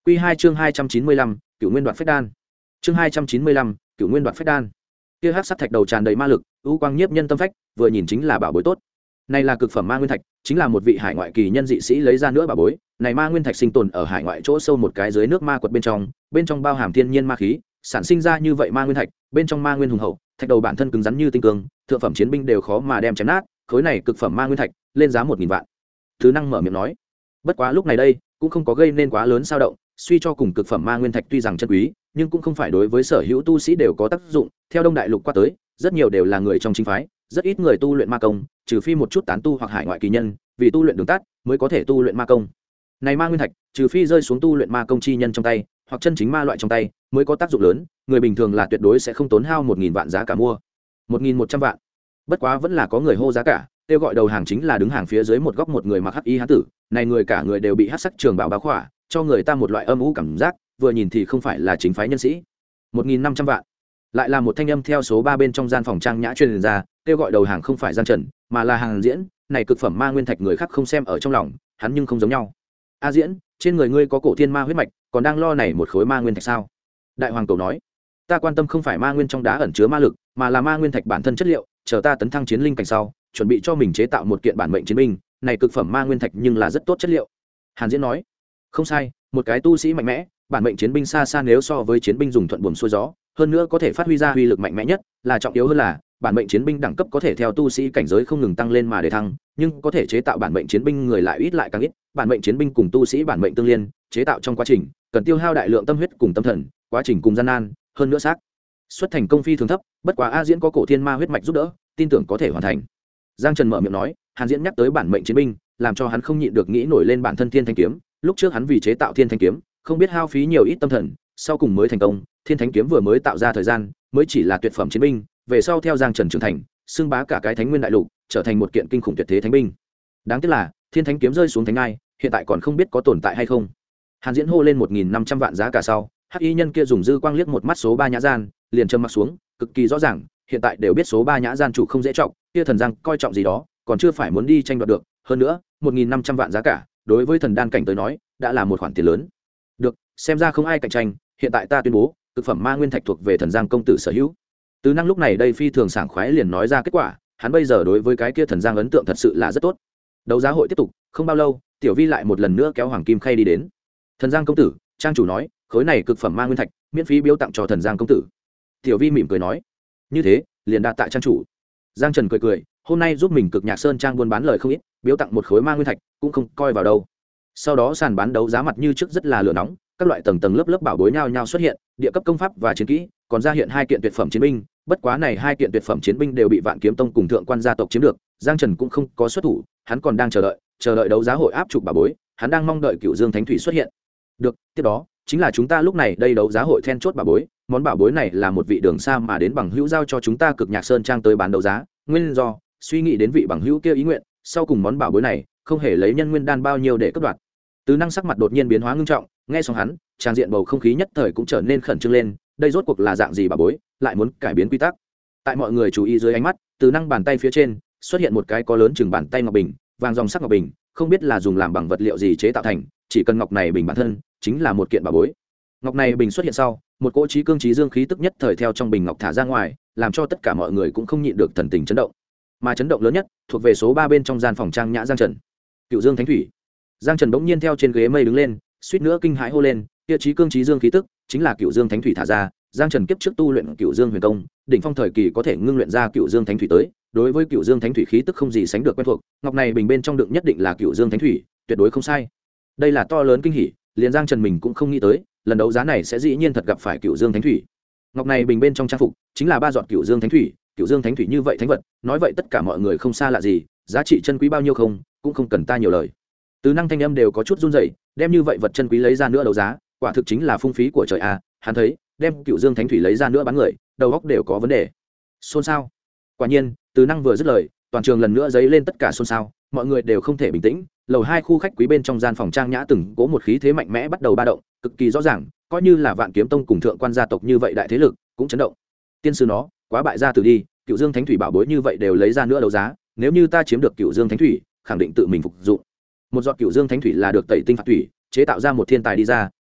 Quy 2 chương 295, Cửu Nguyên Đoạt Phách Đan. Chương 295, Cửu Nguyên Đoạt Phách Đan. Kia hắc sắt thạch đầu tràn đầy ma lực, u quang nhiếp nhân tâm phách, vừa nhìn chính là bảo bối tốt. Này là cực phẩm ma nguyên thạch, chính là một vị hải ngoại kỳ nhân dị sĩ lấy ra nữa bảo bối. Này ma nguyên thạch sinh tồn ở hải ngoại chỗ sâu một cái dưới nước ma quật bên trong bao hàm thiên nhiên ma khí, sản sinh ra như vậy ma nguyên thạch, bên trong ma nguyên hùng hậu, thạch đầu bản thân cứng rắn như tinh cương, thượng phẩm chiến binh đều khó mà đem chém nát, khối này cực phẩm ma nguyên thạch, lên giá 1000 vạn. Thứ năng mở miệng nói. Bất quá lúc này đây, cũng không có gây nên quá lớn dao động, suy cho cùng cực phẩm ma nguyên thạch tuy rằng chân quý, nhưng cũng không phải đối với sở hữu tu sĩ đều có tác dụng. Theo Đông Đại Lục qua tới, rất nhiều đều là người trong chính phái, rất ít người tu luyện ma công, trừ phi một chút tán tu hoặc hải ngoại kỳ nhân, vì tu luyện đường tắt mới có thể tu luyện ma công. Này ma nguyên thạch, trừ phi rơi xuống tu luyện ma công chi nhân trong tay, hoặc chân chính ma loại trong tay, mới có tác dụng lớn, người bình thường là tuyệt đối sẽ không tốn hao 1000 vạn giá cả mua. 1100 vạn. Bất quá vẫn là có người hô giá cả, kêu gọi đầu hàng chính là đứng hàng phía dưới một góc một người mặc hắc y hán tử, này người cả người đều bị hắc sắc trường bào bao khỏa, cho người ta một loại âm u cảm giác, vừa nhìn thì không phải là chính phái nhân sĩ. 1500 vạn. Lại là một thanh âm theo số 3 bên trong gian phòng trang nhã truyền ra, kêu gọi đầu hàng không phải Giang Trần, mà là Hàn Diễn, này cực phẩm ma nguyên thạch người khác không xem ở trong lòng, hắn nhưng không giống nhau. A Diễn, trên người ngươi có cổ thiên ma huyết mạch, còn đang lo này một khối ma nguyên thạch sao? Đại hoàng cầu nói, ta quan tâm không phải ma nguyên trong đá ẩn chứa ma lực, mà là ma nguyên thạch bản thân chất liệu, chờ ta tấn thăng chiến linh cảnh sau, chuẩn bị cho mình chế tạo một kiện bản mệnh chiến binh, này cực phẩm ma nguyên thạch nhưng là rất tốt chất liệu. Hàn Diễn nói, không sai, một cái tu sĩ mạnh mẽ, bản mệnh chiến binh xa xa nếu so với chiến binh dùng thuận buồm xuôi gió, hơn nữa có thể phát huy ra uy lực mạnh mẽ nhất, là trọng yếu hơn là bản mệnh chiến binh đẳng cấp có thể theo tu sĩ cảnh giới không ngừng tăng lên mà để thăng, nhưng có thể chế tạo bản mệnh chiến binh người lại ít lại càng ít, bản mệnh chiến binh cùng tu sĩ bản mệnh tương liên, chế tạo trong quá trình cần tiêu hao đại lượng tâm huyết cùng tâm thần, quá trình cùng gian nan, hơn nữa xác xuất thành công phi thường thấp, bất quá A Diễn có cổ thiên ma huyết mạch giúp đỡ, tin tưởng có thể hoàn thành. Giang Trần mở miệng nói, Hàn Diễn nhắc tới bản mệnh chiến binh, làm cho hắn không nhịn được nghĩ nổi lên bản thân Thiên Thanh kiếm, lúc trước hắn vì chế tạo Thiên Thanh kiếm, không biết hao phí nhiều ít tâm thần, sau cùng mới thành công. Thiên Thánh kiếm vừa mới tạo ra thời gian, mới chỉ là tuyệt phẩm chiến binh, về sau theo Giang Trần trưởng thành, xưng bá cả cái Thánh Nguyên đại lục, trở thành một kiện kinh khủng tuyệt thế thánh binh. Đáng tiếc là, Thiên Thánh kiếm rơi xuống thánh ai, hiện tại còn không biết có tồn tại hay không. Hàn Diễn hô lên 1500 vạn giá cả sau, hắc y nhân kia dùng dư quang liếc một mắt số 3 nhã gian, liền trầm mặc xuống, cực kỳ rõ ràng, hiện tại đều biết số 3 nhã gian chủ không dễ trọng, kia thần Giang coi trọng gì đó, còn chưa phải muốn đi tranh đoạt được, hơn nữa, 1500 vạn giá cả, đối với thần đan cảnh tới nói, đã là một khoản tiền lớn. Được, xem ra không ai cạnh tranh, hiện tại ta tuyên bố, cực phẩm ma nguyên thạch thuộc về thần Giang công tử sở hữu. Từ năng lúc này đây phi thường sảng khoái liền nói ra kết quả, hắn bây giờ đối với cái kia thần Giang ấn tượng thật sự là rất tốt. Đấu giá hội tiếp tục, không bao lâu, Tiểu Vi lại một lần nữa kéo Hoàng Kim Khay đi đến. Thần Giang công tử, trang chủ nói, khối này cực phẩm ma nguyên thạch, miễn phí biếu tặng cho thần Giang công tử. Tiểu Vi mỉm cười nói, như thế, liền đa tạ trang chủ. Giang Trần cười cười, hôm nay giúp mình Cực Nhạc Sơn trang buôn bán lời không ít, biếu tặng một khối ma nguyên thạch, cũng không coi vào đâu. Sau đó sàn bán đấu giá mặt như trước rất là lửa nóng, các loại tầng tầng lớp lớp bảo bối nhau nhau xuất hiện, địa cấp công pháp và chiến kỹ, còn ra hiện 2 kiện tuyệt phẩm chiến binh, bất quá này 2 kiện tuyệt phẩm chiến binh đều bị Vạn Kiếm Tông cùng thượng quan gia tộc chiếm được, Giang Trần cũng không có xuất thủ, hắn còn đang chờ đợi đấu giá hội áp trục bảo bối, hắn đang mong đợi Cửu Dương Thánh Thủy xuất hiện. Được, tiếp đó chính là chúng ta lúc này đây đấu giá hội then chốt bảo bối, món bảo bối này là một vị đường xa mà đến bằng hữu giao cho chúng ta Cực Nhạc Sơn trang tới bán đấu giá, nguyên do suy nghĩ đến vị bằng hữu kia ý nguyện, sau cùng món bảo bối này không hề lấy nhân nguyên đan bao nhiêu để cướp đoạt. Từ năng sắc mặt đột nhiên biến hóa ngưng trọng, nghe xong hắn, trang diện bầu không khí nhất thời cũng trở nên khẩn trương lên, đây rốt cuộc là dạng gì bảo bối, lại muốn cải biến quy tắc. Tại mọi người chú ý dưới ánh mắt, từ năng bàn tay phía trên xuất hiện một cái có lớn chừng bàn tay ngọc bình, vàng dòng sắc ngọc bình, không biết là dùng làm bằng vật liệu gì chế tạo thành, chỉ cần ngọc này bình bản thân chính là một kiện bảo bối. Ngọc này bình xuất hiện sau, một cỗ trí cương trí dương khí tức nhất thời theo trong bình ngọc thả ra ngoài, làm cho tất cả mọi người cũng không nhịn được thần tình chấn động. Mà chấn động lớn nhất thuộc về số 3 bên trong gian phòng trang nhã Giang Trần. Cựu Dương Thánh Thủy. Giang Trần bỗng nhiên theo trên ghế mây đứng lên, suýt nữa kinh hãi hô lên, kia trí cương trí dương khí tức chính là Cựu Dương Thánh Thủy thả ra. Giang Trần kiếp trước tu luyện Cựu Dương Huyền Công, đỉnh phong thời kỳ có thể ngưng luyện ra Cựu Dương Thánh Thủy tới, đối với Cựu Dương Thánh Thủy khí tức không gì sánh được quen thuộc, ngọc này bình bên trong đựng nhất định là Cựu Dương Thánh Thủy, tuyệt đối không sai. Đây là to lớn kinh hỉ, liền Giang Trần mình cũng không nghĩ tới, lần đấu giá này sẽ dĩ nhiên thật gặp phải Cựu Dương Thánh Thủy. Ngọc này bình bên trong trang phục chính là 3 giọt Cựu Dương Thánh Thủy, Cựu Dương Thánh Thủy như vậy thánh vật, nói vậy tất cả mọi người không xa lạ gì, giá trị chân quý bao nhiêu không, cũng không cần ta nhiều lời. Từ năng thanh âm đều có chút run rẩy, đem như vậy vật chân quý lấy ra nữa đấu giá, quả thực chính là phung phí của trời a, hắn thấy, đem Cựu Dương Thánh Thủy lấy ra nữa bán người, đầu óc đều có vấn đề. Xôn xao. Quả nhiên, Từ năng vừa dứt lời, toàn trường lần nữa dấy lên tất cả xôn xao, mọi người đều không thể bình tĩnh, lầu 2 khu khách quý bên trong gian phòng trang nhã từng có một khí thế mạnh mẽ bắt đầu ba động, cực kỳ rõ ràng, coi như là Vạn Kiếm Tông cùng thượng quan gia tộc như vậy đại thế lực, cũng chấn động. Tiên sư nó, quá bại gia tử đi, Cựu Dương Thánh Thủy bảo bối như vậy đều lấy ra nữa đấu giá, nếu như ta chiếm được Cựu Dương Thánh Thủy, khẳng định tự mình phục dụng. Một giọt Cựu Dương Thánh Thủy là được tẩy tinh phạt thủy, chế tạo ra một thiên tài đi ra,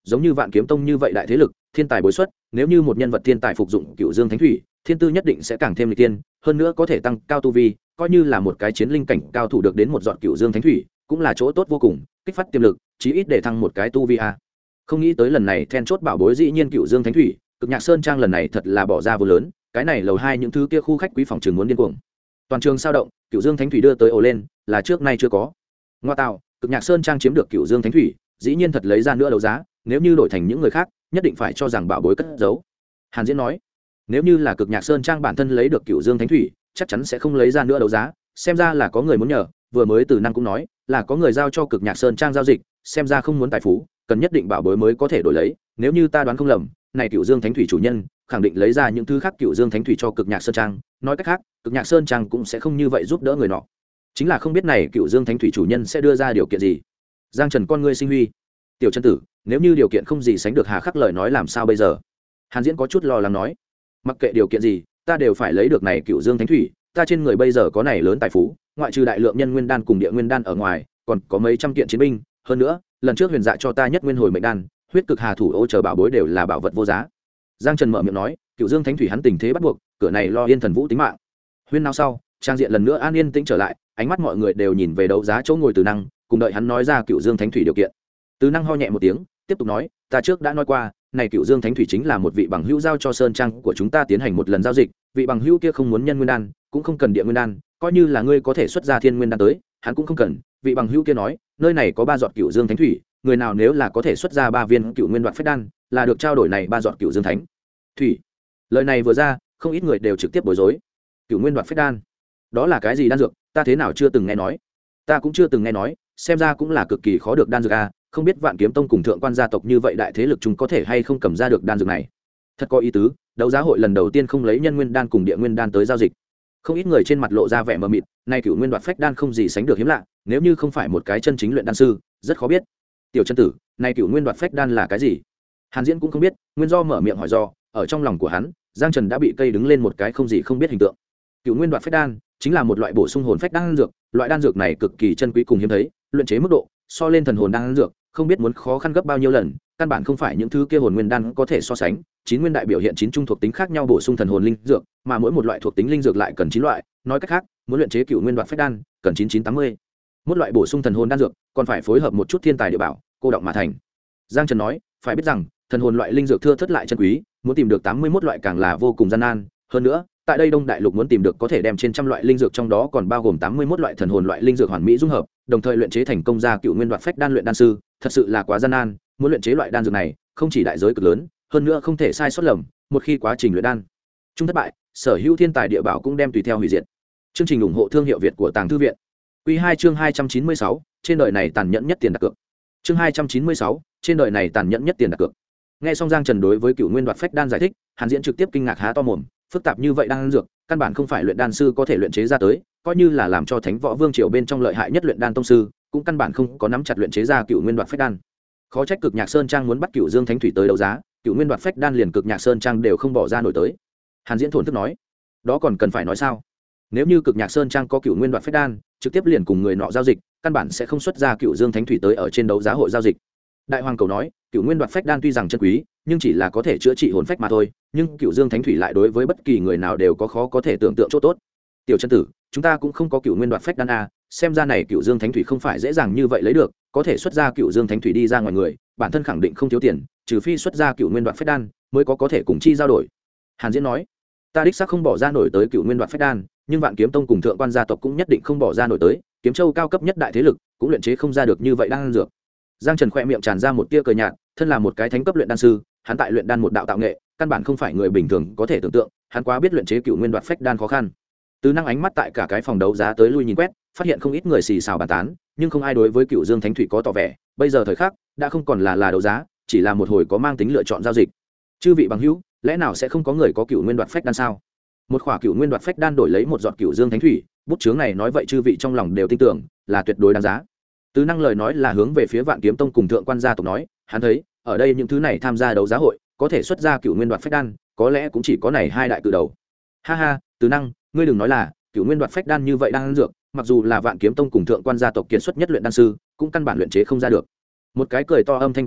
giống như Vạn Kiếm Tông như vậy đại thế lực, thiên tài bối xuất, nếu như một nhân vật thiên tài phục dụng Cựu Dương Thánh Thủy, thiên tư nhất định sẽ càng thêm lịch tiên, hơn nữa có thể tăng cao tu vi, coi như là một cái chiến linh cảnh cao thủ được đến một giọt Cựu Dương Thánh Thủy, cũng là chỗ tốt vô cùng, kích phát tiềm lực, chí ít để thăng một cái tu vi a. Không nghĩ tới lần này then chốt bảo bối dĩ nhiên Cựu Dương Thánh Thủy, Cực Nhạc Sơn Trang lần này thật là bỏ ra vô lớn, cái này lầu 2 những thứ kia khu khách quý phòng trường muốn điên cuồng. Toàn trường sao động, Cựu Dương Thánh Thủy đưa tới ồ lên, là trước nay chưa có. Ngoa tạo, Cực Nhạc Sơn Trang chiếm được Cựu Dương Thánh Thủy, dĩ nhiên thật lấy ra nữa đấu giá, nếu như đổi thành những người khác, nhất định phải cho rằng bảo bối cất giấu. Hàn Diễn nói, nếu như là Cực Nhạc Sơn Trang bản thân lấy được Cựu Dương Thánh Thủy, chắc chắn sẽ không lấy ra nữa đấu giá, xem ra là có người muốn nhờ, vừa mới Từ Năng cũng nói, là có người giao cho Cực Nhạc Sơn Trang giao dịch, xem ra không muốn tài phú, cần nhất định bảo bối mới có thể đổi lấy, nếu như ta đoán không lầm, này Cựu Dương Thánh Thủy chủ nhân khẳng định lấy ra những thứ khác Cựu Dương Thánh Thủy cho Cực Nhạc Sơn Trang, nói cách khác, Cực Nhạc Sơn Trang cũng sẽ không như vậy giúp đỡ người nọ. Chính là không biết này Cựu Dương Thánh Thủy chủ nhân sẽ đưa ra điều kiện gì. Giang Trần con ngươi sinh huy, tiểu chân tử, nếu như điều kiện không gì sánh được hà khắc lời nói làm sao bây giờ? Hàn Diễn có chút lo lắng nói, mặc kệ điều kiện gì, ta đều phải lấy được này Cựu Dương Thánh Thủy, ta trên người bây giờ có này lớn tài phú, ngoại trừ đại lượng nhân nguyên đan cùng địa nguyên đan ở ngoài, còn có mấy trăm kiện chiến binh, hơn nữa, lần trước Huyền Dạ cho ta nhất nguyên hồi mệnh đan, huyết cực hà thủ ô chờ bảo bối đều là bảo vật vô giá. Giang Trần mở miệng nói, Cựu Dương Thánh Thủy hắn tình thế bắt buộc, cửa này lo Yên Thần Vũ tính mạng. Huyên nào sau, trang diện lần nữa an yên tĩnh trở lại, ánh mắt mọi người đều nhìn về đấu giá chỗ ngồi Từ Năng, cùng đợi hắn nói ra Cựu Dương Thánh Thủy điều kiện. Từ Năng ho nhẹ một tiếng, tiếp tục nói, ta trước đã nói qua, này Cựu Dương Thánh Thủy chính là một vị bằng hữu giao cho Sơn Trang của chúng ta tiến hành một lần giao dịch, vị bằng hữu kia không muốn nhân nguyên đan, cũng không cần địa nguyên đan, coi như là ngươi có thể xuất ra thiên nguyên đan tới, hắn cũng không cần. Vị bằng hữu kia nói, nơi này có 3 giọt Cựu Dương Thánh Thủy, người nào nếu là có thể xuất ra 3 viên Cựu Nguyên Đoạt Phách đan, là được trao đổi này 3 giọt Cựu Dương Thánh Thủy. Lời này vừa ra, không ít người đều trực tiếp bối rối. Cựu Nguyên Đoạt Phách đan, đó là cái gì đan dược, ta thế nào chưa từng nghe nói. Ta cũng chưa từng nghe nói, xem ra cũng là cực kỳ khó được đan dược a, không biết Vạn Kiếm Tông cùng thượng quan gia tộc như vậy đại thế lực chúng có thể hay không cầm ra được đan dược này. Thật có ý tứ, đấu giá hội lần đầu tiên không lấy nhân nguyên đan cùng địa nguyên đan tới giao dịch. Không ít người trên mặt lộ ra vẻ mờ mịt, nay Cựu Nguyên Đoạt Phách đan không gì sánh được hiếm lạ, nếu như không phải một cái chân chính luyện đan sư, rất khó biết. Tiểu chân tử, nay Cựu Nguyên Đoạt Phách đan là cái gì? Hàn Diễn cũng không biết, nguyên do mở miệng hỏi do, ở trong lòng của hắn, Giang Trần đã bị cây đứng lên một cái không gì không biết hình tượng. Cựu Nguyên Đoạt Phách đan chính là một loại bổ sung hồn phách đan dược, loại đan dược này cực kỳ chân quý cùng hiếm thấy, luyện chế mức độ so lên thần hồn đan dược, không biết muốn khó khăn gấp bao nhiêu lần, căn bản không phải những thứ kia hồn nguyên đan có thể so sánh. 9 nguyên đại biểu hiện 9 trung thuộc tính khác nhau bổ sung thần hồn linh dược, mà mỗi một loại thuộc tính linh dược lại cần 9 loại, nói cách khác, muốn luyện chế Cựu Nguyên Đoạt Phách đan, cần 9980. Mỗi loại bổ sung thần hồn đan dược, còn phải phối hợp một chút thiên tài địa bảo, cô động mà thành. Giang Trần nói, phải biết rằng, thần hồn loại linh dược thưa thớt lại chân quý, muốn tìm được 81 loại càng là vô cùng gian nan, hơn nữa, tại đây Đông Đại Lục muốn tìm được có thể đem trên trăm loại linh dược trong đó còn bao gồm 81 loại thần hồn loại linh dược hoàn mỹ dung hợp, đồng thời luyện chế thành công ra Cựu Nguyên Đoạt Phách đan luyện đan sư, thật sự là quá gian nan, muốn luyện chế loại đan dược này, không chỉ đại giới cực lớn, hơn nữa không thể sai sót lầm, một khi quá trình luyện đan trung thất bại, sở hữu thiên tài địa bảo cũng đem tùy theo hủy diệt. Chương trình ủng hộ thương hiệu Việt của Tàng Thư viện. Quy 2 chương 296, trên đời này tàn nhẫn nhất tiền đặt cược. Chương 296, trên đời này tàn nhẫn nhất tiền đặt cược. Nghe xong Giang Trần đối với Cựu Nguyên Đoạt Phách đan giải thích, Hàn Diễn trực tiếp kinh ngạc há to mồm, phức tạp như vậy đan dược, căn bản không phải luyện đan sư có thể luyện chế ra tới, coi như là làm cho Thánh Võ Vương triều bên trong lợi hại nhất luyện đan tông sư, cũng căn bản không có nắm chặt luyện chế ra Cựu Nguyên Đoạt Phách đan. Khó trách Cực Nhạc Sơn Trang muốn bắt Cựu Dương Thánh Thủy tới đấu giá, Cựu Nguyên Đoạt Phách đan liền Cực Nhạc Sơn Trang đều không bỏ ra nổi tới. Hàn Diễn thổn thức nói, đó còn cần phải nói sao? Nếu như Cực Nhạc Sơn Trang có Cựu Nguyên Đoạt Phách đan, trực tiếp liền cùng người nọ giao dịch, căn bản sẽ không xuất ra Cựu Dương Thánh Thủy tới ở trên đấu giá hội giao dịch. Đại Hoàng Cầu nói, Cựu Nguyên Đoạt Phách đan tuy rằng chân quý, nhưng chỉ là có thể chữa trị hồn phách mà thôi, nhưng Cựu Dương Thánh Thủy lại đối với bất kỳ người nào đều có khó có thể tưởng tượng chỗ tốt. Tiểu chân tử, chúng ta cũng không có Cựu Nguyên Đoạt Phách đan a, xem ra này Cựu Dương Thánh Thủy không phải dễ dàng như vậy lấy được, có thể xuất ra Cựu Dương Thánh Thủy đi ra ngoài người, bản thân khẳng định không thiếu tiền, trừ phi xuất ra Cựu Nguyên Đoạt Phách đan, mới có thể cùng chi giao đổi. Hàn Diễn nói, ta đích xác không bỏ ra nổi tới Cựu Nguyên Đoạt Phách đan, nhưng Vạn Kiếm Tông cùng thượng quan gia tộc cũng nhất định không bỏ ra nổi tới, Kiếm Châu cao cấp nhất đại thế lực, cũng luyện chế không ra được như vậy đan dược. Giang Trần khẽ miệng tràn ra một tia cười nhạt, thân là một cái thánh cấp luyện đan sư, hắn tại luyện đan một đạo tạo nghệ, căn bản không phải người bình thường có thể tưởng tượng, hắn quá biết luyện chế Cựu Nguyên Đoạt Phách đan khó khăn. Từ Năng ánh mắt tại cả cái phòng đấu giá tới lui nhìn quét, phát hiện không ít người xì xào bàn tán, nhưng không ai đối với Cựu Dương Thánh Thủy có tỏ vẻ, bây giờ thời khắc đã không còn là đấu giá, chỉ là một hồi có mang tính lựa chọn giao dịch. Chư vị bằng hữu, lẽ nào sẽ không có người có Cựu Nguyên Đoạt Phách đan sao? Một khỏa Cựu Nguyên Đoạt Phách đan đổi lấy một giọt Cựu Dương Thánh Thủy, bút chướng này nói vậy chư vị trong lòng đều tin tưởng, là tuyệt đối đáng giá. Từ Năng lời nói là hướng về phía Vạn Kiếm Tông cùng thượng quan gia tộc nói, hắn thấy, ở đây những thứ này tham gia đấu giá hội, có thể xuất ra Cựu Nguyên Đoạt Phách đan, có lẽ cũng chỉ có này hai đại cự đầu. Ha ha, Từ Năng, ngươi đừng nói là, Cựu Nguyên Đoạt Phách đan như vậy đang dược, mặc dù là Vạn Kiếm Tông cùng thượng quan gia tộc kiệt xuất nhất luyện đan sư, cũng căn bản luyện chế không ra được. Một cái cười to âm thanh vang lên,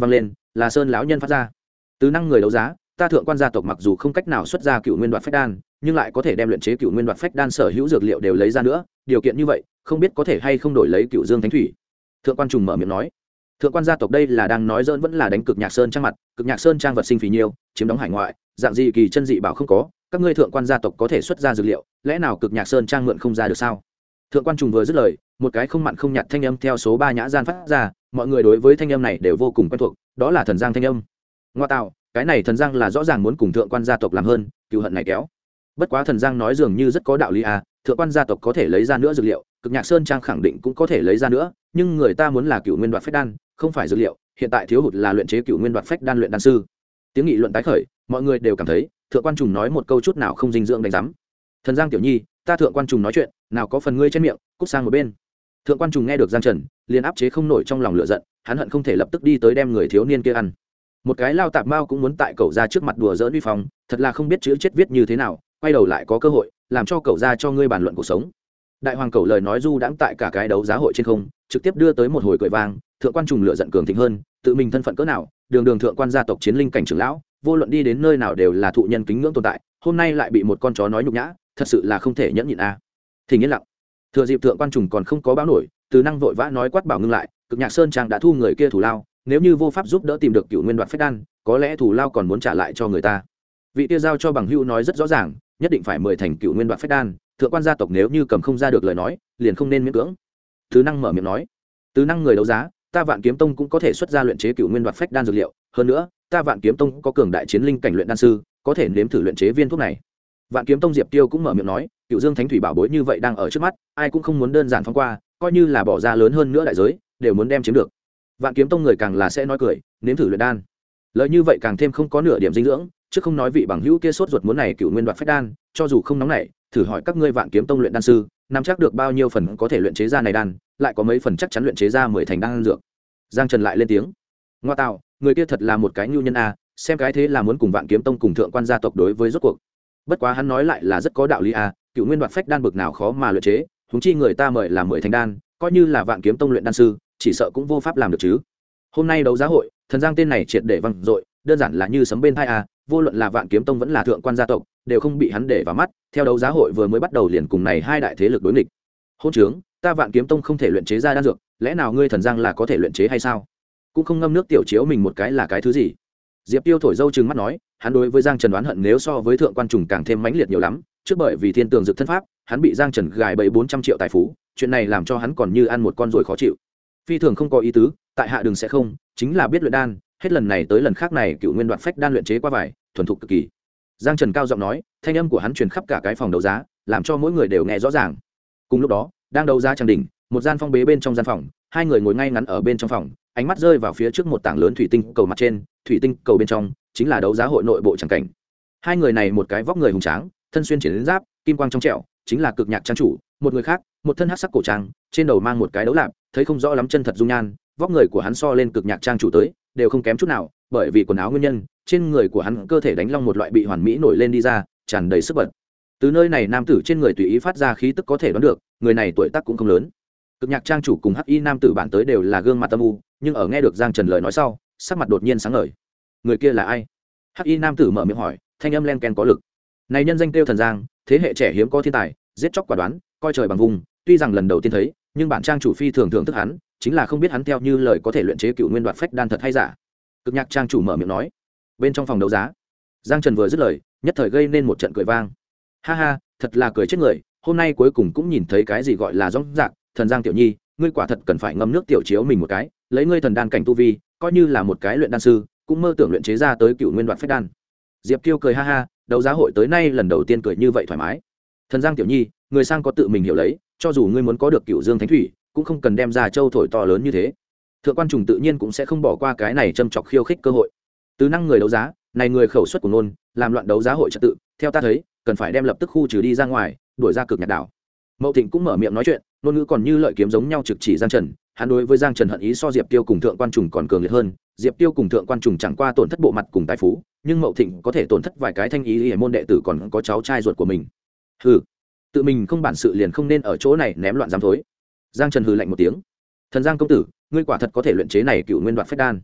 là sơn lão nhân phát ra. Từ năng người đấu giá, ta thượng quan gia tộc mặc dù không cách nào xuất ra cựu nguyên đoạt phách đan, nhưng lại có thể đem luyện chế cựu nguyên đoạt phách đan sở hữu dược liệu đều lấy ra nữa, điều kiện như vậy không biết có thể hay không đổi lấy cựu dương thánh thủy. Thượng quan trùng mở miệng nói. Thượng quan gia tộc đây là đang nói dỡn vẫn là đánh Cực Nhạc Sơn trang mặt? Cực Nhạc Sơn trang vật sinh phì nhiêu, chiếm đóng hải ngoại, dạng gì kỳ chân dị bảo không có, các ngươi thượng quan gia tộc có thể xuất ra dược liệu, lẽ nào Cực Nhạc Sơn trang mượn không ra được sao? Thượng quan trùng vừa dứt lời, một cái không mặn không nhạt thanh âm theo số 3 nhã gian phát ra, mọi người đối với thanh âm này đều vô cùng quen thuộc, đó là Thần Giang thanh âm. Ngoa tạo, cái này Thần Giang là rõ ràng muốn cùng thượng quan gia tộc làm hơn, cừu hận này kéo. Bất quá Thần Giang nói dường như rất có đạo lý à, thượng quan gia tộc có thể lấy ra nữa dược liệu, Cực Nhạc Sơn trang khẳng định cũng có thể lấy ra nữa, nhưng người ta muốn là cựu nguyên đoạt phách đan, không phải dược liệu, hiện tại thiếu hụt là luyện chế cựu nguyên đoạt phách đan luyện đan sư. Tiếng nghị luận tái khởi, mọi người đều cảm thấy thượng quan trùng nói một câu chút nào không dinh dưỡng đánh giám. Thần Giang tiểu nhi, ta thượng quan trùng nói chuyện, nào có phần ngươi trên miệng, cút sang một bên. Thượng quan trùng nghe được Giang Trần, liền áp chế không nổi trong lòng lửa giận, hắn hận không thể lập tức đi tới đem người thiếu niên kia ăn. Một cái lao tạp mao cũng muốn tại cậu ra trước mặt đùa giỡn uy phong, thật là không biết chữ chết viết như thế nào, quay đầu lại có cơ hội, làm cho cậu ra cho ngươi bàn luận cuộc sống. Đại hoàng cậu lời nói du đãng tại cả cái đấu giá hội trên không, trực tiếp đưa tới một hồi cười vang. Thượng quan trùng lửa giận cường thịnh hơn, tự mình thân phận cỡ nào, đường thượng quan gia tộc chiến linh cảnh trưởng lão, vô luận đi đến nơi nào đều là thụ nhân kính ngưỡng tồn tại, hôm nay lại bị một con chó nói nhục nhã, thật sự là không thể nhẫn nhịn a. Thì yên lặng. Thừa dịp thượng quan trùng còn không có báo nổi, Từ Năng vội vã nói quát bảo ngưng lại, Cực Nhạc Sơn trang đã thu người kia thủ lao, nếu như vô pháp giúp đỡ tìm được cựu nguyên đoạt phách đan, có lẽ thủ lao còn muốn trả lại cho người ta. Vị kia giao cho bằng hữu nói rất rõ ràng, nhất định phải mời thành cựu nguyên đoạt phách đan, thượng quan gia tộc nếu như cầm không ra được lời nói, liền không nên miễn cưỡng. Từ Năng mở miệng nói. Từ Năng người đấu giá, ta Vạn Kiếm Tông cũng có thể xuất ra luyện chế cựu nguyên đoạt phách đan dược liệu, hơn nữa, ta Vạn Kiếm Tông có cường đại chiến linh cảnh luyện đan sư, có thể nếm thử luyện chế viên thuốc này. Vạn Kiếm Tông Diệp Tiêu cũng mở miệng nói, cựu dương thánh thủy bảo bối như vậy đang ở trước mắt, ai cũng không muốn đơn giản phóng qua, coi như là bỏ ra lớn hơn nữa đại giới, đều muốn đem chiếm được. Vạn Kiếm Tông người càng là sẽ nói cười, nếm thử luyện đan. Lời như vậy càng thêm không có nửa điểm dinh dưỡng, chứ không nói vị bằng hữu kia sốt ruột muốn này cựu nguyên đoạt phách đan, cho dù không nóng nảy, thử hỏi các ngươi Vạn Kiếm Tông luyện đan sư, nắm chắc được bao nhiêu phần có thể luyện chế ra này đan, lại có mấy phần chắc chắn luyện chế ra 10 thành đan dược. Giang Trần lại lên tiếng. Ngoa tạo, người kia thật là một cái nhu nhân a, xem cái thế là muốn cùng Vạn Kiếm Tông cùng thượng quan gia tộc đối với rốt cuộc. Bất quá hắn nói lại là rất có đạo lý a, cựu nguyên đoạt phách đan bực nào khó mà luyện chế, huống chi người ta mời là 10 thành đan, coi như là Vạn Kiếm Tông luyện đan sư, chỉ sợ cũng vô pháp làm được chứ. Hôm nay đấu giá hội, Thần Giang tên này triệt để vang dội, đơn giản là như sấm bên tai a, vô luận là Vạn Kiếm Tông vẫn là thượng quan gia tộc, đều không bị hắn để vào mắt, theo đấu giá hội vừa mới bắt đầu liền cùng này hai đại thế lực đối nghịch. Hôn trướng, ta Vạn Kiếm Tông không thể luyện chế ra đan dược, lẽ nào ngươi Thần Giang là có thể luyện chế hay sao? Cũng không ngâm nước tiểu chiếu mình một cái là cái thứ gì? Diệp Tiêu thổi dâu trừng mắt nói, hắn đối với Giang Trần đoán hận nếu so với thượng quan trùng càng thêm mãnh liệt nhiều lắm, trước bởi vì thiên tường dược thân pháp, hắn bị Giang Trần gài bẫy 400 triệu tài phú, chuyện này làm cho hắn còn như ăn một con ruồi khó chịu. Phi thường không có ý tứ, tại hạ đường sẽ không, chính là biết luyện đan, hết lần này tới lần khác này cựu nguyên đoạt phách đan luyện chế qua vải, thuần thục cực kỳ. Giang Trần cao giọng nói, thanh âm của hắn truyền khắp cả cái phòng đấu giá, làm cho mỗi người đều nghe rõ ràng. Cùng lúc đó, đang đấu giá trang đỉnh, một gian phong bế bên trong gian phòng, hai người ngồi ngay ngắn ở bên trong phòng, ánh mắt rơi vào phía trước một tảng lớn thủy tinh cầu mặt trên, thủy tinh cầu bên trong chính là đấu giá hội nội bộ tràng cảnh. Hai người này một cái vóc người hùng tráng, thân xuyên chiến giáp, kim quang trong trẻo, chính là Cực Nhạc trang chủ, một người khác, một thân hắc sắc cổ trang, trên đầu mang một cái đấu lạp, thấy không rõ lắm chân thật dung nhan, vóc người của hắn so lên Cực Nhạc trang chủ tới, đều không kém chút nào, bởi vì quần áo nguyên nhân, trên người của hắn cơ thể đánh long một loại bị hoàn mỹ nổi lên đi ra, tràn đầy sức bật. Từ nơi này nam tử trên người tùy ý phát ra khí tức có thể đoán được, người này tuổi tác cũng không lớn. Cực Nhạc trang chủ cùng hắc y nam tử bản tới đều là gương mặt âm u, nhưng ở nghe được Giang Trần lời nói sau, sắc mặt đột nhiên sáng ngời. Người kia là ai? Hắc y nam tử mở miệng hỏi, thanh âm len ken có lực. Này nhân danh tiêu Thần Giang, thế hệ trẻ hiếm có thiên tài, giết chóc quả đoán, coi trời bằng vùng, tuy rằng lần đầu tiên thấy, nhưng bản trang chủ phi thường thưởng thức hắn, chính là không biết hắn theo như lời có thể luyện chế cựu nguyên đoạt phách đan thật hay giả. Cực Nhạc trang chủ mở miệng nói. Bên trong phòng đấu giá, Giang Trần vừa dứt lời, nhất thời gây nên một trận cười vang. Ha ha, thật là cười chết người, hôm nay cuối cùng cũng nhìn thấy cái gì gọi là rõ ràng, Thần Giang tiểu nhi, ngươi quả thật cần phải ngâm nước tiểu chiếu mình một cái, lấy ngươi thần đan cảnh tu vi, coi như là một cái luyện đan sư, cũng mơ tưởng luyện chế ra tới cựu nguyên đoạt phách đan. Diệp Kiêu cười ha ha, đấu giá hội tới nay lần đầu tiên cười như vậy thoải mái. Thần Giang tiểu nhi, người sang có tự mình hiểu lấy, cho dù ngươi muốn có được cựu dương thánh thủy, cũng không cần đem ra châu thổi to lớn như thế. Thượng quan trùng tự nhiên cũng sẽ không bỏ qua cái này châm chọc khiêu khích cơ hội. Từ năng người đấu giá, này người khẩu suất của ngôn, làm loạn đấu giá hội trật tự, theo ta thấy, cần phải đem lập tức khu trừ đi ra ngoài, đuổi ra Cực Nhạc đảo. Mậu Thịnh cũng mở miệng nói chuyện, ngôn ngữ còn như lợi kiếm giống nhau trực chỉ Giang Trần, hắn đối với Giang Trần hận ý so Diệp Tiêu cùng thượng quan trùng còn cường liệt hơn, Diệp Tiêu cùng thượng quan trùng chẳng qua tổn thất bộ mặt cùng tài phú, nhưng Mậu Thịnh có thể tổn thất vài cái thanh ý môn đệ tử còn có cháu trai ruột của mình. Hừ, tự mình không bản sự liền không nên ở chỗ này ném loạn dám thối. Giang Trần hừ lạnh một tiếng. Thần Giang công tử, ngươi quả thật có thể luyện chế này cựu nguyên đoạt phách đan.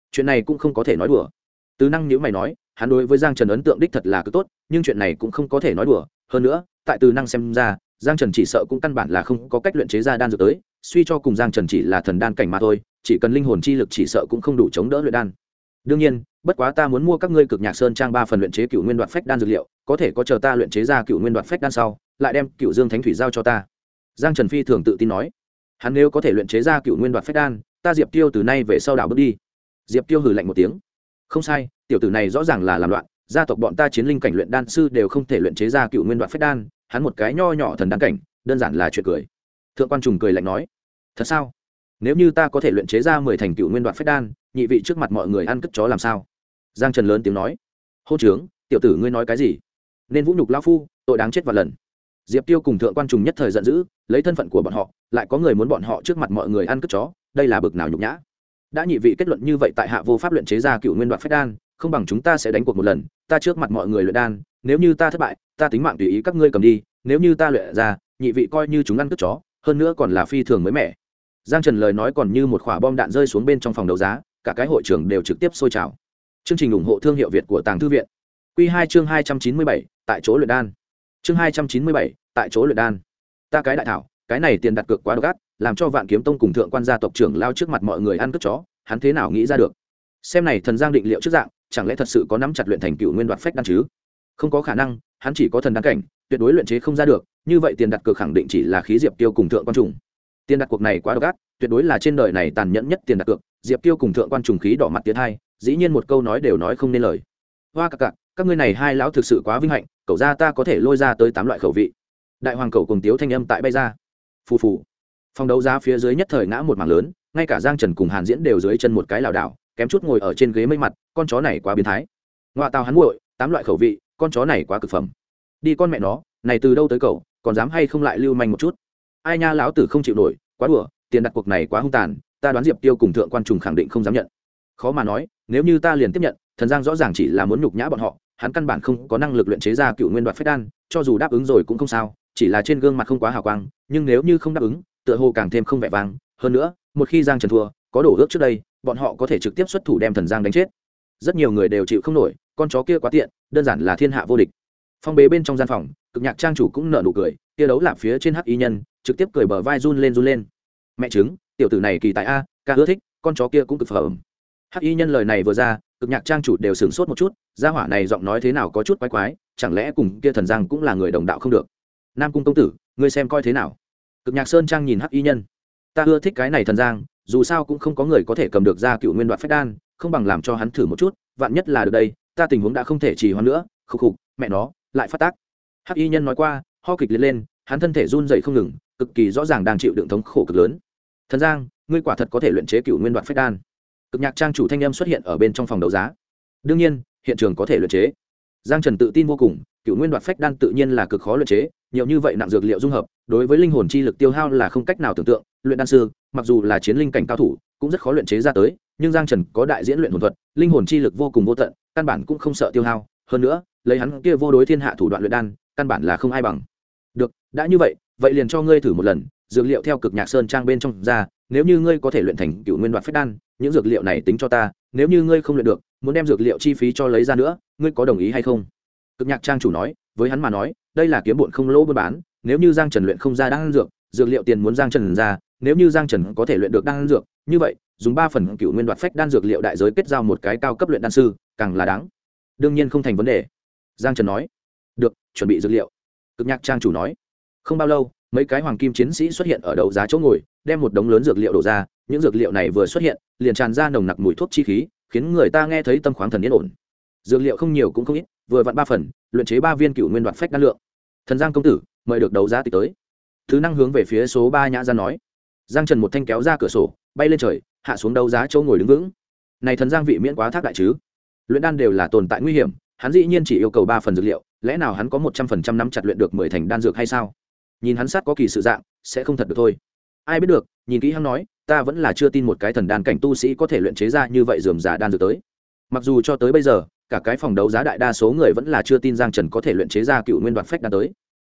chuyện này cũng không có thể nói đùa. Từ Năng nhữ mày nói, hắn đối với Giang Trần ấn tượng đích thật là cứ tốt, nhưng chuyện này cũng không có thể nói đùa. Hơn nữa, tại Từ Năng xem ra, Giang Trần chỉ sợ cũng căn bản là không có cách luyện chế ra đan dược tới, suy cho cùng Giang Trần chỉ là thần đan cảnh mà thôi, chỉ cần linh hồn chi lực chỉ sợ cũng không đủ chống đỡ luyện đan. Đương nhiên, bất quá ta muốn mua các ngươi Cực Nhạc Sơn trang 3 phần luyện chế Cửu Nguyên Đoạt Phách đan dược liệu, có thể có chờ ta luyện chế ra Cửu Nguyên Đoạt Phách đan sau, lại đem Cửu Dương Thánh Thủy giao cho ta. Giang Trần phi thường tự tin nói, hắn nếu có thể luyện chế ra Cửu Nguyên Đoạt Phách đan, ta Diệp Tiêu từ nay về sau đảo bước đi. Diệp Tiêu hừ lạnh một tiếng, không sai, tiểu tử này rõ ràng là làm loạn, gia tộc bọn ta chiến linh cảnh luyện đan sư đều không thể luyện chế ra Cửu Nguyên Đoạt Phách đan, hắn một cái nho nhỏ thần đan cảnh, đơn giản là chuyện cười. Thượng quan Trùng cười lạnh nói, thật sao? Nếu như ta có thể luyện chế ra 10 thành Cửu Nguyên Đoạt Phách đan, nhị vị trước mặt mọi người ăn cất chó làm sao? Giang Trần lớn tiếng nói, hôn trướng, tiểu tử ngươi nói cái gì? Nên vũ nhục lão phu, tội đáng chết vạn lần. Diệp Tiêu cùng Thượng quan Trùng nhất thời giận dữ, lấy thân phận của bọn họ, lại có người muốn bọn họ trước mặt mọi người ăn cất chó, đây là bực nào nhục nhã. Đã nhị vị kết luận như vậy, tại hạ vô pháp luyện chế ra Cửu Nguyên Đoạt Phách đan, không bằng chúng ta sẽ đánh cuộc một lần, ta trước mặt mọi người luyện đan, nếu như ta thất bại, ta tính mạng tùy ý các ngươi cầm đi, nếu như ta luyện ra, nhị vị coi như chúng ăn cất chó, hơn nữa còn là phi thường mới mẻ. Giang Trần lời nói còn như một quả bom đạn rơi xuống bên trong phòng đấu giá, cả cái hội trường đều trực tiếp sôi trào. Chương trình ủng hộ thương hiệu Việt của Tàng Thư viện. Quy 2 chương 297, tại chỗ luyện đan. Chương 297, tại chỗ luyện đan. Ta cái đại thảo, cái này tiền đặt cược quá độc ác, làm cho Vạn Kiếm Tông cùng Thượng quan gia tộc trưởng lao trước mặt mọi người ăn cất chó, hắn thế nào nghĩ ra được? Xem này thần Giang định liệu trước dạng, chẳng lẽ thật sự có nắm chặt luyện thành Cửu Nguyên Đoạt Phách đan chứ? Không có khả năng, hắn chỉ có thần đan cảnh, tuyệt đối luyện chế không ra được, như vậy tiền đặt cược khẳng định chỉ là khí Diệp Tiêu cùng Thượng quan Trùng. Tiền đặt cuộc này quá độc ác, tuyệt đối là trên đời này tàn nhẫn nhất tiền đặt cược, Diệp Tiêu cùng Thượng quan Trùng khí đỏ mặt tiến hai, dĩ nhiên một câu nói đều nói không nên lời. Hoa các ngươi này hai lão thực sự quá vinh hạnh, cậu ra ta có thể lôi ra tới 8 loại khẩu vị. Đại hoàng cậu cùng tiếu thanh âm tại bay ra. Phù phù. Phòng đấu giá phía dưới nhất thời ngã một mảng lớn, ngay cả Giang Trần cùng Hàn Diễn đều dưới chân một cái lảo đảo, kém chút ngồi ở trên ghế mây mặt, con chó này quá biến thái. Ngoại tao hắn muội, 8 loại khẩu vị, con chó này quá cực phẩm. Đi con mẹ nó, này từ đâu tới cậu, còn dám hay không lại lưu manh một chút. Ai nha, lão tử không chịu nổi, quá đùa, tiền đặt cuộc này quá hung tàn, ta đoán Diệp Tiêu cùng Thượng quan Trùng khẳng định không dám nhận. Khó mà nói, nếu như ta liền tiếp nhận, thần Giang rõ ràng chỉ là muốn nhục nhã bọn họ, hắn căn bản không có năng lực luyện chế ra Cửu Nguyên Đoạt Phách đan, cho dù đáp ứng rồi cũng không sao, chỉ là trên gương mặt không quá hào quang, nhưng nếu như không đáp ứng, tựa hồ càng thêm không vẻ vang. Hơn nữa, một khi Giang Trần thua, có đổ ước trước đây, bọn họ có thể trực tiếp xuất thủ đem thần Giang đánh chết. Rất nhiều người đều chịu không nổi, con chó kia quá tiện, đơn giản là thiên hạ vô địch. Phong bế bên trong gian phòng, Cực Nhạc trang chủ cũng nở nụ cười, kia đấu lạp phía trên hắc y nhân, trực tiếp cười bờ vai run lên. Mẹ chứng, tiểu tử này kỳ tài a, ca ưa thích, con chó kia cũng cực phẩm. Hắc y nhân lời này vừa ra, Cực Nhạc trang chủ đều sửng sốt một chút, gia hỏa này giọng nói thế nào có chút quái quái, chẳng lẽ cùng kia thần Giang cũng là người đồng đạo không được? Nam cung công tử, ngươi xem coi thế nào? Cực Nhạc Sơn trang nhìn hắc y nhân, ta ưa thích cái này thần Giang, dù sao cũng không có người có thể cầm được ra Cửu Nguyên Đoạt Phách đan, không bằng làm cho hắn thử một chút, vạn nhất là được đây, ta tình huống đã không thể trì hoãn nữa, khục, mẹ nó, lại phát tác. Hắc y nhân nói qua, ho kịch liệt lên, hắn thân thể run rẩy không ngừng, cực kỳ rõ ràng đang chịu đựng thống khổ cực lớn. Thần Giang, ngươi quả thật có thể luyện chế Cửu Nguyên Đoạt Phách đan. Cực Nhạc trang chủ thanh âm xuất hiện ở bên trong phòng đấu giá. Đương nhiên, hiện trường có thể luyện chế. Giang Trần tự tin vô cùng, Cửu Nguyên Đoạt Phách đan tự nhiên là cực khó luyện chế, nhiều như vậy nặng dược liệu dung hợp, đối với linh hồn chi lực tiêu hao là không cách nào tưởng tượng, luyện đan sư, mặc dù là chiến linh cảnh cao thủ, cũng rất khó luyện chế ra tới, nhưng Giang Trần có đại diễn luyện hồn thuật, linh hồn chi lực vô cùng vô tận, căn bản cũng không sợ tiêu hao, hơn nữa, lấy hắn kia vô đối thiên hạ thủ đoạn luyện đan, căn bản là không ai bằng. Được, đã như vậy, vậy liền cho ngươi thử một lần, dược liệu theo Cực Nhạc Sơn trang bên trong ra, nếu như ngươi có thể luyện thành Cửu Nguyên Đoạt Phách đan, những dược liệu này tính cho ta, nếu như ngươi không luyện được, muốn đem dược liệu chi phí cho lấy ra nữa, ngươi có đồng ý hay không? Cực Nhạc trang chủ nói, với hắn mà nói, đây là kiếm bộn không lỗ buôn bán, nếu như Giang Trần luyện không ra đan dược, dược liệu tiền muốn Giang Trần ra, nếu như Giang Trần có thể luyện được đan dược, như vậy, dùng 3 phần Cửu Nguyên Đoạt Phách đan dược liệu đại giới kết giao một cái cao cấp luyện đan sư, càng là đáng. Đương nhiên không thành vấn đề. Giang Trần nói. Được, chuẩn bị dược liệu. Cực Nhạc trang chủ nói. Không bao lâu, mấy cái hoàng kim chiến sĩ xuất hiện ở đấu giá chỗ ngồi, đem một đống lớn dược liệu đổ ra, những dược liệu này vừa xuất hiện, liền tràn ra nồng nặc mùi thuốc chi khí, khiến người ta nghe thấy tâm khoáng thần yên ổn. Dược liệu không nhiều cũng không ít, vừa vặn 3 phần, luyện chế 3 viên Cửu Nguyên Đoạt Phách đan lượng. Thần Giang công tử, mời được đấu giá tịch tới. Thứ năng hướng về phía số 3 nhã ra nói. Giang Trần một thanh kéo ra cửa sổ, bay lên trời, hạ xuống đấu giá chỗ ngồi đứng vững. Này thần Giang vị miễn quá thác đại chứ? Luyện đan đều là tồn tại nguy hiểm, hắn dĩ nhiên chỉ yêu cầu 3 phần dược liệu, lẽ nào hắn có 100% nắm chặt luyện được 10 thành đan dược hay sao? Nhìn hắn sát có kỳ sự dạng, sẽ không thật được thôi. Ai biết được, nhìn kỹ hắn nói, ta vẫn là chưa tin một cái thần đan cảnh tu sĩ có thể luyện chế ra như vậy rườm rà đan dược tới. Mặc dù cho tới bây giờ, cả cái phòng đấu giá đại đa số người vẫn là chưa tin Giang Trần có thể luyện chế ra Cửu Nguyên Đoạt Phách đan tới.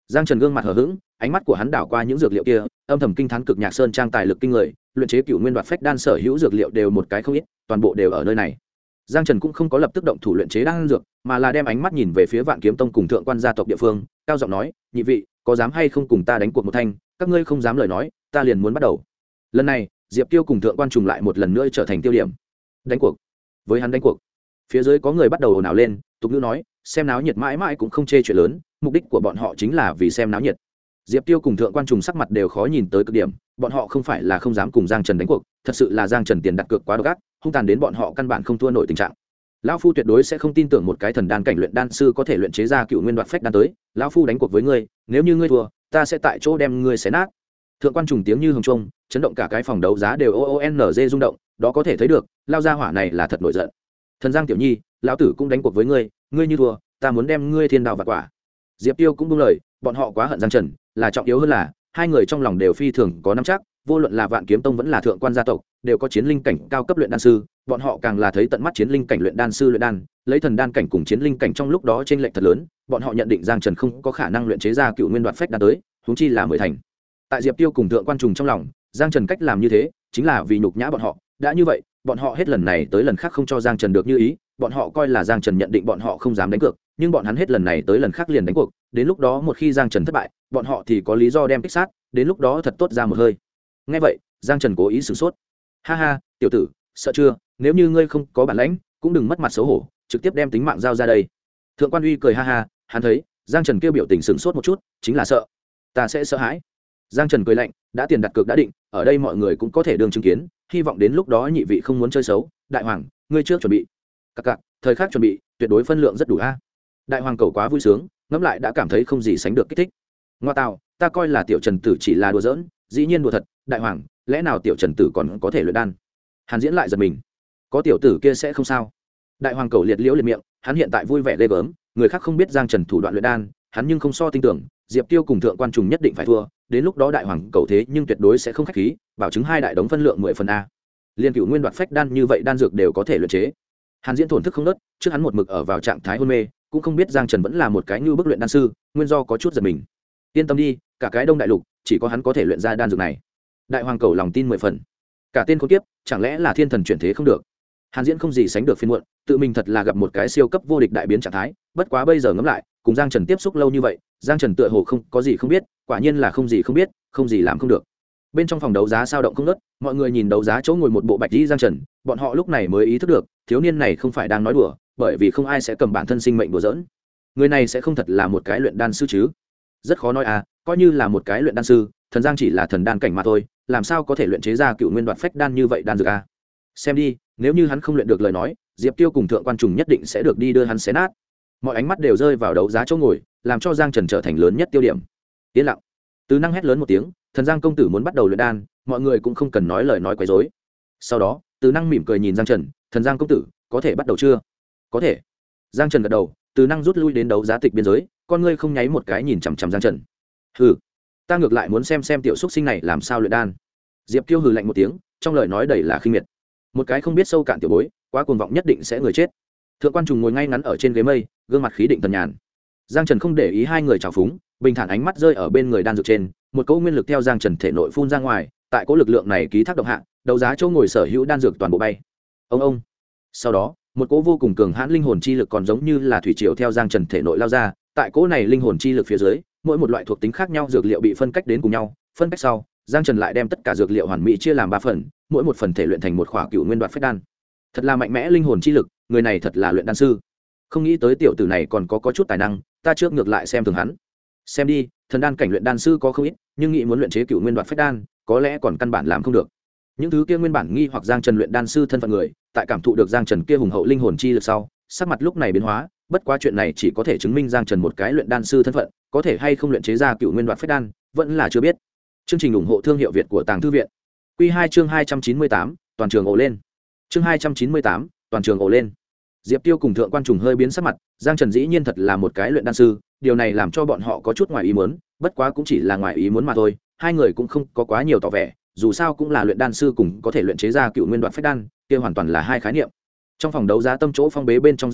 Giang Trần gương mặt hờ hững, ánh mắt của hắn đảo qua những dược liệu kia, âm thầm kinh thán cực nhạc sơn trang tài lực kinh người, luyện chế cựu nguyên đoạt phách đan sở hữu dược liệu đều một cái không ít, toàn bộ đều ở nơi này. Giang Trần cũng không có lập tức động thủ luyện chế đan dược, mà là đem ánh mắt nhìn về phía Vạn Kiếm Tông cùng thượng quan gia tộc địa phương, cao giọng nói, nhị vị, có dám hay không cùng ta đánh cuộc một thanh, các ngươi không dám lời nói, ta liền muốn bắt đầu. Lần này, Diệp Tiêu cùng thượng quan trùng lại một lần nữa trở thành tiêu điểm. Đánh cuộc? Với hắn đánh cuộc? Phía dưới có người bắt đầu ồn ào lên, tục ngữ nói, xem náo nhiệt mãi mãi cũng không chê chuyện lớn, mục đích của bọn họ chính là vì xem náo nhiệt. Diệp Tiêu cùng thượng quan trùng sắc mặt đều khó nhìn tới cực điểm, bọn họ không phải là không dám cùng Giang Trần đánh cuộc, thật sự là Giang Trần tiền đặt cược quá độc ác, hung tàn đến bọn họ căn bản không thua nổi tình trạng. Lão phu tuyệt đối sẽ không tin tưởng một cái thần đan cảnh luyện đan sư có thể luyện chế ra cựu nguyên đoạt phách đan tới, lão phu đánh cuộc với ngươi, nếu như ngươi thua, ta sẽ tại chỗ đem ngươi xé nát. Thượng quan trùng tiếng như hồng trung, chấn động cả cái phòng đấu giá đều OONG rung động, đó có thể thấy được, lao gia hỏa này là thật nổi giận. Thần Giang tiểu nhi, lão tử cũng đánh cuộc với ngươi, ngươi như thua, ta muốn đem ngươi thiên đao vạn quả. Diệp Tiêu cũng buông lời, bọn họ quá hận Giang Trần, là trọng yếu hơn là hai người trong lòng đều phi thường có nắm chắc, vô luận là Vạn Kiếm Tông vẫn là thượng quan gia tộc, đều có chiến linh cảnh cao cấp luyện đan sư, bọn họ càng là thấy tận mắt chiến linh cảnh luyện đan sư luyện đan, lấy thần đan cảnh cùng chiến linh cảnh trong lúc đó chênh lệch thật lớn, bọn họ nhận định Giang Trần không có khả năng luyện chế ra cựu nguyên đoạt phách đan tới, huống chi là 10 thành. Tại Diệp Tiêu cùng thượng quan trùng trong lòng, Giang Trần cách làm như thế, chính là vì nhục nhã bọn họ, đã như vậy, bọn họ hết lần này tới lần khác không cho Giang Trần được như ý, bọn họ coi là Giang Trần nhận định bọn họ không dám đánh cược, nhưng bọn hắn hết lần này tới lần khác liền đánh cuộc, đến lúc đó một khi Giang Trần thất bại, bọn họ thì có lý do đem kích sát, đến lúc đó thật tốt ra một hơi. Nghe vậy, Giang Trần cố ý sửng sốt. Ha ha, tiểu tử, sợ chưa, nếu như ngươi không có bản lãnh, cũng đừng mất mặt xấu hổ, trực tiếp đem tính mạng giao ra đây. Thượng quan Uy cười ha ha, hắn thấy Giang Trần kêu biểu tình sửng sốt một chút, chính là sợ. Ta sẽ sợ hãi. Giang Trần cười lạnh, đã tiền đặt cược đã định, ở đây mọi người cũng có thể đương chứng kiến, hy vọng đến lúc đó nhị vị không muốn chơi xấu, đại hoàng, ngươi trước chuẩn bị. Các cặc, thời khắc chuẩn bị, tuyệt đối phân lượng rất đủ a. Đại hoàng cầu quá vui sướng, ngẫm lại đã cảm thấy không gì sánh được kích thích. Ngoa tạo, ta coi là tiểu Trần tử chỉ là đùa giỡn, dĩ nhiên đùa thật, đại hoàng, lẽ nào tiểu Trần tử còn có thể luyện đan? Hàn Diễn lại giật mình, có tiểu tử kia sẽ không sao. Đại hoàng cầu liệt liễu liệt miệng, hắn hiện tại vui vẻ ghê gớm, người khác không biết Giang Trần thủ đoạn luyện đan, hắn nhưng không so tin tưởng, Diệp Tiêu cùng thượng quan trùng nhất định phải thua, đến lúc đó đại hoàng cầu thế nhưng tuyệt đối sẽ không khách khí, bảo chứng hai đại đống phân lượng 10 phần a. Liên cựu nguyên đoạt phách đan như vậy đan dược đều có thể luyện chế. Hàn Diễn thổn thức không nớt, trước hắn một mực ở vào trạng thái hôn mê, cũng không biết Giang Trần vẫn là một cái như bức luyện đan sư, nguyên do có chút giật mình. Yên tâm đi, cả cái Đông Đại Lục chỉ có hắn có thể luyện ra đan dược này. Đại hoàng cầu lòng tin 10 phần. Cả tên khốn kiếp, chẳng lẽ là thiên thần chuyển thế không được? Hàn Diễn không gì sánh được phiền muộn, tự mình thật là gặp một cái siêu cấp vô địch đại biến trạng thái, bất quá bây giờ ngẫm lại, cùng Giang Trần tiếp xúc lâu như vậy, Giang Trần tựa hồ không có gì không biết, quả nhiên là không gì không biết, không gì làm không được. Bên trong phòng đấu giá sao động không ngớt, mọi người nhìn đấu giá chỗ ngồi một bộ bạch y Giang Trần, bọn họ lúc này mới ý thức được, thiếu niên này không phải đang nói đùa, bởi vì không ai sẽ cầm bản thân sinh mệnh đùa giỡn. Người này sẽ không thật là một cái luyện đan sư chứ? Rất khó nói à, coi như là một cái luyện đan sư, thần Giang chỉ là thần đan cảnh mà thôi, làm sao có thể luyện chế ra cựu nguyên đoạt phách đan như vậy đan dược à? Xem đi, nếu như hắn không luyện được lời nói, Diệp Tiêu cùng thượng quan trùng nhất định sẽ được đi đưa hắn xé nát. Mọi ánh mắt đều rơi vào đấu giá chỗ ngồi, làm cho Giang Trần trở thành lớn nhất tiêu điểm. Yên lặng. Từ năng hét lớn một tiếng, thần Giang công tử muốn bắt đầu luyện đan, mọi người cũng không cần nói lời nói quấy rối. Sau đó, Từ năng mỉm cười nhìn Giang Trần, thần Giang công tử, có thể bắt đầu chưa? Có thể. Giang Trần gật đầu, Từ năng rút lui đến đấu giá tịch biên giới, con ngươi không nháy một cái nhìn chằm chằm Giang Trần. Hừ, ta ngược lại muốn xem tiểu xúc sinh này làm sao luyện đan. Diệp Tiêu hừ lạnh một tiếng, trong lời nói đầy là khinh miệt. Một cái không biết sâu cạn tiểu bối, quá cuồng vọng nhất định sẽ người chết. Thượng quan trùng ngồi ngay ngắn ở trên ghế mây, gương mặt khí định thần nhàn. Giang Trần không để ý hai người trào phúng, bình thản ánh mắt rơi ở bên người đan dược trên, một cỗ nguyên lực theo Giang Trần thể nội phun ra ngoài, tại cỗ lực lượng này ký thác động hạ, đấu giá chỗ ngồi sở hữu đan dược toàn bộ bay. Ông. Sau đó, một cỗ vô cùng cường hãn linh hồn chi lực còn giống như là thủy triều theo Giang Trần thể nội lao ra, tại cỗ này linh hồn chi lực phía dưới, mỗi một loại thuộc tính khác nhau dược liệu bị phân cách đến cùng nhau, phân cách sau, Giang Trần lại đem tất cả dược liệu hoàn mỹ chia làm 3 phần, mỗi một phần thể luyện thành một khỏa cựu nguyên đoạt phách đan. Thật là mạnh mẽ linh hồn chi lực, người này thật là luyện đan sư. Không nghĩ tới tiểu tử này còn có chút tài năng, ta trước ngược lại xem thường hắn. Xem đi, thần đan cảnh luyện đan sư có không ít, nhưng nghĩ muốn luyện chế cựu nguyên đoạt phách đan, có lẽ còn căn bản làm không được. Những thứ kia nguyên bản nghi hoặc Giang Trần luyện đan sư thân phận người, tại cảm thụ được Giang Trần kia hùng hậu linh hồn chi lực sau, sắc mặt lúc này biến hóa, bất quá chuyện này chỉ có thể chứng minh Giang Trần một cái luyện đan sư thân phận, có thể hay không luyện chế ra cựu nguyên đoạt phách đan, vẫn là chưa biết. Chương trình ủng hộ thương hiệu Việt của Tàng Thư viện. Quy 2 chương 298, toàn trường ồ lên. Chương 298, toàn trường ồ lên. Diệp Tiêu cùng thượng quan trùng hơi biến sắc mặt, Giang Trần dĩ nhiên thật là một cái luyện đan sư, điều này làm cho bọn họ có chút ngoài ý muốn, bất quá cũng chỉ là ngoài ý muốn mà thôi, hai người cũng không có quá nhiều tỏ vẻ, dù sao cũng là luyện đan sư cùng có thể luyện chế ra cựu nguyên đoạt phách đan, kia hoàn toàn là hai khái niệm. Trong phòng đấu giá tâm chỗ phong bế bên trong gian phòng,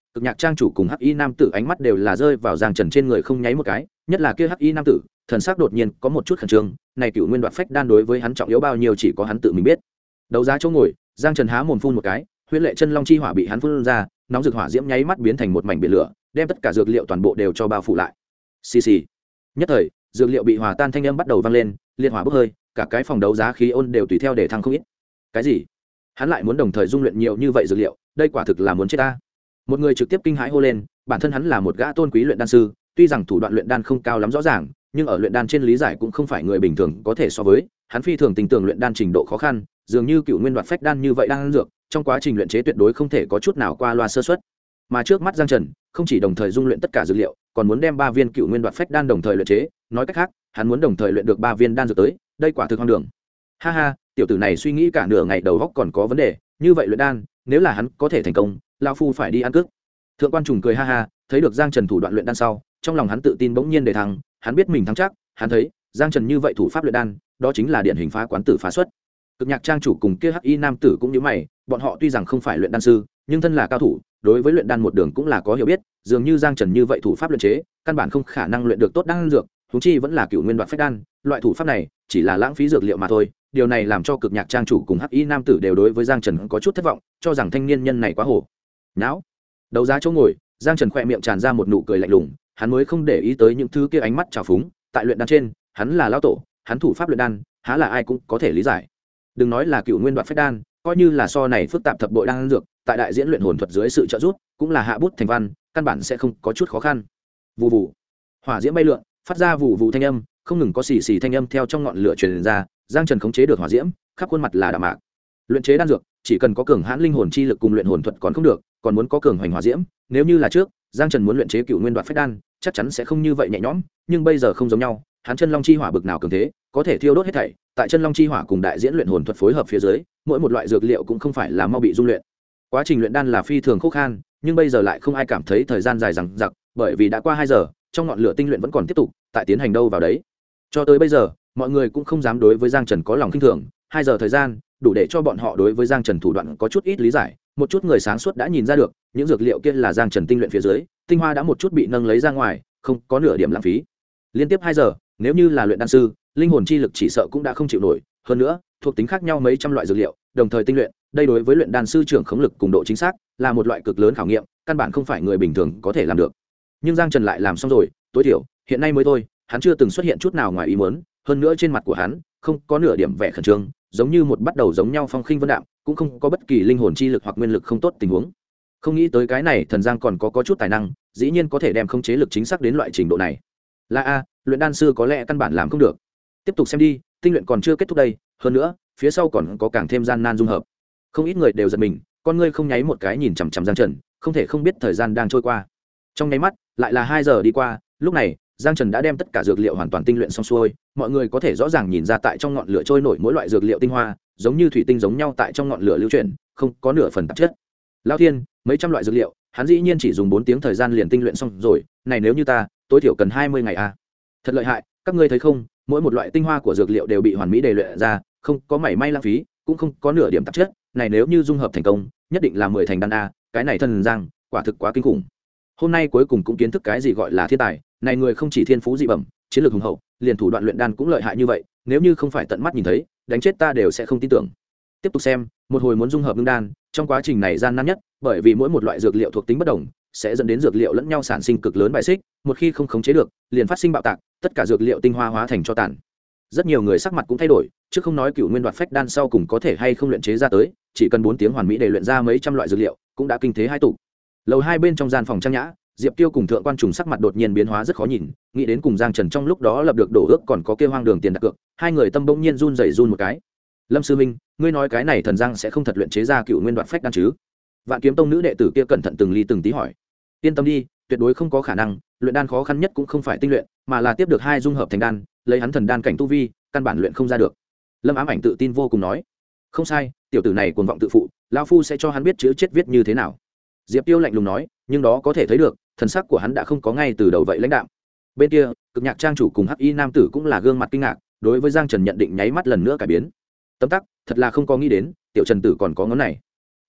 Cực nhạc trang chủ cùng hắc y nam tử ánh mắt đều là rơi vào Giang Trần trên người không nháy một cái, nhất là kia hắc y nam tử thần sắc đột nhiên có một chút khẩn trương, này cựu nguyên đoạt phách đan đối với hắn trọng yếu bao nhiêu chỉ có hắn tự mình biết. Đấu giá chỗ ngồi, Giang Trần há mồm phun một cái, huyễn lệ chân long chi hỏa bị hắn phun ra, nóng rực hỏa diễm nháy mắt biến thành một mảnh biển lửa, đem tất cả dược liệu toàn bộ đều cho bao phủ lại. Xì xì. Nhất thời, dược liệu bị hòa tan thanh âm bắt đầu vang lên, liên hỏa bốc hơi, cả cái phòng đấu giá khí ôn đều tùy theo để thăng không ít. Cái gì? Hắn lại muốn đồng thời dung luyện nhiều như vậy dược liệu, đây quả thực là muốn chết ta. Một người trực tiếp kinh hãi hô lên, bản thân hắn là một gã tôn quý luyện đan sư, tuy rằng thủ đoạn luyện đan không cao lắm rõ ràng, nhưng ở luyện đan trên lý giải cũng không phải người bình thường có thể so với. Hắn phi thường tình tưởng luyện đan trình độ khó khăn, dường như cựu nguyên đoạt phách đan như vậy đan dược, trong quá trình luyện chế tuyệt đối không thể có chút nào qua loa sơ suất. Mà trước mắt Giang Trần, không chỉ đồng thời dung luyện tất cả dược liệu, còn muốn đem 3 viên cựu nguyên đoạt phách đan đồng thời luyện chế, nói cách khác, hắn muốn đồng thời luyện được 3 viên đan dược tới, đây quả thực hoang đường. Ha ha, tiểu tử này suy nghĩ cả nửa ngày đầu óc còn có vấn đề, như vậy luyện đan, nếu là hắn có thể thành công, lão phu phải đi ăn cước. Thượng quan Trùng cười ha ha, thấy được Giang Trần thủ đoạn luyện đan sau, trong lòng hắn tự tin bỗng nhiên để thắng, hắn biết mình thắng chắc, hắn thấy, Giang Trần như vậy thủ pháp luyện đan, đó chính là điển hình phá quán tử phá xuất. Cực nhạc trang chủ cùng kia hắc y nam tử cũng như mày, bọn họ tuy rằng không phải luyện đan sư, nhưng thân là cao thủ, đối với luyện đan một đường cũng là có hiểu biết, dường như Giang Trần như vậy thủ pháp luyện chế, căn bản không khả năng luyện được tốt đan dược, huống chi vẫn là cựu nguyên đoạt phách đan, loại thủ pháp này chỉ là lãng phí dược liệu mà thôi. Điều này làm cho cực nhạc trang chủ cùng hắc y nam tử đều đối với Giang Trần có chút thất vọng, cho rằng thanh niên nhân này quá hổ não. Đấu giá chỗ ngồi, Giang Trần khỏe miệng tràn ra một nụ cười lạnh lùng, hắn mới không để ý tới những thứ kia ánh mắt trào phúng, tại luyện đan trên, hắn là lão tổ, hắn thủ pháp luyện đan, há là ai cũng có thể lý giải. Đừng nói là cựu nguyên đoạt phách đan, coi như là so này phức tạp thập bội đan dược, tại đại diễn luyện hồn thuật dưới sự trợ giúp, cũng là hạ bút thành văn, căn bản sẽ không có chút khó khăn. Vù vù, hỏa diễm bay lượn, phát ra vù vù thanh âm, không ngừng có xì xì thanh âm theo trong ngọn lửa truyền ra. Giang Trần khống chế được hỏa diễm, khắp khuôn mặt là đạm mạc. Luyện chế đan dược, chỉ cần có cường hãn linh hồn chi lực cùng luyện hồn thuật còn không được, còn muốn có cường hoành hỏa diễm. Nếu như là trước, Giang Trần muốn luyện chế cựu nguyên đoạt phách đan, chắc chắn sẽ không như vậy nhẹ nhõm, nhưng bây giờ không giống nhau, hắn chân long chi hỏa bực nào cường thế, có thể thiêu đốt hết thảy, tại chân long chi hỏa cùng đại diễn luyện hồn thuật phối hợp phía dưới, mỗi một loại dược liệu cũng không phải là mau bị dung luyện. Quá trình luyện đan là phi thường khó khăn, nhưng bây giờ lại không ai cảm thấy thời gian dài dằng dặc, bởi vì đã qua 2 giờ, trong ngọn lửa tinh luyện vẫn còn tiếp tục, tại tiến hành đâu vào đấy. Cho tới bây giờ, mọi người cũng không dám đối với Giang Trần có lòng khinh thường, 2 giờ thời gian, đủ để cho bọn họ đối với Giang Trần thủ đoạn có chút ít lý giải, một chút người sáng suốt đã nhìn ra được, những dược liệu kia là Giang Trần tinh luyện phía dưới, tinh hoa đã một chút bị nâng lấy ra ngoài, không có nửa điểm lãng phí. Liên tiếp 2 giờ, nếu như là luyện đan sư, linh hồn chi lực chỉ sợ cũng đã không chịu nổi, hơn nữa, thuộc tính khác nhau mấy trăm loại dược liệu, đồng thời tinh luyện, đây đối với luyện đan sư trưởng khống lực cùng độ chính xác, là một loại cực lớn khảo nghiệm, căn bản không phải người bình thường có thể làm được. Nhưng Giang Trần lại làm xong rồi, tối thiểu, hiện nay mới thôi, hắn chưa từng xuất hiện chút nào ngoài ý muốn, hơn nữa trên mặt của hắn không có nửa điểm vẻ khẩn trương, giống như một bắt đầu giống nhau phong khinh vân đạm, cũng không có bất kỳ linh hồn chi lực hoặc nguyên lực không tốt tình huống. Không nghĩ tới cái này thần Giang còn có chút tài năng, dĩ nhiên có thể đem khống chế lực chính xác đến loại trình độ này. Là a, luyện đan sư có lẽ căn bản làm không được. Tiếp tục xem đi, tinh luyện còn chưa kết thúc đây, hơn nữa, phía sau còn có càng thêm gian nan dung hợp. Không ít người đều giật mình, con ngươi không nháy một cái nhìn chằm chằm Giang Trần, không thể không biết thời gian đang trôi qua. Trong nháy mắt, lại là 2 giờ đi qua, lúc này, Giang Trần đã đem tất cả dược liệu hoàn toàn tinh luyện xong xuôi, mọi người có thể rõ ràng nhìn ra tại trong ngọn lửa trôi nổi mỗi loại dược liệu tinh hoa, giống như thủy tinh giống nhau tại trong ngọn lửa lưu chuyển, không có nửa phần tạp chất. Lão Thiên, mấy trăm loại dược liệu, hắn dĩ nhiên chỉ dùng 4 tiếng thời gian liền tinh luyện xong rồi, này nếu như ta, tối thiểu cần 20 ngày a. Thật lợi hại, các ngươi thấy không, mỗi một loại tinh hoa của dược liệu đều bị hoàn mỹ đề luyện ra, không có mảy may lãng phí, cũng không có nửa điểm tạp chất, này nếu như dung hợp thành công, nhất định là 10 thành đan a, cái này thần Giang, quả thực quá kinh khủng. Hôm nay cuối cùng cũng kiến thức cái gì gọi là thiên tài, này người không chỉ thiên phú dị bẩm, chiến lược hùng hậu, liền thủ đoạn luyện đan cũng lợi hại như vậy, nếu như không phải tận mắt nhìn thấy, đánh chết ta đều sẽ không tin tưởng. Tiếp tục xem, một hồi muốn dung hợp ngưng đan, trong quá trình này gian nan nhất, bởi vì mỗi một loại dược liệu thuộc tính bất đồng, sẽ dẫn đến dược liệu lẫn nhau sản sinh cực lớn bài xích, một khi không khống chế được, liền phát sinh bạo tạc, tất cả dược liệu tinh hoa hóa thành cho tàn. Rất nhiều người sắc mặt cũng thay đổi, chứ không nói cựu nguyên đoạt phách đan sau cùng có thể hay không luyện chế ra tới, chỉ cần 4 tiếng hoàn mỹ để luyện ra mấy trăm loại dược liệu, cũng đã kinh thế hai tụ. Lầu 2 bên trong gian phòng trang nhã, Diệp Tiêu cùng Thượng quan Trùng sắc mặt đột nhiên biến hóa rất khó nhìn, nghĩ đến cùng Giang Trần trong lúc đó lập được đổ ước còn có kêu hoang đường tiền đặt cược, hai người tâm bỗng nhiên run rẩy run một cái. Lâm sư minh, ngươi nói cái này thần Giang sẽ không thật luyện chế ra cựu nguyên đoạt phách đan chứ? Vạn Kiếm Tông nữ đệ tử kia cẩn thận từng ly từng tí hỏi. Yên tâm đi, tuyệt đối không có khả năng, luyện đan khó khăn nhất cũng không phải tinh luyện, mà là tiếp được 2 dung hợp thành đan, lấy hắn thần đan cảnh tu vi, căn bản luyện không ra được. Lâm Ám Ảnh tự tin vô cùng nói. Không sai, tiểu tử này cuồng vọng tự phụ, lão phu sẽ cho hắn biết chữ chết viết như thế nào. Diệp Tiêu lạnh lùng nói, nhưng đó có thể thấy được, thần sắc của hắn đã không có ngay từ đầu vậy lãnh đạm. Bên kia, Cực Nhạc trang chủ cùng Hắc Y nam tử cũng là gương mặt kinh ngạc, đối với Giang Trần nhận định nháy mắt lần nữa cải biến. Tấm tắc, thật là không có nghĩ đến, tiểu Trần tử còn có ngón này.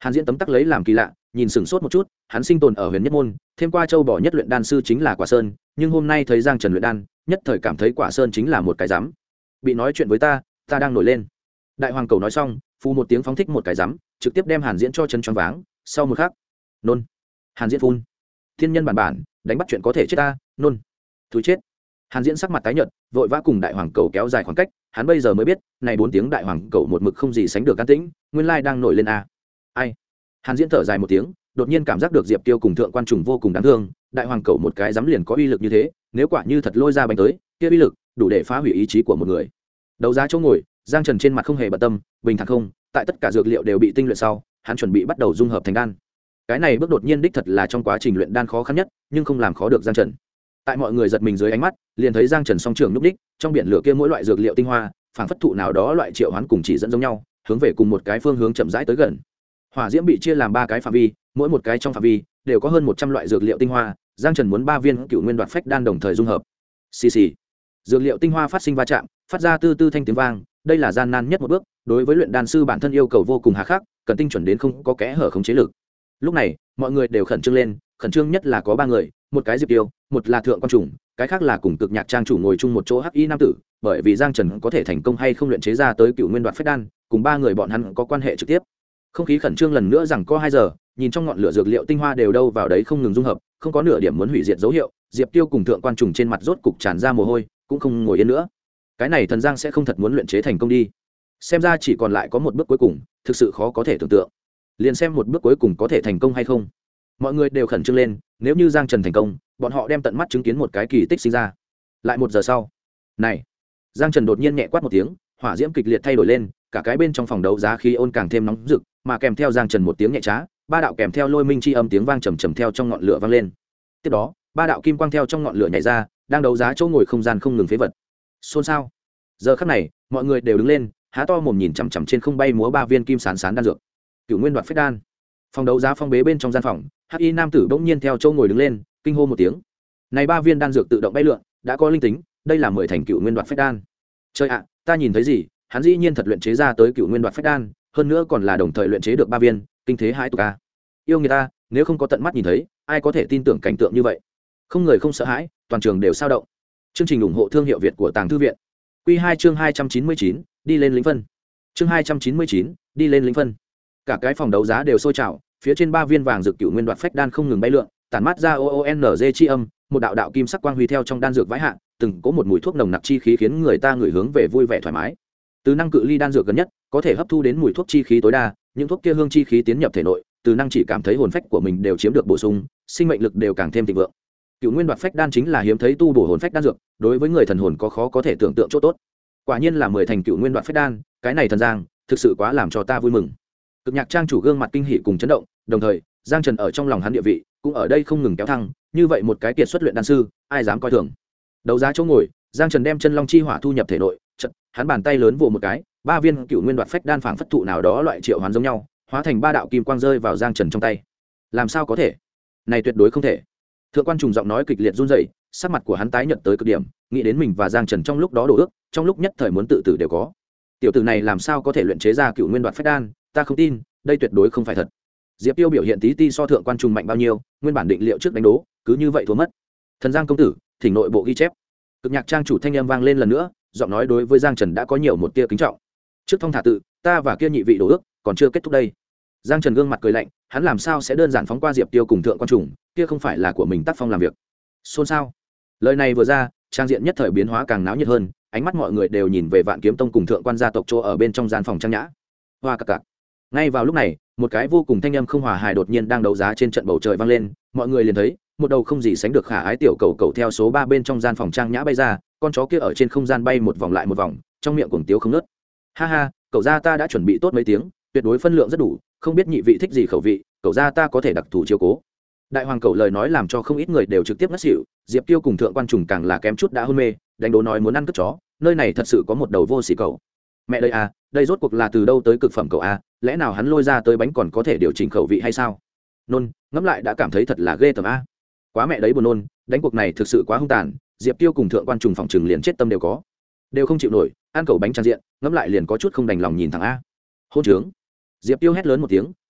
Hàn Diễn tấm tắc lấy làm kỳ lạ, nhìn sửng sốt một chút, hắn sinh tồn ở Huyền Nhất môn, thêm qua châu bỏ nhất luyện đan sư chính là Quả Sơn, nhưng hôm nay thấy Giang Trần luyện đan, nhất thời cảm thấy Quả Sơn chính là một cái rắm. Bị nói chuyện với ta đang nổi lên. Đại hoàng cầu nói xong, phu một tiếng phóng thích một cái rắm, trực tiếp đem Hàn Diễn cho chân choáng váng, sau một khắc, nôn. Hàn Diễn phun. Thiên nhân bản, đánh bắt chuyện có thể chết ta, nôn. Thú chết. Hàn Diễn sắc mặt tái nhợt, vội vã cùng đại hoàng cầu kéo dài khoảng cách, hắn bây giờ mới biết, này 4 tiếng đại hoàng cầu một mực không gì sánh được can tĩnh, nguyên lai đang nổi lên a. Ai? Hàn Diễn thở dài một tiếng, đột nhiên cảm giác được Diệp Tiêu cùng thượng quan trùng vô cùng đáng thương, đại hoàng cầu một cái dám liền có uy lực như thế, nếu quả như thật lôi ra bánh tới, kia uy lực đủ để phá hủy ý chí của một người. Đấu giá chỗ ngồi, Giang Trần trên mặt không hề bận tâm, bình thản không, tại tất cả dược liệu đều bị tinh luyện sau, hắn chuẩn bị bắt đầu dung hợp thành đan. Cái này bước đột nhiên đích thật là trong quá trình luyện đan khó khăn nhất, nhưng không làm khó được Giang Trần. Tại mọi người giật mình dưới ánh mắt, liền thấy Giang Trần song trường núp đích, trong biển lửa kia mỗi loại dược liệu tinh hoa, phảng phất thụ nào đó loại triệu hoán cùng chỉ dẫn giống nhau, hướng về cùng một cái phương hướng chậm rãi tới gần. Hỏa diễm bị chia làm 3 cái phạm vi, mỗi một cái trong phạm vi đều có hơn 100 loại dược liệu tinh hoa, Giang Trần muốn 3 viên Cựu Nguyên Đoạt Phách đan đồng thời dung hợp. Xì xì. Dược liệu tinh hoa phát sinh va chạm, phát ra tư tư thanh tiếng vang, đây là gian nan nhất một bước, đối với luyện đan sư bản thân yêu cầu vô cùng hà khắc, cần tinh chuẩn đến không có kẽ hở khống chế lực. Lúc này, mọi người đều khẩn trương lên, khẩn trương nhất là có 3 người, một cái Diệp Tiêu, một là Thượng Quan Trùng, cái khác là cùng Cực Nhạc trang chủ ngồi chung một chỗ hắc y nam tử, bởi vì Giang Trần có thể thành công hay không luyện chế ra tới Cựu Nguyên Đoạt Phách đan, cùng 3 người bọn hắn có quan hệ trực tiếp. Không khí khẩn trương lần nữa rằng có 2 giờ, nhìn trong ngọn lửa dược liệu tinh hoa đều đâu vào đấy không ngừng dung hợp, không có nửa điểm muốn hủy diệt dấu hiệu, Diệp Tiêu cùng Thượng Quan Trùng trên mặt rốt cục tràn ra mồ hôi, cũng không ngồi yên nữa. Cái này thần Giang sẽ không thật muốn luyện chế thành công đi. Xem ra chỉ còn lại có một bước cuối cùng, thực sự khó có thể tưởng tượng. Liền xem một bước cuối cùng có thể thành công hay không. Mọi người đều khẩn trương lên, nếu như Giang Trần thành công, bọn họ đem tận mắt chứng kiến một cái kỳ tích sinh ra. Lại 1 giờ sau, này, Giang Trần đột nhiên nhẹ quát một tiếng, hỏa diễm kịch liệt thay đổi lên, cả cái bên trong phòng đấu giá khí ôn càng thêm nóng rực, mà kèm theo Giang Trần một tiếng nhẹ trá, 3 đạo kèm theo lôi minh chi âm tiếng vang trầm trầm theo trong ngọn lửa vang lên. Tiếp đó, 3 đạo kim quang theo trong ngọn lửa nhảy ra, đang đấu giá chỗ ngồi không gian không ngừng phế vật. Xôn xao. Giờ khắc này, mọi người đều đứng lên, há to mồm nhìn chằm chằm trên không bay múa 3 viên kim sán sán đan dược. Cựu Nguyên Đoạt Phách đan. Phòng đấu giá phong bế bên trong gian phòng, hắc y nam tử bỗng nhiên theo chỗ ngồi đứng lên, kinh hô một tiếng. Này 3 viên đan dược tự động bay lượn, đã có linh tính, đây là 10 thành Cựu Nguyên Đoạt Phách đan. Trời ạ, ta nhìn thấy gì? Hắn dĩ nhiên thật luyện chế ra tới Cựu Nguyên Đoạt Phách đan, hơn nữa còn là đồng thời luyện chế được 3 viên, kinh thế hãi tục a. Yêu người ta, nếu không có tận mắt nhìn thấy, ai có thể tin tưởng cảnh tượng như vậy? Không người không sợ hãi, toàn trường đều sao động. Chương trình ủng hộ thương hiệu Việt của Tàng Thư viện. Quy 2 chương 299, đi lên lĩnh phân. Chương 299, đi lên lĩnh phân. Cả cái phòng đấu giá đều sôi trào, phía trên 3 viên vàng dược Cựu Nguyên Đoạt Phách đan không ngừng bay lượn, tản mát ra OONZ chi âm, một đạo đạo kim sắc quang huy theo trong đan dược vãi hạ, từng có một mùi thuốc nồng nặc chi khí khiến người ta ngửi hướng về vui vẻ thoải mái. Từ năng cự ly đan dược gần nhất, có thể hấp thu đến mùi thuốc chi khí tối đa, những thuốc kia hương chi khí tiến nhập thể nội, từ năng chỉ cảm thấy hồn phách của mình đều chiếm được bổ sung, sinh mệnh lực đều càng thêm thịnh vượng. Cựu Nguyên Đoạt Phách đan chính là hiếm thấy tu bổ hồn phách đan dược, đối với người thần hồn có khó có thể tưởng tượng chỗ tốt. Quả nhiên là 10 thành Cựu Nguyên Đoạt Phách đan, cái này thần Giang, thực sự quá làm cho ta vui mừng. Cực Nhạc trang chủ gương mặt kinh hỉ cùng chấn động, đồng thời, Giang Trần ở trong lòng hắn địa vị, cũng ở đây không ngừng kéo thăng, như vậy một cái kiệt xuất luyện đan sư, ai dám coi thường. Đấu giá chỗ ngồi, Giang Trần đem chân long chi hỏa thu nhập thể nội, chợt, hắn bàn tay lớn vồ một cái, 3 viên Cựu Nguyên Đoạt Phách đan phảng phất thụ nào đó loại triệu hoán giống nhau, hóa thành 3 đạo kim quang rơi vào Giang Trần trong tay. Làm sao có thể? Này tuyệt đối không thể. Thượng Quan Trùng giọng nói kịch liệt run rẩy, sắc mặt của hắn tái nhợt tới cực điểm, nghĩ đến mình và Giang Trần trong lúc đó đổ ước, trong lúc nhất thời muốn tự tử đều có. Tiểu tử này làm sao có thể luyện chế ra Cựu Nguyên Đoạt Phách đan, ta không tin, đây tuyệt đối không phải thật. Diệp Tiêu biểu hiện tí ti so Thượng Quan Trùng mạnh bao nhiêu, nguyên bản định liệu trước đánh đố, cứ như vậy thua mất. Thần Giang công tử, thỉnh nội bộ ghi chép. Cực Nhạc trang chủ thanh âm vang lên lần nữa, giọng nói đối với Giang Trần đã có nhiều một tia kính trọng. Trước thông thả tự, ta và kia nhị vị đổ ước, còn chưa kết thúc đây. Giang Trần gương mặt cười lạnh, hắn làm sao sẽ đơn giản phóng qua Diệp Tiêu cùng Thượng Quan Trùng, kia không phải là của mình tác phong làm việc. Xôn xao. Lời này vừa ra, trang diện nhất thời biến hóa càng náo nhiệt hơn, ánh mắt mọi người đều nhìn về Vạn Kiếm Tông cùng Thượng Quan gia tộc chỗ ở bên trong gian phòng trang nhã. Hoa cặc cặc. Ngay vào lúc này, một cái vô cùng thanh âm không hòa hài đột nhiên đang đấu giá trên trận bầu trời vang lên, mọi người liền thấy, một đầu không gì sánh được khả ái tiểu cầu cầu theo số 3 bên trong gian phòng trang nhã bay ra, con chó kia ở trên không gian bay một vòng lại một vòng, trong miệng cuồng tiếu không ngớt. Ha ha, cậu gia ta đã chuẩn bị tốt mấy tiếng, tuyệt đối phân lượng rất đủ, không biết nhị vị thích gì khẩu vị, cậu gia ta có thể đặc thù chiếu cố. Đại hoàng cậu lời nói làm cho không ít người đều trực tiếp ngất xỉu, Diệp Tiêu cùng Thượng Quan Trùng càng là kém chút đã hôn mê, đánh đố nói muốn ăn cất chó, nơi này thật sự có một đầu vô sỉ cậu. Mẹ đây à, đây rốt cuộc là từ đâu tới cực phẩm cậu à, lẽ nào hắn lôi ra tới bánh còn có thể điều chỉnh khẩu vị hay sao? Nôn, ngẫm lại đã cảm thấy thật là ghê tởm a. Quá mẹ đấy buồn nôn, đánh cuộc này thực sự quá hung tàn, Diệp Tiêu cùng Thượng Quan Trùng phòng trừng liền chết tâm đều có. Đều không chịu nổi, ăn cậu bánh trang diện, ngẫm lại liền có chút không đành lòng nhìn thẳng a. Hôn trướng. Diệp Tiêu hét lớn một tiếng,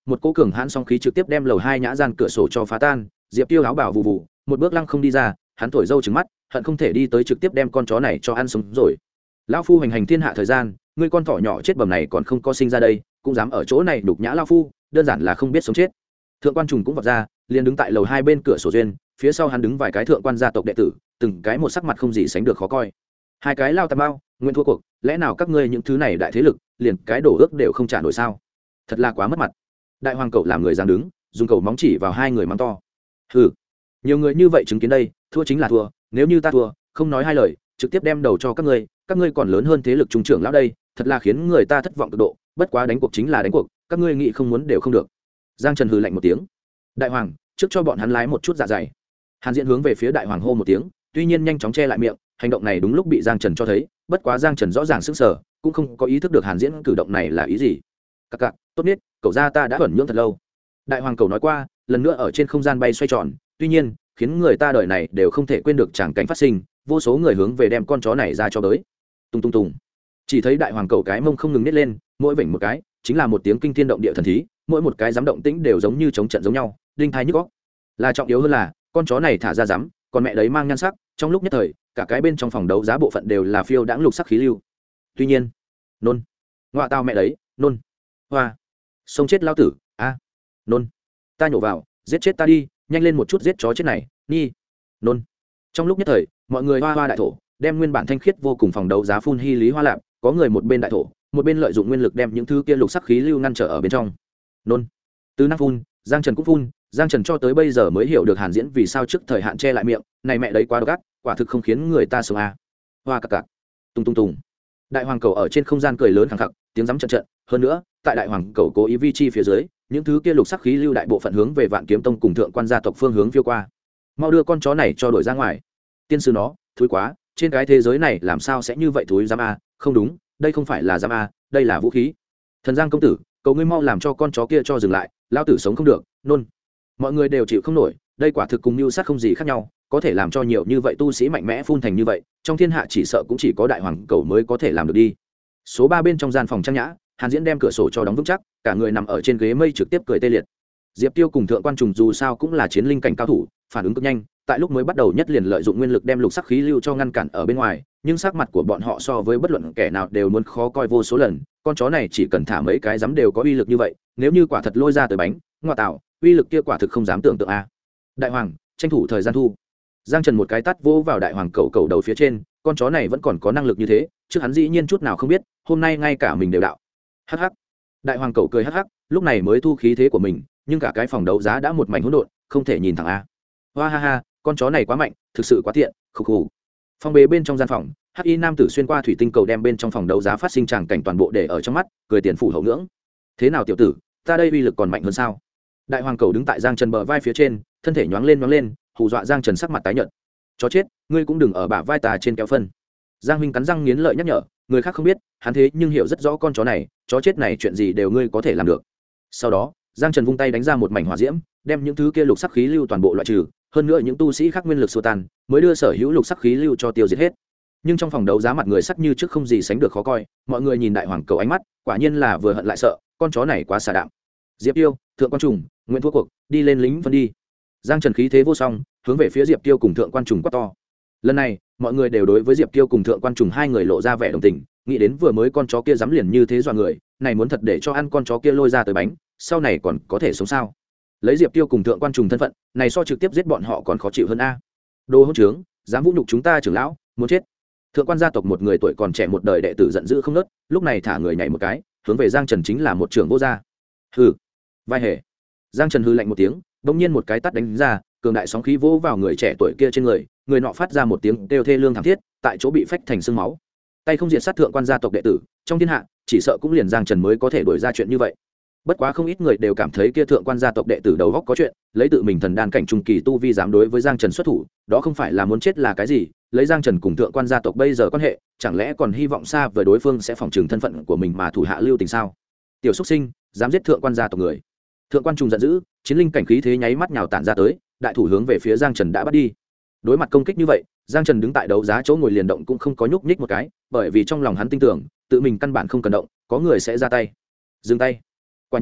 một cỗ cường hãn song khí trực tiếp đem lầu 2 nhã gian cửa sổ cho phá tan. Diệp Tiêu áo bào vụ vụ, một bước lăng không đi ra, hắn thổi râu trừng mắt, hận không thể đi tới trực tiếp đem con chó này cho ăn sống rồi. Lão phu hành hành thiên hạ thời gian, ngươi con thỏ nhỏ chết bầm này còn không có sinh ra đây, cũng dám ở chỗ này đục nhã lão phu, đơn giản là không biết sống chết. Thượng quan trùng cũng vọt ra, liền đứng tại lầu 2 bên cửa sổ duyên, phía sau hắn đứng vài cái thượng quan gia tộc đệ tử, từng cái một sắc mặt không gì sánh được khó coi. Hai cái lao tà bao, nguyên thua cuộc, lẽ nào các ngươi những thứ này đại thế lực, liền cái đổ ước đều không trả nổi sao? Thật là quá mất mặt. Đại hoàng cậu làm người giang đứng, dùng cầu móng chỉ vào hai người mắng to. Hừ, nhiều người như vậy chứng kiến đây, thua chính là thua, nếu như ta thua, không nói hai lời, trực tiếp đem đầu cho các ngươi còn lớn hơn thế lực trung trưởng lão đây, thật là khiến người ta thất vọng cực độ. Bất quá đánh cuộc chính là đánh cuộc, các ngươi nghĩ không muốn đều không được. Giang Trần hừ lạnh một tiếng. Đại hoàng, trước cho bọn hắn lái một chút dạ dày. Hàn Diễn hướng về phía đại hoàng hô một tiếng, tuy nhiên nhanh chóng che lại miệng, hành động này đúng lúc bị Giang Trần cho thấy, bất quá Giang Trần rõ ràng sững sờ, cũng không có ý thức được Hàn Diễn cử động này là ý gì. Các cặc, tốt nhất, cậu gia ta đã thuần nhưỡng thật lâu. Đại hoàng cầu nói qua, lần nữa ở trên không gian bay xoay tròn, tuy nhiên, khiến người ta đời này đều không thể quên được tràng cảnh phát sinh, vô số người hướng về đem con chó này ra cho tới. Tung tung tung. Chỉ thấy đại hoàng cầu cái mông không ngừng nít lên, mỗi vểnh một cái, chính là một tiếng kinh thiên động địa thần thí, mỗi một cái dám động tĩnh đều giống như chống trận giống nhau, đinh thai nhức óc. Là trọng yếu hơn là, con chó này thả ra dám, còn mẹ đấy mang nhan sắc, trong lúc nhất thời, cả cái bên trong phòng đấu giá bộ phận đều là phiêu đãng lục sắc khí lưu. Tuy nhiên, nôn, ngoại tao mẹ đấy, nôn, hoa, sông chết lao tử, a, nôn, ta nhổ vào, giết chết ta đi, nhanh lên một chút giết chó chết này, nhi, nôn. Trong lúc nhất thời, mọi người hoa hoa đại thổ, đem nguyên bản thanh khiết vô cùng phòng đấu giá phun hy lý hoa lạp, có người một bên đại thổ, một bên lợi dụng nguyên lực đem những thứ kia lục sắc khí lưu ngăn trở ở bên trong. Nôn. Từ năng phun, Giang Trần cũng phun, Giang Trần cho tới bây giờ mới hiểu được Hàn Diễn vì sao trước thời hạn che lại miệng, này mẹ đấy quá độc ác, quả thực không khiến người ta sống a. Hoa cặc cặc. Tung tung tung. Đại hoàng cầu ở trên không gian cười lớn khẳng khặc, tiếng rắm trận trận, hơn nữa, tại đại hoàng cầu cố ý vi chi phía dưới, những thứ kia lục sắc khí lưu đại bộ phận hướng về Vạn Kiếm Tông cùng thượng quan gia tộc phương hướng phiêu qua. Mau đưa con chó này cho đổi ra ngoài. Tiên sư nó, thúi quá, trên cái thế giới này làm sao sẽ như vậy thúi giám a, không đúng, đây không phải là giám a, đây là vũ khí. Thần Giang công tử, cầu ngươi mau làm cho con chó kia cho dừng lại, lão tử sống không được, nôn. Mọi người đều chịu không nổi, đây quả thực cùng mưu sát không gì khác nhau, có thể làm cho nhiều như vậy tu sĩ mạnh mẽ phun thành như vậy, trong thiên hạ chỉ sợ cũng chỉ có đại hoàng cầu mới có thể làm được đi. Số 3 bên trong gian phòng trang nhã, Hàn Diễn đem cửa sổ cho đóng vững chắc, cả người nằm ở trên ghế mây trực tiếp cười tê liệt. Diệp Tiêu cùng thượng quan trùng dù sao cũng là chiến linh cảnh cao thủ, phản ứng cực nhanh, tại lúc mới bắt đầu nhất liền lợi dụng nguyên lực đem lục sắc khí lưu cho ngăn cản ở bên ngoài, nhưng sắc mặt của bọn họ so với bất luận kẻ nào đều muốn khó coi vô số lần, con chó này chỉ cần thả mấy cái giấm đều có uy lực như vậy, nếu như quả thật lôi ra tới bánh, ngoa tạo, uy lực kia quả thực không dám tưởng tượng a. Đại hoàng, tranh thủ thời gian thu. Giang Trần một cái tát vỗ vào đại hoàng cầu đầu phía trên, con chó này vẫn còn có năng lực như thế, trước hắn dĩ nhiên chút nào không biết, hôm nay ngay cả mình đều đạo. Hắc hắc. Đại hoàng cầu cười hắc hắc, lúc này mới thu khí thế của mình, nhưng cả cái phòng đấu giá đã một mảnh hỗn độn, không thể nhìn thẳng a. Hoa ha ha, con chó này quá mạnh, thực sự quá tiện, khục khục. Phong bế bên trong gian phòng, hắc y nam tử xuyên qua thủy tinh cầu đem bên trong phòng đấu giá phát sinh tràng cảnh toàn bộ để ở trong mắt, cười tiền phủ hậu ngưỡng. Thế nào tiểu tử, ta đây uy lực còn mạnh hơn sao? Đại hoàng cầu đứng tại Giang Trần bờ vai phía trên, thân thể nhoáng lên, hù dọa Giang Trần sắc mặt tái nhợt. Chó chết, ngươi cũng đừng ở bả vai tà trên kéo phân. Giang huynh cắn răng nghiến lợi nhắc nhở, người khác không biết, hắn thế nhưng hiểu rất rõ con chó này, chó chết này chuyện gì đều ngươi có thể làm được. Sau đó, Giang Trần vung tay đánh ra một mảnh hỏa diễm, đem những thứ kia lục sắc khí lưu toàn bộ loại trừ, hơn nữa những tu sĩ khác nguyên lực xua tan, mới đưa sở hữu lục sắc khí lưu cho tiêu diệt hết. Nhưng trong phòng đấu giá mặt người sắc như trước không gì sánh được khó coi, mọi người nhìn đại hoàng cầu ánh mắt, quả nhiên là vừa hận lại sợ, con chó này quá xà đạm. Diệp Tiêu, thượng quan trùng, Nguyễn Thua cuộc, đi lên lính phân đi. Giang Trần khí thế vô song, hướng về phía Diệp Tiêu cùng thượng quan trùng quát to. Lần này, mọi người đều đối với Diệp Tiêu cùng thượng quan trùng hai người lộ ra vẻ đồng tình, nghĩ đến vừa mới con chó kia dám liền như thế dọa người, này muốn thật để cho ăn con chó kia lôi ra tới bánh, sau này còn có thể sống sao? Lấy Diệp Tiêu cùng thượng quan trùng thân phận, này so trực tiếp giết bọn họ còn khó chịu hơn a. Đồ hỗn trướng, dám vũ nhục chúng ta trưởng lão, muốn chết. Thượng quan gia tộc một người tuổi còn trẻ một đời đệ tử giận dữ không nớt, lúc này thả người nhảy một cái, hướng về Giang Trần chính là một trường vô gia. Hừ, vai hề. Giang Trần hừ lạnh một tiếng, bỗng nhiên một cái tát đánh ra, cường đại sóng khí vỗ vào người trẻ tuổi kia trên người, người nọ phát ra một tiếng kêu thê lương thảm thiết, tại chỗ bị phách thành xương máu. Tay không diệt sát thượng quan gia tộc đệ tử, trong thiên hạ, chỉ sợ cũng liền Giang Trần mới có thể đuổi ra chuyện như vậy. Bất quá không ít người đều cảm thấy kia thượng quan gia tộc đệ tử đầu góc có chuyện, lấy tự mình thần đan cảnh trung kỳ tu vi dám đối với Giang Trần xuất thủ, đó không phải là muốn chết là cái gì, lấy Giang Trần cùng thượng quan gia tộc bây giờ quan hệ, chẳng lẽ còn hy vọng xa vời đối phương sẽ phòng trừng thân phận của mình mà thủ hạ lưu tình sao? Tiểu xuất sinh, dám giết thượng quan gia tộc người. Thượng quan trùng giận dữ, chiến linh cảnh khí thế nháy mắt nhào tản ra tới, đại thủ hướng về phía Giang Trần đã bắt đi. Đối mặt công kích như vậy, Giang Trần đứng tại đấu giá chỗ ngồi liền động cũng không có nhúc nhích một cái, bởi vì trong lòng hắn tin tưởng, tự mình căn bản không cần động, có người sẽ ra tay. Dừng tay. Quả nhiên,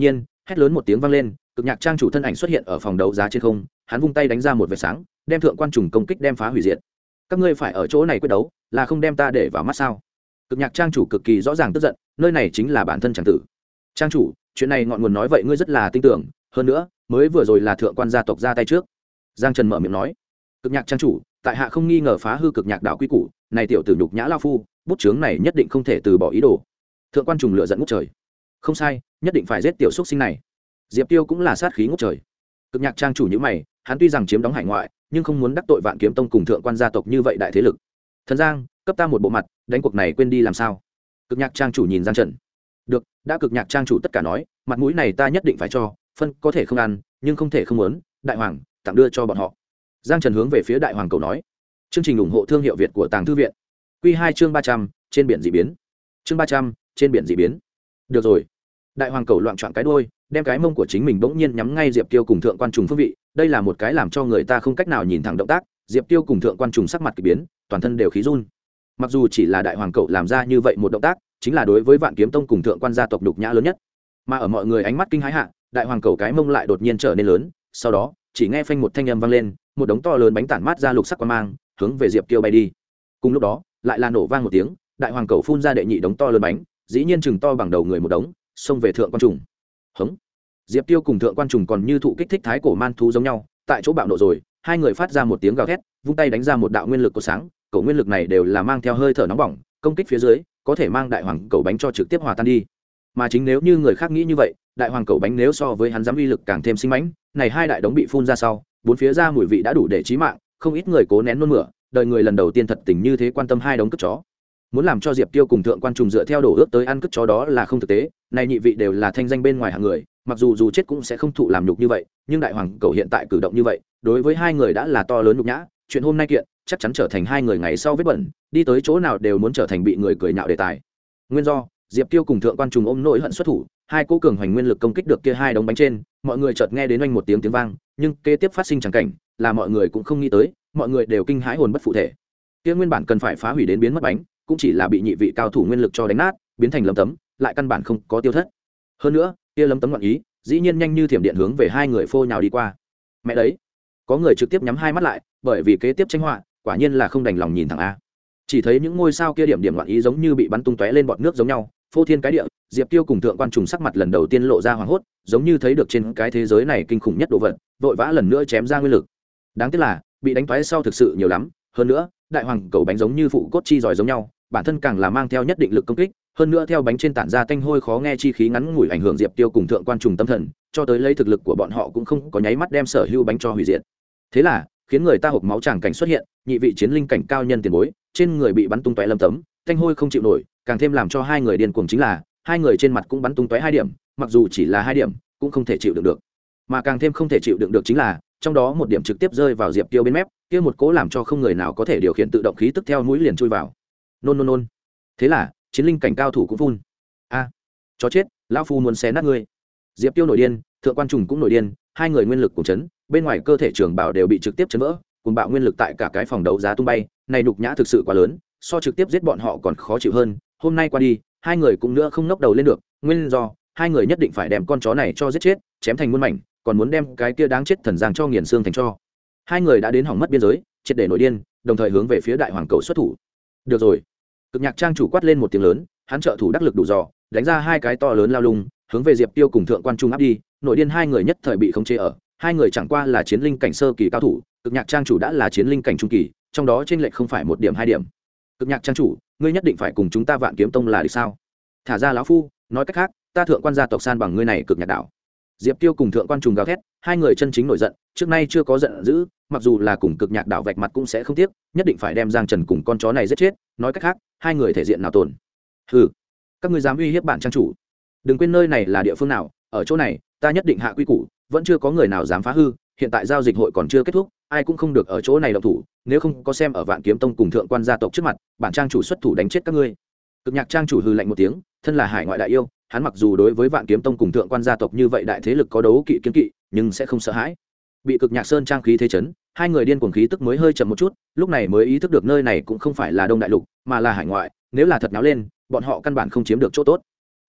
hét lớn một tiếng vang lên, cực nhạc trang chủ thân ảnh xuất hiện ở phòng đấu giá trên không, hắn vung tay đánh ra một vệt sáng, đem thượng quan trùng công kích đem phá hủy diệt. Các ngươi phải ở chỗ này quyết đấu, là không đem ta để vào mắt sao? Cực nhạc trang chủ cực kỳ rõ ràng tức giận, nơi này chính là bản thân trang tử. Trang chủ, chuyện này ngọn nguồn nói vậy ngươi rất là tin tưởng, hơn nữa mới vừa rồi là thượng quan gia tộc ra tay trước. Giang Trần mở miệng nói. Cực nhạc trang chủ, tại hạ không nghi ngờ phá hư cực nhạc đạo quy củ, này tiểu tử nhục nhã lao phu, bút chướng này nhất định không thể từ bỏ ý đồ. Thượng quan trùng lửa giận ngút trời. Không sai, nhất định phải giết tiểu xúc sinh này. Diệp Tiêu cũng là sát khí ngút trời. Cực nhạc trang chủ như mày, hắn tuy rằng chiếm đóng hải ngoại, nhưng không muốn đắc tội Vạn Kiếm Tông cùng thượng quan gia tộc như vậy đại thế lực. Thần Giang, cấp ta một bộ mặt, đánh cuộc này quên đi làm sao? Cực nhạc trang chủ nhìn Giang Trần. Được, đã cực nhạc trang chủ tất cả nói, mặt mũi này ta nhất định phải cho, phân có thể không ăn, nhưng không thể không muốn, đại hoàng, tặng đưa cho bọn họ. Giang Trần hướng về phía đại hoàng cầu nói. Chương trình ủng hộ thương hiệu Việt của Tàng Thư viện. Quy 2 chương 300, trên biển dị biến. Chương 300, trên biển dị biến. Được rồi. Đại hoàng cầu loạn choạng cái đuôi, đem cái mông của chính mình bỗng nhiên nhắm ngay Diệp Tiêu cùng thượng quan trùng phương vị, đây là một cái làm cho người ta không cách nào nhìn thẳng động tác. Diệp Tiêu cùng thượng quan trùng sắc mặt kỳ biến, toàn thân đều khí run. Mặc dù chỉ là đại hoàng cậu làm ra như vậy một động tác, chính là đối với Vạn Kiếm Tông cùng thượng quan gia tộc đục nhã lớn nhất. Mà ở mọi người ánh mắt kinh hãi hạ, đại hoàng cậu cái mông lại đột nhiên trở nên lớn, sau đó chỉ nghe phanh một thanh âm vang lên, một đống to lớn bánh tản mát ra lục sắc quang mang, hướng về Diệp Tiêu bay đi. Cùng lúc đó, lại là nổ vang một tiếng, đại hoàng cậu phun ra đệ nhị đống to lớn bánh, dĩ nhiên chừng to bằng đầu người một đống, xông về thượng quan trùng. Hống. Diệp Tiêu cùng thượng quan trùng còn như thụ kích thích thái cổ man thú giống nhau, tại chỗ bạo nộ rồi, hai người phát ra một tiếng gào thét, vung tay đánh ra một đạo nguyên lực của sáng, cổ nguyên lực này đều là mang theo hơi thở nóng bỏng, công kích phía dưới, có thể mang đại hoàng cầu bánh cho trực tiếp hòa tan đi. Mà chính nếu như người khác nghĩ như vậy, đại hoàng cầu bánh nếu so với hắn dám uy lực càng thêm sinh mãnh, này hai đại đống bị phun ra sau, bốn phía ra mùi vị đã đủ để chí mạng, không ít người cố nén nôn mửa, đời người lần đầu tiên thật tình như thế quan tâm hai đống cất chó. Muốn làm cho Diệp Tiêu cùng thượng quan trùng dựa theo đổ ước tới ăn cất chó đó là không thực tế, này nhị vị đều là thanh danh bên ngoài hạng người, mặc dù chết cũng sẽ không thụ làm nhục như vậy, nhưng đại hoàng cầu hiện tại cử động như vậy, đối với hai người đã là to lớn nhục nhã, chuyện hôm nay kiện chắc chắn trở thành hai người ngày sau vết bẩn, đi tới chỗ nào đều muốn trở thành bị người cười nhạo đề tài. Nguyên do, Diệp Tiêu cùng thượng quan trùng ôm nỗi hận xuất thủ, hai cỗ cường hoành nguyên lực công kích được kia hai đống bánh trên, mọi người chợt nghe đến oanh một tiếng vang, nhưng kế tiếp phát sinh chẳng cảnh, là mọi người cũng không nghĩ tới, mọi người đều kinh hãi hồn bất phụ thể. Kia nguyên bản cần phải phá hủy đến biến mất bánh, cũng chỉ là bị nhị vị cao thủ nguyên lực cho đánh nát, biến thành lấm tấm, lại căn bản không có tiêu thất. Hơn nữa, kia lấm tấm ngọn ý, dĩ nhiên nhanh như thiểm điện hướng về hai người phô nhào đi qua. Mẹ đấy, có người trực tiếp nhắm hai mắt lại, bởi vì kế tiếp tranh họa, quả nhiên là không đành lòng nhìn thẳng a. Chỉ thấy những ngôi sao kia điểm điểm ngọn ý giống như bị bắn tung tóe lên bọt nước giống nhau, phô thiên cái địa. Diệp Tiêu cùng thượng quan trùng sắc mặt lần đầu tiên lộ ra hoảng hốt, giống như thấy được trên cái thế giới này kinh khủng nhất đồ vật, vội vã lần nữa chém ra nguyên lực. Đáng tiếc là bị đánh toé sau thực sự nhiều lắm, hơn nữa đại hoàng cầu bánh giống như phụ cốt chi giỏi giống nhau, bản thân càng là mang theo nhất định lực công kích, hơn nữa theo bánh trên tản ra tanh hôi khó nghe chi khí ngắn ngủi ảnh hưởng Diệp Tiêu cùng thượng quan trùng tâm thần, cho tới lấy thực lực của bọn họ cũng không có nháy mắt đem sở hữu bánh cho hủy diệt. Thế là khiến người ta hộc máu tràng cảnh xuất hiện, nhị vị chiến linh cảnh cao nhân tiền bối, trên người bị bắn tung tóe lâm tấm, tanh hôi không chịu nổi, càng thêm làm cho hai người điên cuồng chính là, hai người trên mặt cũng bắn tung tóe hai điểm, mặc dù chỉ là hai điểm, cũng không thể chịu đựng được. Mà càng thêm không thể chịu đựng được chính là, trong đó một điểm trực tiếp rơi vào Diệp Tiêu bên mép, kia một cỗ làm cho không người nào có thể điều khiển tự động khí tức theo mũi liền chui vào. Nôn. Thế là, chiến linh cảnh cao thủ cũng phun. A, chó chết, lão phu muốn xé nát ngươi. Diệp Tiêu nổi điên, thượng quan trùng cũng nổi điên, hai người nguyên lực cùng chấn, bên ngoài cơ thể trường bảo đều bị trực tiếp chấn vỡ, cùng bạo nguyên lực tại cả cái phòng đấu giá tung bay, này nhục nhã thực sự quá lớn, so trực tiếp giết bọn họ còn khó chịu hơn. Hôm nay qua đi, hai người cũng nữa không nốc đầu lên được, nguyên do hai người nhất định phải đem con chó này cho giết chết, chém thành muôn mảnh, còn muốn đem cái kia đáng chết thần giang cho nghiền xương thành cho. Hai người đã đến hỏng mất biên giới, triệt để nổi điên, đồng thời hướng về phía đại hoàng cầu xuất thủ. Được rồi, cực nhạc trang chủ quát lên một tiếng lớn, hắn trợ thủ đắc lực đủ dò, đánh ra hai cái to lớn lao lung, hướng về Diệp Tiêu cùng thượng quan trung áp đi. Nổi điên hai người nhất thời bị khống chế ở, hai người chẳng qua là chiến linh cảnh sơ kỳ cao thủ, cực nhạc trang chủ đã là chiến linh cảnh trung kỳ, trong đó chênh lệch không phải một điểm hai điểm. Cực nhạc trang chủ, ngươi nhất định phải cùng chúng ta Vạn Kiếm Tông là địch sao? Thả ra lão phu, nói cách khác, ta thượng quan gia tộc san bằng ngươi này cực nhạc đạo. Diệp Tiêu cùng thượng quan trùng gào thét, hai người chân chính nổi giận, trước nay chưa có giận dữ, mặc dù là cùng cực nhạc đạo vạch mặt cũng sẽ không tiếc, nhất định phải đem Giang Trần cùng con chó này giết chết, nói cách khác, hai người thể diện nào tồn. Hừ, các ngươi dám uy hiếp bản trang chủ? Đừng quên nơi này là địa phương nào, ở chỗ này, ta nhất định hạ quy củ, vẫn chưa có người nào dám phá hư, hiện tại giao dịch hội còn chưa kết thúc, ai cũng không được ở chỗ này động thủ, nếu không có xem ở Vạn Kiếm Tông cùng thượng quan gia tộc trước mặt, bản trang chủ xuất thủ đánh chết các ngươi. Cực nhạc trang chủ hừ lạnh một tiếng, thân là hải ngoại đại yêu, hắn mặc dù đối với Vạn Kiếm Tông cùng thượng quan gia tộc như vậy đại thế lực có đấu kỵ kiên kỵ, nhưng sẽ không sợ hãi. Bị cực nhạc sơn trang khí thế chấn, hai người điên cuồng khí tức mới hơi chậm một chút, lúc này mới ý thức được nơi này cũng không phải là Đông Đại Lục, mà là hải ngoại, nếu là thật náo lên, bọn họ căn bản không chiếm được chỗ tốt.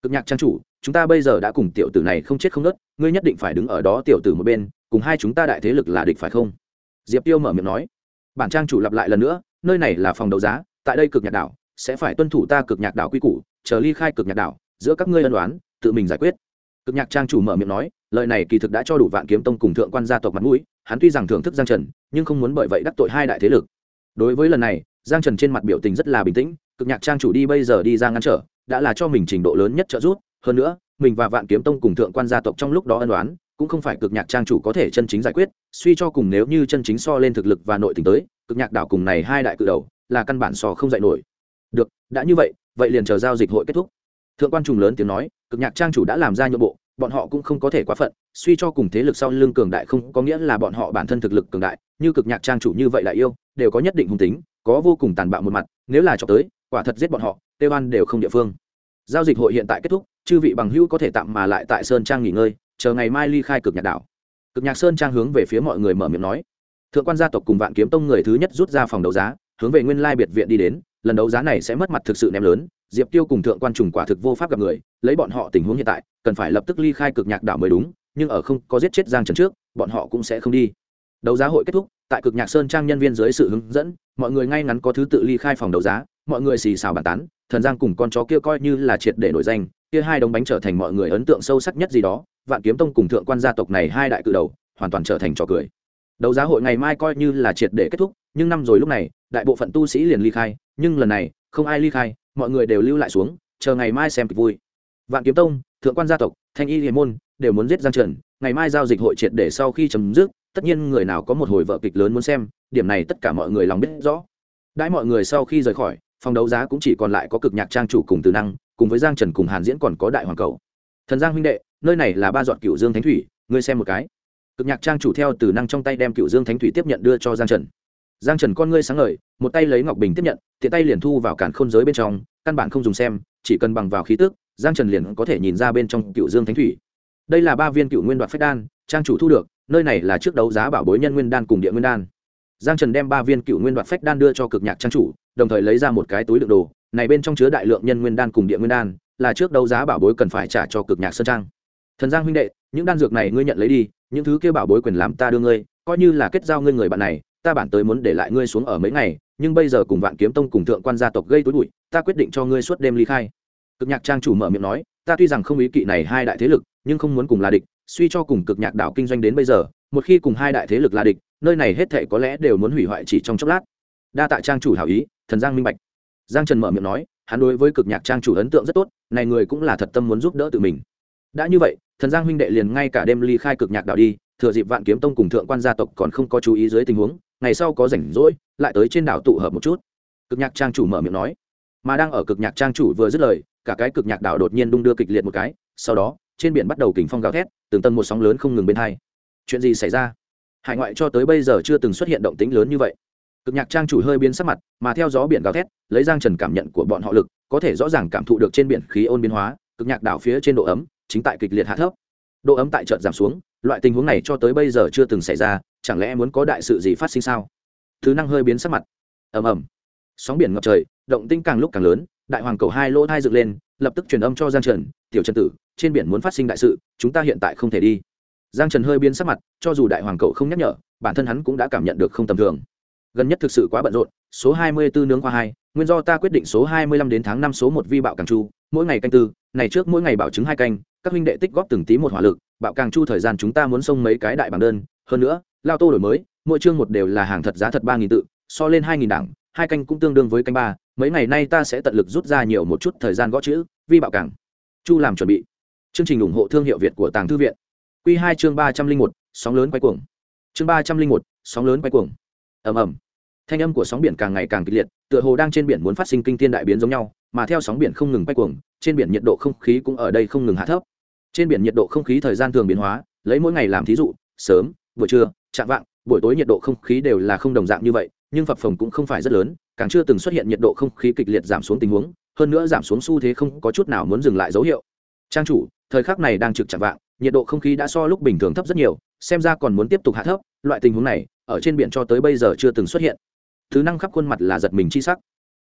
Cực nhạc trang chủ, chúng ta bây giờ đã cùng tiểu tử này không chết không nứt, ngươi nhất định phải đứng ở đó tiểu tử một bên, cùng hai chúng ta đại thế lực là địch phải không? Diệp Tiêu mở miệng nói. Bản trang chủ lặp lại lần nữa, nơi này là phòng đấu giá, tại đây cực nhạc đảo sẽ phải tuân thủ ta cực nhạc đảo quy củ, chờ ly khai cực nhạc đảo, giữa các ngươi ân oán tự mình giải quyết. Cực nhạc trang chủ mở miệng nói, lời này kỳ thực đã cho đủ Vạn Kiếm Tông cùng thượng quan gia tộc mặt mũi, hắn tuy rằng thưởng thức Giang Trần, nhưng không muốn bởi vậy đắc tội hai đại thế lực. Đối với lần này, Giang Trần trên mặt biểu tình rất là bình tĩnh, cực nhạc trang chủ đi bây giờ đi ra ngăn trở, đã là cho mình trình độ lớn nhất trợ giúp, hơn nữa, mình và Vạn Kiếm Tông cùng thượng quan gia tộc trong lúc đó ân oán, cũng không phải cực nhạc trang chủ có thể chân chính giải quyết, suy cho cùng nếu như chân chính so lên thực lực và nội tình tới, cực nhạc đảo cùng này hai đại cự đầu, là căn bản so không dậy nổi. Được, đã như vậy, vậy liền chờ giao dịch hội kết thúc. Thượng quan trùng lớn tiếng nói, cực nhạc trang chủ đã làm ra nhượng bộ, bọn họ cũng không có thể quá phận, suy cho cùng thế lực sau lưng cường đại không có nghĩa là bọn họ bản thân thực lực cường đại, như cực nhạc trang chủ như vậy đại yêu, đều có nhất định hung tính, có vô cùng tàn bạo một mặt, nếu là chọc tới, quả thật giết bọn họ, tê oan đều không địa phương. Giao dịch hội hiện tại kết thúc, chư vị bằng hữu có thể tạm mà lại tại sơn trang nghỉ ngơi, chờ ngày mai ly khai cực nhạc đảo. Cực nhạc sơn trang hướng về phía mọi người mở miệng nói. Thượng quan gia tộc cùng Vạn Kiếm Tông người thứ nhất rút ra phòng đấu giá, hướng về nguyên lai biệt viện đi đến, lần đấu giá này sẽ mất mặt thực sự ném lớn, Diệp Tiêu cùng thượng quan trùng quả thực vô pháp gặp người, lấy bọn họ tình huống hiện tại, cần phải lập tức ly khai cực nhạc đảo mới đúng, nhưng ở không có giết chết Giang Trần trước, bọn họ cũng sẽ không đi. Đấu giá hội kết thúc, tại cực nhạc sơn trang nhân viên dưới sự hướng dẫn, mọi người ngay ngắn có thứ tự ly khai phòng đấu giá, mọi người xì xào bàn tán, Thần Giang cùng con chó kia coi như là triệt để nổi danh, kia hai đống bánh trở thành mọi người ấn tượng sâu sắc nhất gì đó, Vạn Kiếm Tông cùng thượng quan gia tộc này hai đại cự đầu, hoàn toàn trở thành trò cười. Đấu giá hội ngày mai coi như là triệt để kết thúc, nhưng năm rồi lúc này, đại bộ phận tu sĩ liền ly khai, nhưng lần này, không ai ly khai, mọi người đều lưu lại xuống, chờ ngày mai xem kịch vui. Vạn Kiếm Tông, thượng quan gia tộc, Thanh Y Liễu môn đều muốn giết Giang Trần, ngày mai giao dịch hội triệt để sau khi chấm dứt, tất nhiên người nào có một hồi vở kịch lớn muốn xem, điểm này tất cả mọi người lòng biết rõ. Đãi mọi người sau khi rời khỏi, phòng đấu giá cũng chỉ còn lại có cực nhạc trang chủ cùng Từ Năng, cùng với Giang Trần cùng Hàn Diễn còn có đại hoàng cầu. Thần Giang huynh đệ, nơi này là ba giọt Cửu Dương Thánh Thủy, ngươi xem một cái. Cực nhạc trang chủ theo Từ Năng trong tay đem Cửu Dương Thánh Thủy tiếp nhận đưa cho Giang Trần. Giang Trần con ngươi sáng ngời, một tay lấy ngọc bình tiếp nhận, tiện tay liền thu vào càn khôn giới bên trong, căn bản không dùng xem, chỉ cần bằng vào khí tức, Giang Trần liền có thể nhìn ra bên trong Cửu Dương Thánh Thủy. Đây là ba viên Cửu Nguyên Đoạt Phách Đan, trang chủ thu được, nơi này là trước đấu giá bảo bối Nhân Nguyên Đan cùng Địa Nguyên Đan. Giang Trần đem ba viên Cửu Nguyên Đoạt Phách Đan đưa cho cực nhạc trang chủ, đồng thời lấy ra một cái túi đựng đồ, này bên trong chứa đại lượng Nhân Nguyên Đan cùng Địa Nguyên Đan, là trước đấu giá bảo bối cần phải trả cho cực nhạc sơn trang. Thần Giang huynh đệ, những đan dược này ngươi nhận lấy đi, những thứ kia bảo bối quyền làm ta đưa ngươi, coi như là kết giao ngươi người bạn này, ta bản tới muốn để lại ngươi xuống ở mấy ngày, nhưng bây giờ cùng Vạn Kiếm Tông cùng thượng quan gia tộc gây tối bụi, ta quyết định cho ngươi suốt đêm ly khai. Cực nhạc trang chủ mở miệng nói, ta tuy rằng không ý kỵ này hai đại thế lực, nhưng không muốn cùng là địch, suy cho cùng cực nhạc đảo kinh doanh đến bây giờ, một khi cùng hai đại thế lực là địch, nơi này hết thảy có lẽ đều muốn hủy hoại chỉ trong chốc lát. Đa tạ trang chủ hảo ý, Thần Giang minh bạch. Giang Trần mở miệng nói, hắn đối với cực nhạc trang chủ ấn tượng rất tốt, này người cũng là thật tâm muốn giúp đỡ tự mình. Đã như vậy, Thần Giang huynh đệ liền ngay cả đêm ly khai cực nhạc đảo đi, thừa dịp Vạn Kiếm Tông cùng thượng quan gia tộc còn không có chú ý dưới tình huống, ngày sau có rảnh rỗi, lại tới trên đảo tụ hợp một chút. Cực nhạc trang chủ mở miệng nói. Mà đang ở cực nhạc trang chủ vừa dứt lời, cả cái cực nhạc đảo đột nhiên đung đưa kịch liệt một cái, sau đó, trên biển bắt đầu kình phong gào thét, từng tầng một sóng lớn không ngừng bên hai. Chuyện gì xảy ra? Hải ngoại cho tới bây giờ chưa từng xuất hiện động tĩnh lớn như vậy. Cực nhạc trang chủ hơi biến sắc mặt, mà theo gió biển gào thét, lấy Giang Trần cảm nhận của bọn họ lực, có thể rõ ràng cảm thụ được trên biển khí ôn biến hóa, cực nhạc đảo phía trên độ ấm chính tại kịch liệt hạ thấp. Độ ấm tại chợt giảm xuống, loại tình huống này cho tới bây giờ chưa từng xảy ra, chẳng lẽ muốn có đại sự gì phát sinh sao? Thứ năng hơi biến sắc mặt. Ầm ầm. Sóng biển ngập trời, động tĩnh càng lúc càng lớn, đại hoàng cầu hai lỗ thai dựng lên, lập tức truyền âm cho Giang Trần, "Tiểu Trần tử, trên biển muốn phát sinh đại sự, chúng ta hiện tại không thể đi." Giang Trần hơi biến sắc mặt, cho dù đại hoàng cầu không nhắc nhở, bản thân hắn cũng đã cảm nhận được không tầm thường. Gần nhất thực sự quá bận rộn, số 24 nướng qua 2, nguyên do ta quyết định số 25 đến tháng 5 số 1 vi bạo càng chu, mỗi ngày canh tư, này trước mỗi ngày bảo chứng 2 canh, các huynh đệ tích góp từng tí một hỏa lực, bạo càng chu thời gian chúng ta muốn xông mấy cái đại bảng đơn, hơn nữa, lao tô đổi mới, mỗi chương một đều là hàng thật giá thật 3000 tự, so lên 2000 đảng, 2 canh cũng tương đương với canh 3, mấy ngày nay ta sẽ tận lực rút ra nhiều một chút thời gian gõ chữ, vi bạo càng chu làm chuẩn bị. Chương trình ủng hộ thương hiệu Việt của Tàng Thư viện. Quy 2 chương 301, sóng lớn quay cuồng. Chương 301, sóng lớn quay cuồng. Ầm ầm. Thanh âm của sóng biển càng ngày càng kịch liệt, tựa hồ đang trên biển muốn phát sinh kinh thiên đại biến giống nhau, mà theo sóng biển không ngừng quay cuồng, trên biển nhiệt độ không khí cũng ở đây không ngừng hạ thấp. Trên biển nhiệt độ không khí thời gian thường biến hóa, lấy mỗi ngày làm thí dụ, sớm, buổi trưa, chạng vạng, buổi tối nhiệt độ không khí đều là không đồng dạng như vậy, nhưng phập phồng cũng không phải rất lớn, càng chưa từng xuất hiện nhiệt độ không khí kịch liệt giảm xuống tình huống, hơn nữa giảm xuống xu thế không có chút nào muốn dừng lại dấu hiệu. Trang chủ, thời khắc này đang trực chạng vạng, nhiệt độ không khí đã so lúc bình thường thấp rất nhiều, xem ra còn muốn tiếp tục hạ thấp, loại tình huống này ở trên biển cho tới bây giờ chưa từng xuất hiện. Thứ năng khắp khuôn mặt là giật mình chi sắc.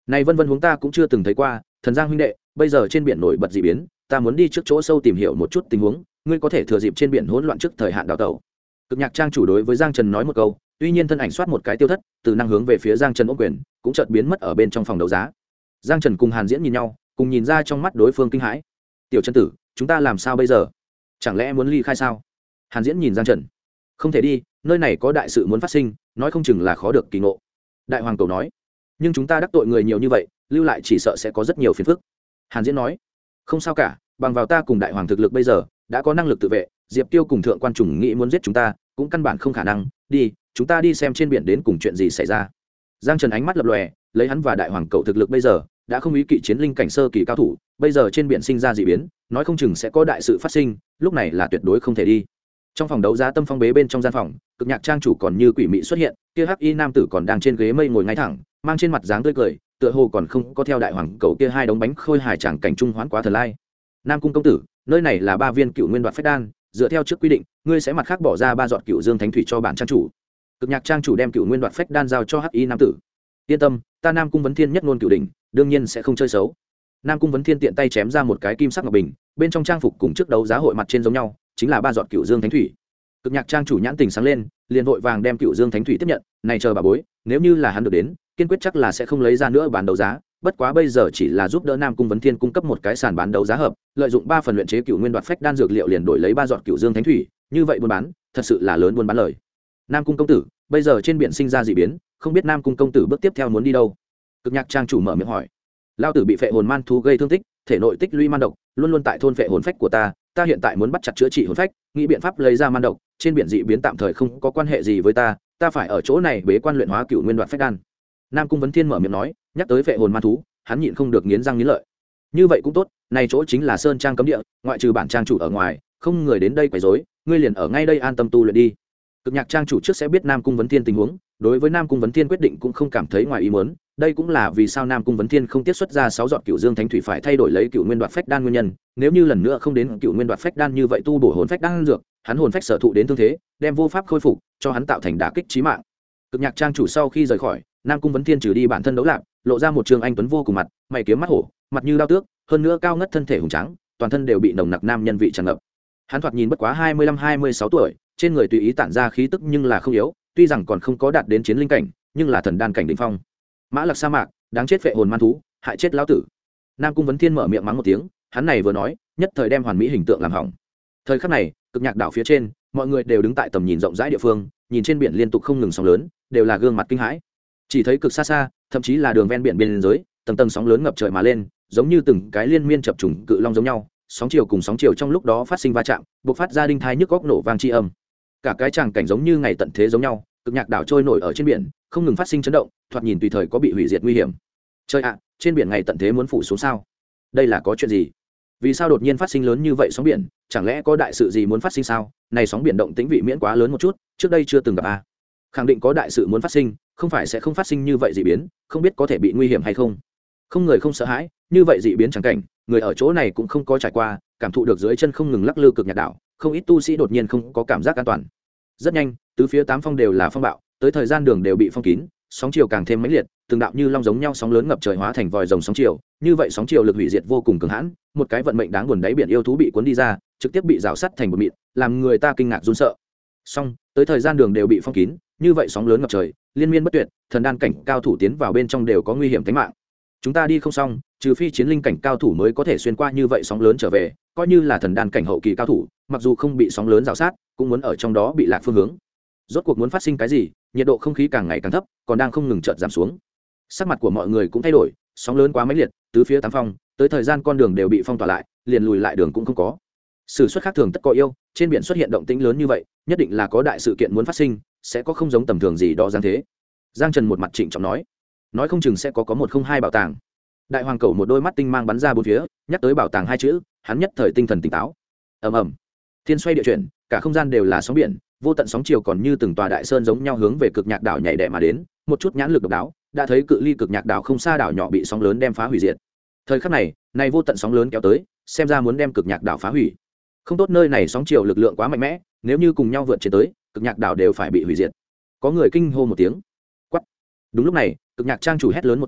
này vân vân huống ta cũng chưa từng thấy qua. Thần Giang huynh đệ, bây giờ trên biển nổi bật dị biến, ta muốn đi trước chỗ sâu tìm hiểu một chút tình huống, ngươi có thể thừa dịp trên biển hỗn loạn trước thời hạn đào tẩu. Cực nhạc trang chủ đối với Giang Trần nói một câu, tuy nhiên thân ảnh xoát một cái tiêu thất, từ năng hướng về phía Giang Trần ôm quyền, cũng chợt biến mất ở bên trong phòng đấu giá. Giang Trần cùng Hàn Diễn nhìn nhau, cùng nhìn ra trong mắt đối phương kinh hãi. Tiểu Trần tử, chúng ta làm sao bây giờ? Chẳng lẽ muốn ly khai sao? Hàn Diễn nhìn Giang Trần. Không thể đi, nơi này có đại sự muốn phát sinh, nói không chừng là khó được kỳ ngộ. Đại hoàng cầu nói. Nhưng chúng ta đắc tội người nhiều như vậy, lưu lại chỉ sợ sẽ có rất nhiều phiền phức. Hàn Diễn nói. Không sao cả, bằng vào ta cùng đại hoàng thực lực bây giờ, đã có năng lực tự vệ, Diệp Tiêu cùng thượng quan trùng nghĩ muốn giết chúng ta, cũng căn bản không khả năng. Đi, chúng ta đi xem trên biển đến cùng chuyện gì xảy ra. Giang Trần ánh mắt lập lòe, lấy hắn và đại hoàng cậu thực lực bây giờ, đã không ý kỵ chiến linh cảnh sơ kỳ cao thủ, bây giờ trên biển sinh ra dị biến, nói không chừng sẽ có đại sự phát sinh, lúc này là tuyệt đối không thể đi. Trong phòng đấu giá Tâm Phong bế bên trong gian phòng, Cực nhạc trang chủ còn như quỷ mị xuất hiện, kia hắc y nam tử còn đang trên ghế mây ngồi ngay thẳng, mang trên mặt dáng tươi cười, tựa hồ còn không có theo đại hoàng cậu kia hai đống bánh khôi hài chẳng cảnh trung hoán quá thần lai. Nam cung công tử, nơi này là 3 viên cựu nguyên đoạt phách đan, dựa theo trước quy định, ngươi sẽ mặt khác bỏ ra 3 giọt cựu dương thánh thủy cho bản trang chủ. Cực nhạc trang chủ đem cựu nguyên đoạt phách đan giao cho hắc y nam tử. Yên tâm, ta Nam cung vấn thiên nhất ngôn cựu đỉnh, đương nhiên sẽ không chơi xấu. Nam cung vấn thiên tiện tay chém ra một cái kim sắc ngọc bình, bên trong trang phục cùng trước đấu giá hội mặt trên giống nhau, chính là 3 giọt cựu dương thánh thủy. Cực nhạc trang chủ nhãn tình sáng lên, liền vội vàng đem cựu dương thánh thủy tiếp nhận, này chờ bà bối, nếu như là hắn được đến, kiên quyết chắc là sẽ không lấy ra nữa bán đấu giá, bất quá bây giờ chỉ là giúp đỡ Nam cung vấn thiên cung cấp một cái sàn bán đấu giá hợp, lợi dụng 3 phần luyện chế cựu nguyên đoạt phách đan dược liệu liền đổi lấy 3 giọt cựu dương thánh thủy, như vậy buôn bán, thật sự là lớn buôn bán lời. Nam cung công tử, bây giờ trên biển sinh ra dị biến, không biết Nam cung công tử bước tiếp theo muốn đi đâu? Cực nhạc trang chủ mở miệng hỏi. Lão tử bị phệ hồn man thú gây thương tích, thể nội tích lũy man độc, luôn luôn tại thôn phệ hồn phách của ta hiện tại muốn bắt chặt chữa trị hồn phách, nghĩ biện pháp lấy ra man độc, trên biển dị biến tạm thời không có quan hệ gì với ta phải ở chỗ này bế quan luyện hóa cựu nguyên đoạt phách đan. Nam cung vấn thiên mở miệng nói, nhắc tới phệ hồn man thú, hắn nhịn không được nghiến răng nghiến lợi. Như vậy cũng tốt, này chỗ chính là sơn trang cấm địa, ngoại trừ bản trang chủ ở ngoài, không người đến đây quấy rối, ngươi liền ở ngay đây an tâm tu luyện đi. Cực nhạc trang chủ trước sẽ biết Nam cung vấn thiên tình huống, đối với Nam cung vấn thiên quyết định cũng không cảm thấy ngoài ý muốn, đây cũng là vì sao Nam cung vấn thiên không tiết xuất ra 6 giọt cựu dương thánh thủy phải thay đổi lấy cựu nguyên đoạt phách đan nguyên nhân, nếu như lần nữa không đến cựu nguyên đoạt phách đan như vậy tu bổ hồn phách đan dược, hắn hồn phách sở thụ đến thương thế, đem vô pháp khôi phục, cho hắn tạo thành đả kích chí mạng. Cực nhạc trang chủ sau khi rời khỏi, Nam cung vấn thiên trừ đi bản thân đấu lạc, lộ ra một trường anh tuấn vô cùng mặt, mày kiếm mắt hổ, mặt như đao tước, hơn nữa cao ngất thân thể hùng tráng, toàn thân đều bị nồng nặc nam nhân vị tràn ngập. Hắn thoạt nhìn bất quá 25-26 tuổi, trên người tùy ý tản ra khí tức nhưng là không yếu, tuy rằng còn không có đạt đến chiến linh cảnh, nhưng là thần đan cảnh đỉnh phong. Mã Lạc sa mạc, đáng chết phệ hồn man thú, hại chết lão tử. Nam cung vấn thiên mở miệng mắng một tiếng, hắn này vừa nói, nhất thời đem hoàn mỹ hình tượng làm hỏng. Thời khắc này, cực nhạc đảo phía trên, mọi người đều đứng tại tầm nhìn rộng rãi địa phương, nhìn trên biển liên tục không ngừng sóng lớn, đều là gương mặt kinh hãi. Chỉ thấy cực xa xa, thậm chí là đường ven biển biên giới, tầng tầng sóng lớn ngập trời mà lên, giống như từng cái liên miên chập trùng cự long giống nhau, sóng chiều cùng sóng chiều trong lúc đó phát sinh va chạm, bộc phát ra đinh thai nhức góc nổ vang chi âm. Cả cái tràng cảnh giống như ngày tận thế giống nhau, cực nhạc đảo trôi nổi ở trên biển, không ngừng phát sinh chấn động, thoạt nhìn tùy thời có bị hủy diệt nguy hiểm. Trời ạ, trên biển ngày tận thế muốn phủ xuống sao? Đây là có chuyện gì? Vì sao đột nhiên phát sinh lớn như vậy sóng biển, chẳng lẽ có đại sự gì muốn phát sinh sao? Này sóng biển động tĩnh vị miễn quá lớn một chút, trước đây chưa từng gặp a. Khẳng định có đại sự muốn phát sinh, không phải sẽ không phát sinh như vậy dị biến, không biết có thể bị nguy hiểm hay không. Không người không sợ hãi, như vậy dị biến chẳng cảnh, người ở chỗ này cũng không có trải qua, cảm thụ được dưới chân không ngừng lắc lư cực nhạc đảo, không ít tu sĩ đột nhiên không có cảm giác an toàn. Rất nhanh, tứ phía 8 phong đều là phong bạo, tới thời gian đường đều bị phong kín, sóng chiều càng thêm mãnh liệt, từng đạo như long giống nhau sóng lớn ngập trời hóa thành vòi rồng sóng chiều, như vậy sóng chiều lực hủy diệt vô cùng cường hãn, một cái vận mệnh đáng buồn đáy biển yêu thú bị cuốn đi ra, trực tiếp bị rào sắt thành một mịn, làm người ta kinh ngạc run sợ. Song, tới thời gian đường đều bị phong kín, như vậy sóng lớn ngập trời, liên miên bất tuyệt, thần đan cảnh cao thủ tiến vào bên trong đều có nguy hiểm tính mạng. Chúng ta đi không xong, trừ phi chiến linh cảnh cao thủ mới có thể xuyên qua như vậy sóng lớn trở về, coi như là thần đan cảnh hậu kỳ cao thủ, mặc dù không bị sóng lớn rào sát, cũng muốn ở trong đó bị lạc phương hướng. Rốt cuộc muốn phát sinh cái gì? Nhiệt độ không khí càng ngày càng thấp, còn đang không ngừng chợt giảm xuống. Sắc mặt của mọi người cũng thay đổi, sóng lớn quá mãnh liệt, tứ phía 8 phong, tới thời gian con đường đều bị phong tỏa lại, liền lùi lại đường cũng không có. Sự xuất khác thường tất có yêu, trên biển xuất hiện động tĩnh lớn như vậy, nhất định là có đại sự kiện muốn phát sinh, sẽ có không giống tầm thường gì đó giáng thế. Giang Trần một mặt trịnh trọng nói không chừng sẽ có 102 bảo tàng. Đại hoàng cầu một đôi mắt tinh mang bắn ra bốn phía, nhắc tới bảo tàng 2 chữ, hắn nhất thời tinh thần tỉnh táo. Ầm ầm, thiên xoay địa chuyển, cả không gian đều là sóng biển, vô tận sóng chiều còn như từng tòa đại sơn giống nhau hướng về cực nhạc đảo nhảy đè mà đến, một chút nhãn lực độc đáo, đã thấy cự ly cực nhạc đảo không xa đảo nhỏ bị sóng lớn đem phá hủy diệt. Thời khắc này vô tận sóng lớn kéo tới, xem ra muốn đem cực nhạc đảo phá hủy. Không tốt, nơi này sóng chiều lực lượng quá mạnh mẽ, nếu như cùng nhau vượt trên tới, cực nhạc đảo đều phải bị hủy diệt. Có người kinh hô một tiếng. Quát. Đúng lúc này, cực nhạc trang chủ hét lớn một tiếng,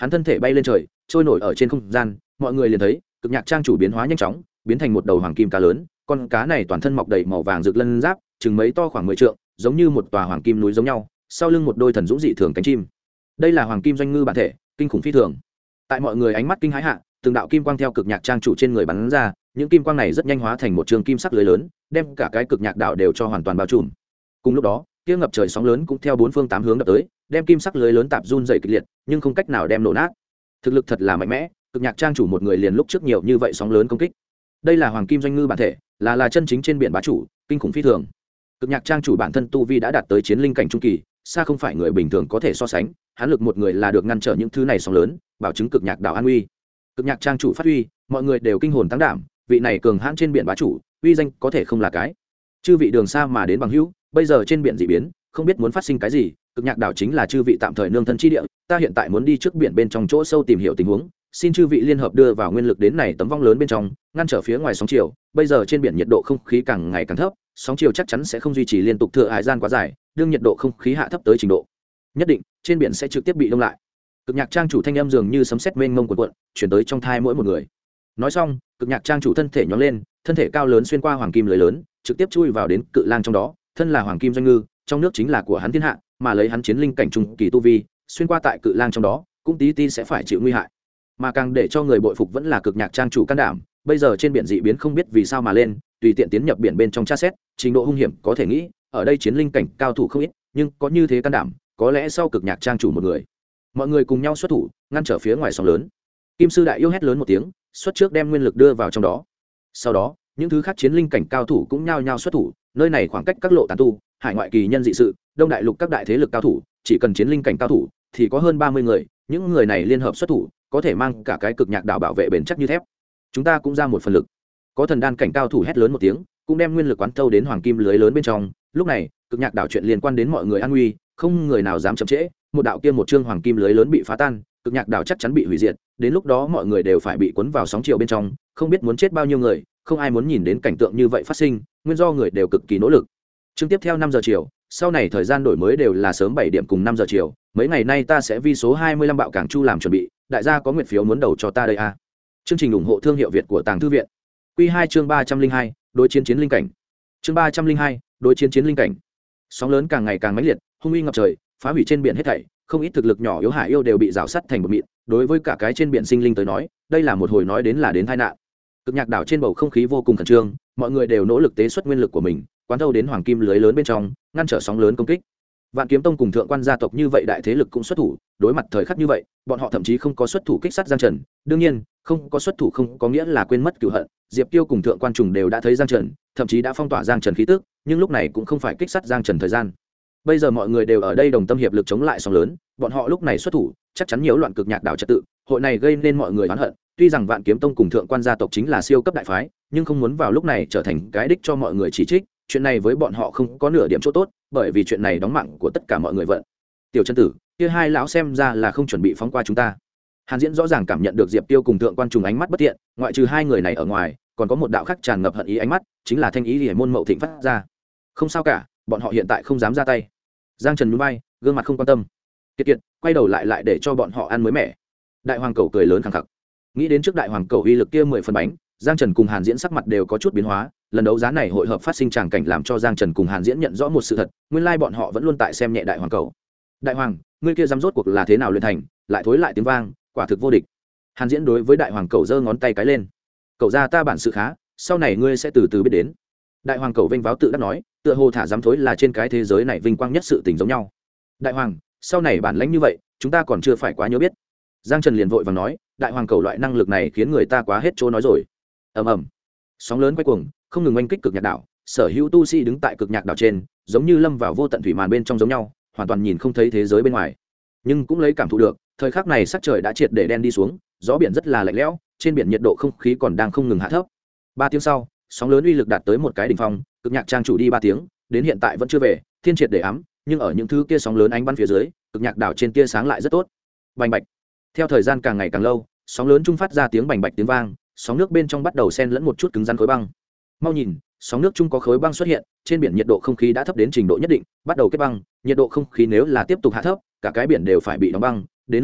hắn thân thể bay lên trời trôi nổi ở trên không gian, mọi người liền thấy cực nhạc trang chủ biến hóa nhanh chóng, biến thành một đầu hoàng kim cá lớn. Con cá này toàn thân mọc đầy màu vàng rực lân giáp, chừng mấy to khoảng 10 trượng, giống như một tòa hoàng kim núi giống nhau, sau lưng một đôi thần dũng dị thường cánh chim. Đây là hoàng kim doanh ngư bản thể, kinh khủng phi thường. Tại mọi người ánh mắt kinh hãi hạ, từng đạo kim quang theo cực nhạc trang chủ trên người bắn ra, những kim quang này rất nhanh hóa thành một trường kim sắc lưới lớn, đem cả cái cực nhạc đảo đều cho hoàn toàn bao trùm. Cùng lúc đó, kia ngập trời sóng lớn cũng theo bốn phương tám hướng đập tới, đem kim sắc lưới lớn tạp run dày kịch liệt, nhưng không cách nào đem nổ nát. Thực lực thật là mạnh mẽ, cực nhạc trang chủ một người liền lúc trước nhiều như vậy sóng lớn công kích. Đây là hoàng kim doanh ngư bản thể, là chân chính trên biển bá chủ, kinh khủng phi thường. Cực nhạc trang chủ bản thân tu vi đã đạt tới chiến linh cảnh trung kỳ, xa không phải người bình thường có thể so sánh, hắn lực một người là được ngăn trở những thứ này sóng lớn, bảo chứng cực nhạc đảo an uy. Cực nhạc trang chủ phát huy, mọi người đều kinh hồn tăng đảm, vị này cường hãn trên biển bá chủ, uy danh có thể không là cái. Chư vị đường xa mà đến bằng hữu, bây giờ trên biển dị biến, không biết muốn phát sinh cái gì, cực nhạc đảo chính là chư vị tạm thời nương thân chi địa, ta hiện tại muốn đi trước biển bên trong chỗ sâu tìm hiểu tình huống, xin chư vị liên hợp đưa vào nguyên lực đến này tấm vong lớn bên trong, ngăn trở phía ngoài sóng chiều. Bây giờ trên biển nhiệt độ không khí càng ngày càng thấp, sóng chiều chắc chắn sẽ không duy trì liên tục thừa hải gian quá dài, đương nhiệt độ không khí hạ thấp tới trình độ nhất định, trên biển sẽ trực tiếp bị đông lại. Cực nhạc trang chủ thanh âm dường như sấm sét mênh mông cuộn, chuyển tới trong thai mỗi một người. Nói xong, cực nhạc trang chủ thân thể nhón lên, thân thể cao lớn xuyên qua hoàng kim lưới lớn, trực tiếp chui vào đến cự lang trong đó. Thân là hoàng kim doanh ngư, trong nước chính là của hắn thiên hạ, mà lấy hắn chiến linh cảnh trung kỳ tu vi, xuyên qua tại cự lang trong đó, cũng tí tí sẽ phải chịu nguy hại. Mà càng để cho người bội phục vẫn là cực nhạc trang chủ can đảm. Bây giờ trên biển dị biến không biết vì sao mà lên, tùy tiện tiến nhập biển bên trong tra xét, trình độ hung hiểm có thể nghĩ, ở đây chiến linh cảnh cao thủ không ít, nhưng có như thế can đảm, có lẽ sau cực nhạc trang chủ một người. Mọi người cùng nhau xuất thủ, ngăn trở phía ngoài sóng lớn. Kim sư đại yêu hét lớn một tiếng, xuất trước đem nguyên lực đưa vào trong đó. Sau đó, những thứ khác chiến linh cảnh cao thủ cũng nhao nhao xuất thủ, nơi này khoảng cách các lộ tán tu, hải ngoại kỳ nhân dị sự, đông đại lục các đại thế lực cao thủ, chỉ cần chiến linh cảnh cao thủ thì có hơn 30 người, những người này liên hợp xuất thủ, có thể mang cả cái cực nhạc đảo bảo vệ bền chắc như thép. Chúng ta cũng ra một phần lực. Có thần đan cảnh cao thủ hét lớn một tiếng, cũng đem nguyên lực quán thâu đến hoàng kim lưới lớn bên trong. Lúc này, cực nhạc đảo chuyện liên quan đến mọi người an nguy, không người nào dám chậm trễ. Một đạo kia một chương hoàng kim lưới lớn bị phá tan, cực nhạc đảo chắc chắn bị hủy diệt, đến lúc đó mọi người đều phải bị cuốn vào sóng chiều bên trong, không biết muốn chết bao nhiêu người, không ai muốn nhìn đến cảnh tượng như vậy phát sinh, nguyên do người đều cực kỳ nỗ lực. Chương tiếp theo 5 giờ chiều, sau này thời gian đổi mới đều là sớm 7 điểm cùng 5 giờ chiều, mấy ngày nay ta sẽ vi số 25 bạo cảng chu làm chuẩn bị, đại gia có nguyện phiếu muốn đầu cho ta đây à. Chương trình ủng hộ thương hiệu Việt của Tàng Thư viện. Quy 2 chương 302, đối chiến chiến linh cảnh. Chương 302, đối chiến chiến linh cảnh. Sóng lớn càng ngày càng mãnh liệt, hung uy ngập trời, phá hủy trên biển hết thảy, không ít thực lực nhỏ yếu hải yêu đều bị rào sắt thành một mịn, đối với cả cái trên biển sinh linh tới nói, đây là một hồi nói đến là đến tai nạn. Cực nhạc đảo trên bầu không khí vô cùng khẩn trương, mọi người đều nỗ lực tế xuất nguyên lực của mình, quán thâu đến hoàng kim lưới lớn bên trong, ngăn trở sóng lớn công kích. Vạn Kiếm Tông cùng thượng quan gia tộc như vậy đại thế lực cũng xuất thủ, đối mặt thời khắc như vậy, bọn họ thậm chí không có xuất thủ kích sát Giang Trần. Đương nhiên, không có xuất thủ không có nghĩa là quên mất cửu hận, Diệp Tiêu cùng thượng quan trùng đều đã thấy Giang Trần, thậm chí đã phong tỏa Giang Trần khí tức, nhưng lúc này cũng không phải kích sát Giang Trần thời gian. Bây giờ mọi người đều ở đây đồng tâm hiệp lực chống lại sóng lớn, bọn họ lúc này xuất thủ, chắc chắn nhiễu loạn cực nhạc đảo trật tự, hội này gây nên mọi người oán hận. Tuy rằng Vạn Kiếm Tông cùng thượng quan gia tộc chính là siêu cấp đại phái, nhưng không muốn vào lúc này trở thành cái đích cho mọi người chỉ trích, chuyện này với bọn họ không có nửa điểm chỗ tốt, bởi vì chuyện này đóng mạng của tất cả mọi người vận. Tiểu chân tử, kia hai lão xem ra là không chuẩn bị phóng qua chúng ta. Hàn Diễn rõ ràng cảm nhận được Diệp Tiêu cùng thượng quan trùng ánh mắt bất thiện, ngoại trừ hai người này ở ngoài, còn có một đạo khác tràn ngập hận ý ánh mắt, chính là Thanh Ý Liễu môn Mậu Thịnh phát ra. Không sao cả, bọn họ hiện tại không dám ra tay. Giang Trần nhún vai, gương mặt không quan tâm. Kiệt Kiệt, quay đầu lại để cho bọn họ ăn mới mẻ. Đại hoàng cầu cười lớn khẳng khặc. Nghĩ đến trước đại hoàng cầu uy lực kia 10 phần bánh, Giang Trần cùng Hàn Diễn sắc mặt đều có chút biến hóa, lần đấu giá này hội hợp phát sinh tràng cảnh làm cho Giang Trần cùng Hàn Diễn nhận rõ một sự thật, nguyên lai bọn họ vẫn luôn tại xem nhẹ đại hoàng cầu. Đại hoàng, ngươi kia dám rốt cuộc là thế nào luyện thành, lại thối lại tiếng vang, quả thực vô địch. Hàn Diễn đối với đại hoàng cầu giơ ngón tay cái lên. Cậu ra ta bản sự khá, sau này ngươi sẽ từ từ biết đến. Đại hoàng cầu vênh váo tự đắc nói, tựa hồ thả dám thối là trên cái thế giới này vinh quang nhất sự tình giống nhau. Đại hoàng, sau này bản lãnh như vậy, chúng ta còn chưa phải quá nhớ biết. Giang Trần liền vội vàng nói, đại hoàng cầu loại năng lực này khiến người ta quá hết chỗ nói rồi. Ầm ầm, sóng lớn quay cuồng, không ngừng oanh kích cực nhạc đảo, sở hữu tu sĩ đứng tại cực nhạc đảo trên, giống như lâm vào vô tận thủy màn bên trong giống nhau, hoàn toàn nhìn không thấy thế giới bên ngoài. Nhưng cũng lấy cảm thụ được, thời khắc này sắc trời đã triệt để đen đi xuống, gió biển rất là lạnh lẽo, trên biển nhiệt độ không khí còn đang không ngừng hạ thấp. 3 tiếng sau, sóng lớn uy lực đạt tới một cái đỉnh phong, cực nhạc trang chủ đi 3 tiếng, đến hiện tại vẫn chưa về, thiên triệt để ấm, nhưng ở những thứ kia sóng lớn ánh bắn phía dưới, cực nhạc đảo trên tia sáng lại rất tốt. Bành bạch. Theo thời gian càng ngày càng lâu, sóng lớn trung phát ra tiếng bành bạch tiếng vang, sóng nước bên trong bắt đầu xen lẫn một chút cứng rắn khối băng. Mau nhìn, sóng nước chung có khối băng xuất hiện, trên biển nhiệt độ không khí đã thấp đến trình độ nhất định, bắt đầu kết băng, nhiệt độ không khí nếu là tiếp tục hạ thấp, cả cái biển đều phải bị đóng băng, đến lúc đó,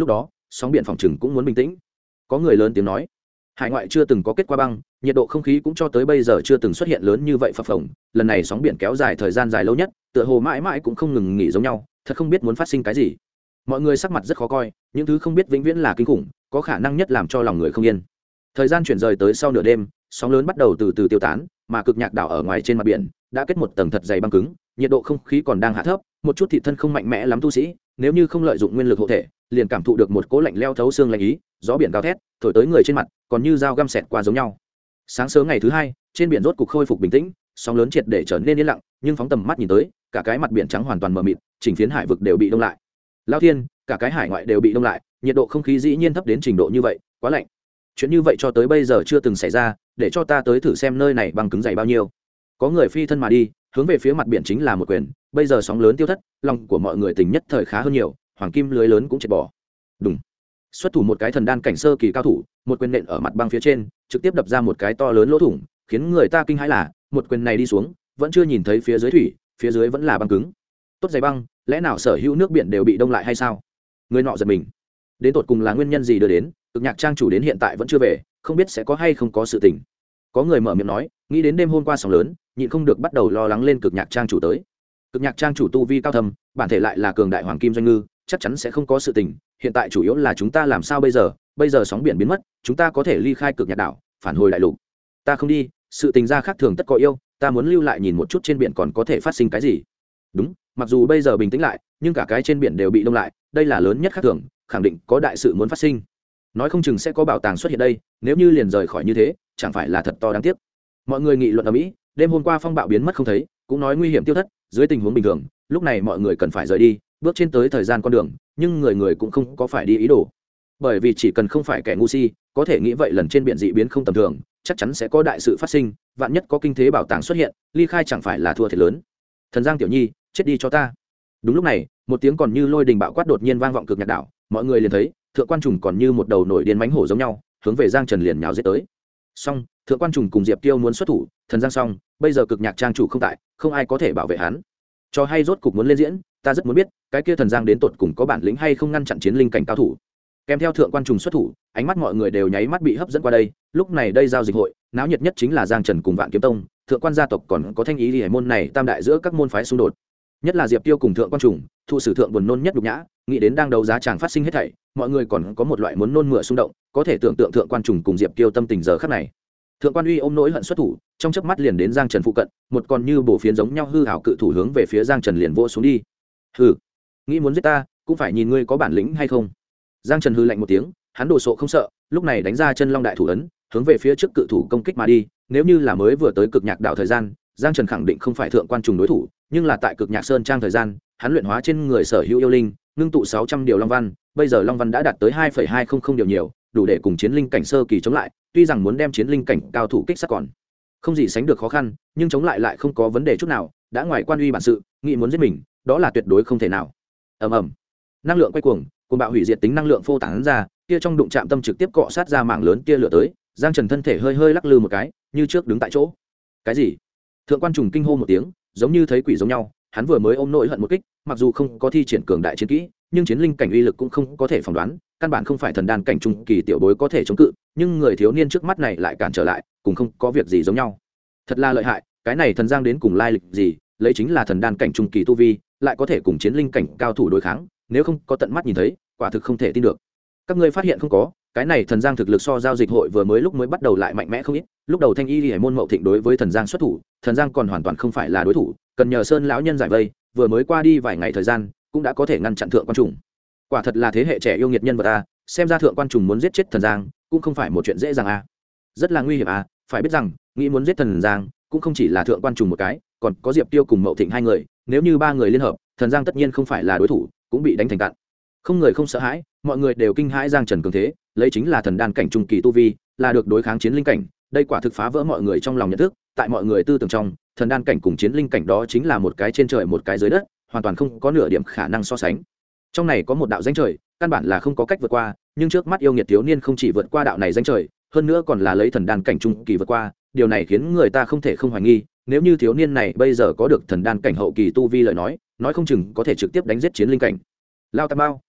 sóng biển phòng chừng cũng muốn bình tĩnh. Có người lớn tiếng nói, hải ngoại chưa từng có kết quả băng, nhiệt độ không khí cũng cho tới bây giờ chưa từng xuất hiện lớn như vậy phập phồng, lần này sóng biển kéo dài thời gian dài lâu nhất, tựa hồ mãi mãi cũng không ngừng nghỉ giống nhau, thật không biết muốn phát sinh cái gì. Mọi người sắc mặt rất khó coi, những thứ không biết vĩnh viễn là kinh khủng, có khả năng nhất làm cho lòng người không yên. Thời gian chuyển rời tới sau nửa đêm, sóng lớn bắt đầu từ từ tiêu tán, mà cực nhạc đảo ở ngoài trên mặt biển đã kết một tầng thật dày băng cứng, nhiệt độ không khí còn đang hạ thấp, một chút thị thân không mạnh mẽ lắm tu sĩ, nếu như không lợi dụng nguyên lực hộ thể, liền cảm thụ được một cỗ lạnh leo thấu xương lạnh ý, gió biển cao thét, thổi tới người trên mặt, còn như dao găm xẹt qua giống nhau. Sáng sớm ngày thứ hai, trên biển rốt cục khôi phục bình tĩnh, sóng lớn triệt để trở nên yên lặng, nhưng phóng tầm mắt nhìn tới, cả cái mặt biển trắng hoàn toàn mờ mịt, chỉnh phiến hải vực đều bị đông lại. Lao thiên, cả cái hải ngoại đều bị đông lại, nhiệt độ không khí dĩ nhiên thấp đến trình độ như vậy, quá lạnh. Chuyện như vậy cho tới bây giờ chưa từng xảy ra, để cho ta tới thử xem nơi này băng cứng dày bao nhiêu. Có người phi thân mà đi, hướng về phía mặt biển chính là một quyền, bây giờ sóng lớn tiêu thất, lòng của mọi người tình nhất thời khá hơn nhiều, hoàng kim lưới lớn cũng triệt bỏ. Đùng. Xuất thủ một cái thần đan cảnh sơ kỳ cao thủ, một quyền nện ở mặt băng phía trên, trực tiếp đập ra một cái to lớn lỗ thủng, khiến người ta kinh hãi là, một quyền này đi xuống, vẫn chưa nhìn thấy phía dưới thủy, phía dưới vẫn là băng cứng. Tốt dày băng, lẽ nào sở hữu nước biển đều bị đông lại hay sao? Người nọ giật mình. Đến tột cùng là nguyên nhân gì đưa đến, cực nhạc trang chủ đến hiện tại vẫn chưa về, không biết sẽ có hay không có sự tình. Có người mở miệng nói, nghĩ đến đêm hôm qua sóng lớn, nhịn không được bắt đầu lo lắng lên cực nhạc trang chủ tới. Cực nhạc trang chủ tu vi cao thâm, bản thể lại là cường đại hoàng kim doanh ngư, chắc chắn sẽ không có sự tình. Hiện tại chủ yếu là chúng ta làm sao bây giờ sóng biển biến mất, chúng ta có thể ly khai cực nhạc đảo, phản hồi đại lục. Ta không đi, sự tình ra khác thường tất có yêu, ta muốn lưu lại nhìn một chút trên biển còn có thể phát sinh cái gì. Đúng, mặc dù bây giờ bình tĩnh lại, nhưng cả cái trên biển đều bị đông lại, đây là lớn nhất khác thường, khẳng định có đại sự muốn phát sinh. Nói không chừng sẽ có bảo tàng xuất hiện đây, nếu như liền rời khỏi như thế, chẳng phải là thật to đáng tiếc. Mọi người nghị luận ở mỹ, đêm hôm qua phong bạo biến mất không thấy, cũng nói nguy hiểm tiêu thất, dưới tình huống bình thường, lúc này mọi người cần phải rời đi, bước trên tới thời gian con đường, nhưng người người cũng không có phải đi ý đồ. Bởi vì chỉ cần không phải kẻ ngu si, có thể nghĩ vậy lần trên biển dị biến không tầm thường, chắc chắn sẽ có đại sự phát sinh, vạn nhất có kinh thế bảo tàng xuất hiện, ly khai chẳng phải là thua thiệt lớn. Thần Giang tiểu nhi, chết đi cho ta. Đúng lúc này, một tiếng còn như lôi đình bạo quát đột nhiên vang vọng cực nhạc đảo, mọi người liền thấy thượng quan trùng còn như một đầu nổi điên mãnh hổ giống nhau, hướng về Giang Trần liền nhào giết tới. Song thượng quan trùng cùng Diệp Tiêu muốn xuất thủ, Thần Giang xong, bây giờ cực nhạc trang chủ không tại, không ai có thể bảo vệ hắn. Cho hay rốt cục muốn lên diễn, ta rất muốn biết cái kia Thần Giang đến tột cùng có bản lĩnh hay không ngăn chặn chiến linh cảnh cao thủ. Kèm theo thượng quan trùng xuất thủ, ánh mắt mọi người đều nháy mắt bị hấp dẫn qua đây. Lúc này đây giao dịch hội, náo nhiệt nhất chính là Giang Trần cùng Vạn Kiếm Tông, thượng quan gia tộc còn có Thanh Ý Liễu môn này tam đại giữa các môn phái xung đột. Nhất là Diệp Tiêu cùng thượng quan trùng, thụ sử thượng buồn nôn nhất nhục nhã, nghĩ đến đang đấu giá chàng phát sinh hết thảy, mọi người còn có một loại muốn nôn mửa xung động, có thể tưởng tượng thượng quan trùng cùng Diệp Tiêu tâm tình giờ khắc này. Thượng quan Uy ôm nỗi hận xuất thủ, trong chớp mắt liền đến Giang Trần phụ cận, một con như bổ phiến giống nhau hư ảo cự thủ hướng về phía Giang Trần liền vỗ xuống đi. Hừ, nghĩ muốn giết ta, cũng phải nhìn ngươi có bản lĩnh hay không. Giang Trần hừ lạnh một tiếng, hắn đồ sộ không sợ, lúc này đánh ra chân long đại thủ ấn, hướng về phía trước cự thủ công kích mà đi. Nếu như là mới vừa tới cực nhạc đảo thời gian, Giang Trần khẳng định không phải thượng quan trùng đối thủ, nhưng là tại cực nhạc sơn trang thời gian, hắn luyện hóa trên người sở hữu yêu linh, ngưng tụ 600 điều long văn, bây giờ long văn đã đạt tới 2,200 điều nhiều, đủ để cùng chiến linh cảnh sơ kỳ chống lại, tuy rằng muốn đem chiến linh cảnh cao thủ kích sát còn không gì sánh được khó khăn, nhưng chống lại lại không có vấn đề chút nào, đã ngoài quan uy bản sự, nghĩ muốn giết mình, đó là tuyệt đối không thể nào. Ầm ầm. Năng lượng quay cuồng, cuồng bạo hủy diệt tính năng lượng phô tán ra, kia trong đụng chạm tâm trực tiếp cọ sát ra mảng lớn tia lửa tới, Giang Trần thân thể hơi hơi lắc lư một cái, như trước đứng tại chỗ. Cái gì? Thượng quan trùng kinh hô một tiếng, giống như thấy quỷ giống nhau, hắn vừa mới ôm nỗi hận một kích, mặc dù không có thi triển cường đại chiến kỹ, nhưng chiến linh cảnh uy lực cũng không có thể phỏng đoán, căn bản không phải thần đan cảnh trung kỳ tiểu bối có thể chống cự, nhưng người thiếu niên trước mắt này lại cản trở lại, cùng không có việc gì giống nhau. Thật là lợi hại, cái này thần Giang đến cùng lai lịch gì, lấy chính là thần đan cảnh trung kỳ tu vi, lại có thể cùng chiến linh cảnh cao thủ đối kháng, nếu không có tận mắt nhìn thấy, quả thực không thể tin được. Các ngươi phát hiện không có, cái này thần Giang thực lực so giao dịch hội vừa mới lúc mới bắt đầu lại mạnh mẽ không ít, lúc đầu Thanh Y Liễu môn Mậu Thịnh đối với thần Giang xuất thủ, thần Giang còn hoàn toàn không phải là đối thủ, cần nhờ Sơn lão nhân giải vây, vừa mới qua đi vài ngày thời gian, cũng đã có thể ngăn chặn thượng quan trùng. Quả thật là thế hệ trẻ yêu nghiệt nhân vật a, xem ra thượng quan trùng muốn giết chết thần Giang, cũng không phải một chuyện dễ dàng a. Rất là nguy hiểm a, phải biết rằng, nghĩ muốn giết thần Giang, cũng không chỉ là thượng quan trùng một cái, còn có Diệp Tiêu cùng Mậu Thịnh hai người, nếu như ba người liên hợp, thần Giang tất nhiên không phải là đối thủ, cũng bị đánh thành cạn. Không người không sợ hãi, mọi người đều kinh hãi Giang Trần cường thế, lấy chính là thần đan cảnh trung kỳ tu vi, là được đối kháng chiến linh cảnh, đây quả thực phá vỡ mọi người trong lòng nhận thức, tại mọi người tư tưởng trong, thần đan cảnh cùng chiến linh cảnh đó chính là một cái trên trời một cái dưới đất, hoàn toàn không có nửa điểm khả năng so sánh. Trong này có một đạo danh trời, căn bản là không có cách vượt qua, nhưng trước mắt yêu nghiệt thiếu niên không chỉ vượt qua đạo này danh trời, hơn nữa còn là lấy thần đan cảnh trung kỳ vượt qua, điều này khiến người ta không thể không hoài nghi, nếu như thiếu niên này bây giờ có được thần đan cảnh hậu kỳ tu vi lời nói không chừng có thể trực tiếp đánh giết chiến linh cảnh. Lao Tam Bao,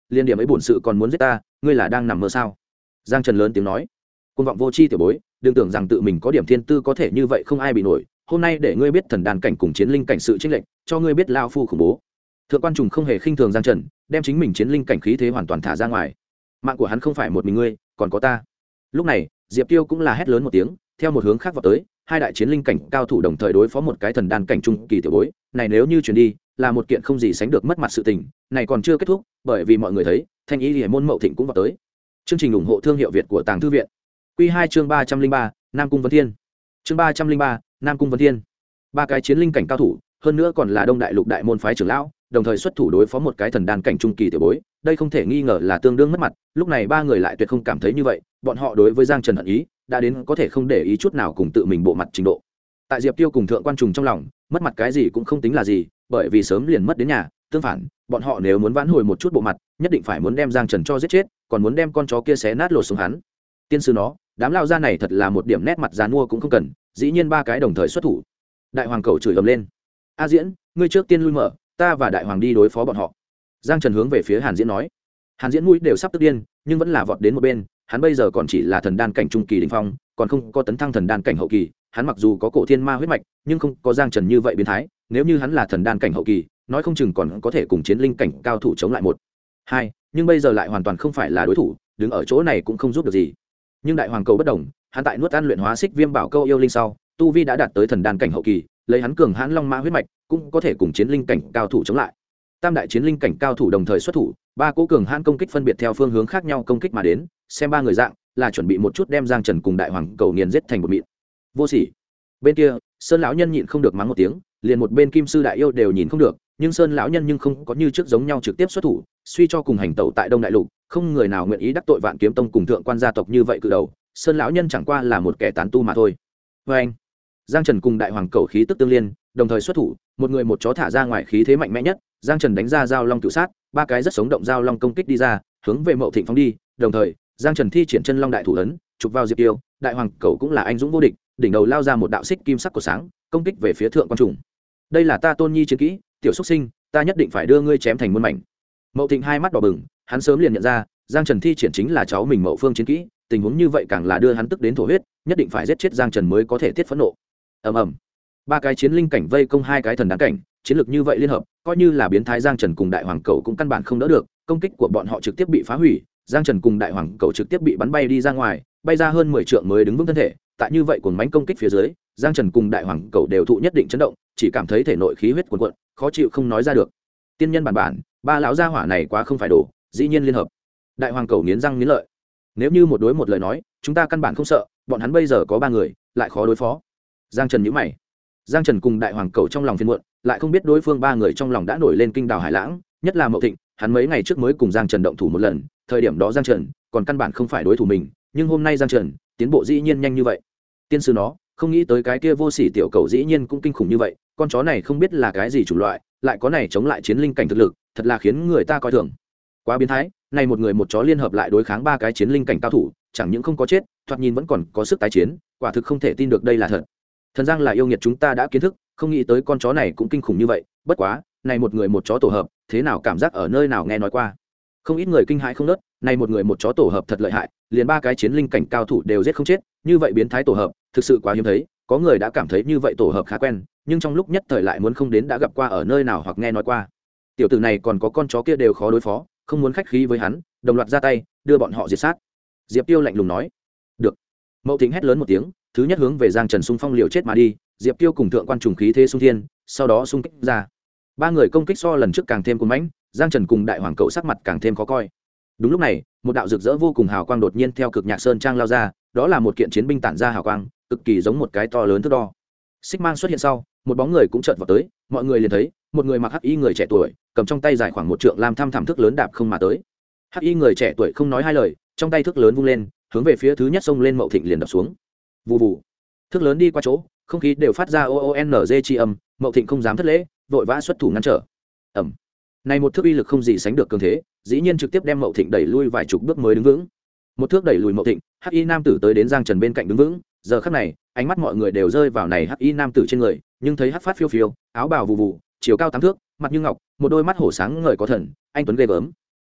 liên điểm ấy bổn sự còn muốn giết ta, ngươi là đang nằm mơ sao? Giang Trần lớn tiếng nói. Côn vọng vô tri tiểu bối, đừng tưởng rằng tự mình có điểm thiên tư có thể như vậy không ai bị nổi. Hôm nay để ngươi biết thần đàn cảnh cùng chiến linh cảnh sự chênh lệch, cho ngươi biết lao phu khủng bố. Thượng quan Trùng không hề khinh thường Giang Trần, đem chính mình chiến linh cảnh khí thế hoàn toàn thả ra ngoài. Mạng của hắn không phải một mình ngươi, còn có ta. Lúc này, Diệp Tiêu cũng là hét lớn một tiếng, theo một hướng khác vào tới, hai đại chiến linh cảnh cao thủ đồng thời đối phó một cái thần đan cảnh trung kỳ tiểu bối, này nếu như chuyển đi, là một kiện không gì sánh được mất mặt sự tình, này còn chưa kết thúc, bởi vì mọi người thấy, Thanh Ý Liễu môn Mậu Thịnh cũng vào tới. Chương trình ủng hộ thương hiệu Việt của Tàng Thư viện. Quy 2 chương 303, Nam Cung Vân Thiên. Chương 303, Nam Cung Vân Thiên. Ba cái chiến linh cảnh cao thủ, hơn nữa còn là Đông Đại Lục đại môn phái trưởng lão, đồng thời xuất thủ đối phó một cái thần đan cảnh trung kỳ tiểu bối, đây không thể nghi ngờ là tương đương mất mặt. Lúc này ba người lại tuyệt không cảm thấy như vậy, bọn họ đối với Giang Trần hận ý đã đến có thể không để ý chút nào cùng tự mình bộ mặt trình độ. Tại Diệp Tiêu cùng Thượng Quan Trùng trong lòng, mất mặt cái gì cũng không tính là gì, bởi vì sớm liền mất đến nhà. Tương phản, bọn họ nếu muốn vãn hồi một chút bộ mặt, nhất định phải muốn đem Giang Trần cho giết chết, còn muốn đem con chó kia xé nát lột xuống hắn. Tiên sư nó, đám lao ra này thật là một điểm nét mặt giàn mua cũng không cần, dĩ nhiên ba cái đồng thời xuất thủ. Đại hoàng cầu chửi ầm lên. A Diễn, ngươi trước tiên lui mở, ta và đại hoàng đi đối phó bọn họ. Giang Trần hướng về phía Hàn Diễn nói. Hàn Diễn mũi đều sắp tức điên, nhưng vẫn là vọt đến một bên. Hắn bây giờ còn chỉ là thần đan cảnh trung kỳ đỉnh phong, còn không có tấn thăng thần đan cảnh hậu kỳ. Hắn mặc dù có cổ thiên ma huyết mạch, nhưng không có Giang Trần như vậy biến thái. Nếu như hắn là thần đan cảnh hậu kỳ, nói không chừng còn có thể cùng chiến linh cảnh cao thủ chống lại một hai, nhưng bây giờ lại hoàn toàn không phải là đối thủ, đứng ở chỗ này cũng không giúp được gì. Nhưng đại hoàng cầu bất đồng, hắn tại nuốt ăn luyện hóa xích viêm bảo câu yêu linh sau, tu vi đã đạt tới thần đan cảnh hậu kỳ, lấy hắn cường hãn long mã huyết mạch, cũng có thể cùng chiến linh cảnh cao thủ chống lại. Tam đại chiến linh cảnh cao thủ đồng thời xuất thủ, ba cỗ cường hãn công kích phân biệt theo phương hướng khác nhau công kích mà đến, xem ba người dạng là chuẩn bị một chút đem Giang Trần cùng đại hoàng cầu nghiền giết thành một mịn. Vô sỉ. Bên kia, Sơn lão nhân nhịn không được mắng một tiếng, liền một bên Kim sư đại yêu đều nhìn không được, nhưng Sơn lão nhân nhưng không có như trước giống nhau trực tiếp xuất thủ, suy cho cùng hành tẩu tại Đông Đại Lục, không người nào nguyện ý đắc tội Vạn Kiếm Tông cùng thượng quan gia tộc như vậy cự đầu, Sơn lão nhân chẳng qua là một kẻ tán tu mà thôi. Và anh, Giang Trần cùng đại hoàng cầu khí tức tương liên, đồng thời xuất thủ, một người một chó thả ra ngoài khí thế mạnh mẽ nhất, Giang Trần đánh ra giao long cửu sát, ba cái rất sống động giao long công kích đi ra, hướng về Mậu Thịnh phóng đi, đồng thời, Giang Trần thi triển chân long đại thủ ấn, chụp vào Diệp Tiêu, đại hoàng cầu cũng là anh dũng vô địch, đỉnh đầu lao ra một đạo xích kim sắc của sáng, công kích về phía thượng quan trùng. Đây là ta Tôn Nhi chiến kỹ, tiểu xuất sinh, ta nhất định phải đưa ngươi chém thành muôn mảnh. Mậu Thịnh hai mắt đỏ bừng, hắn sớm liền nhận ra, Giang Trần thi triển chính là cháu mình Mậu Phương chiến kỹ, tình huống như vậy càng là đưa hắn tức đến thổ huyết, nhất định phải giết chết Giang Trần mới có thể tiết phẫn nộ. Ầm ầm. Ba cái chiến linh cảnh vây công hai cái thần đán cảnh, chiến lược như vậy liên hợp, coi như là biến thái Giang Trần cùng đại hoàng cầu cũng căn bản không đỡ được, công kích của bọn họ trực tiếp bị phá hủy, Giang Trần cùng đại hoàng cầu trực tiếp bị bắn bay đi ra ngoài, bay ra hơn 10 trượng mới đứng vững thân thể. Tại như vậy cuồng mãnh công kích phía dưới, Giang Trần cùng đại hoàng cầu đều thụ nhất định chấn động, chỉ cảm thấy thể nội khí huyết cuồn cuộn, khó chịu không nói ra được. Tiên nhân bản, ba lão gia hỏa này quá không phải đồ, dĩ nhiên liên hợp. Đại hoàng cầu nghiến răng nghiến lợi. Nếu như một đối một lời nói, chúng ta căn bản không sợ, bọn hắn bây giờ có ba người, lại khó đối phó. Giang Trần nhíu mày. Giang Trần cùng đại hoàng cầu trong lòng phiền muộn, lại không biết đối phương ba người trong lòng đã nổi lên kinh đào hải lãng, nhất là Mậu Thịnh, hắn mấy ngày trước mới cùng Giang Trần động thủ một lần, thời điểm đó Giang Trần còn căn bản không phải đối thủ mình, nhưng hôm nay Giang Trần tiến bộ dĩ nhiên nhanh như vậy. Tiên sư nó, không nghĩ tới cái kia vô sỉ tiểu cầu dĩ nhiên cũng kinh khủng như vậy, con chó này không biết là cái gì chủng loại, lại có này chống lại chiến linh cảnh thực lực, thật là khiến người ta coi thường. Quá biến thái, này một người một chó liên hợp lại đối kháng ba cái chiến linh cảnh cao thủ, chẳng những không có chết, thoạt nhìn vẫn còn có sức tái chiến, quả thực không thể tin được đây là thật. Thần Giang là yêu nghiệt chúng ta đã kiến thức, không nghĩ tới con chó này cũng kinh khủng như vậy, bất quá, này một người một chó tổ hợp, thế nào cảm giác ở nơi nào nghe nói qua. Không ít người kinh hãi không nớt, này một người một chó tổ hợp thật lợi hại, liền ba cái chiến linh cảnh cao thủ đều giết không chết, như vậy biến thái tổ hợp, thực sự quá hiếm thấy, có người đã cảm thấy như vậy tổ hợp khá quen, nhưng trong lúc nhất thời lại muốn không đến đã gặp qua ở nơi nào hoặc nghe nói qua. Tiểu tử này còn có con chó kia đều khó đối phó, không muốn khách khí với hắn, đồng loạt ra tay, đưa bọn họ diệt sát. Diệp Tiêu lạnh lùng nói. Được. Mậu Thịnh hét lớn một tiếng, thứ nhất hướng về Giang Trần xung phong liều chết mà đi, Diệp Tiêu cùng thượng quan trùng khí thế xung thiên, sau đó xung kích ra. Ba người công kích so lần trước càng thêm cuồng mãnh, Giang Trần cùng đại hoàng cậu sắc mặt càng thêm khó coi. Đúng lúc này, một đạo rực rỡ vô cùng hào quang đột nhiên theo cực nhạc sơn trang lao ra, đó là một kiện chiến binh tản ra hào quang, cực kỳ giống một cái to lớn thước đo. Xích mang xuất hiện sau, một bóng người cũng chợt vào tới, mọi người liền thấy, một người mặc hắc y người trẻ tuổi, cầm trong tay dài khoảng một trượng lam thăm thẳm thước lớn đạp không mà tới. Hắc y người trẻ tuổi không nói hai lời, trong tay thước lớn vung lên, hướng về phía thứ nhất xông lên Mậu Thịnh liền đập xuống. Vù vù. Thước lớn đi qua chỗ, không khí đều phát ra o o n g chi âm, Mậu Thịnh không dám thất lễ, vội vã xuất thủ ngăn trở. Ầm. Này một thước uy lực không gì sánh được cường thế, dĩ nhiên trực tiếp đem Mậu Thịnh đẩy lui vài chục bước mới đứng vững. Một thước đẩy lùi Mậu Thịnh, hắc y nam tử tới đến Giang Trần bên cạnh đứng vững, giờ khắc này, ánh mắt mọi người đều rơi vào này hắc y nam tử trên người, nhưng thấy hắc phát phiêu phiêu, áo bào vù vù, chiều cao 8 thước, mặt như ngọc, một đôi mắt hổ sáng ngời có thần, anh tuấn ghê gớm.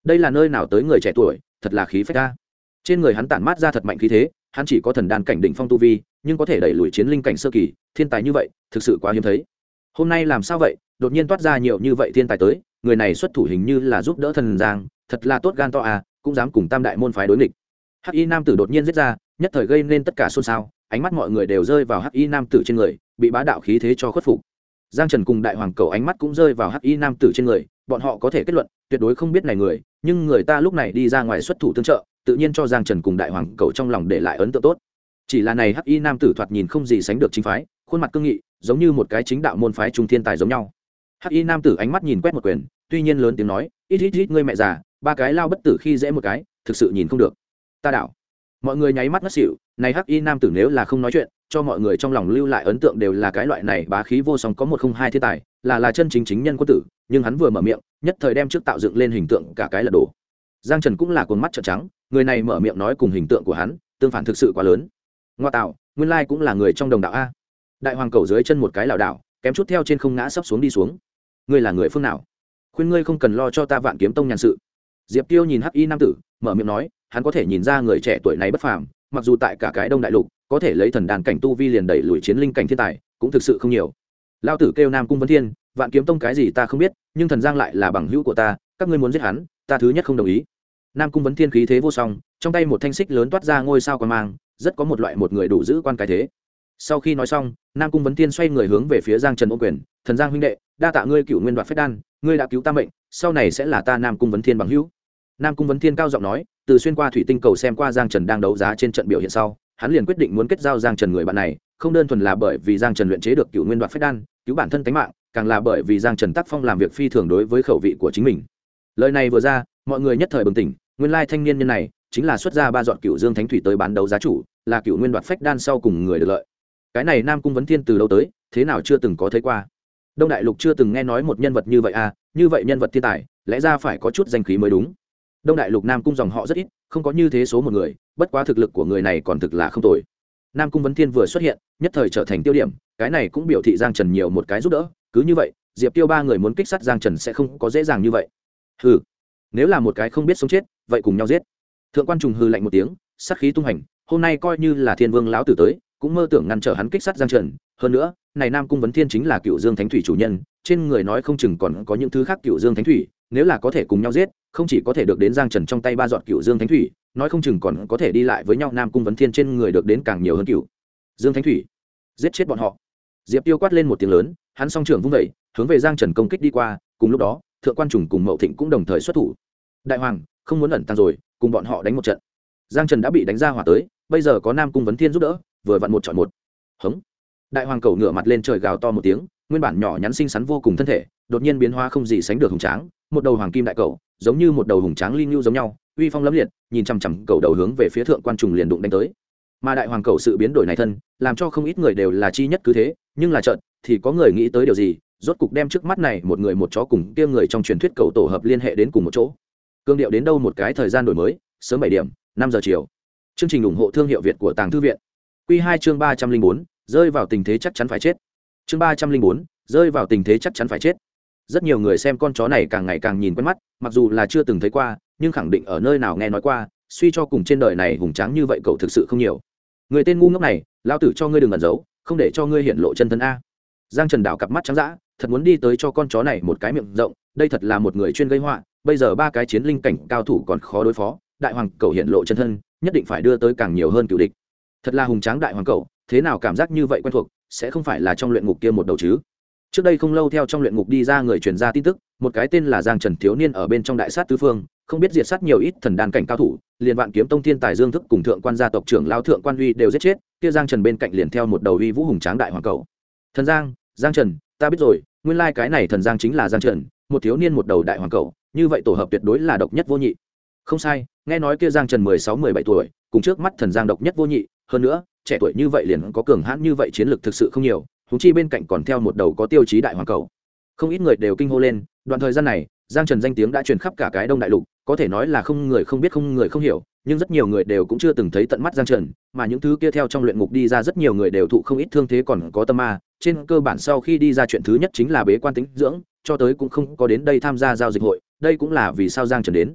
đây là nơi nào tới người trẻ tuổi, thật là khí phách ta. Trên người hắn tản mát ra thật mạnh khí thế, hắn chỉ có thần đan cảnh đỉnh phong tu vi, nhưng có thể đẩy lùi chiến linh cảnh sơ kỳ, thiên tài như vậy thực sự quá hiếm thấy. Hôm nay làm sao vậy, đột nhiên toát ra nhiều như vậy thiên tài tới, người này xuất thủ hình như là giúp đỡ thần giang, thật là tốt gan to à, cũng dám cùng tam đại môn phái đối nghịch. Hắc y nam tử đột nhiên giết ra, nhất thời gây nên tất cả xôn xao, ánh mắt mọi người đều rơi vào hắc y nam tử trên người, bị bá đạo khí thế cho khuất phục. Giang Trần cùng đại hoàng cầu ánh mắt cũng rơi vào hắc y nam tử trên người, bọn họ có thể kết luận tuyệt đối không biết này người, nhưng người ta lúc này đi ra ngoài xuất thủ tương trợ, tự nhiên cho Giang Trần cùng đại hoàng cầu trong lòng để lại ấn tượng tốt. Chỉ là này hắc y nam tử thoạt nhìn không gì sánh được chính phái, khuôn mặt cương nghị, giống như một cái chính đạo môn phái trung thiên tài giống nhau. Hắc y nam tử ánh mắt nhìn quét một quyền, tuy nhiên lớn tiếng nói, ít ngươi mẹ già, ba cái lao bất tử khi dễ một cái, thực sự nhìn không được. Ta đạo. Mọi người nháy mắt ngất xỉu, này hắc y nam tử nếu là không nói chuyện, cho mọi người trong lòng lưu lại ấn tượng đều là cái loại này bá khí vô song có một không hai thiên tài, là chân chính nhân quân tử, nhưng hắn vừa mở miệng, nhất thời đem trước tạo dựng lên hình tượng cả cái là đổ. Giang Trần cũng là cuồng mắt trợn trắng, người này mở miệng nói cùng hình tượng của hắn, tương phản thực sự quá lớn. Ngoa tạo, nguyên lai cũng là người trong đồng đạo a. Đại hoàng cầu dưới chân một cái lảo đảo, kém chút theo trên không ngã sấp xuống đi xuống. Ngươi là người phương nào? Khuyên ngươi không cần lo cho ta Vạn Kiếm Tông nhàn sự. Diệp Tiêu nhìn hắc y nam tử, mở miệng nói, hắn có thể nhìn ra người trẻ tuổi này bất phàm, mặc dù tại cả cái Đông Đại Lục, có thể lấy thần đàn cảnh tu vi liền đẩy lùi chiến linh cảnh thiên tài, cũng thực sự không nhiều. Lão tử kêu Nam Cung Vấn Thiên, Vạn Kiếm Tông cái gì ta không biết, nhưng Thần Giang lại là bằng hữu của ta, các ngươi muốn giết hắn, ta thứ nhất không đồng ý. Nam Cung Vấn Thiên khí thế vô song, trong tay một thanh xích lớn toát ra ngôi sao quang mang, rất có một loại một người đủ giữ quan cái thế. Sau khi nói xong, Nam Cung Vấn Thiên xoay người hướng về phía Giang Trần ôm quyền, "Thần Giang huynh đệ, đa tạ ngươi Cửu Nguyên Đoạt Phách Đan, ngươi đã cứu ta mệnh, sau này sẽ là ta Nam Cung Vấn Thiên bằng hữu." Nam Cung Vấn Thiên cao giọng nói, từ xuyên qua thủy tinh cầu xem qua Giang Trần đang đấu giá trên trận biểu hiện sau, hắn liền quyết định muốn kết giao Giang Trần người bạn này, không đơn thuần là bởi vì Giang Trần luyện chế được Cửu Nguyên Đoạt Phách Đan, cứu bản thân tính mạng, càng là bởi vì Giang Trần tác phong làm việc phi thường đối với khẩu vị của chính mình. Lời này vừa ra, mọi người nhất thời bừng tỉnh, nguyên lai thanh niên nhân này chính là xuất ra ba giọt Cửu Dương Thánh Thủy tới bán đấu giá chủ, là Cửu Nguyên Đoạt Phách Đan sau cùng người được lợi. Cái này Nam Cung Vấn Thiên từ đâu tới, thế nào chưa từng có thấy qua. Đông Đại Lục chưa từng nghe nói một nhân vật như vậy à, như vậy nhân vật thiên tài, lẽ ra phải có chút danh khí mới đúng. Đông Đại Lục Nam Cung dòng họ rất ít, không có như thế số một người, bất quá thực lực của người này còn thực là không tồi. Nam Cung Vấn Thiên vừa xuất hiện, nhất thời trở thành tiêu điểm, cái này cũng biểu thị Giang Trần nhiều một cái giúp đỡ, cứ như vậy, Diệp Tiêu ba người muốn kích sát Giang Trần sẽ không có dễ dàng như vậy. Hừ, nếu là một cái không biết sống chết, vậy cùng nhau giết. Thượng quan Trùng hừ lạnh một tiếng, sát khí tung hành, hôm nay coi như là Thiên Vương lão tử tới, cũng mơ tưởng ngăn trở hắn kích sát Giang Trần, hơn nữa, này Nam Cung Vấn Thiên chính là Cửu Dương Thánh Thủy chủ nhân, trên người nói không chừng còn có những thứ khác Cửu Dương Thánh Thủy, nếu là có thể cùng nhau giết, không chỉ có thể được đến Giang Trần trong tay ba giọt Cửu Dương Thánh Thủy, nói không chừng còn có thể đi lại với nhau Nam Cung Vấn Thiên trên người được đến càng nhiều hơn Cửu Dương Thánh Thủy. Giết chết bọn họ. Diệp Tiêu quát lên một tiếng lớn, hắn song trưởng vung dậy, hướng về Giang Trần công kích đi qua, cùng lúc đó, Thượng quan Trùng cùng Mậu Thịnh cũng đồng thời xuất thủ. Đại hoàng, không muốn ẩn tàng rồi, cùng bọn họ đánh một trận. Giang Trần đã bị đánh ra hỏa tới, bây giờ có Nam Cung Vấn Thiên giúp đỡ, vừa vặn một chọi một. Hống. Đại hoàng cầu ngửa mặt lên trời gào to một tiếng, nguyên bản nhỏ nhắn xinh xắn vô cùng thân thể, đột nhiên biến hóa không gì sánh được hùng tráng, một đầu hoàng kim đại cầu, giống như một đầu hùng tráng linh nhu giống nhau, uy phong lẫm liệt, nhìn chằm chằm cầu đầu hướng về phía Thượng quan Trùng liền đụng đánh tới. Mà đại hoàng cầu sự biến đổi này thân, làm cho không ít người đều là chi nhất cứ thế, nhưng là chợt thì có người nghĩ tới điều gì, rốt cục đem trước mắt này một người một chó cùng kia người trong truyền thuyết cầu tổ hợp liên hệ đến cùng một chỗ. Cương điệu đến đâu một cái thời gian đổi mới, sớm 7 điểm, 5 giờ chiều. Chương trình ủng hộ thương hiệu Việt của Tàng Thư viện. Quy 2 chương 304, rơi vào tình thế chắc chắn phải chết. Chương 304, rơi vào tình thế chắc chắn phải chết. Rất nhiều người xem con chó này càng ngày càng nhìn quen mắt, mặc dù là chưa từng thấy qua, nhưng khẳng định ở nơi nào nghe nói qua, suy cho cùng trên đời này hùng tráng như vậy cậu thực sự không nhiều. Người tên ngu ngốc này, lão tử cho ngươi đừng ẩn giấu, không để cho ngươi hiện lộ chân thân a. Giang Trần đảo cặp mắt trắng dã, thật muốn đi tới cho con chó này một cái miệng rộng, đây thật là một người chuyên gây họa, bây giờ ba cái chiến linh cảnh cao thủ còn khó đối phó, đại hoàng cẩu hiện lộ chân thân, nhất định phải đưa tới càng nhiều hơn cựu địch. Thật là hùng tráng đại hoàng cẩu, thế nào cảm giác như vậy quen thuộc, sẽ không phải là trong luyện ngục kia một đầu chứ? Trước đây không lâu theo trong luyện ngục đi ra người truyền ra tin tức, một cái tên là Giang Trần thiếu niên ở bên trong đại sát tứ phương, không biết diệt sát nhiều ít thần đan cảnh cao thủ, liền Vạn Kiếm Tông thiên tài Dương Thức cùng thượng quan gia tộc trưởng lão Thượng Quan Uy đều giết chết, kia Giang Trần bên cạnh liền theo một đầu uy vũ hùng tráng đại hoàng cẩu. Thần Giang, Giang Trần, ta biết rồi, nguyên lai cái này thần Giang chính là Giang Trần, một thiếu niên một đầu đại hoàng cẩu, như vậy tổ hợp tuyệt đối là độc nhất vô nhị. Không sai, nghe nói kia Giang Trần 16-17 tuổi, cùng trước mắt thần Giang độc nhất vô nhị, hơn nữa, trẻ tuổi như vậy liền có cường hãn như vậy chiến lược thực sự không nhiều, huống chi bên cạnh còn theo một đầu có tiêu chí đại hoàng cẩu. Không ít người đều kinh hô lên, đoạn thời gian này, Giang Trần danh tiếng đã truyền khắp cả cái Đông Đại Lục, có thể nói là không người không biết không người không hiểu, nhưng rất nhiều người đều cũng chưa từng thấy tận mắt Giang Trần, mà những thứ kia theo trong luyện ngục đi ra rất nhiều người đều thụ không ít thương thế còn có tâm ma, trên cơ bản sau khi đi ra chuyện thứ nhất chính là bế quan tĩnh dưỡng, cho tới cũng không có đến đây tham gia giao dịch hội, đây cũng là vì sao Giang Trần đến.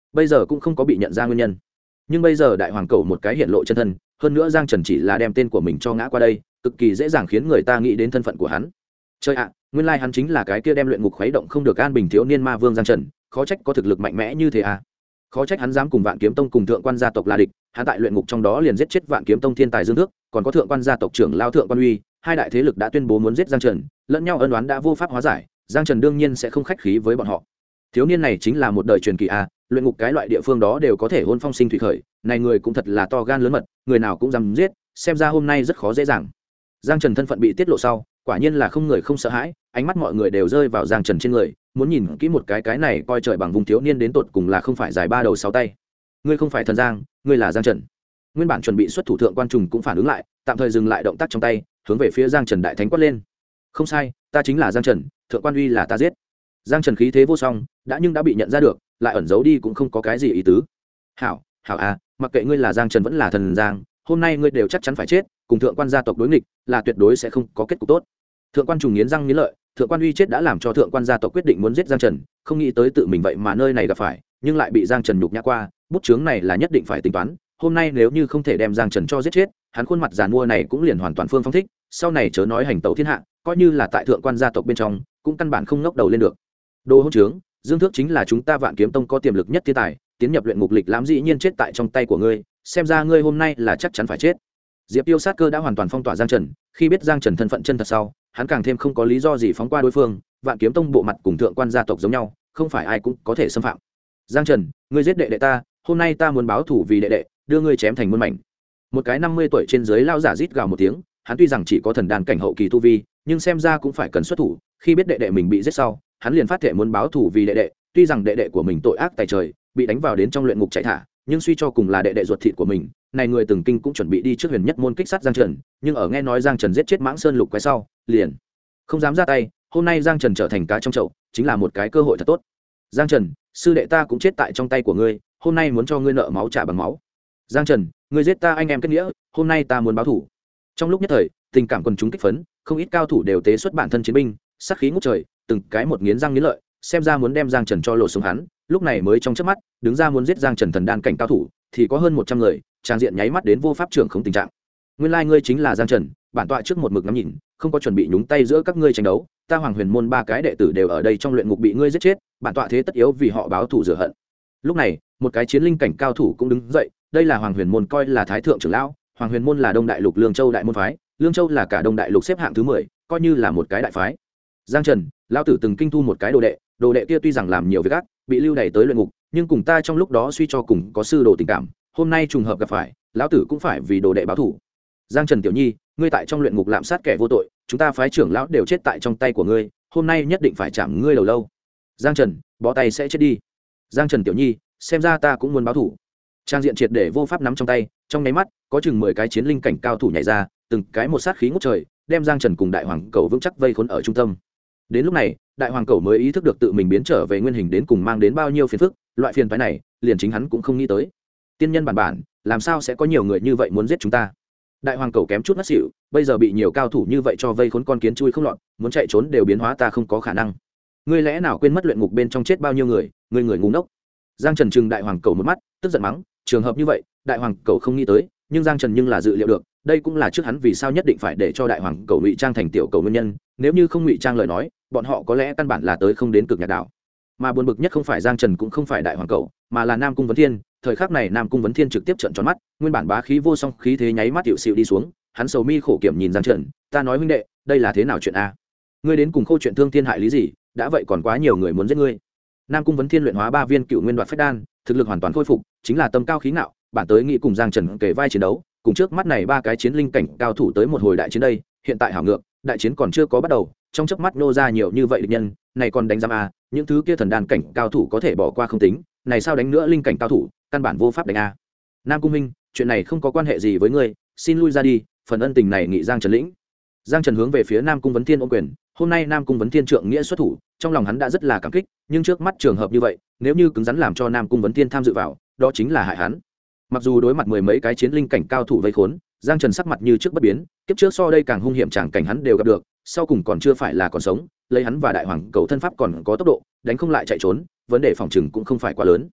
bây giờ cũng không có bị nhận ra nguyên nhân. Nhưng bây giờ đại hoàng cầu một cái hiện lộ chân thân, hơn nữa Giang Trần chỉ là đem tên của mình cho ngã qua đây, cực kỳ dễ dàng khiến người ta nghĩ đến thân phận của hắn. Chơi ạ, nguyên lai hắn chính là cái kia đem luyện ngục khuấy động không được an bình thiếu niên ma vương Giang Trần, khó trách có thực lực mạnh mẽ như thế à. Khó trách hắn dám cùng Vạn Kiếm Tông cùng thượng quan gia tộc là địch, hắn tại luyện ngục trong đó liền giết chết Vạn Kiếm Tông thiên tài Dương Thước, còn có thượng quan gia tộc trưởng lao thượng quan uy, hai đại thế lực đã tuyên bố muốn giết Giang Trần, lẫn nhau ân oán đã vô pháp hóa giải, Giang Trần đương nhiên sẽ không khách khí với bọn họ. Thiếu niên này chính là một đời truyền kỳ a, luyện ngục cái loại địa phương đó đều có thể hôn phong sinh thủy khởi, này người cũng thật là to gan lớn mật, người nào cũng dám giết, xem ra hôm nay rất khó dễ dàng. Giang Trần thân phận bị tiết lộ sau, quả nhiên là không người không sợ hãi, ánh mắt mọi người đều rơi vào Giang Trần trên người, muốn nhìn kỹ một cái này coi trời bằng vùng thiếu niên đến tột cùng là không phải dài ba đầu sáu tay. Ngươi không phải thần Giang, ngươi là Giang Trần. Nguyên bản chuẩn bị xuất thủ thượng quan trùng cũng phản ứng lại, tạm thời dừng lại động tác trong tay, hướng về phía Giang Trần đại thánh quát lên. Không sai, ta chính là Giang Trần, thượng quan uy là ta giết. Giang Trần khí thế vô song, đã bị nhận ra được, lại ẩn giấu đi cũng không có cái gì ý tứ. Hảo à, mặc kệ ngươi là Giang Trần vẫn là thần Giang, hôm nay ngươi đều chắc chắn phải chết, cùng thượng quan gia tộc đối nghịch, là tuyệt đối sẽ không có kết cục tốt. Thượng quan trùng nghiến răng nghiến lợi, thượng quan uy chết đã làm cho thượng quan gia tộc quyết định muốn giết Giang Trần, không nghĩ tới tự mình vậy mà nơi này gặp phải, nhưng lại bị Giang Trần nhục nhã qua, bút chướng này là nhất định phải tính toán, hôm nay nếu như không thể đem Giang Trần cho giết chết, hắn khuôn mặt giàn mua này cũng liền hoàn toàn phương phong thích, sau này chớ nói hành tẩu thiên hạ, coi như là tại thượng quan gia tộc bên trong, cũng căn bản không ngóc đầu lên được. Đồ hỗn trướng, Dương Thước chính là chúng ta Vạn Kiếm Tông có tiềm lực nhất thiên tài, tiến nhập luyện ngục lịch lãm dĩ nhiên chết tại trong tay của ngươi, xem ra ngươi hôm nay là chắc chắn phải chết. Diệp Tiêu sát cơ đã hoàn toàn phong tỏa Giang Trần, khi biết Giang Trần thân phận chân thật sau, hắn càng thêm không có lý do gì phóng qua đối phương, Vạn Kiếm Tông bộ mặt cùng thượng quan gia tộc giống nhau, không phải ai cũng có thể xâm phạm. Giang Trần, ngươi giết đệ đệ ta, hôm nay ta muốn báo thù vì đệ đệ, đưa ngươi chém thành muôn mảnh. Một cái 50 tuổi trên dưới lao giả rít gào một tiếng, hắn tuy rằng chỉ có thần đàn cảnh hậu kỳ tu vi, nhưng xem ra cũng phải cần xuất thủ, khi biết đệ đệ mình bị giết sau, hắn liền phát thệ muốn báo thù vì đệ đệ, tuy rằng đệ đệ của mình tội ác tày trời, bị đánh vào đến trong luyện ngục chạy thả, nhưng suy cho cùng là đệ đệ ruột thịt của mình, này người từng kinh cũng chuẩn bị đi trước huyền nhất môn kích sát Giang Trần, nhưng ở nghe nói Giang Trần giết chết Mãng Sơn Lục quái sau, liền không dám ra tay, hôm nay Giang Trần trở thành cá trong chậu, chính là một cái cơ hội thật tốt. Giang Trần, sư đệ ta cũng chết tại trong tay của ngươi, hôm nay muốn cho ngươi nợ máu trả bằng máu. Giang Trần, ngươi giết ta anh em kết nghĩa, hôm nay ta muốn báo thù. Trong lúc nhất thời, tình cảm quần chúng kích phấn, không ít cao thủ đều tế xuất bản thân chiến binh, sát khí ngút trời, từng cái một nghiến răng nghiến lợi, xem ra muốn đem Giang Trần cho lộ xuống hắn, lúc này mới trong chớp mắt, đứng ra muốn giết Giang Trần thần đan cảnh cao thủ, thì có hơn 100 người, trang diện nháy mắt đến vô pháp trưởng không tình trạng. Nguyên lai ngươi chính là Giang Trần, bản tọa trước một mực ngắm nhìn, không có chuẩn bị nhúng tay giữa các ngươi tranh đấu, ta Hoàng Huyền môn 3 cái đệ tử đều ở đây trong luyện ngục bị ngươi giết chết, bản tọa thế tất yếu vì họ báo thù rửa hận. Lúc này, một cái chiến linh cảnh cao thủ cũng đứng dậy, đây là Hoàng Huyền môn coi là thái thượng trưởng lão, Hoàng Huyền môn là Đông Đại Lục Lương Châu đại môn phái, Lương Châu là cả Đông Đại Lục xếp hạng thứ 10, coi như là một cái đại phái. Giang Trần, lão tử từng kinh thu một cái đồ đệ kia tuy rằng làm nhiều việc ác, bị lưu đày tới luyện ngục, nhưng cùng ta trong lúc đó suy cho cùng có sư đồ tình cảm, hôm nay trùng hợp gặp phải, lão tử cũng phải vì đồ đệ báo thù. Giang Trần tiểu nhi, ngươi tại trong luyện ngục lạm sát kẻ vô tội, chúng ta phái trưởng lão đều chết tại trong tay của ngươi, hôm nay nhất định phải chạm ngươi đầu lâu. Giang Trần, bó tay sẽ chết đi. Giang Trần tiểu nhi, xem ra ta cũng muốn báo thù. Trang diện triệt để vô pháp nắm trong tay, trong nháy mắt, có chừng 10 cái chiến linh cảnh cao thủ nhảy ra, từng cái một sát khí ngút trời, đem Giang Trần cùng Đại Hoàng Cầu vững chắc vây khốn ở trung tâm. Đến lúc này, Đại Hoàng Cầu mới ý thức được tự mình biến trở về nguyên hình đến cùng mang đến bao nhiêu phiền phức, loại phiền toái này, liền chính hắn cũng không nghĩ tới. Tiên nhân bản, làm sao sẽ có nhiều người như vậy muốn giết chúng ta? Đại Hoàng Cầu kém chút ngất xỉu, bây giờ bị nhiều cao thủ như vậy cho vây khốn con kiến chui không lọt, muốn chạy trốn đều biến hóa ta không có khả năng. Ngươi lẽ nào quên mất luyện ngục bên trong chết bao nhiêu người, ngươi người ngu ngốc. Giang Trần trừng Đại Hoàng Cầu một mắt, tức giận mắng, trường hợp như vậy, Đại Hoàng Cầu không nghĩ tới, nhưng Giang Trần nhưng là dự liệu được, đây cũng là trước hắn vì sao nhất định phải để cho Đại Hoàng Cầu ngụy trang thành tiểu cầu nguyên nhân, nếu như không ngụy trang lời nói, bọn họ có lẽ căn bản là tới không đến Cực Nhạc đảo. Mà buồn bực nhất không phải Giang Trần cũng không phải Đại Hoàng Cầu, mà là Nam Cung Vấn Thiên, thời khắc này Nam Cung Vấn Thiên trực tiếp trợn tròn mắt, nguyên bản bá khí vô song khí thế nháy mắt tiểu xịu đi xuống, hắn sầu mi khổ kiểm nhìn Giang Trần, ta nói huynh đệ, đây là thế nào chuyện a? Ngươi đến cùng khâu chuyện thương thiên hại lý gì, đã vậy còn quá nhiều người muốn giết ngươi. Nam Cung Vấn Thiên luyện hóa 3 viên Cựu Nguyên Đoạt Phách Đan, thực lực hoàn toàn khôi phục, chính là tâm cao khí ngạo, bản tới nghĩ cùng Giang Trần kề vai chiến đấu, cùng trước mắt này 3 cái chiến linh cảnh cao thủ tới một hồi đại chiến đây, hiện tại hảo ngược, đại chiến còn chưa có bắt đầu, trong chớp mắt nô ra nhiều như vậy địch nhân, này còn đánh giam a, những thứ kia thần đan cảnh cao thủ có thể bỏ qua không tính, này sao đánh nữa linh cảnh cao thủ, căn bản vô pháp đánh a. Nam Cung minh, chuyện này không có quan hệ gì với ngươi, xin lui ra đi, phần ân tình này nghị Giang Trần lĩnh. Giang Trần hướng về phía Nam Cung Vấn Thiên ôm quyền, hôm nay Nam Cung Vấn Thiên trượng nghĩa xuất thủ, trong lòng hắn đã rất là cảm kích, nhưng trước mắt trường hợp như vậy, nếu như cứng rắn làm cho Nam Cung Vấn Thiên tham dự vào, đó chính là hại hắn. Mặc dù đối mặt 10 mấy cái chiến linh cảnh cao thủ vây khốn, Giang Trần sắc mặt như trước bất biến, kiếp trước so đây càng hung hiểm chẳng cảnh hắn đều gặp được, sau cùng còn chưa phải là còn sống, lấy hắn và Đại Hoàng Cầu thân pháp còn có tốc độ, đánh không lại chạy trốn, vấn đề phòng trừng cũng không phải quá lớn.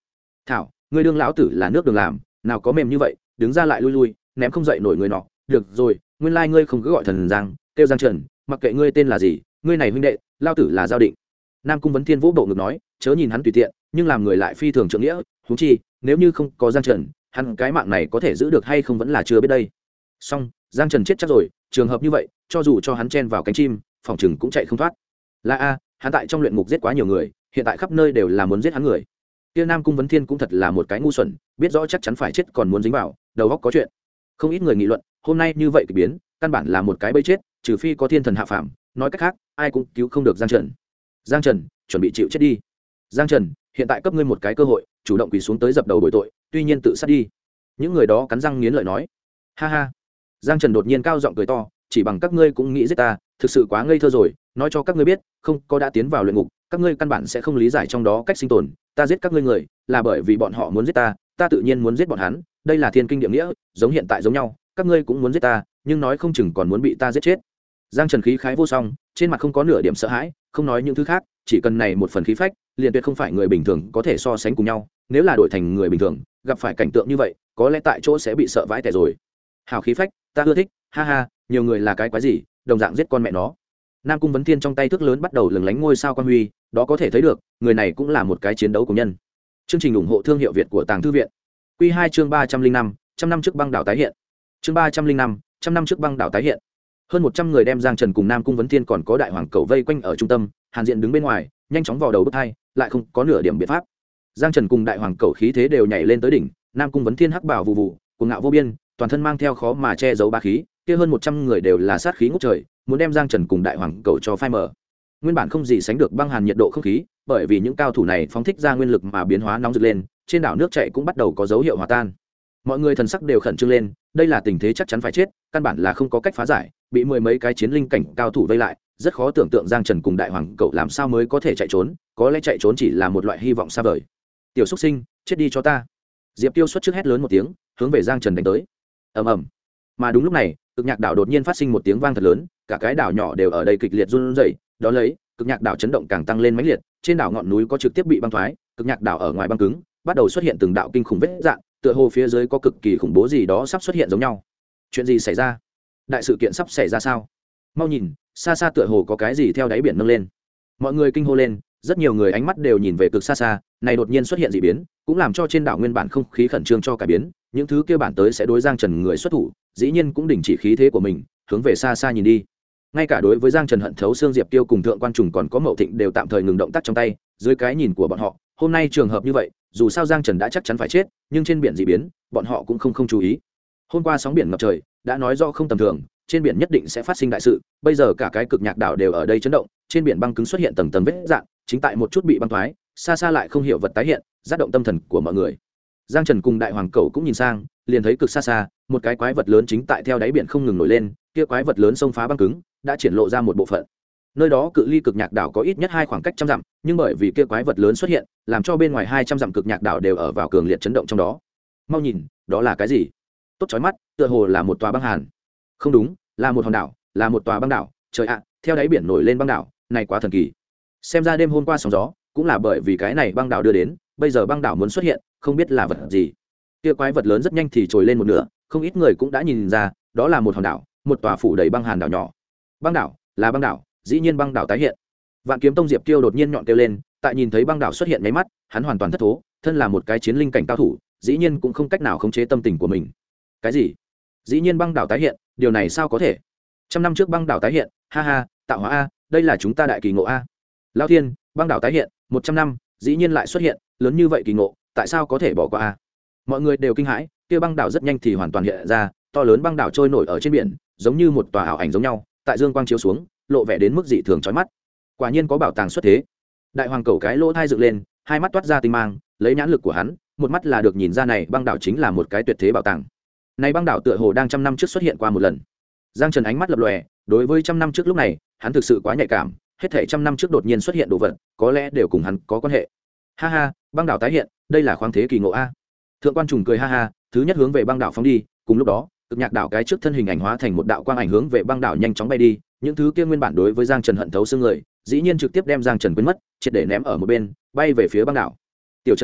thảo ngươi đương lão tử là nước đường làm, nào có mềm như vậy, đứng ra lại lui lui, ném không dậy nổi người nọ. Được rồi, nguyên lai ngươi không cứ gọi thần Giang, kêu Giang Trần, mặc kệ ngươi tên là gì, ngươi này huynh đệ, lão tử là giao định. Nam Cung Vấn Thiên vũ bộ ngực nói, chớ nhìn hắn tùy tiện, nhưng làm người lại phi thường trượng nghĩa, huống chi, nếu như không có Giang Trần, hắn cái mạng này có thể giữ được hay không vẫn là chưa biết đây. Song, Giang Trần chết chắc rồi, trường hợp như vậy, cho dù cho hắn chen vào cánh chim, phòng chừng cũng chạy không thoát. Là a, hắn tại trong luyện ngục giết quá nhiều người, hiện tại khắp nơi đều là muốn giết hắn người. Kia Nam Cung Vấn Thiên cũng thật là một cái ngu xuẩn, biết rõ chắc chắn phải chết còn muốn dính vào, đầu óc có chuyện. Không ít người nghị luận, hôm nay như vậy kỳ biến, căn bản là một cái bẫy chết, trừ phi có thiên thần hạ phàm, nói cách khác, ai cũng cứu không được Giang Trần. Giang Trần, chuẩn bị chịu chết đi. Giang Trần, hiện tại cấp ngươi một cái cơ hội, chủ động quỳ xuống tới dập đầu bồi tội, tuy nhiên tự sát đi. Những người đó cắn răng nghiến lợi nói. Ha ha. Giang Trần đột nhiên cao giọng cười to, chỉ bằng các ngươi cũng nghĩ giết ta, thực sự quá ngây thơ rồi, nói cho các ngươi biết, không có đã tiến vào luyện ngục, các ngươi căn bản sẽ không lý giải trong đó cách sinh tồn, ta giết các ngươi người, là bởi vì bọn họ muốn giết ta, ta tự nhiên muốn giết bọn hắn, đây là thiên kinh địa nghĩa, giống hiện tại giống nhau, các ngươi cũng muốn giết ta, nhưng nói không chừng còn muốn bị ta giết chết. Giang Trần khí khái vô song, trên mặt không có nửa điểm sợ hãi, không nói những thứ khác, chỉ cần này một phần khí phách, liền tuyệt không phải người bình thường có thể so sánh cùng nhau, nếu là đổi thành người bình thường, gặp phải cảnh tượng như vậy, có lẽ tại chỗ sẽ bị sợ vãi tẻ rồi. Hào khí phách, ta ưa thích, ha ha, nhiều người là cái quái gì, đồng dạng giết con mẹ nó. Nam Cung Vấn Thiên trong tay thước lớn bắt đầu lừng lánh ngôi sao quan huy, đó có thể thấy được, người này cũng là một cái chiến đấu của nhân. Chương trình ủng hộ thương hiệu Việt của Tàng Thư viện. Quy 2 chương 305, trăm năm trước băng đảo tái hiện. Chương 305, trăm năm trước băng đảo tái hiện. Hơn 100 người đem Giang Trần cùng Nam Cung Vấn Thiên còn có đại hoàng cầu vây quanh ở trung tâm, Hàn Diện đứng bên ngoài, nhanh chóng vào đầu bứt hai, lại không có nửa điểm biện pháp. Giang Trần cùng đại hoàng cầu khí thế đều nhảy lên tới đỉnh, Nam Cung Vấn Thiên hắc bảo vụ vụ, cuồng ngạo vô biên, toàn thân mang theo khó mà che giấu bá khí, kia hơn 100 người đều là sát khí ngút trời, muốn đem Giang Trần cùng đại hoàng cầu cho phai mờ. Nguyên bản không gì sánh được băng hàn nhiệt độ không khí, bởi vì những cao thủ này phóng thích ra nguyên lực mà biến hóa nóng rực lên, trên đảo nước chảy cũng bắt đầu có dấu hiệu hòa tan. Mọi người thần sắc đều khẩn trương lên, đây là tình thế chắc chắn phải chết, căn bản là không có cách phá giải, bị mười mấy cái chiến linh cảnh cao thủ vây lại, rất khó tưởng tượng Giang Trần cùng đại hoàng cậu làm sao mới có thể chạy trốn, có lẽ chạy trốn chỉ là một loại hy vọng xa vời. Tiểu Súc Sinh, chết đi cho ta. Diệp Tiêu xuất trước hét lớn một tiếng, hướng về Giang Trần đánh tới. Ầm ầm. Mà đúng lúc này, cực nhạc đảo đột nhiên phát sinh một tiếng vang thật lớn, cả cái đảo nhỏ đều ở đây kịch liệt run rẩy, đó lấy, cực nhạc đảo chấn động càng tăng lên mãnh liệt, trên đảo ngọn núi có trực tiếp bị băng thoái, cực nhạc đảo ở ngoài băng cứng, bắt đầu xuất hiện từng đạo kinh khủng vết rạn, tựa hồ phía dưới có cực kỳ khủng bố gì đó sắp xuất hiện giống nhau. Chuyện gì xảy ra? Đại sự kiện sắp xảy ra sao? Mau nhìn, xa xa tựa hồ có cái gì theo đáy biển nâng lên. Mọi người kinh hô lên, rất nhiều người ánh mắt đều nhìn về cực xa xa, này đột nhiên xuất hiện dị biến, cũng làm cho trên đảo nguyên bản không khí khẩn trương cho cải biến, những thứ kia bản tới sẽ đối Giang Trần người xuất thủ, dĩ nhiên cũng đình chỉ khí thế của mình, hướng về xa xa nhìn đi. Ngay cả đối với Giang Trần hận thấu xương Diệp Tiêu cùng thượng quan trùng còn có Mậu Thịnh đều tạm thời ngừng động tác trong tay, dưới cái nhìn của bọn họ, hôm nay trường hợp như vậy, dù sao Giang Trần đã chắc chắn phải chết, nhưng trên biển dị biến, bọn họ cũng không chú ý. Hôm qua sóng biển ngập trời, đã nói do không tầm thường, trên biển nhất định sẽ phát sinh đại sự, bây giờ cả cái cực nhạc đảo đều ở đây chấn động, trên biển băng cứng xuất hiện tầng tầng vết rạn, chính tại một chút bị băng thoái, xa xa lại không hiểu vật tái hiện, dắt động tâm thần của mọi người. Giang Trần cùng đại hoàng cẩu cũng nhìn sang, liền thấy cực xa xa, một cái quái vật lớn chính tại theo đáy biển không ngừng nổi lên, kia quái vật lớn xông phá băng cứng, đã triển lộ ra một bộ phận. Nơi đó cự ly cực nhạc đảo có ít nhất 2 khoảng cách trăm dặm, nhưng bởi vì kia quái vật lớn xuất hiện, làm cho bên ngoài 200 dặm cực nhạc đảo đều ở vào cường liệt chấn động trong đó. Mau nhìn, đó là cái gì? Tốt chói mắt, tựa hồ là một tòa băng hàn. Không đúng, là một hòn đảo, là một tòa băng đảo, trời ạ, theo đáy biển nổi lên băng đảo, này quá thần kỳ. Xem ra đêm hôm qua sóng gió, cũng là bởi vì cái này băng đảo đưa đến, bây giờ băng đảo muốn xuất hiện, không biết là vật gì. Kia quái vật lớn rất nhanh thì trồi lên một nửa, không ít người cũng đã nhìn ra, đó là một hòn đảo, một tòa phủ đầy băng hàn đảo nhỏ. Băng đảo, là băng đảo, dĩ nhiên băng đảo tái hiện. Vạn Kiếm Tông Diệp Kiêu đột nhiên nhọn kêu lên, tại nhìn thấy băng đảo xuất hiện nháy mắt, hắn hoàn toàn thất thố, thân là một cái chiến linh cảnh cao thủ, dĩ nhiên cũng không cách nào khống chế tâm tình của mình. Cái gì? Dĩ nhiên băng đảo tái hiện, điều này sao có thể? Trăm năm trước băng đảo tái hiện, ha ha, tạo hóa a, đây là chúng ta đại kỳ ngộ a. Lão Thiên, băng đảo tái hiện, 100 năm, dĩ nhiên lại xuất hiện, lớn như vậy kỳ ngộ, tại sao có thể bỏ qua a? Mọi người đều kinh hãi, kia băng đảo rất nhanh thì hoàn toàn hiện ra, to lớn băng đảo trôi nổi ở trên biển, giống như một tòa ảo ảnh giống nhau, tại dương quang chiếu xuống, lộ vẻ đến mức dị thường chói mắt. Quả nhiên có bảo tàng xuất thế. Đại hoàng cẩu cái lỗ thai dựng lên, hai mắt toát ra tinh mang, lấy nhãn lực của hắn, một mắt là được nhìn ra này băng đảo chính là một cái tuyệt thế bảo tàng. Này băng đảo tựa hồ đang trăm năm trước xuất hiện qua một lần. Giang Trần ánh mắt lập lòe, đối với trăm năm trước lúc này, hắn thực sự quá nhạy cảm, hết thảy trăm năm trước đột nhiên xuất hiện đồ vật, có lẽ đều cùng hắn có quan hệ. Ha ha, băng đảo tái hiện, đây là khoáng thế kỳ ngộ a. Thượng quan trùng cười ha ha, thứ nhất hướng về băng đảo phóng đi, cùng lúc đó, cực nhạc đảo cái trước thân hình ảnh hóa thành một đạo quang ảnh hướng về băng đảo nhanh chóng bay đi, những thứ kia nguyên bản đối với Giang Trần hận thấu xương người, dĩ nhiên trực tiếp đem Giang Trần quên mất, triệt để ném ở một bên, bay về phía băng đảo. Tiểu chân tử,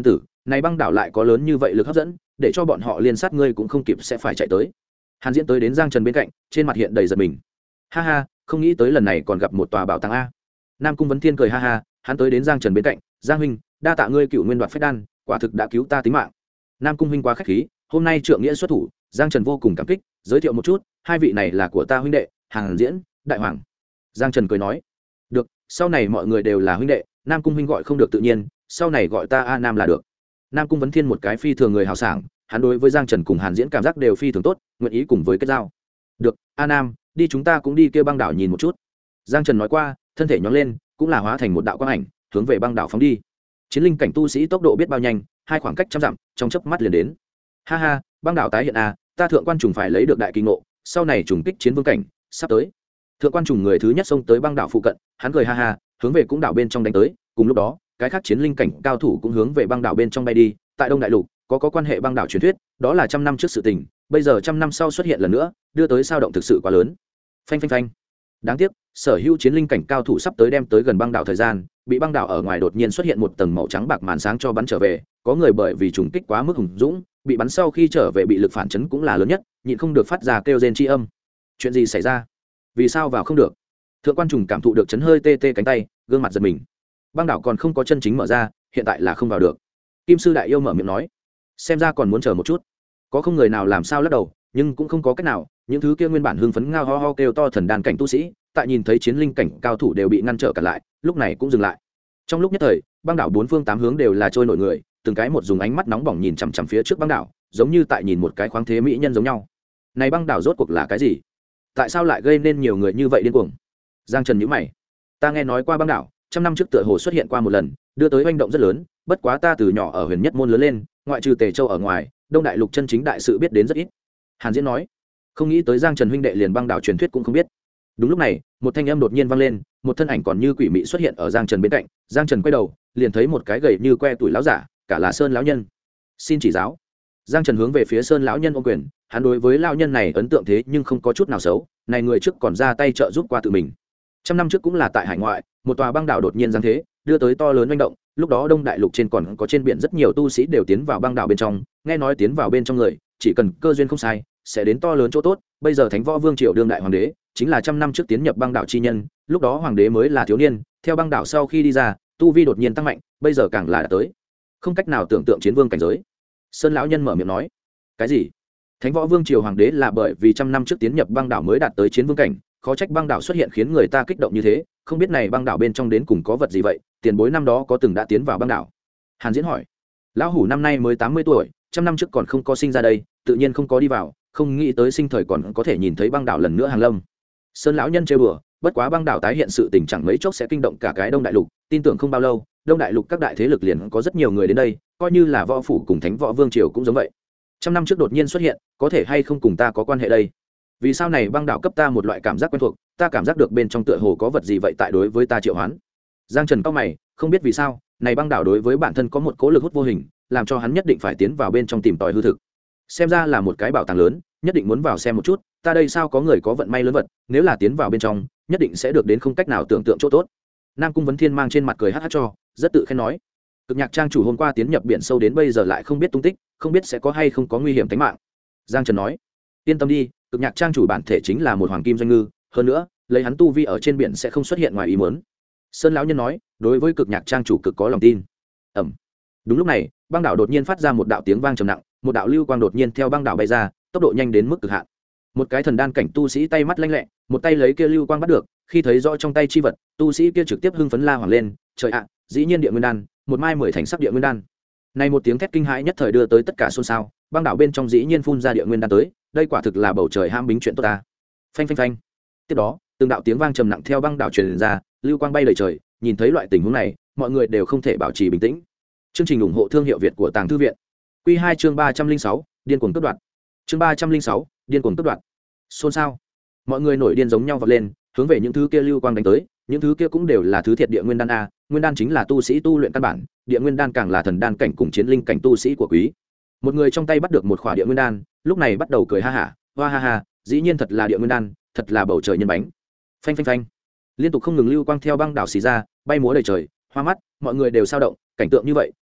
này băng đảo lại có lớn như vậy lực hấp dẫn, để cho bọn họ liên sát ngươi cũng không kịp sẽ phải chạy tới. Hàn Diễn tới đến Giang Trần bên cạnh, trên mặt hiện đầy giận mình. Ha ha, không nghĩ tới lần này còn gặp một tòa bảo tàng a. Nam Cung Vấn Thiên cười ha ha, hắn tới đến Giang Trần bên cạnh, Giang huynh, đa tạ ngươi Cựu Nguyên Đoạt Phách Đan, quả thực đã cứu ta tính mạng. Nam Cung huynh quá khách khí, hôm nay trượng nghĩa xuất thủ, Giang Trần vô cùng cảm kích, giới thiệu một chút, hai vị này là của ta huynh đệ, Hàn Diễn, Đại Hoàng. Giang Trần cười nói, được, sau này mọi người đều là huynh đệ, Nam Cung huynh gọi không được tự nhiên, sau này gọi ta A Nam là được. Nam Cung Vấn Thiên một cái phi thường người hào sảng, hắn đối với Giang Trần cùng Hàn Diễn cảm giác đều phi thường tốt, nguyện ý cùng với kết giao. Được, A Nam, đi chúng ta cũng đi kia băng đảo nhìn một chút. Giang Trần nói qua, thân thể nhón lên, cũng là hóa thành một đạo quang ảnh, hướng về băng đảo phóng đi. Chiến linh cảnh tu sĩ tốc độ biết bao nhanh, hai khoảng cách trăm dặm, trong chớp mắt liền đến. Ha ha, băng đảo tái hiện a, ta thượng quan trùng phải lấy được đại kỳ ngộ, sau này trùng kích chiến vương cảnh, sắp tới. Thượng quan trùng người thứ nhất xông tới băng đảo phụ cận, hắn cười ha ha, hướng về cũng đảo bên trong đánh tới, cùng lúc đó, cái khác chiến linh cảnh cao thủ cũng hướng về băng đảo bên trong bay đi. Tại Đông Đại Lục, có quan hệ băng đảo truyền thuyết, đó là trăm năm trước sự tình, bây giờ trăm năm sau xuất hiện lần nữa, đưa tới sao động thực sự quá lớn. Phanh phanh phanh. Đáng tiếc, sở hữu chiến linh cảnh cao thủ sắp tới đem tới gần băng đảo thời gian, bị băng đảo ở ngoài đột nhiên xuất hiện một tầng màu trắng bạc màn sáng cho bắn trở về, có người bởi vì trùng kích quá mức hùng dũng, bị bắn sau khi trở về bị lực phản chấn cũng là lớn nhất, nhịn không được phát ra kêu rên chi âm. Chuyện gì xảy ra? Vì sao vào không được? Thượng quan trùng cảm thụ được chấn hơi tê tê cánh tay, gương mặt giật mình. Băng đảo còn không có chân chính mở ra, hiện tại là không vào được. Kim sư đại yêu mở miệng nói, xem ra còn muốn chờ một chút. Có không người nào làm sao lắc đầu, nhưng cũng không có cách nào, những thứ kia nguyên bản hưng phấn ngao ho ho kêu to thần đàn cảnh tu sĩ, tại nhìn thấy chiến linh cảnh cao thủ đều bị ngăn trở cả lại, lúc này cũng dừng lại. Trong lúc nhất thời, băng đảo bốn phương tám hướng đều là trôi nổi người, từng cái một dùng ánh mắt nóng bỏng nhìn chằm chằm phía trước băng đảo, giống như tại nhìn một cái khoáng thế mỹ nhân giống nhau. Này băng đảo rốt cuộc là cái gì? Tại sao lại gây nên nhiều người như vậy điên cuồng? Giang Trần nhíu mày. Ta nghe nói qua băng đảo, trăm năm trước tựa hồ xuất hiện qua một lần, đưa tới hoành động rất lớn, bất quá ta từ nhỏ ở Huyền Nhất môn lớn lên, ngoại trừ Tề Châu ở ngoài, Đông Đại Lục chân chính đại sự biết đến rất ít. Hàn Diễn nói, không nghĩ tới Giang Trần huynh đệ liền băng đảo truyền thuyết cũng không biết. Đúng lúc này, một thanh âm đột nhiên vang lên, một thân ảnh còn như quỷ mị xuất hiện ở Giang Trần bên cạnh. Giang Trần quay đầu, liền thấy một cái gầy như que tuổi lão giả, cả là Sơn lão nhân. Xin chỉ giáo. Giang Trần hướng về phía Sơn lão nhân ôm quyền, hắn đối với lão nhân này ấn tượng thế nhưng không có chút nào xấu, này người trước còn ra tay trợ giúp qua tự mình. Trăm năm trước cũng là tại hải ngoại, một tòa băng đảo đột nhiên giáng thế, đưa tới to lớn manh động, lúc đó Đông Đại Lục trên còn có trên biển rất nhiều tu sĩ đều tiến vào băng đảo bên trong, nghe nói tiến vào bên trong người, chỉ cần cơ duyên không sai, sẽ đến to lớn chỗ tốt. Bây giờ Thánh Võ Vương Triều đương đại hoàng đế, chính là trăm năm trước tiến nhập băng đảo chi nhân, lúc đó hoàng đế mới là thiếu niên, theo băng đảo sau khi đi ra, tu vi đột nhiên tăng mạnh, bây giờ càng là đã tới không cách nào tưởng tượng chiến vương cảnh giới. Sơn lão nhân mở miệng nói, cái gì? Thánh Võ Vương Triều hoàng đế là bởi vì trăm năm trước tiến nhập băng đảo mới đạt tới chiến vương cảnh, khó trách băng đảo xuất hiện khiến người ta kích động như thế, không biết này băng đảo bên trong đến cùng có vật gì vậy, tiền bối năm đó có từng đã tiến vào băng đảo? Hàn Diễn hỏi. Lão hủ năm nay mới 80 tuổi, trăm năm trước còn không có sinh ra đây, tự nhiên không có đi vào, không nghĩ tới sinh thời còn có thể nhìn thấy băng đảo lần nữa hàng lâm. Sơn lão nhân trêu đùa, bất quá băng đảo tái hiện sự tình chẳng mấy chốc sẽ kinh động cả cái Đông Đại Lục, tin tưởng không bao lâu, Đông Đại Lục các đại thế lực liền có rất nhiều người đến đây, coi như là võ phủ cùng Thánh Võ Vương Triều cũng giống vậy. Trăm năm trước đột nhiên xuất hiện, có thể hay không cùng ta có quan hệ đây? Vì sao này băng đảo cấp ta một loại cảm giác quen thuộc, ta cảm giác được bên trong tựa hồ có vật gì vậy tại đối với ta triệu hoán. Giang Trần cao mày, không biết vì sao, này băng đảo đối với bản thân có một cố lực hút vô hình, làm cho hắn nhất định phải tiến vào bên trong tìm tòi hư thực. Xem ra là một cái bảo tàng lớn, nhất định muốn vào xem một chút, ta đây sao có người có vận may lớn vật, nếu là tiến vào bên trong, nhất định sẽ được đến không cách nào tưởng tượng chỗ tốt. Nam Cung Vấn Thiên mang trên mặt cười hắc hắc cho, rất tự khen nói, Cực Nhạc trang chủ hôm qua tiến nhập biển sâu đến bây giờ lại không biết tung tích, không biết sẽ có hay không có nguy hiểm tính mạng. Giang Trần nói, yên tâm đi, Cực Nhạc trang chủ bản thể chính là một hoàng kim doanh ngư, hơn nữa, lấy hắn tu vi ở trên biển sẽ không xuất hiện ngoài ý muốn. Sơn lão nhân nói, đối với Cực Nhạc trang chủ cực có lòng tin. Ẩm. Đúng lúc này, băng đảo đột nhiên phát ra một đạo tiếng vang trầm nặng, một đạo lưu quang đột nhiên theo băng đảo bay ra, tốc độ nhanh đến mức cực hạn. Một cái thần đan cảnh tu sĩ tay mắt lanh lẹ, một tay lấy kia lưu quang bắt được, khi thấy rõ trong tay chi vật, tu sĩ kia trực tiếp hưng phấn la hoảng lên, trời ạ, dĩ nhiên địa nguyên đan, một mai 10 thành sắc địa nguyên đan. Này một tiếng thét kinh hãi nhất thời đưa tới tất cả xôn xao, băng đảo bên trong dĩ nhiên phun ra địa nguyên đan tới, đây quả thực là bầu trời ham bính chuyện tốt ta. Phanh phanh phanh. Tiếp đó, từng đạo tiếng vang trầm nặng theo băng đảo truyền ra, lưu quang bay đầy trời, nhìn thấy loại tình huống này, mọi người đều không thể bảo trì bình tĩnh. Chương trình ủng hộ thương hiệu Việt của Tàng Thư viện. Quy 2 chương 306, điên cuồng cướp đoạt. Chương 306, điên cuồng cướp đoạt. Xôn xao. Mọi người nổi điên giống nhau vọt lên, hướng về những thứ kia lưu quang đánh tới, những thứ kia cũng đều là thứ thiệt địa nguyên đan a, nguyên đan chính là tu sĩ tu luyện căn bản, địa nguyên đan càng là thần đan cảnh cùng chiến linh cảnh tu sĩ của quý. Một người trong tay bắt được một khỏa địa nguyên đan, lúc này bắt đầu cười ha hả, hoa ha ha, dĩ nhiên thật là địa nguyên đan, thật là bầu trời nhân bánh. Phanh phanh phanh. Liên tục không ngừng lưu quang theo băng đảo xì ra, bay múa đầy trời, hoa mắt, mọi người đều sao động, cảnh tượng như vậy,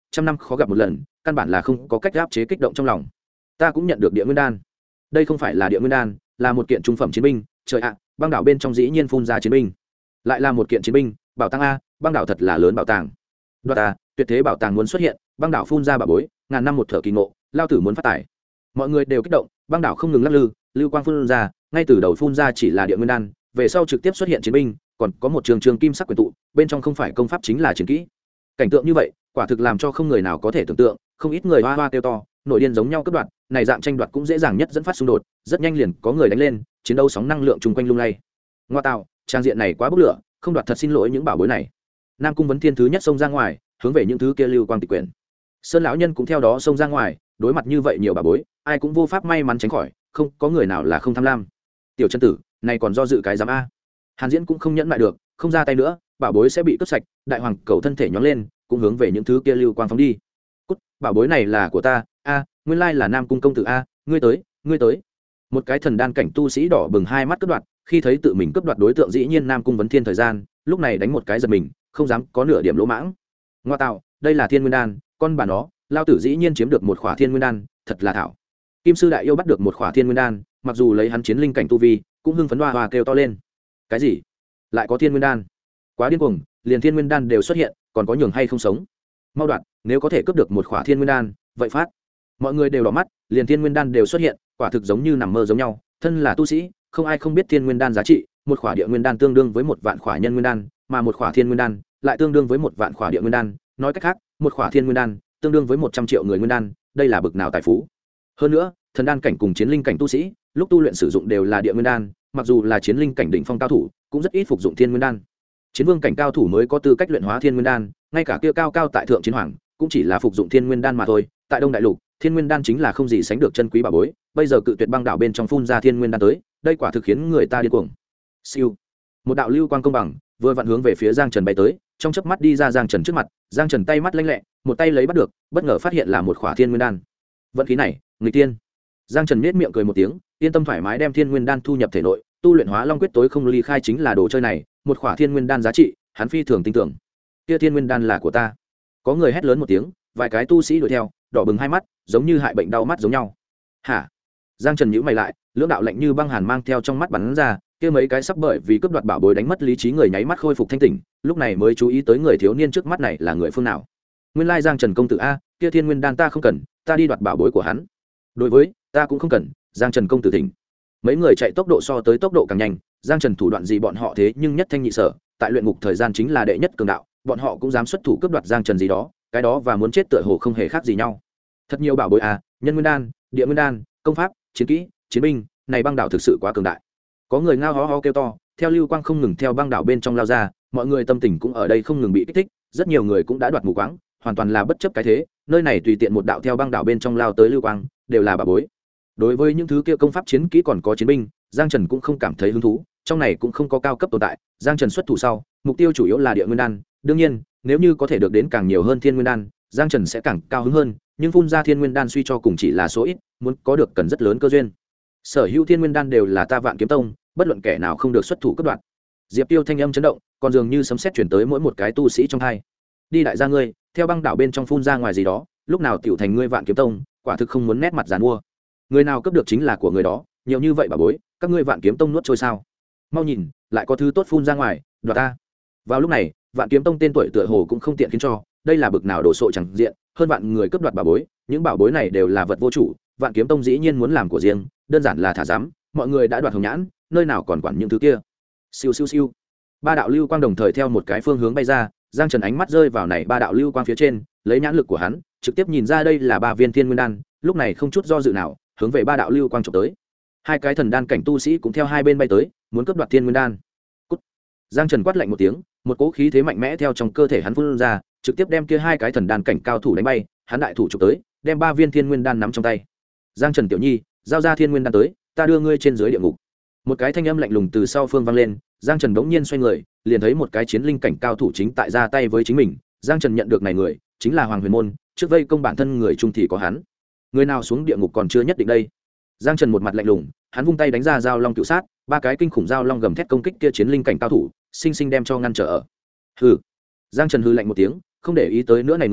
trăm năm khó gặp một lần, căn bản là không có cách áp chế kích động trong lòng. Ta cũng nhận được địa nguyên đan. Đây không phải là địa nguyên đan, là một kiện trung phẩm chiến binh. Trời ạ, băng đảo bên trong dĩ nhiên phun ra chiến binh. Lại là một kiện chiến binh, bảo tàng a, băng đảo thật là lớn bảo tàng. Đoạt a, tuyệt thế bảo tàng muốn xuất hiện, băng đảo phun ra bảo bối, ngàn năm một thở kỳ ngộ, lao tử muốn phát tài. Mọi người đều kích động, băng đảo không ngừng lắc lư, lưu quang phun ra, ngay từ đầu phun ra chỉ là địa nguyên đan, về sau trực tiếp xuất hiện chiến binh, còn có một trường trường kim sắc quyền tụ, bên trong không phải công pháp chính là chiến kỹ. Cảnh tượng như vậy, quả thực làm cho không người nào có thể tưởng tượng, không ít người hoa hoa kêu to, nổi điên giống nhau cướp đoạt, này dạng tranh đoạt cũng dễ dàng nhất dẫn phát xung đột, rất nhanh liền có người đánh lên, chiến đấu sóng năng lượng chung quanh lung lay. Ngoa tạo, trang diện này quá bốc lửa, không đoạt thật xin lỗi những bảo bối này. Nam Cung Vấn Thiên thứ nhất xông ra ngoài, hướng về những thứ kia lưu quang tịch quyển. Sơn lão nhân cũng theo đó xông ra ngoài, đối mặt như vậy nhiều bảo bối, ai cũng vô pháp may mắn tránh khỏi, không có người nào là không tham lam. Tiểu chân tử, này còn do dự cái dám a. Hàn Diễn cũng không nhẫn lại được, không ra tay nữa, bảo bối sẽ bị cướp sạch. Đại hoàng cầu thân thể nhón lên, cũng hướng về những thứ kia lưu quang phóng đi. Cút, bảo bối này là của ta. A, nguyên lai là Nam Cung công tử a, ngươi tới, ngươi tới. Một cái thần đan cảnh tu sĩ đỏ bừng hai mắt cướp đoạt, khi thấy tự mình cướp đoạt đối tượng dĩ nhiên Nam Cung Vấn Thiên thời gian, lúc này đánh một cái giật mình, không dám có nửa điểm lỗ mãng. Ngoa tạo, đây là Thiên Nguyên đan, con bà nó, lao tử dĩ nhiên chiếm được một khỏa Thiên Nguyên đan, thật là thảo. Kim sư đại yêu bắt được một khỏa Thiên Nguyên đan, mặc dù lấy hắn chiến linh cảnh tu vi, cũng hưng phấn hoa hoa kêu to lên. Cái gì? Lại có Thiên Nguyên đan? Quá điên cuồng, liền Thiên Nguyên đan đều xuất hiện, còn có nhường hay không sống? Mau đoạt, nếu có thể cướp được một khỏa Thiên Nguyên đan, vậy phát. Mọi người đều đỏ mắt, liền Thiên Nguyên đan đều xuất hiện, quả thực giống như nằm mơ giống nhau. Thân là tu sĩ, không ai không biết Thiên Nguyên đan giá trị, một khỏa địa nguyên đan tương đương với một vạn khỏa nhân nguyên đan, mà một khỏa Thiên Nguyên đan lại tương đương với một vạn khỏa địa nguyên đan, nói cách khác, một khỏa Thiên Nguyên đan tương đương với 100 triệu người nguyên đan, đây là bực nào tài phú. Hơn nữa, thần đan cảnh cùng chiến linh cảnh tu sĩ, lúc tu luyện sử dụng đều là địa nguyên đan, mặc dù là chiến linh cảnh đỉnh phong cao thủ, cũng rất ít phục dụng Thiên Nguyên đan. Chiến vương cảnh cao thủ mới có tư cách luyện hóa Thiên Nguyên đan, ngay cả kia cao cao tại thượng chiến hoàng, cũng chỉ là phục dụng Thiên Nguyên đan mà thôi. Tại Đông Đại Lục, Thiên Nguyên đan chính là không gì sánh được chân quý bảo bối, bây giờ cự tuyệt băng đảo bên trong phun ra Thiên Nguyên đan tới, đây quả thực khiến người ta điên cuồng. Siêu, một đạo lưu quang công bằng, vừa vặn hướng về phía Giang Trần bay tới, trong chớp mắt đi ra Giang Trần trước mặt, Giang Trần tay mắt lanh lẹ, một tay lấy bắt được, bất ngờ phát hiện là một khỏa Thiên Nguyên đan. Vận khí này, người tiên. Giang Trần nhếch miệng cười một tiếng, yên tâm thoải mái đem Thiên Nguyên đan thu nhập thể nội, tu luyện Hóa Long quyết tối không ly khai chính là đồ chơi này, một khỏa Thiên Nguyên đan giá trị, hắn phi thường tin tưởng. Kia Thiên Nguyên đan là của ta. Có người hét lớn một tiếng, vài cái tu sĩ đuổi theo, đỏ bừng hai mắt, giống như hại bệnh đau mắt giống nhau. Hả? Giang Trần nhíu mày lại, lưỡng đạo lạnh như băng hàn mang theo trong mắt bắn ra, kia mấy cái sắp bởi vì cướp đoạt bảo bối đánh mất lý trí người nháy mắt khôi phục thanh tỉnh, lúc này mới chú ý tới người thiếu niên trước mắt này là người phương nào. Nguyên lai Giang Trần công tử a, kia Thiên Nguyên đan ta không cần, ta đi đoạt bảo bối của hắn. Đối với, ta cũng không cần, Giang Trần công tử thỉnh. Mấy người chạy tốc độ so tới tốc độ càng nhanh, Giang Trần thủ đoạn gì bọn họ thế nhưng nhất thanh nhị sở, tại luyện ngục thời gian chính là đệ nhất cường đạo, bọn họ cũng dám xuất thủ cướp đoạt Giang Trần gì đó, cái đó và muốn chết tựa hồ không hề khác gì nhau. Thật nhiều bảo bối a, nhân nguyên đan, địa nguyên đan, công pháp, chiến kỹ, chiến binh, này băng đảo thực sự quá cường đại. Có người ngao hó hó kêu to, theo lưu quang không ngừng theo băng đảo bên trong lao ra, mọi người tâm tình cũng ở đây không ngừng bị kích thích, rất nhiều người cũng đã đoạt mù quáng, hoàn toàn là bất chấp cái thế, nơi này tùy tiện một đạo theo băng đảo bên trong lao tới lưu quang, đều là bảo bối. Đối với những thứ kia công pháp chiến kỹ còn có chiến binh, Giang Trần cũng không cảm thấy hứng thú, trong này cũng không có cao cấp tồn tại. Giang Trần xuất thủ sau, mục tiêu chủ yếu là địa nguyên đan, đương nhiên, nếu như có thể được đến càng nhiều hơn thiên nguyên đan, Giang Trần sẽ càng cao hứng hơn, nhưng phun ra thiên nguyên đan suy cho cùng chỉ là số ít, muốn có được cần rất lớn cơ duyên. Sở hữu thiên nguyên đan đều là ta Vạn Kiếm Tông, bất luận kẻ nào không được xuất thủ cướp đoạt. Diệp Tiêu thanh âm chấn động, còn dường như sấm sét chuyển tới mỗi một cái tu sĩ trong hai. Đi đại gia ngươi, theo băng đảo bên trong phun ra ngoài gì đó, lúc nào tiểu thành ngươi Vạn Kiếm Tông, quả thực không muốn nét mặt giàn mua. Người nào cướp được chính là của người đó, nhiều như vậy bà bối, các ngươi Vạn Kiếm Tông nuốt trôi sao? Mau nhìn, lại có thứ tốt phun ra ngoài, đoạt ta. Vào lúc này, Vạn Kiếm Tông tên tuổi tựa hồ cũng không tiện khiến cho, đây là bực nào đồ sộ chẳng diện, hơn vạn người cướp đoạt bảo bối, những bảo bối này đều là vật vô chủ, Vạn Kiếm Tông dĩ nhiên muốn làm của riêng, đơn giản là thả dám, mọi người đã đoạt hồng nhãn, nơi nào còn quản những thứ kia. Siêu siêu siêu. Ba đạo lưu quang đồng thời theo một cái phương hướng bay ra, Giang Trần ánh mắt rơi vào này ba đạo lưu quang phía trên, lấy nhãn lực của hắn, trực tiếp nhìn ra đây là ba viên thiên nguyên đan, lúc này không chút do dự nào, hướng về ba đạo lưu quang chụp tới. Hai cái thần đan cảnh tu sĩ cũng theo hai bên bay tới, muốn cướp đoạt thiên nguyên đan. Cút. Giang Trần quát lạnh một tiếng, một cỗ khí thế mạnh mẽ theo trong cơ thể hắn phun ra, trực tiếp đem kia hai cái thần đan cảnh cao thủ đánh bay, hắn đại thủ chụp tới, đem ba viên thiên nguyên đan nắm trong tay. Giang Trần tiểu nhi, giao ra thiên nguyên đan tới, ta đưa ngươi trên dưới địa ngục. Một cái thanh âm lạnh lùng từ sau phương vang lên, Giang Trần bỗng nhiên xoay người, liền thấy một cái chiến linh cảnh cao thủ chính tại ra tay với chính mình. Giang Trần nhận được này người, chính là Hoàng Huyền Môn, trước vây công bản thân người trung thì có hắn. Người nào xuống địa ngục còn chưa nhất định đây. Giang Trần một mặt lạnh lùng, hắn vung tay đánh ra giao long cựu sát, ba cái kinh khủng giao long gầm thét công kích kia chiến linh cảnh cao thủ, sinh sinh đem cho ngăn trở ở. Hừ. Giang Trần hừ lạnh một tiếng, không để ý tới nữa này người,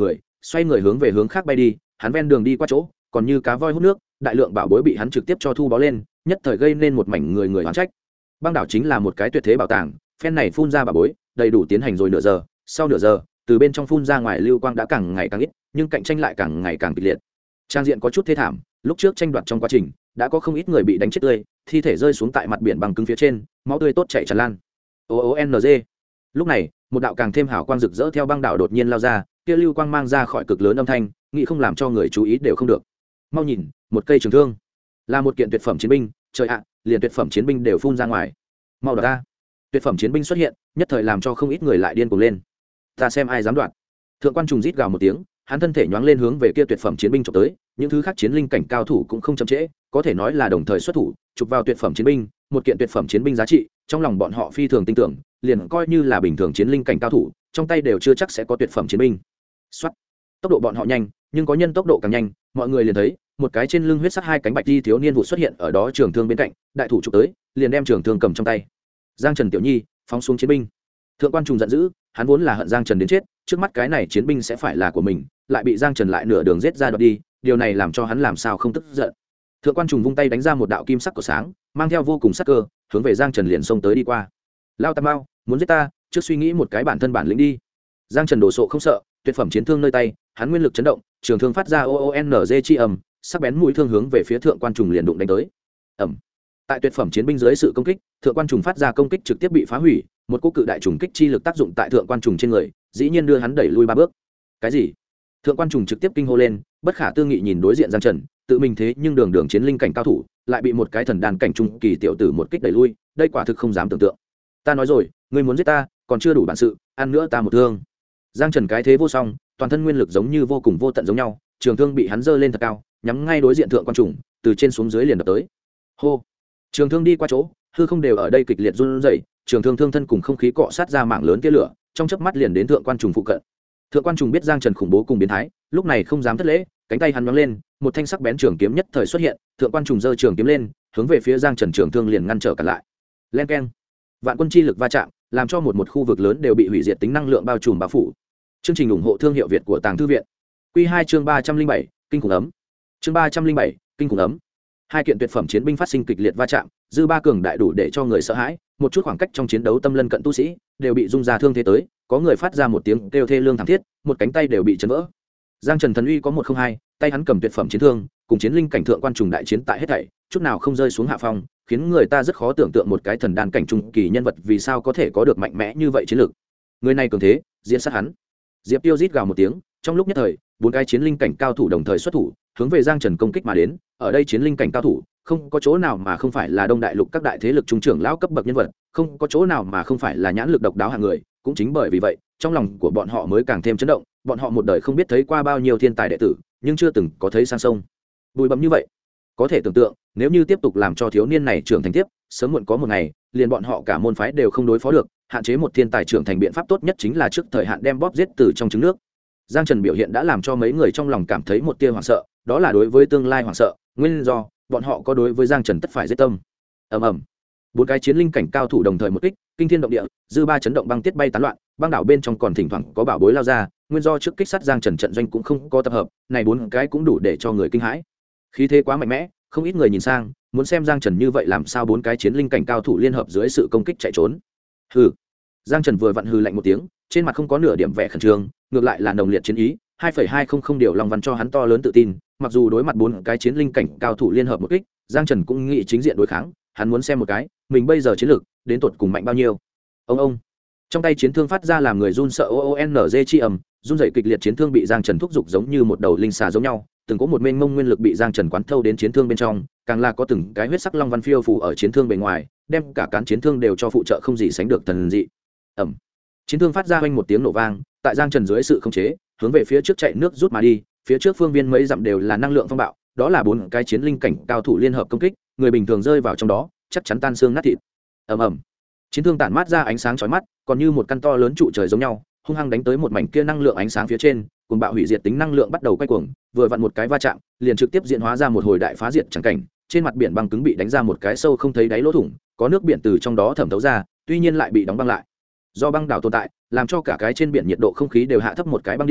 xoay người hướng về hướng khác bay đi. Hắn ven đường đi qua chỗ còn như cá voi hút nước, đại lượng bảo bối bị hắn trực tiếp cho thu bó lên, nhất thời gây nên một mảnh người oán trách. Băng đảo chính là một cái tuyệt thế bảo tàng, phen này phun ra bảo bối đầy đủ tiến hành rồi nửa giờ, sau nửa giờ từ bên trong phun ra ngoài lưu quang đã càng ngày càng ít, nhưng cạnh tranh lại càng ngày càng kịch liệt. Trang diện có chút thê thảm, lúc trước tranh đoạt trong quá trình đã có không ít người bị đánh chết tươi, thi thể rơi xuống tại mặt biển bằng cứng phía trên, máu tươi tốt chảy tràn lan. OONG. Lúc này, một đạo càng thêm hào quang rực rỡ theo băng đảo đột nhiên lao ra, kia lưu quang mang ra khỏi cực lớn âm thanh, nghĩ không làm cho người chú ý đều không được. Mau nhìn, một cây trường thương, là một kiện tuyệt phẩm chiến binh, trời ạ, liền tuyệt phẩm chiến binh đều phun ra ngoài. Mau đoạt ta. Tuyệt phẩm chiến binh xuất hiện, nhất thời làm cho không ít người lại điên cuồng lên. Ta xem ai dám đoạt. Thượng quan trùng rít gào một tiếng, hắn thân thể nhoáng lên hướng về kia tuyệt phẩm chiến binh chụp tới, những thứ khác chiến linh cảnh cao thủ cũng không chậm trễ, có thể nói là đồng thời xuất thủ, chụp vào tuyệt phẩm chiến binh, một kiện tuyệt phẩm chiến binh giá trị, trong lòng bọn họ phi thường tin tưởng, liền coi như là bình thường chiến linh cảnh cao thủ, trong tay đều chưa chắc sẽ có tuyệt phẩm chiến binh. Soát. Tốc độ bọn họ nhanh, nhưng có nhân tốc độ càng nhanh, mọi người liền thấy, một cái trên lưng huyết sắc hai cánh bạch đi thiếu niên vụ xuất hiện ở đó trường thương bên cạnh, đại thủ chụp tới, liền đem trường thương cầm trong tay. Giang Trần tiểu nhi, phóng xuống chiến binh. Thượng quan trùng giận dữ, hắn vốn là hận Giang Trần đến chết, trước mắt cái này chiến binh sẽ phải là của mình, lại bị Giang Trần lại nửa đường giết ra đoạt đi, điều này làm cho hắn làm sao không tức giận. Thượng quan trùng vung tay đánh ra một đạo kim sắc của sáng, mang theo vô cùng sắc cơ, hướng về Giang Trần liền xông tới đi qua. Lao Tam Bao, muốn giết ta, trước suy nghĩ một cái bản thân bản lĩnh đi. Giang Trần đổ sộ không sợ, tuyệt phẩm chiến thương nơi tay, hắn nguyên lực chấn động, trường thương phát ra oong chi ầm, sắc bén mũi thương hướng về phía thượng quan trùng liền đụng đánh tới. Ầm. Tại tuyệt phẩm chiến binh dưới sự công kích, thượng quan trùng phát ra công kích trực tiếp bị phá hủy, một cú cự đại trùng kích chi lực tác dụng tại thượng quan trùng trên người, dĩ nhiên đưa hắn đẩy lui 3 bước. Cái gì? Thượng quan trùng trực tiếp kinh hô lên, bất khả tư nghị nhìn đối diện Giang Trần, tự mình thế nhưng đường đường chiến linh cảnh cao thủ, lại bị một cái thần đàn cảnh trung kỳ tiểu tử một kích đẩy lui, đây quả thực không dám tưởng tượng. Ta nói rồi, ngươi muốn giết ta, còn chưa đủ bản sự, ăn nữa ta một thương. Giang Trần cái thế vô song, toàn thân nguyên lực giống như vô cùng vô tận giống nhau, trường thương bị hắn giơ lên thật cao, nhắm ngay đối diện thượng quan trùng, từ trên xuống dưới liền đập tới. Hô! Trường thương đi qua chỗ, hư không đều ở đây kịch liệt run rẩy, trường thương thương thân cùng không khí cọ sát ra mảng lớn tia lửa, trong chớp mắt liền đến thượng quan trùng phụ cận. Thượng quan trùng biết Giang Trần khủng bố cùng biến thái, lúc này không dám thất lễ, cánh tay hắn nhấc lên, một thanh sắc bén trường kiếm nhất thời xuất hiện, thượng quan trùng giơ trường kiếm lên, hướng về phía Giang Trần trường thương liền ngăn trở cả lại. Len keng. Vạn quân chi lực va chạm, làm cho một khu vực lớn đều bị hủy diệt tính năng lượng bao trùm bao phủ. Chương trình ủng hộ thương hiệu Việt của Tàng Thư viện. Quy 2 chương 307, kinh khủng ấm. Chương 307, kinh khủng ấm. Hai kiện tuyệt phẩm chiến binh phát sinh kịch liệt va chạm, dư ba cường đại đủ để cho người sợ hãi, một chút khoảng cách trong chiến đấu tâm lân cận tu sĩ đều bị rung ra thương thế tới, có người phát ra một tiếng kêu thê lương thảm thiết, một cánh tay đều bị chấn vỡ. Giang Trần thần uy có 102, tay hắn cầm tuyệt phẩm chiến thương, cùng chiến linh cảnh thượng quan trùng đại chiến tại hết thảy, chút nào không rơi xuống hạ phong, khiến người ta rất khó tưởng tượng một cái thần đan cảnh trung kỳ nhân vật vì sao có thể có được mạnh mẽ như vậy chiến lược. Người này cường thế, diễn sát hắn. Diệp Tiêu rít gào một tiếng, trong lúc nhất thời, 4 cái chiến linh cảnh cao thủ đồng thời xuất thủ, hướng về Giang Trần công kích mà đến. Ở đây chiến linh cảnh cao thủ, không có chỗ nào mà không phải là đông đại lục các đại thế lực trung trưởng lão cấp bậc nhân vật, không có chỗ nào mà không phải là nhãn lực độc đáo hạng người, cũng chính bởi vì vậy, trong lòng của bọn họ mới càng thêm chấn động, bọn họ một đời không biết thấy qua bao nhiêu thiên tài đệ tử, nhưng chưa từng có thấy sang sông bùi bặm như vậy. Có thể tưởng tượng, nếu như tiếp tục làm cho thiếu niên này trưởng thành tiếp, sớm muộn có một ngày, liền bọn họ cả môn phái đều không đối phó được, hạn chế một thiên tài trưởng thành biện pháp tốt nhất chính là trước thời hạn đem bóp giết từ trong trứng nước. Giang Trần biểu hiện đã làm cho mấy người trong lòng cảm thấy một tia hoảng sợ, đó là đối với tương lai hoảng sợ, nguyên do bọn họ có đối với Giang Trần tất phải giết tâm. Ầm ầm. 4 cái chiến linh cảnh cao thủ đồng thời một kích, kinh thiên động địa, dư ba chấn động băng tiết bay tán loạn, băng đảo bên trong còn thỉnh thoảng có bảo bối lao ra, nguyên do trước kích sát Giang Trần trận doanh cũng không có tập hợp, này 4 cái cũng đủ để cho người kinh hãi. Khí thế quá mạnh mẽ, không ít người nhìn sang, muốn xem Giang Trần như vậy làm sao 4 cái chiến linh cảnh cao thủ liên hợp dưới sự công kích chạy trốn. Hừ. Giang Trần vừa vặn hừ lạnh một tiếng, trên mặt không có nửa điểm vẻ khẩn trương, ngược lại là nồng liệt chiến ý, 2,200 điều long văn cho hắn to lớn tự tin, mặc dù đối mặt 4 cái chiến linh cảnh cao thủ liên hợp một kích, Giang Trần cũng nghĩ chính diện đối kháng, hắn muốn xem một cái, mình bây giờ chiến lược đến tột cùng mạnh bao nhiêu. Ông trong tay chiến thương phát ra làm người run sợ oong chi ầm, run rẩy kịch liệt chiến thương bị Giang Trần thúc giục giống như một đầu linh xà giống nhau, từng có một mênh mông nguyên lực bị Giang Trần quán thâu đến chiến thương bên trong, càng là có từng cái huyết sắc long văn phiêu phù ở chiến thương bề ngoài, đem cả cán chiến thương đều cho phụ trợ không gì sánh được thần dị. Ầm. Chiến thương phát ra oanh một tiếng nổ vang, tại Giang Trần dưới sự khống chế, hướng về phía trước chạy nước rút mà đi, phía trước phương viên mấy dặm đều là năng lượng phong bạo, đó là 4 cái chiến linh cảnh cao thủ liên hợp công kích, người bình thường rơi vào trong đó, chắc chắn tan xương nát thịt. Ầm ầm. Chiến thương tản mát ra ánh sáng chói mắt, còn như một căn to lớn trụ trời giống nhau, hung hăng đánh tới một mảnh kia năng lượng ánh sáng phía trên, cuồng bạo hủy diệt tính năng lượng bắt đầu quay cuồng, vừa vặn một cái va chạm, liền trực tiếp diễn hóa ra một hồi đại phá diệt chẳng cảnh, trên mặt biển băng cứng bị đánh ra một cái sâu không thấy đáy lỗ thủng, có nước biển từ trong đó thẩm thấu ra, tuy nhiên lại bị đóng băng lại. Do băng đảo tồn tại, làm cho cả cái trên biển nhiệt độ không khí đều hạ thấp một cái băng điểm,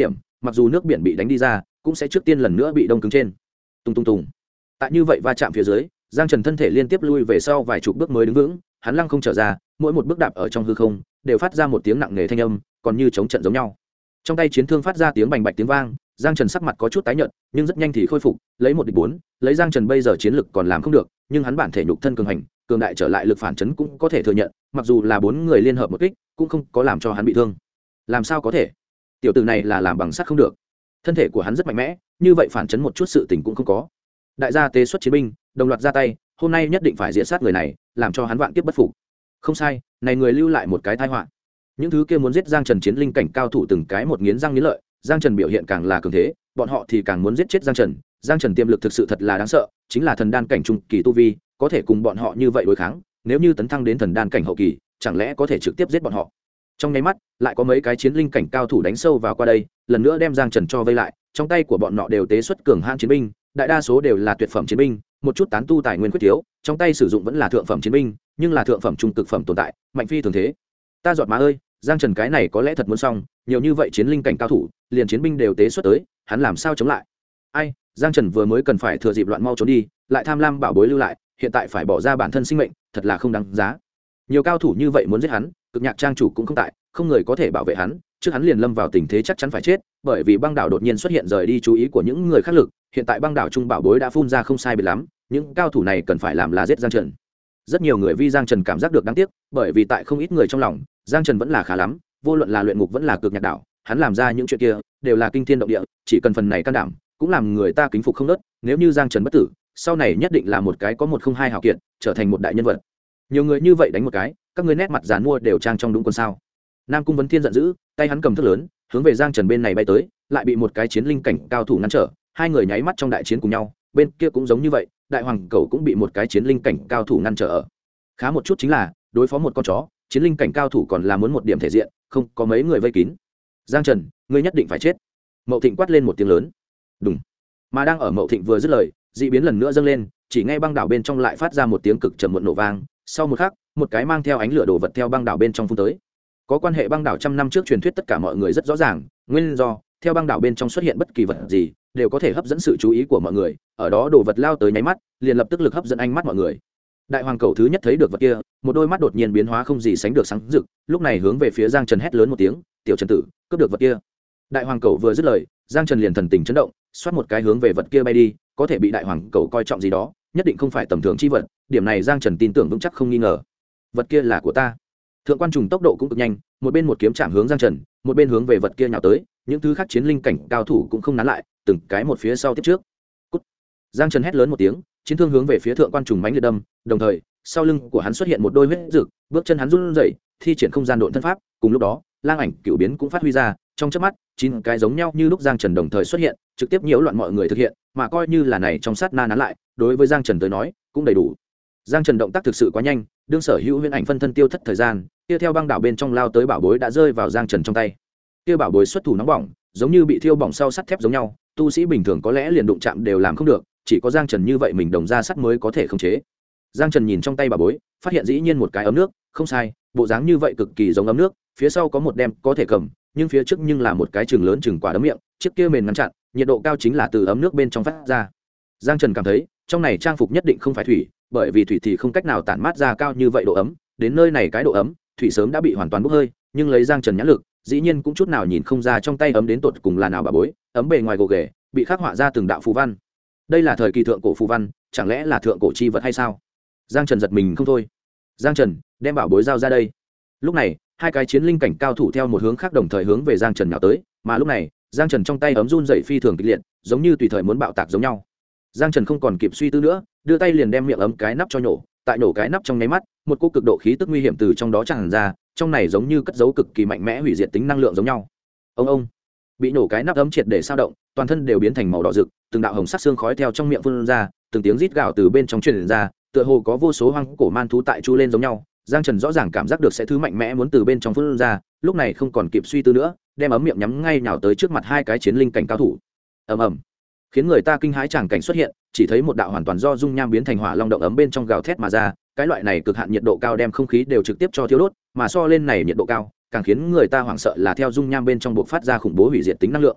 mặc dù nước biển bị đánh đi ra cũng sẽ trước tiên lần nữa bị đông cứng trên. Tung tung tùng. Tại như vậy va chạm phía dưới, Giang Trần thân thể liên tiếp lui về sau vài chục bước mới đứng vững, hắn lăng không trở ra, mỗi một bước đạp ở trong hư không đều phát ra một tiếng nặng nề thanh âm, còn như chống trận giống nhau. Trong tay chiến thương phát ra tiếng bành bạch tiếng vang, Giang Trần sắc mặt có chút tái nhợt, nhưng rất nhanh thì khôi phục, lấy 1 địch 4, lấy Giang Trần bây giờ chiến lực còn làm không được, nhưng hắn bản thể nhục thân cường hành, cường đại trở lại lực phản chấn cũng có thể thừa nhận, mặc dù là 4 người liên hợp một kích, cũng không có làm cho hắn bị thương. Làm sao có thể? Tiểu tử này là làm bằng sắt không được. Thân thể của hắn rất mạnh mẽ, như vậy phản chấn một chút sự tình cũng không có. Đại gia tế xuất chiến binh, đồng loạt ra tay, hôm nay nhất định phải diệt sát người này, làm cho hắn vạn kiếp bất phục. Không sai, này người lưu lại một cái tai họa. Những thứ kia muốn giết Giang Trần chiến linh cảnh cao thủ từng cái một nghiến răng nghiến lợi, Giang Trần biểu hiện càng là cường thế, bọn họ thì càng muốn giết chết Giang Trần. Giang Trần tiềm lực thực sự thật là đáng sợ, chính là thần đan cảnh trung kỳ tu vi, có thể cùng bọn họ như vậy đối kháng, nếu như tấn thăng đến thần đan cảnh hậu kỳ, chẳng lẽ có thể trực tiếp giết bọn họ. Trong nháy mắt, lại có mấy cái chiến linh cảnh cao thủ đánh sâu vào qua đây, lần nữa đem Giang Trần cho vây lại, trong tay của bọn họ đều tế xuất cường hãn chiến binh, đại đa số đều là tuyệt phẩm chiến binh, một chút tán tu tài nguyên quyết thiếu, trong tay sử dụng vẫn là thượng phẩm chiến binh, nhưng là thượng phẩm trung cực phẩm tồn tại, mạnh phi thường thế. Ta giọt má ơi, Giang Trần cái này có lẽ thật muốn xong, nhiều như vậy chiến linh cảnh cao thủ, liền chiến binh đều tế xuất tới, hắn làm sao chống lại? Ai, Giang Trần vừa mới cần phải thừa dịp loạn mau trốn đi, lại tham lam bảo bối lưu lại, hiện tại phải bỏ ra bản thân sinh mệnh, thật là không đáng giá. Nhiều cao thủ như vậy muốn giết hắn, cực nhạc trang chủ cũng không tại, không người có thể bảo vệ hắn, trước hắn liền lâm vào tình thế chắc chắn phải chết, bởi vì băng đảo đột nhiên xuất hiện rời đi chú ý của những người khác lực, hiện tại băng đảo trung bảo bối đã phun ra không sai biệt lắm, những cao thủ này cần phải làm là giết Giang Trần. Rất nhiều người vì Giang Trần cảm giác được đáng tiếc, bởi vì tại không ít người trong lòng, Giang Trần vẫn là khá lắm, vô luận là luyện ngục vẫn là cực nhạc đảo, hắn làm ra những chuyện kia đều là kinh thiên động địa, chỉ cần phần này can đảm, cũng làm người ta kính phục không nớt. Nếu như Giang Trần bất tử, sau này nhất định là một cái có 102 hào kiệt, trở thành một đại nhân vật. Nhiều người như vậy đánh một cái, các ngươi nét mặt giàn mua đều trang trong đúng quân sao? Nam Cung Vấn Thiên giận dữ, tay hắn cầm thước lớn, hướng về Giang Trần bên này bay tới, lại bị một cái chiến linh cảnh cao thủ ngăn trở, hai người nháy mắt trong đại chiến cùng nhau, bên kia cũng giống như vậy, đại hoàng cầu cũng bị một cái chiến linh cảnh cao thủ ngăn trở ở. Khá một chút chính là, đối phó một con chó, chiến linh cảnh cao thủ còn là muốn một điểm thể diện, không có mấy người vây kín. Giang Trần, ngươi nhất định phải chết. Mậu Thịnh quát lên một tiếng lớn. Đùng. Mà đang ở Mậu Thịnh vừa dứt lời, dị biến lần nữa dâng lên, chỉ nghe băng đảo bên trong lại phát ra một tiếng cực trầm muộn nổ vang, sau một khắc, một cái mang theo ánh lửa đồ vật theo băng đảo bên trong phun tới. Có quan hệ băng đảo trăm năm trước truyền thuyết tất cả mọi người rất rõ ràng, nguyên do theo băng đảo bên trong xuất hiện bất kỳ vật gì đều có thể hấp dẫn sự chú ý của mọi người, ở đó đồ vật lao tới nháy mắt liền lập tức lực hấp dẫn ánh mắt mọi người. Đại hoàng cầu thứ nhất thấy được vật kia, một đôi mắt đột nhiên biến hóa không gì sánh được sáng rực, lúc này hướng về phía Giang Trần hét lớn một tiếng, tiểu Trần tử, cướp được vật kia. Đại hoàng cầu vừa dứt lời, Giang Trần liền thần tình chấn động, xoát một cái hướng về vật kia bay đi, có thể bị đại hoàng cầu coi trọng gì đó, nhất định không phải tầm thường chi vật, điểm này Giang Trần tin tưởng vững chắc không nghi ngờ. Vật kia là của ta. Thượng quan trùng tốc độ cũng cực nhanh, một bên một kiếm chạm hướng Giang Trần, một bên hướng về vật kia nhào tới, những thứ khác chiến linh cảnh cao thủ cũng không nán lại, từng cái một phía sau tiếp trước. Cút. Giang Trần hét lớn một tiếng, chiến thương hướng về phía thượng quan trùng mãnh liệt đâm, đồng thời, sau lưng của hắn xuất hiện một đôi huyết rực, bước chân hắn run rẩy, thi triển không gian độn thân pháp, cùng lúc đó, lang ảnh cửu biến cũng phát huy ra, trong chớp mắt, 9 cái giống nhau như lúc Giang Trần đồng thời xuất hiện, trực tiếp nhiễu loạn mọi người thực hiện, mà coi như là này trong sát na nán lại, đối với Giang Trần tới nói, cũng đầy đủ. Giang Trần động tác thực sự quá nhanh, đương sở hữu huyễn ảnh phân thân tiêu thất thời gian, kia theo băng đảo bên trong lao tới bảo bối đã rơi vào Giang Trần trong tay. Kia bảo bối xuất thủ nóng bỏng, giống như bị thiêu bỏng sau sắt thép giống nhau, tu sĩ bình thường có lẽ liền đụng chạm đều làm không được, chỉ có Giang Trần như vậy mình đồng ra sắt mới có thể khống chế. Giang Trần nhìn trong tay bảo bối, phát hiện dĩ nhiên một cái ấm nước, không sai, bộ dáng như vậy cực kỳ giống ấm nước, phía sau có một đem có thể cầm, nhưng phía trước nhưng là một cái chừng lớn chừng quả đấm miệng, chiếc kia mền ngăn chặn, nhiệt độ cao chính là từ ấm nước bên trong phát ra. Giang Trần cảm thấy, trong này trang phục nhất định không phải thủy, bởi vì thủy thì không cách nào tản mát ra cao như vậy độ ấm, đến nơi này cái độ ấm, thủy sớm đã bị hoàn toàn bốc hơi, nhưng lấy Giang Trần nhãn lực, dĩ nhiên cũng chút nào nhìn không ra trong tay ấm đến tột cùng là nào bà bối, ấm bề ngoài gồ ghề, bị khắc họa ra từng đạo phù văn. Đây là thời kỳ thượng cổ phù văn, chẳng lẽ là thượng cổ chi vật hay sao? Giang Trần giật mình không thôi. Giang Trần, đem bảo bối giao ra đây. Lúc này, hai cái chiến linh cảnh cao thủ theo một hướng khác đồng thời hướng về Giang Trần nhào tới, mà lúc này, Giang Trần trong tay ấm run rẩy phi thường kịch liệt, giống như tùy thời muốn bạo tạc giống nhau. Giang Trần không còn kịp suy tư nữa, đưa tay liền đem miệng ấm cái nắp cho nhổ, tại nổ cái nắp trong nháy mắt, một cỗ cực độ khí tức nguy hiểm từ trong đó tràn ra, trong này giống như cất giấu cực kỳ mạnh mẽ hủy diệt tính năng lượng giống nhau. Ông bị nổ cái nắp ấm triệt để sao động, toàn thân đều biến thành màu đỏ rực, từng đạo hồng sắc xương khói theo trong miệng phun ra, từng tiếng rít gào từ bên trong truyền ra, tựa hồ có vô số hoang cổ man thú tại chu lên giống nhau. Giang Trần rõ ràng cảm giác được sẽ thứ mạnh mẽ muốn từ bên trong phun ra, lúc này không còn kịp suy tư nữa, đem ấm miệng nhắm ngay nhào tới trước mặt hai cái chiến linh cảnh cao thủ. Ầm ầm, khiến người ta kinh hãi tràng cảnh xuất hiện, chỉ thấy một đạo hoàn toàn do dung nham biến thành hỏa long động ấm bên trong gào thét mà ra, cái loại này cực hạn nhiệt độ cao đem không khí đều trực tiếp cho thiêu đốt, mà so lên này nhiệt độ cao, càng khiến người ta hoảng sợ là theo dung nham bên trong bộc phát ra khủng bố hủy diệt tính năng lượng.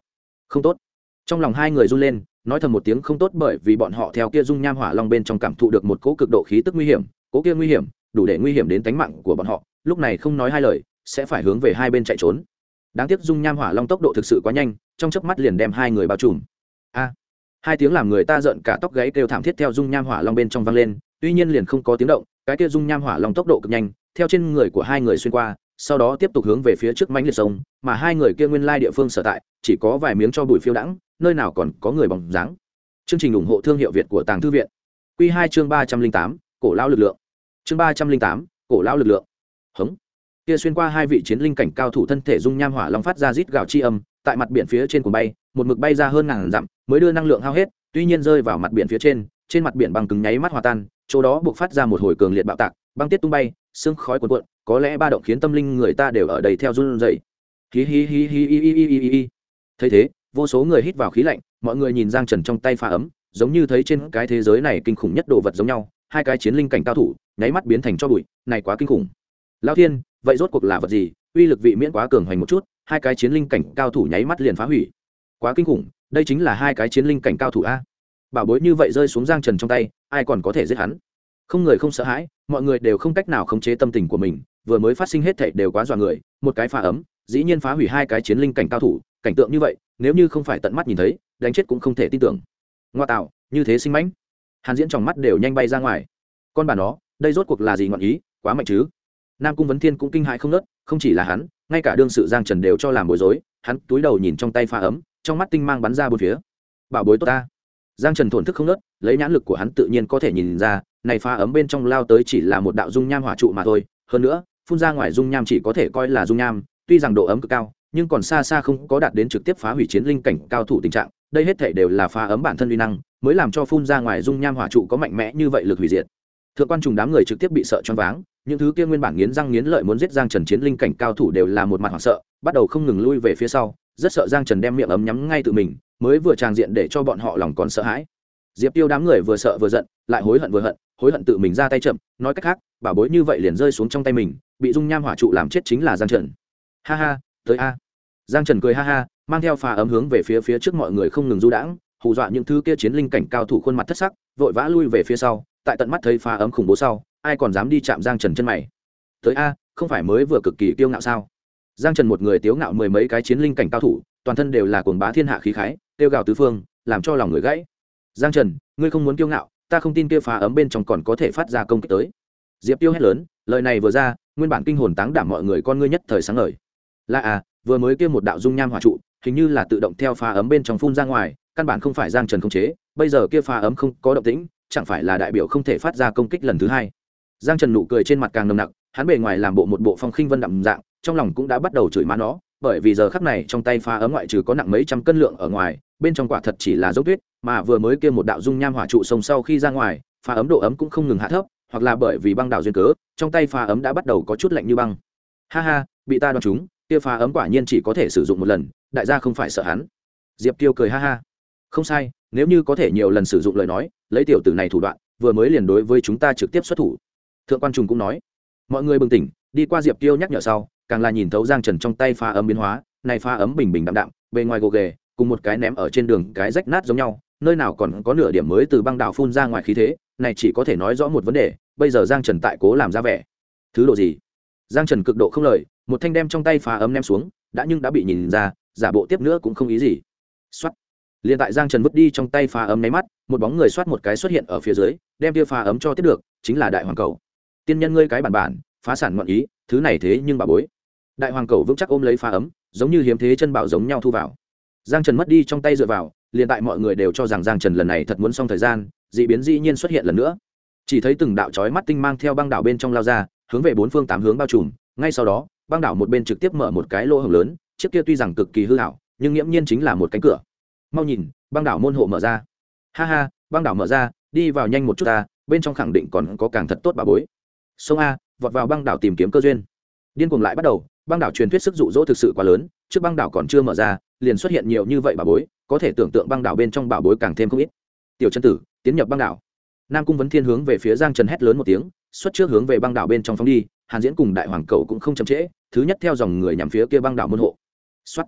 không tốt. Trong lòng hai người run lên, nói thầm một tiếng không tốt, bởi vì bọn họ theo kia dung nham hỏa long bên trong cảm thụ được một cỗ cực độ khí tức nguy hiểm, cỗ kia nguy hiểm đủ để nguy hiểm đến tính mạng của bọn họ, lúc này không nói hai lời sẽ phải hướng về hai bên chạy trốn. Đáng tiếc dung nham hỏa long tốc độ thực sự quá nhanh, trong chớp mắt liền đem hai người bao trùm. A! Hai tiếng làm người ta giận cả tóc gáy kêu thảm thiết theo dung nham hỏa long bên trong vang lên, tuy nhiên liền không có tiếng động, cái kia dung nham hỏa long tốc độ cực nhanh, theo trên người của hai người xuyên qua, sau đó tiếp tục hướng về phía trước mãnh liệt sông, mà hai người kia nguyên lai địa phương sở tại, chỉ có vài miếng cho bụi phiêu đãng, nơi nào còn có người bóng dáng. Chương trình ủng hộ thương hiệu Việt của Tàng Thư viện. Quy 2 chương 308, cổ lão lực lượng. Chương 308, cổ lão lực lượng. Hững. Kia xuyên qua hai vị chiến linh cảnh cao thủ thân thể dung nham hỏa long phát ra rít gào chi âm, tại mặt biển phía trên cuồng bay, một mực bay ra hơn ngàn dặm, mới đưa năng lượng hao hết, tuy nhiên rơi vào mặt biển phía trên mặt biển băng cứng nháy mắt hòa tan, chỗ đó buộc phát ra một hồi cường liệt bạo tạc, băng tiết tung bay, sương khói cuồn cuộn, có lẽ ba động khiến tâm linh người ta đều ở đây theo run rẩy. Hí hí hí hí hí hí hí hí. Thấy thế, vô số người hít vào khí lạnh, mọi người nhìn Giang Trần trong tay pha ấm, giống như thấy trên cái thế giới này kinh khủng nhất đồ vật giống nhau, hai cái chiến linh cảnh cao thủ, nháy mắt biến thành tro bụi, này quá kinh khủng. Lão thiên, vậy rốt cuộc là vật gì? Uy lực vị miễn quá cường hoành một chút, hai cái chiến linh cảnh cao thủ nháy mắt liền phá hủy. Quá kinh khủng, đây chính là hai cái chiến linh cảnh cao thủ a. Bảo bối như vậy rơi xuống Giang Trần trong tay, ai còn có thể giết hắn? Không người không sợ hãi, mọi người đều không cách nào khống chế tâm tình của mình, vừa mới phát sinh hết thảy đều quá dọa người, một cái pha ấm, dĩ nhiên phá hủy hai cái chiến linh cảnh cao thủ, cảnh tượng như vậy, nếu như không phải tận mắt nhìn thấy, đánh chết cũng không thể tin tưởng. Ngoa tạo, như thế sinh mãnh. Hàn Diễn trong mắt đều nhanh bay ra ngoài. Con bà nó, đây rốt cuộc là gì ngọn ý, quá mạnh chứ. Nam Cung Vấn Thiên cũng kinh hãi không ngớt, không chỉ là hắn, ngay cả đương sự Giang Trần đều cho làm bối rối, hắn túi đầu nhìn trong tay pha ấm, trong mắt tinh mang bắn ra bốn phía. Bảo bối tốt ta. Giang Trần thổn thức không ngớt, lấy nhãn lực của hắn tự nhiên có thể nhìn ra, này pha ấm bên trong lao tới chỉ là một đạo dung nham hỏa trụ mà thôi, hơn nữa, phun ra ngoài dung nham chỉ có thể coi là dung nham, tuy rằng độ ấm cực cao, nhưng còn xa xa không có đạt đến trực tiếp phá hủy chiến linh cảnh cao thủ tình trạng, đây hết thảy đều là pha ấm bản thân uy năng, mới làm cho phun ra ngoài dung nham hỏa trụ có mạnh mẽ như vậy lực hủy diệt. Thượng quan trùng đám người trực tiếp bị sợ choáng váng, những thứ kia nguyên bản nghiến răng nghiến lợi muốn giết Giang Trần chiến linh cảnh cao thủ đều là một mặt hoảng sợ, bắt đầu không ngừng lui về phía sau, rất sợ Giang Trần đem miệng ấm nhắm ngay tự mình, mới vừa tràng diện để cho bọn họ lòng còn sợ hãi. Diệp Tiêu đám người vừa sợ vừa giận, lại hối hận tự mình ra tay chậm, nói cách khác, bảo bối như vậy liền rơi xuống trong tay mình, bị dung nham hỏa trụ làm chết chính là Giang Trần. Ha ha, tới a. Giang Trần cười ha ha, mang theo pha ấm hướng về phía trước mọi người không ngừng du đãng, hù dọa những thứ kia chiến linh cảnh cao thủ khuôn mặt thất sắc, vội vã lui về phía sau, tại tận mắt thấy pha ấm khủng bố sau, ai còn dám đi chạm Giang Trần chân mày. Tới a, không phải mới vừa cực kỳ kiêu ngạo sao? Giang Trần một người tiếu ngạo mười mấy cái chiến linh cảnh cao thủ, toàn thân đều là cuồng bá thiên hạ khí khái, tiêu gào tứ phương, làm cho lòng người gãy. Giang Trần, ngươi không muốn kiêu ngạo, ta không tin kia pha ấm bên trong còn có thể phát ra công kích tới. Diệp Tiêu hét lớn, lời này vừa ra, nguyên bản kinh hồn táng đảm mọi người con ngươi nhất thời sáng ngời. Là à, vừa mới kia một đạo dung nham hỏa trụ, hình như là tự động theo pha ấm bên trong phun ra ngoài, căn bản không phải Giang Trần khống chế, bây giờ kia pha ấm không có động tĩnh, chẳng phải là đại biểu không thể phát ra công kích lần thứ hai. Giang Trần nụ cười trên mặt càng nồng nặc, hắn bề ngoài làm một bộ phong khinh vân đạm dạng, trong lòng cũng đã bắt đầu chửi má nó, bởi vì giờ khắc này trong tay pha ấm ngoại trừ có nặng mấy trăm cân lượng ở ngoài, bên trong quả thật chỉ là dốc tuyết, mà vừa mới kia một đạo dung nham hỏa trụ sông sau khi ra ngoài, pha ấm độ ấm cũng không ngừng hạ thấp, hoặc là bởi vì băng đảo duyên cớ, trong tay pha ấm đã bắt đầu có chút lạnh như băng. Ha ha, bị ta đoán trúng, kia pha ấm quả nhiên chỉ có thể sử dụng một lần, đại gia không phải sợ hắn. Diệp Tiêu cười ha ha. Không sai, nếu như có thể nhiều lần sử dụng lời nói, lấy tiểu tử này thủ đoạn, vừa mới liền đối với chúng ta trực tiếp xuất thủ. Thượng quan Trùng cũng nói. Mọi người bừng tỉnh, đi qua Diệp Tiêu nhắc nhở sau, càng là nhìn thấu Giang Trần trong tay pha ấm biến hóa, này pha ấm bình bình đạm đạm, bề ngoài gồ ghề, cùng một cái ném ở trên đường cái rách nát giống nhau, nơi nào còn có nửa điểm mới từ băng đảo phun ra ngoài khí thế, này chỉ có thể nói rõ một vấn đề, bây giờ Giang Trần tại cố làm ra vẻ. Thứ độ gì? Giang Trần cực độ không lời, một thanh đem trong tay pha ấm ném xuống, đã bị nhìn ra, giả bộ tiếp nữa cũng không ý gì. Soát. Liên tại Giang Trần vứt đi trong tay pha ấm nháy mắt, một bóng người soát một cái xuất hiện ở phía dưới, đem tia pha ấm cho tiếp được, chính là Đại Hoàng Cẩu. Tiên nhân ngươi cái bản, phá sản ngọn ý, thứ này thế nhưng bà bối. Đại Hoàng Cẩu vững chắc ôm lấy pha ấm, giống như hiếm thế chân bảo giống nhau thu vào. Giang Trần mất đi trong tay dựa vào, liền tại mọi người đều cho rằng Giang Trần lần này thật muốn xong thời gian, dị biến dĩ nhiên xuất hiện lần nữa. Chỉ thấy từng đạo chói mắt tinh mang theo băng đảo bên trong lao ra, hướng về bốn phương tám hướng bao trùm, ngay sau đó, băng đảo một bên trực tiếp mở một cái lỗ hổng lớn, chiếc kia tuy rằng cực kỳ hư ảo, nhưng nghiễm nhiên chính là một cánh cửa. Mau nhìn, băng đảo môn hộ mở ra. Ha ha, băng đảo mở ra, đi vào nhanh một chút ta, bên trong khẳng định còn có càng thật tốt bà bối. Sông a, vọt vào băng đảo tìm kiếm cơ duyên. Điên cuồng lại bắt đầu, băng đảo truyền thuyết sức dụ dỗ thực sự quá lớn, trước băng đảo còn chưa mở ra, liền xuất hiện nhiều như vậy bà bối, có thể tưởng tượng băng đảo bên trong bảo bối càng thêm không ít. Tiểu chân tử, tiến nhập băng đảo. Nam Cung Vấn Thiên hướng về phía Giang Trần hét lớn một tiếng, xuất trước hướng về băng đảo bên trong phóng đi. Hàn Diễn cùng Đại Hoàng Cẩu cũng không chậm trễ, thứ nhất theo dòng người nhằm phía kia băng đảo môn hộ. Soát.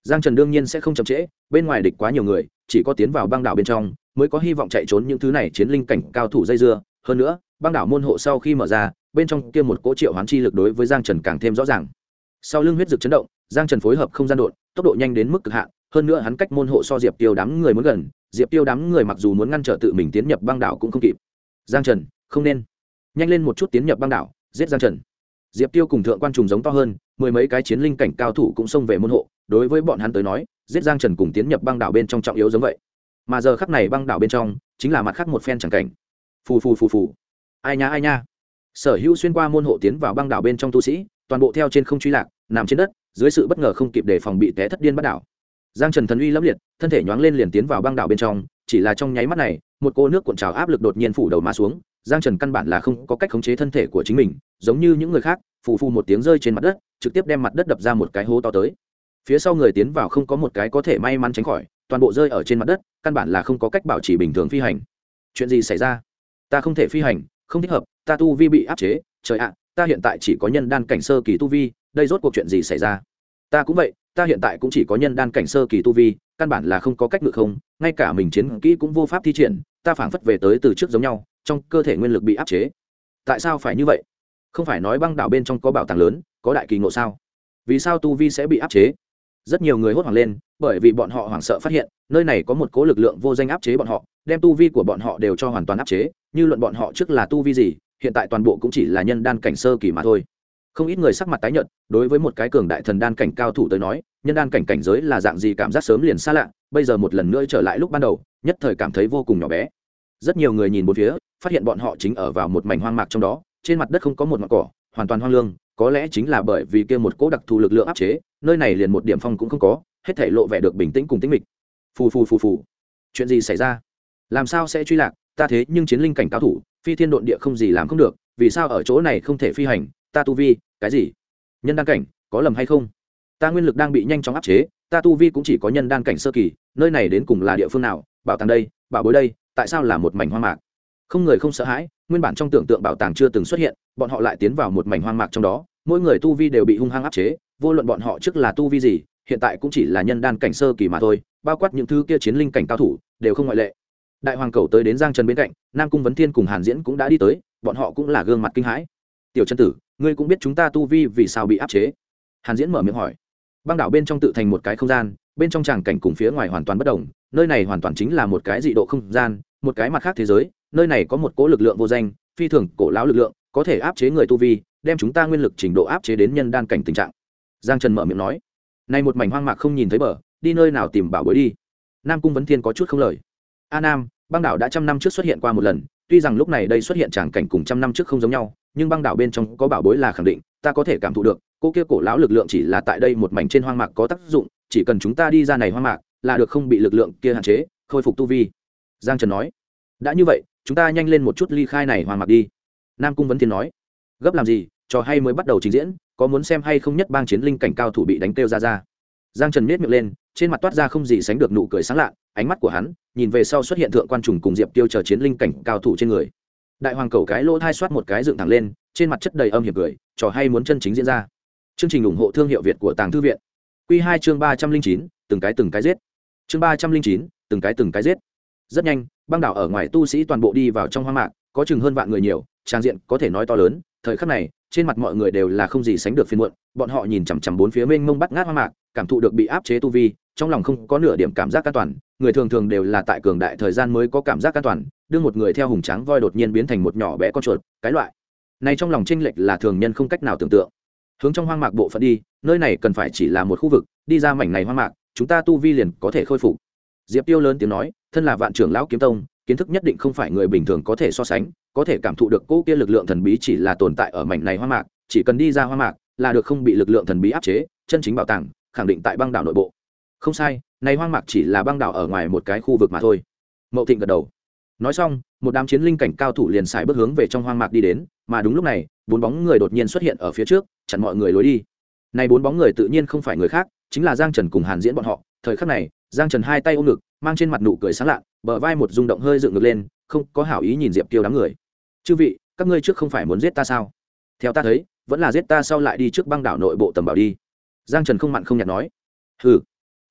Giang Trần đương nhiên sẽ không chậm trễ, bên ngoài địch quá nhiều người, chỉ có tiến vào băng đảo bên trong mới có hy vọng chạy trốn những thứ này chiến linh cảnh cao thủ dây dưa. Hơn nữa, băng đảo môn hộ sau khi mở ra, bên trong kia một cỗ triệu hoán chi lực đối với Giang Trần càng thêm rõ ràng. Sau lưng huyết dược chấn động, Giang Trần phối hợp không gian độn, tốc độ nhanh đến mức cực hạn. Hơn nữa hắn cách môn hộ so Diệp Tiêu đám người muốn gần, Diệp Tiêu đám người mặc dù muốn ngăn trở tự mình tiến nhập băng đảo cũng không kịp. Giang Trần, không nên, nhanh lên một chút tiến nhập băng đảo, giết Giang Trần. Diệp Tiêu cùng thượng quan trùng giống to hơn, mười mấy cái chiến linh cảnh cao thủ cũng xông về môn hộ. Đối với bọn hắn tới nói, giết Giang Trần cùng tiến nhập băng đảo bên trong trọng yếu giống vậy. Mà giờ khắc này băng đảo bên trong chính là mặt khác một phen chẳng cảnh. Phù phù phù phù. Ai nha. Sở hữu xuyên qua môn hộ tiến vào băng đảo bên trong tu sĩ, toàn bộ theo trên không truy lạc, nằm trên đất, dưới sự bất ngờ không kịp đề phòng bị té thất điên bắt đảo. Giang Trần thần uy lẫm liệt, thân thể nhoáng lên liền tiến vào băng đảo bên trong, chỉ là trong nháy mắt này, một cô nước cuộn trào áp lực đột nhiên phủ đầu mà xuống. Giang Trần căn bản là không có cách khống chế thân thể của chính mình, giống như những người khác, phù phù một tiếng rơi trên mặt đất, trực tiếp đem mặt đất đập ra một cái hố to tới. Phía sau người tiến vào không có một cái có thể may mắn tránh khỏi, toàn bộ rơi ở trên mặt đất, căn bản là không có cách bảo trì bình thường phi hành. Chuyện gì xảy ra? Ta không thể phi hành, không thích hợp, ta tu vi bị áp chế, trời ạ, ta hiện tại chỉ có nhân đan cảnh sơ kỳ tu vi, đây rốt cuộc chuyện gì xảy ra? Ta cũng vậy, ta hiện tại cũng chỉ có nhân đan cảnh sơ kỳ tu vi, căn bản là không có cách ngự không, ngay cả mình chiến kỹ cũng vô pháp thi triển, ta phảng phất về tới từ trước giống nhau, trong cơ thể nguyên lực bị áp chế. Tại sao phải như vậy? Không phải nói băng đảo bên trong có bảo tàng lớn, có đại kỳ ngộ sao? Vì sao tu vi sẽ bị áp chế? Rất nhiều người hốt hoảng lên, bởi vì bọn họ hoảng sợ phát hiện, nơi này có một cỗ lực lượng vô danh áp chế bọn họ, đem tu vi của bọn họ đều cho hoàn toàn áp chế, như luận bọn họ trước là tu vi gì, hiện tại toàn bộ cũng chỉ là nhân đan cảnh sơ kỳ mà thôi. Không ít người sắc mặt tái nhợt, đối với một cái cường đại thần đan cảnh cao thủ tới nói, nhân đan cảnh cảnh giới là dạng gì cảm giác sớm liền xa lạ, bây giờ một lần nữa trở lại lúc ban đầu, nhất thời cảm thấy vô cùng nhỏ bé. Rất nhiều người nhìn bốn phía, phát hiện bọn họ chính ở vào một mảnh hoang mạc trong đó, trên mặt đất không có một ngọn cỏ, hoàn toàn hoang lương, có lẽ chính là bởi vì kia một cỗ đặc thù lực lượng áp chế, nơi này liền một điểm phong cũng không có, hết thảy lộ vẻ được bình tĩnh cùng tĩnh mịch. Phù phù phù phù. Chuyện gì xảy ra? Làm sao sẽ truy lạc? Ta thế nhưng chiến linh cảnh cao thủ, phi thiên độn địa không gì làm không được, vì sao ở chỗ này không thể phi hành? Ta tu vi, cái gì? Nhân đan cảnh, có lầm hay không? Ta nguyên lực đang bị nhanh chóng áp chế, ta tu vi cũng chỉ có nhân đan cảnh sơ kỳ, nơi này đến cùng là địa phương nào? Bảo tàng đây, bảo bối đây, tại sao là một mảnh hoang mạc? Không người không sợ hãi, nguyên bản trong tưởng tượng bảo tàng chưa từng xuất hiện, bọn họ lại tiến vào một mảnh hoang mạc trong đó, mỗi người tu vi đều bị hung hăng áp chế, vô luận bọn họ trước là tu vi gì, hiện tại cũng chỉ là nhân đan cảnh sơ kỳ mà thôi, bao quát những thứ kia chiến linh cảnh cao thủ đều không ngoại lệ. Đại hoàng cầu tới đến Giang Trần bên cạnh, Nam Cung Vấn Thiên cùng Hàn Diễn cũng đã đi tới, bọn họ cũng là gương mặt kinh hãi. Tiểu chân tử, ngươi cũng biết chúng ta tu vi vì sao bị áp chế? Hàn Diễn mở miệng hỏi. Băng đảo bên trong tự thành một cái không gian, bên trong tràng cảnh cùng phía ngoài hoàn toàn bất đồng, nơi này hoàn toàn chính là một cái dị độ không gian, một cái mặt khác thế giới, nơi này có một cỗ lực lượng vô danh, phi thường cổ lão lực lượng, có thể áp chế người tu vi, đem chúng ta nguyên lực trình độ áp chế đến nhân đan cảnh tình trạng. Giang Trần mở miệng nói. Này một mảnh hoang mạc không nhìn thấy bờ, đi nơi nào tìm bảo bối đi? Nam Cung Vấn Thiên có chút không lời. A Nam, băng đảo đã trăm năm trước xuất hiện qua một lần, tuy rằng lúc này đây xuất hiện tràng cảnh cùng trăm năm trước không giống nhau, nhưng băng đảo bên trong có bảo bối là khẳng định, ta có thể cảm thụ được, cô kia cổ lão lực lượng chỉ là tại đây một mảnh trên hoang mạc có tác dụng, chỉ cần chúng ta đi ra này hoang mạc, là được không bị lực lượng kia hạn chế, khôi phục tu vi. Giang Trần nói. Đã như vậy, chúng ta nhanh lên một chút ly khai này hoang mạc đi. Nam Cung Vấn Thiên nói. Gấp làm gì, trò hay mới bắt đầu trình diễn, có muốn xem hay không nhất bang chiến linh cảnh cao thủ bị đánh kêu ra. Giang Trần nhếch miệng lên, trên mặt toát ra không gì sánh được nụ cười sáng lạ, ánh mắt của hắn nhìn về sau xuất hiện thượng quan trùng cùng Diệp Tiêu chờ chiến linh cảnh cao thủ trên người. Đại hoàng cầu cái lỗ thai xoát một cái dựng thẳng lên, trên mặt chất đầy âm hiểm cười, trò hay muốn chân chính diễn ra. Chương trình ủng hộ thương hiệu Việt của Tàng Thư viện. Quy 2 chương 309, từng cái giết. Chương 309, từng cái giết. Rất nhanh, băng đảo ở ngoài tu sĩ toàn bộ đi vào trong hoang mạc, có chừng hơn vạn người nhiều, trang diện có thể nói to lớn. Thời khắc này, trên mặt mọi người đều là không gì sánh được phiền muộn, bọn họ nhìn chằm chằm bốn phía mênh mông bắt ngát hoang mạc, cảm thụ được bị áp chế tu vi, trong lòng không có nửa điểm cảm giác an toàn. Người thường thường đều là tại cường đại thời gian mới có cảm giác an toàn, đưa một người theo hùng tráng voi đột nhiên biến thành một nhỏ bé con chuột, cái loại này trong lòng chênh lệch là thường nhân không cách nào tưởng tượng. Hướng trong hoang mạc bộ phận đi, nơi này cần phải chỉ là một khu vực, đi ra mảnh này hoang mạc, chúng ta tu vi liền có thể khôi phục. Diệp Tiêu lớn tiếng nói, thân là vạn trưởng lão kiếm tông, kiến thức nhất định không phải người bình thường có thể so sánh, có thể cảm thụ được cô kia lực lượng thần bí chỉ là tồn tại ở mảnh này hoang mạc, chỉ cần đi ra hoang mạc là được không bị lực lượng thần bí áp chế, chân chính bảo tàng khẳng định tại băng đảo nội bộ. Không sai, này hoang mạc chỉ là băng đảo ở ngoài một cái khu vực mà thôi. Mậu Thịnh gật đầu. Nói xong, một đám chiến linh cảnh cao thủ liền xài bước hướng về trong hoang mạc đi đến, mà đúng lúc này, bốn bóng người đột nhiên xuất hiện ở phía trước, chặn mọi người lối đi. Này bốn bóng người tự nhiên không phải người khác, chính là Giang Trần cùng Hàn Diễn bọn họ. Thời khắc này, Giang Trần hai tay ôm ngực, mang trên mặt nụ cười sáng lạ, bờ vai một rung động hơi dựng ngược lên, không có hảo ý nhìn Diệp Tiêu đám người. Chư vị, các ngươi trước không phải muốn giết ta sao? Theo ta thấy, vẫn là giết ta sau lại đi trước băng đảo nội bộ tầm bảo đi. Giang Trần không mặn không nhạt nói. Hừ,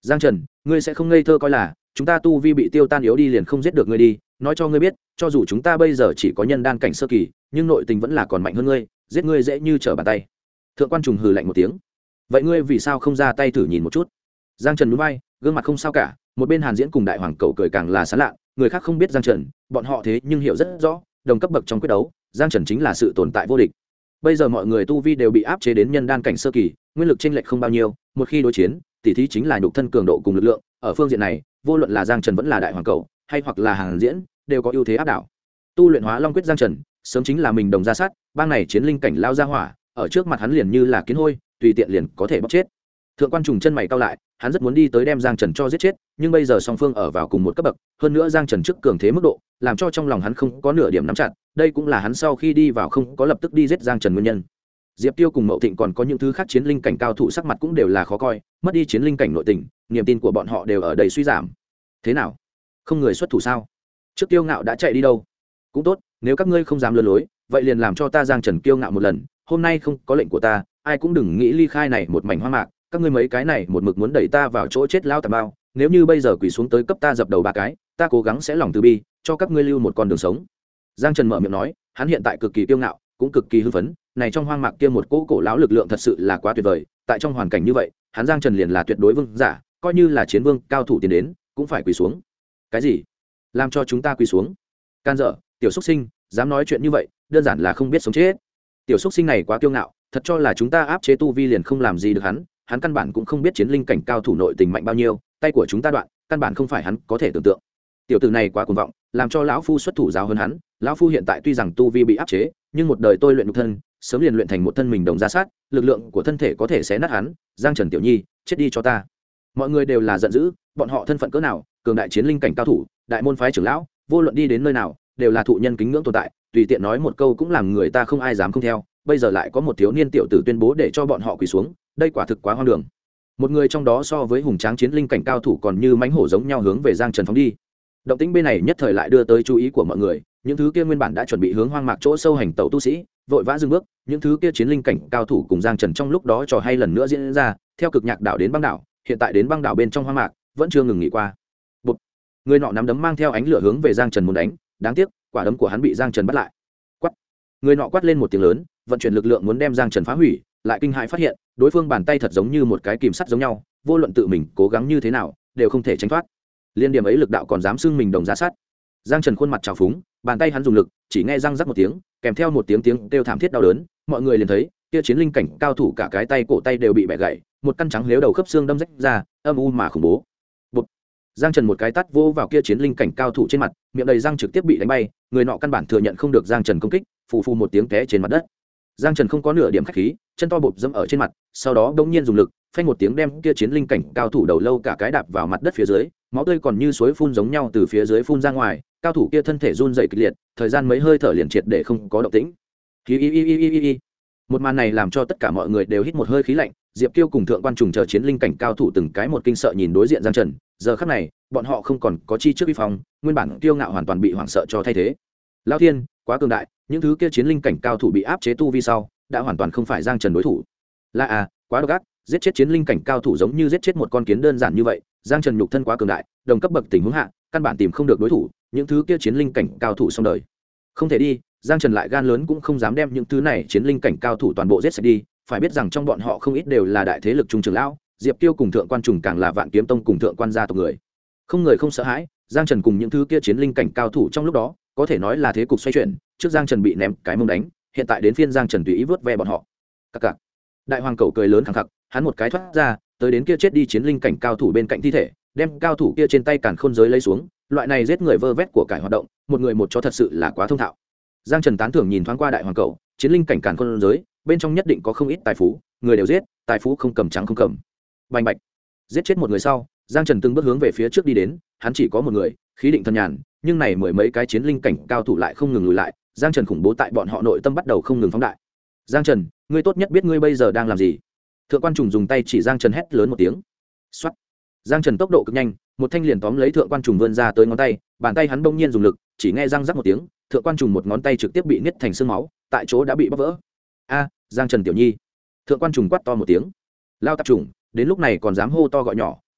Giang Trần, ngươi sẽ không ngây thơ coi là chúng ta tu vi bị tiêu tan yếu đi liền không giết được ngươi đi, nói cho ngươi biết, cho dù chúng ta bây giờ chỉ có nhân đan cảnh sơ kỳ, nhưng nội tình vẫn là còn mạnh hơn ngươi, giết ngươi dễ như trở bàn tay. Thượng quan Trùng hừ lạnh một tiếng. Vậy ngươi vì sao không ra tay thử nhìn một chút? Giang Trần nhún vai, gương mặt không sao cả, một bên Hàn Diễn cùng Đại Hoàng Cẩu cười càng là sán lạ, người khác không biết Giang Trần, bọn họ thế nhưng hiểu rất rõ, đồng cấp bậc trong quyết đấu, Giang Trần chính là sự tồn tại vô địch. Bây giờ mọi người tu vi đều bị áp chế đến nhân đan cảnh sơ kỳ, nguyên lực chênh lệch không bao nhiêu, một khi đối chiến, tỉ thí chính là nhục thân cường độ cùng lực lượng, ở phương diện này, vô luận là Giang Trần vẫn là Đại Hoàng Cẩu, hay hoặc là Hàn Diễn, đều có ưu thế áp đảo. Tu luyện Hóa Long quyết Giang Trần, sớm chính là mình đồng ra sát, bang này chiến linh cảnh lao ra hỏa, ở trước mặt hắn liền như là kiến hôi, tùy tiện liền có thể bóc chết. Thượng quan Trùng chân mày cau lại, hắn rất muốn đi tới đem Giang Trần cho giết chết, nhưng bây giờ song phương ở vào cùng một cấp bậc, hơn nữa Giang Trần trước cường thế mức độ, làm cho trong lòng hắn không có nửa điểm nắm chặt, đây cũng là hắn sau khi đi vào không có lập tức đi giết Giang Trần nguyên nhân. Diệp Tiêu cùng Mậu Thịnh còn có những thứ khác chiến linh cảnh cao thủ sắc mặt cũng đều là khó coi, mất đi chiến linh cảnh nội tình, niềm tin của bọn họ đều ở đầy suy giảm. Thế nào? Không người xuất thủ sao? Trước Kiêu Ngạo đã chạy đi đâu? Cũng tốt, nếu các ngươi không dám lừa lối, vậy liền làm cho ta Giang Trần kiêu ngạo một lần, hôm nay không có lệnh của ta, ai cũng đừng nghĩ ly khai này một mảnh hoang mạc, các ngươi mấy cái này một mực muốn đẩy ta vào chỗ chết lao tầm bao, nếu như bây giờ quỳ xuống tới cấp ta dập đầu ba cái, ta cố gắng sẽ lòng từ bi, cho các ngươi lưu một con đường sống. Giang Trần mở miệng nói, hắn hiện tại cực kỳ kiêu ngạo, cũng cực kỳ hưng phấn, này trong hoang mạc kia một cỗ cổ lão lực lượng thật sự là quá tuyệt vời, tại trong hoàn cảnh như vậy, hắn Giang Trần liền là tuyệt đối vương giả, coi như là chiến vương cao thủ tiến đến, cũng phải quỳ xuống. Cái gì? Làm cho chúng ta quỳ xuống? Can dở, tiểu xuất sinh, dám nói chuyện như vậy, đơn giản là không biết sống chết. Tiểu xuất sinh này quá kiêu ngạo, thật cho là chúng ta áp chế tu vi liền không làm gì được hắn, hắn căn bản cũng không biết chiến linh cảnh cao thủ nội tình mạnh bao nhiêu, tay của chúng ta đoạn, căn bản không phải hắn có thể tưởng tượng. Tiểu tử này quá cuồng vọng, làm cho lão phu xuất thủ giáo hơn hắn, lão phu hiện tại tuy rằng tu vi bị áp chế, nhưng một đời tôi luyện nhục thân, sớm liền luyện thành một thân mình đồng ra sát, lực lượng của thân thể có thể xé nát hắn. Giang Trần tiểu nhi, chết đi cho ta. Mọi người đều là giận dữ, bọn họ thân phận cỡ nào, cường đại chiến linh cảnh cao thủ, đại môn phái trưởng lão, vô luận đi đến nơi nào, đều là thụ nhân kính ngưỡng tồn tại, tùy tiện nói một câu cũng làm người ta không ai dám không theo. Bây giờ lại có một thiếu niên tiểu tử tuyên bố để cho bọn họ quỳ xuống, đây quả thực quá hoang đường. Một người trong đó so với hùng tráng chiến linh cảnh cao thủ còn như mãnh hổ giống nhau hướng về Giang Trần phóng đi. Động tĩnh bên này nhất thời lại đưa tới chú ý của mọi người, những thứ kia nguyên bản đã chuẩn bị hướng hoang mạc chỗ sâu hành tẩu tu sĩ, vội vã dừng bước, những thứ kia chiến linh cảnh cao thủ cùng Giang Trần trong lúc đó trò hay lần nữa diễn ra, theo cực nhạc đảo đến băng đảo, hiện tại đến băng đảo bên trong hoang mạc, vẫn chưa ngừng nghỉ qua. Bụp. Người nọ nắm đấm mang theo ánh lửa hướng về Giang Trần muốn đánh, đáng tiếc, quả đấm của hắn bị Giang Trần bắt lại. Quát. Người nọ quát lên một tiếng lớn, vận chuyển lực lượng muốn đem Giang Trần phá hủy, lại kinh hãi phát hiện, đối phương bàn tay thật giống như một cái kìm sắt giống nhau, vô luận tự mình cố gắng như thế nào, đều không thể tránh thoát. Liên điểm ấy lực đạo còn dám xưng mình đồng giá sát. Giang Trần khuôn mặt trào phúng, bàn tay hắn dùng lực, chỉ nghe răng rắc một tiếng, kèm theo một tiếng kêu thảm thiết đau đớn, mọi người liền thấy, kia chiến linh cảnh cao thủ cả cái tay cổ tay đều bị bẻ gãy, một căn trắng lếu đầu khớp xương đâm rách ra, âm u mà khủng bố. Bụp. Giang Trần một cái tát vô vào kia chiến linh cảnh cao thủ trên mặt, miệng đầy răng trực tiếp bị đánh bay, người nọ căn bản thừa nhận không được Giang Trần công kích, phù phù một tiếng té trên mặt đất. Giang Trần không có nửa điểm khách khí, chân to bộp dẫm ở trên mặt, sau đó bỗng nhiên dùng lực, phanh một tiếng đem kia chiến linh cảnh cao thủ đầu lâu cả cái đạp vào mặt đất phía dưới, máu tươi còn như suối phun giống nhau từ phía dưới phun ra ngoài, cao thủ kia thân thể run rẩy kịch liệt, thời gian mấy hơi thở liền triệt để không có động tĩnh. Một màn này làm cho tất cả mọi người đều hít một hơi khí lạnh, Diệp Kiêu cùng Thượng Quan Trùng chờ chiến linh cảnh cao thủ từng cái một kinh sợ nhìn đối diện Giang Trần, giờ khắc này, bọn họ không còn có chi trước uy phong, nguyên bản kiêu ngạo hoàn toàn bị hoảng sợ cho thay thế. Lão Thiên, quá cường đại, những thứ kia chiến linh cảnh cao thủ bị áp chế tu vi sau, đã hoàn toàn không phải Giang Trần đối thủ. Quá độc ác, giết chết chiến linh cảnh cao thủ giống như giết chết một con kiến đơn giản như vậy, Giang Trần nhục thân quá cường đại, đồng cấp bậc tình huống hạ, căn bản tìm không được đối thủ, những thứ kia chiến linh cảnh cao thủ xong đời. Không thể đi, Giang Trần lại gan lớn cũng không dám đem những thứ này chiến linh cảnh cao thủ toàn bộ giết sạch đi, phải biết rằng trong bọn họ không ít đều là đại thế lực trung trưởng lão, Diệp Kiêu cùng Thượng Quan Trùng càng là Vạn Kiếm Tông cùng Thượng Quan gia tộc người. Không người không sợ hãi, Giang Trần cùng những thứ kia chiến linh cảnh cao thủ trong lúc đó, có thể nói là thế cục xoay chuyển, trước Giang Trần bị ném cái mông đánh, hiện tại đến phiên Giang Trần tùy ý vớt ve bọn họ. Cặc cặc. Đại Hoàng Cẩu cười lớn khẳng khặc, hắn một cái thoát ra, tới đến kia chết đi chiến linh cảnh cao thủ bên cạnh thi thể, đem cao thủ kia trên tay càn khôn giới lấy xuống, loại này giết người vơ vét của cải hoạt động, một người một chó thật sự là quá thông thạo. Giang Trần tán thưởng nhìn thoáng qua Đại Hoàng Cẩu, chiến linh cảnh càn khôn giới, bên trong nhất định có không ít tài phú, người đều giết, tài phú không cầm trắng không cầm. Bành bạch. Giết chết một người sau, Giang Trần từng bước hướng về phía trước đi đến, hắn chỉ có một người, khí định thần nhàn, nhưng này mười mấy cái chiến linh cảnh cao thủ lại không ngừng lùi lại, Giang Trần khủng bố tại bọn họ nội tâm bắt đầu không ngừng phóng đại. Giang Trần, ngươi tốt nhất biết ngươi bây giờ đang làm gì. Thượng Quan Trùng dùng tay chỉ Giang Trần hét lớn một tiếng. Soát. Giang Trần tốc độ cực nhanh, một thanh liền tóm lấy Thượng Quan Trùng vươn ra tới ngón tay, bàn tay hắn bỗng nhiên dùng lực, chỉ nghe răng rắc một tiếng, Thượng Quan Trùng một ngón tay trực tiếp bị niết thành xương máu, tại chỗ đã bị bóc vỡ. A, Giang Trần tiểu nhi. Thượng Quan Trùng quát to một tiếng. Lao tạp trùng, đến lúc này còn dám hô to gọi nhỏ,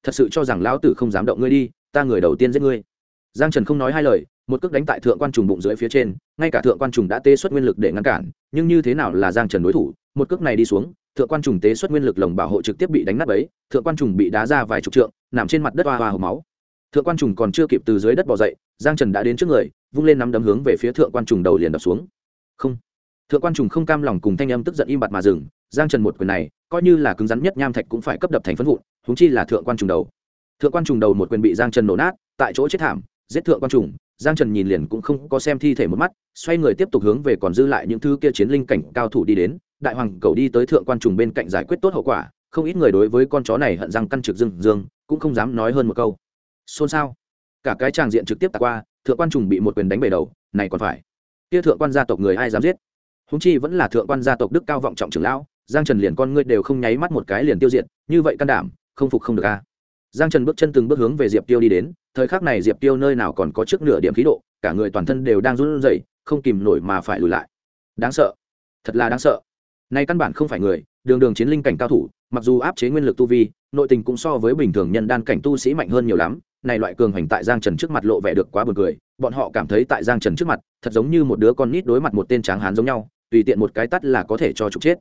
thật sự cho rằng lão tử không dám động ngươi đi, ta người đầu tiên giết ngươi. Giang Trần không nói hai lời, một cước đánh tại thượng quan trùng bụng dưới phía trên, ngay cả thượng quan trùng đã tê xuất nguyên lực để ngăn cản, nhưng như thế nào là Giang Trần đối thủ, một cước này đi xuống, thượng quan trùng tế xuất nguyên lực lồng bảo hộ trực tiếp bị đánh nát bấy, thượng quan trùng bị đá ra vài chục trượng, nằm trên mặt đất hoa hoa hộc máu. Thượng quan trùng còn chưa kịp từ dưới đất bò dậy, Giang Trần đã đến trước người, vung lên nắm đấm hướng về phía thượng quan trùng đầu liền đập xuống. Không, thượng quan trùng không cam lòng cùng thanh âm tức giận im bặt mà dừng. Giang Trần một quyền này coi như là cứng rắn nhất nham thạch cũng phải cấp đập thành phấn vụn, huống chi là thượng quan trùng đầu. Thượng quan trùng đầu một quyền bị Giang Trần nổ nát, tại chỗ chết thảm. Giết thượng quan trùng, Giang Trần nhìn liền cũng không có xem thi thể một mắt, xoay người tiếp tục hướng về còn dư lại những thứ kia chiến linh cảnh cao thủ đi đến. Đại hoàng cầu đi tới thượng quan trùng bên cạnh giải quyết tốt hậu quả, không ít người đối với con chó này hận răng căn trực dương cũng không dám nói hơn một câu. Xôn xao, cả cái tràng diện trực tiếp tạt qua, thượng quan trùng bị một quyền đánh bể đầu, này còn phải kia thượng quan gia tộc người ai dám giết, húng chi vẫn là thượng quan gia tộc đức cao vọng trọng trưởng lão. Giang Trần liền con ngươi đều không nháy mắt một cái liền tiêu diệt, như vậy can đảm không phục không được a. Giang Trần bước chân từng bước hướng về Diệp Tiêu đi đến, thời khắc này Diệp Tiêu nơi nào còn có trước nửa điểm khí độ, cả người toàn thân đều đang run rẩy, không kìm nổi mà phải lùi lại. Đáng sợ, thật là đáng sợ. Này căn bản không phải người, đường chiến linh cảnh cao thủ, mặc dù áp chế nguyên lực tu vi, nội tình cũng so với bình thường nhân đan cảnh tu sĩ mạnh hơn nhiều lắm. Này loại cường hành tại Giang Trần trước mặt lộ vẻ được quá buồn cười, bọn họ cảm thấy tại Giang Trần trước mặt, thật giống như một đứa con nít đối mặt một tên tráng hán giống nhau, tùy tiện một cái tát là có thể cho trục chết.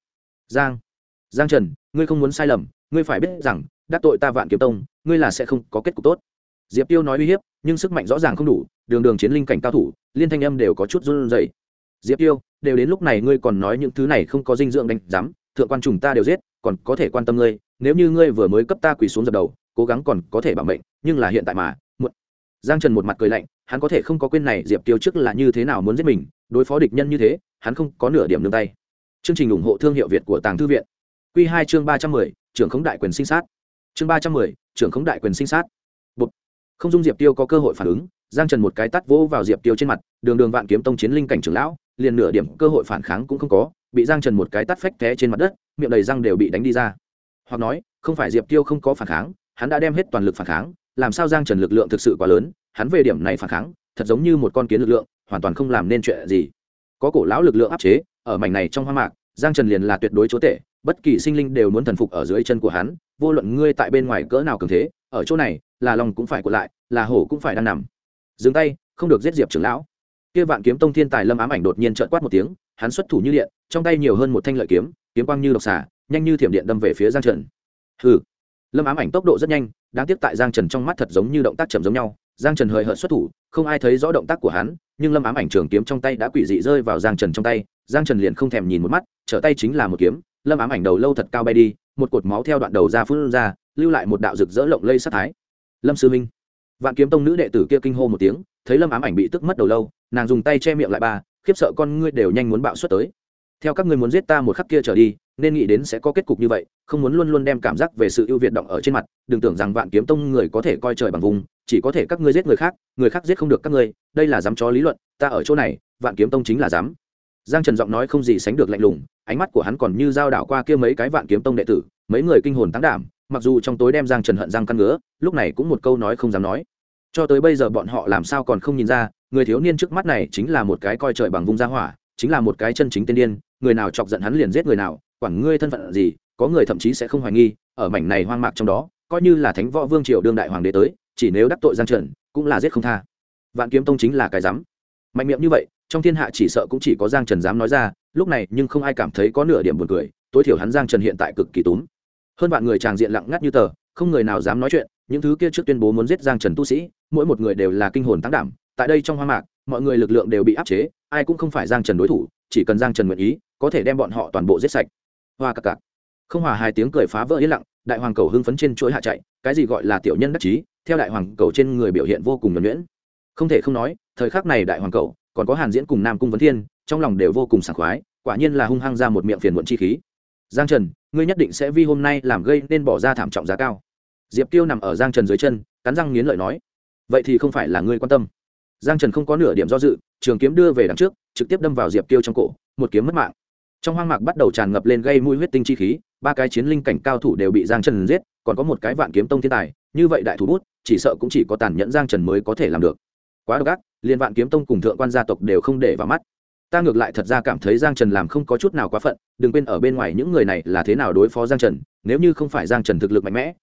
Giang Trần, ngươi không muốn sai lầm, ngươi phải biết rằng, đắc tội ta Vạn Kiếm Tông, ngươi là sẽ không có kết cục tốt. Diệp Tiêu nói uy hiếp, nhưng sức mạnh rõ ràng không đủ, đường chiến linh cảnh cao thủ, liên thanh âm đều có chút run rẩy. Diệp Tiêu, đều đến lúc này ngươi còn nói những thứ này không có dinh dưỡng đánh dám, thượng quan trùng ta đều giết, còn có thể quan tâm ngươi, nếu như ngươi vừa mới cấp ta quỳ xuống dập đầu, cố gắng còn có thể bảo mệnh, nhưng là hiện tại mà, muộn. Giang Trần một mặt cười lạnh, hắn có thể không có quên này Diệp Tiêu trước là như thế nào muốn giết mình, đối phó địch nhân như thế, hắn không có nửa điểm nương tay. Chương trình ủng hộ thương hiệu Việt của Tàng Thư viện. Quy 2 chương 310, trưởng khống đại quyền sinh sát. Chương 310, trưởng khống đại quyền sinh sát. Bụp. Không dung Diệp Tiêu có cơ hội phản ứng, Giang Trần một cái tát vỗ vào Diệp Tiêu trên mặt, đường Vạn Kiếm Tông chiến linh cảnh trưởng lão, liền nửa điểm cơ hội phản kháng cũng không có, bị Giang Trần một cái tát phách té trên mặt đất, miệng đầy răng đều bị đánh đi ra. Hoặc nói, không phải Diệp Tiêu không có phản kháng, hắn đã đem hết toàn lực phản kháng, làm sao Giang Trần lực lượng thực sự quá lớn, hắn về điểm này phản kháng, thật giống như một con kiến lực lượng, hoàn toàn không làm nên chuyện gì. Có cổ lão lực lượng áp chế, ở mảnh này trong hoang mạc, Giang Trần liền là tuyệt đối chúa tể, bất kỳ sinh linh đều muốn thần phục ở dưới chân của hắn, vô luận ngươi tại bên ngoài cỡ nào cường thế, ở chỗ này, là lòng cũng phải của lại, là hổ cũng phải đang nằm. Dừng tay, không được giết Diệp trưởng lão. Kia Vạn Kiếm Tông thiên tài Lâm Ám Ảnh đột nhiên trợn quát một tiếng, hắn xuất thủ như điện, trong tay nhiều hơn một thanh lợi kiếm, kiếm quang như độc xà, nhanh như thiểm điện đâm về phía Giang Trần. Hừ. Lâm Ám Ảnh tốc độ rất nhanh, đáng tiếc tại Giang Trần trong mắt thật giống như động tác chậm giống nhau. Giang Trần hời hợt xuất thủ, không ai thấy rõ động tác của hắn, nhưng Lâm Ám Ảnh trường kiếm trong tay đã quỷ dị rơi vào Giang Trần trong tay, Giang Trần liền không thèm nhìn một mắt, trở tay chính là một kiếm, Lâm Ám Ảnh đầu lâu thật cao bay đi, một cột máu theo đoạn đầu ra phun ra, lưu lại một đạo rực rỡ lộng lây sát thái. Lâm sư minh. Vạn Kiếm Tông nữ đệ tử kia kinh hô một tiếng, thấy Lâm Ám Ảnh bị tức mất đầu lâu, nàng dùng tay che miệng lại ba, khiếp sợ con ngươi đều nhanh muốn bạo xuất tới. Theo các ngươi muốn giết ta một khắc kia trở đi, nên nghĩ đến sẽ có kết cục như vậy, không muốn luôn luôn đem cảm giác về sự ưu việt động ở trên mặt, đừng tưởng rằng Vạn Kiếm Tông người có thể coi trời bằng vùng, chỉ có thể các ngươi giết người khác giết không được các ngươi, đây là dám chó lý luận, ta ở chỗ này, Vạn Kiếm Tông chính là dám. Giang Trần giọng nói không gì sánh được lạnh lùng, ánh mắt của hắn còn như dao đảo qua kia mấy cái Vạn Kiếm Tông đệ tử, mấy người kinh hồn tăng đảm, mặc dù trong tối đem Giang Trần hận răng căn ngứa, lúc này cũng một câu nói không dám nói. Cho tới bây giờ bọn họ làm sao còn không nhìn ra, người thiếu niên trước mắt này chính là một cái coi trời bằng vung ra hỏa, chính là một cái chân chính tiên điên, người nào chọc giận hắn liền giết người nào, quản ngươi thân phận gì, có người thậm chí sẽ không hoài nghi, ở mảnh này hoang mạc trong đó, coi như là Thánh Võ Vương triều đương đại hoàng đế tới, chỉ nếu đắc tội Giang Trần, cũng là giết không tha. Vạn Kiếm Tông chính là cái dám. Mạnh miệng như vậy, trong thiên hạ chỉ sợ cũng chỉ có Giang Trần dám nói ra, lúc này nhưng không ai cảm thấy có nửa điểm buồn cười, tối thiểu hắn Giang Trần hiện tại cực kỳ túm. Hơn vạn người tràng diện lặng ngắt như tờ, không người nào dám nói chuyện, những thứ kia trước tuyên bố muốn giết Giang Trần tu sĩ, mỗi một người đều là kinh hồn tăng đảm, tại đây trong hoang mạc, mọi người lực lượng đều bị áp chế, ai cũng không phải Giang Trần đối thủ, chỉ cần Giang Trần nguyện ý, có thể đem bọn họ toàn bộ giết sạch. Hoa cặc cặc. Không hòa hai tiếng cười phá vỡ yên lặng, đại hoàng cầu hưng phấn trên chuỗi hạ chạy, cái gì gọi là tiểu nhân đắc chí, theo đại hoàng cầu trên người biểu hiện vô cùng nhuần nhuyễn. Không thể không nói, thời khắc này đại hoàng cầu, còn có Hàn Diễn cùng Nam Cung Vấn Thiên, trong lòng đều vô cùng sảng khoái, quả nhiên là hung hăng ra một miệng phiền muộn chi khí. Giang Trần, ngươi nhất định sẽ vì hôm nay làm gây nên bỏ ra thảm trọng giá cao. Diệp Tiêu nằm ở Giang Trần dưới chân, cắn răng nghiến lợi nói, vậy thì không phải là ngươi quan tâm. Giang Trần không có nửa điểm do dự, trường kiếm đưa về đằng trước, trực tiếp đâm vào Diệp Tiêu trong cổ, một kiếm mất mạng. Trong hoang mạc bắt đầu tràn ngập lên gây mũi huyết tinh chi khí, ba cái chiến linh cảnh cao thủ đều bị Giang Trần giết, còn có một cái Vạn Kiếm Tông thiên tài, như vậy đại thủ bút, chỉ sợ cũng chỉ có tàn nhẫn Giang Trần mới có thể làm được. Quá độc ác, liền Vạn Kiếm Tông cùng thượng quan gia tộc đều không để vào mắt. Ta ngược lại thật ra cảm thấy Giang Trần làm không có chút nào quá phận, đừng quên ở bên ngoài những người này là thế nào đối phó Giang Trần, nếu như không phải Giang Trần thực lực mạnh mẽ,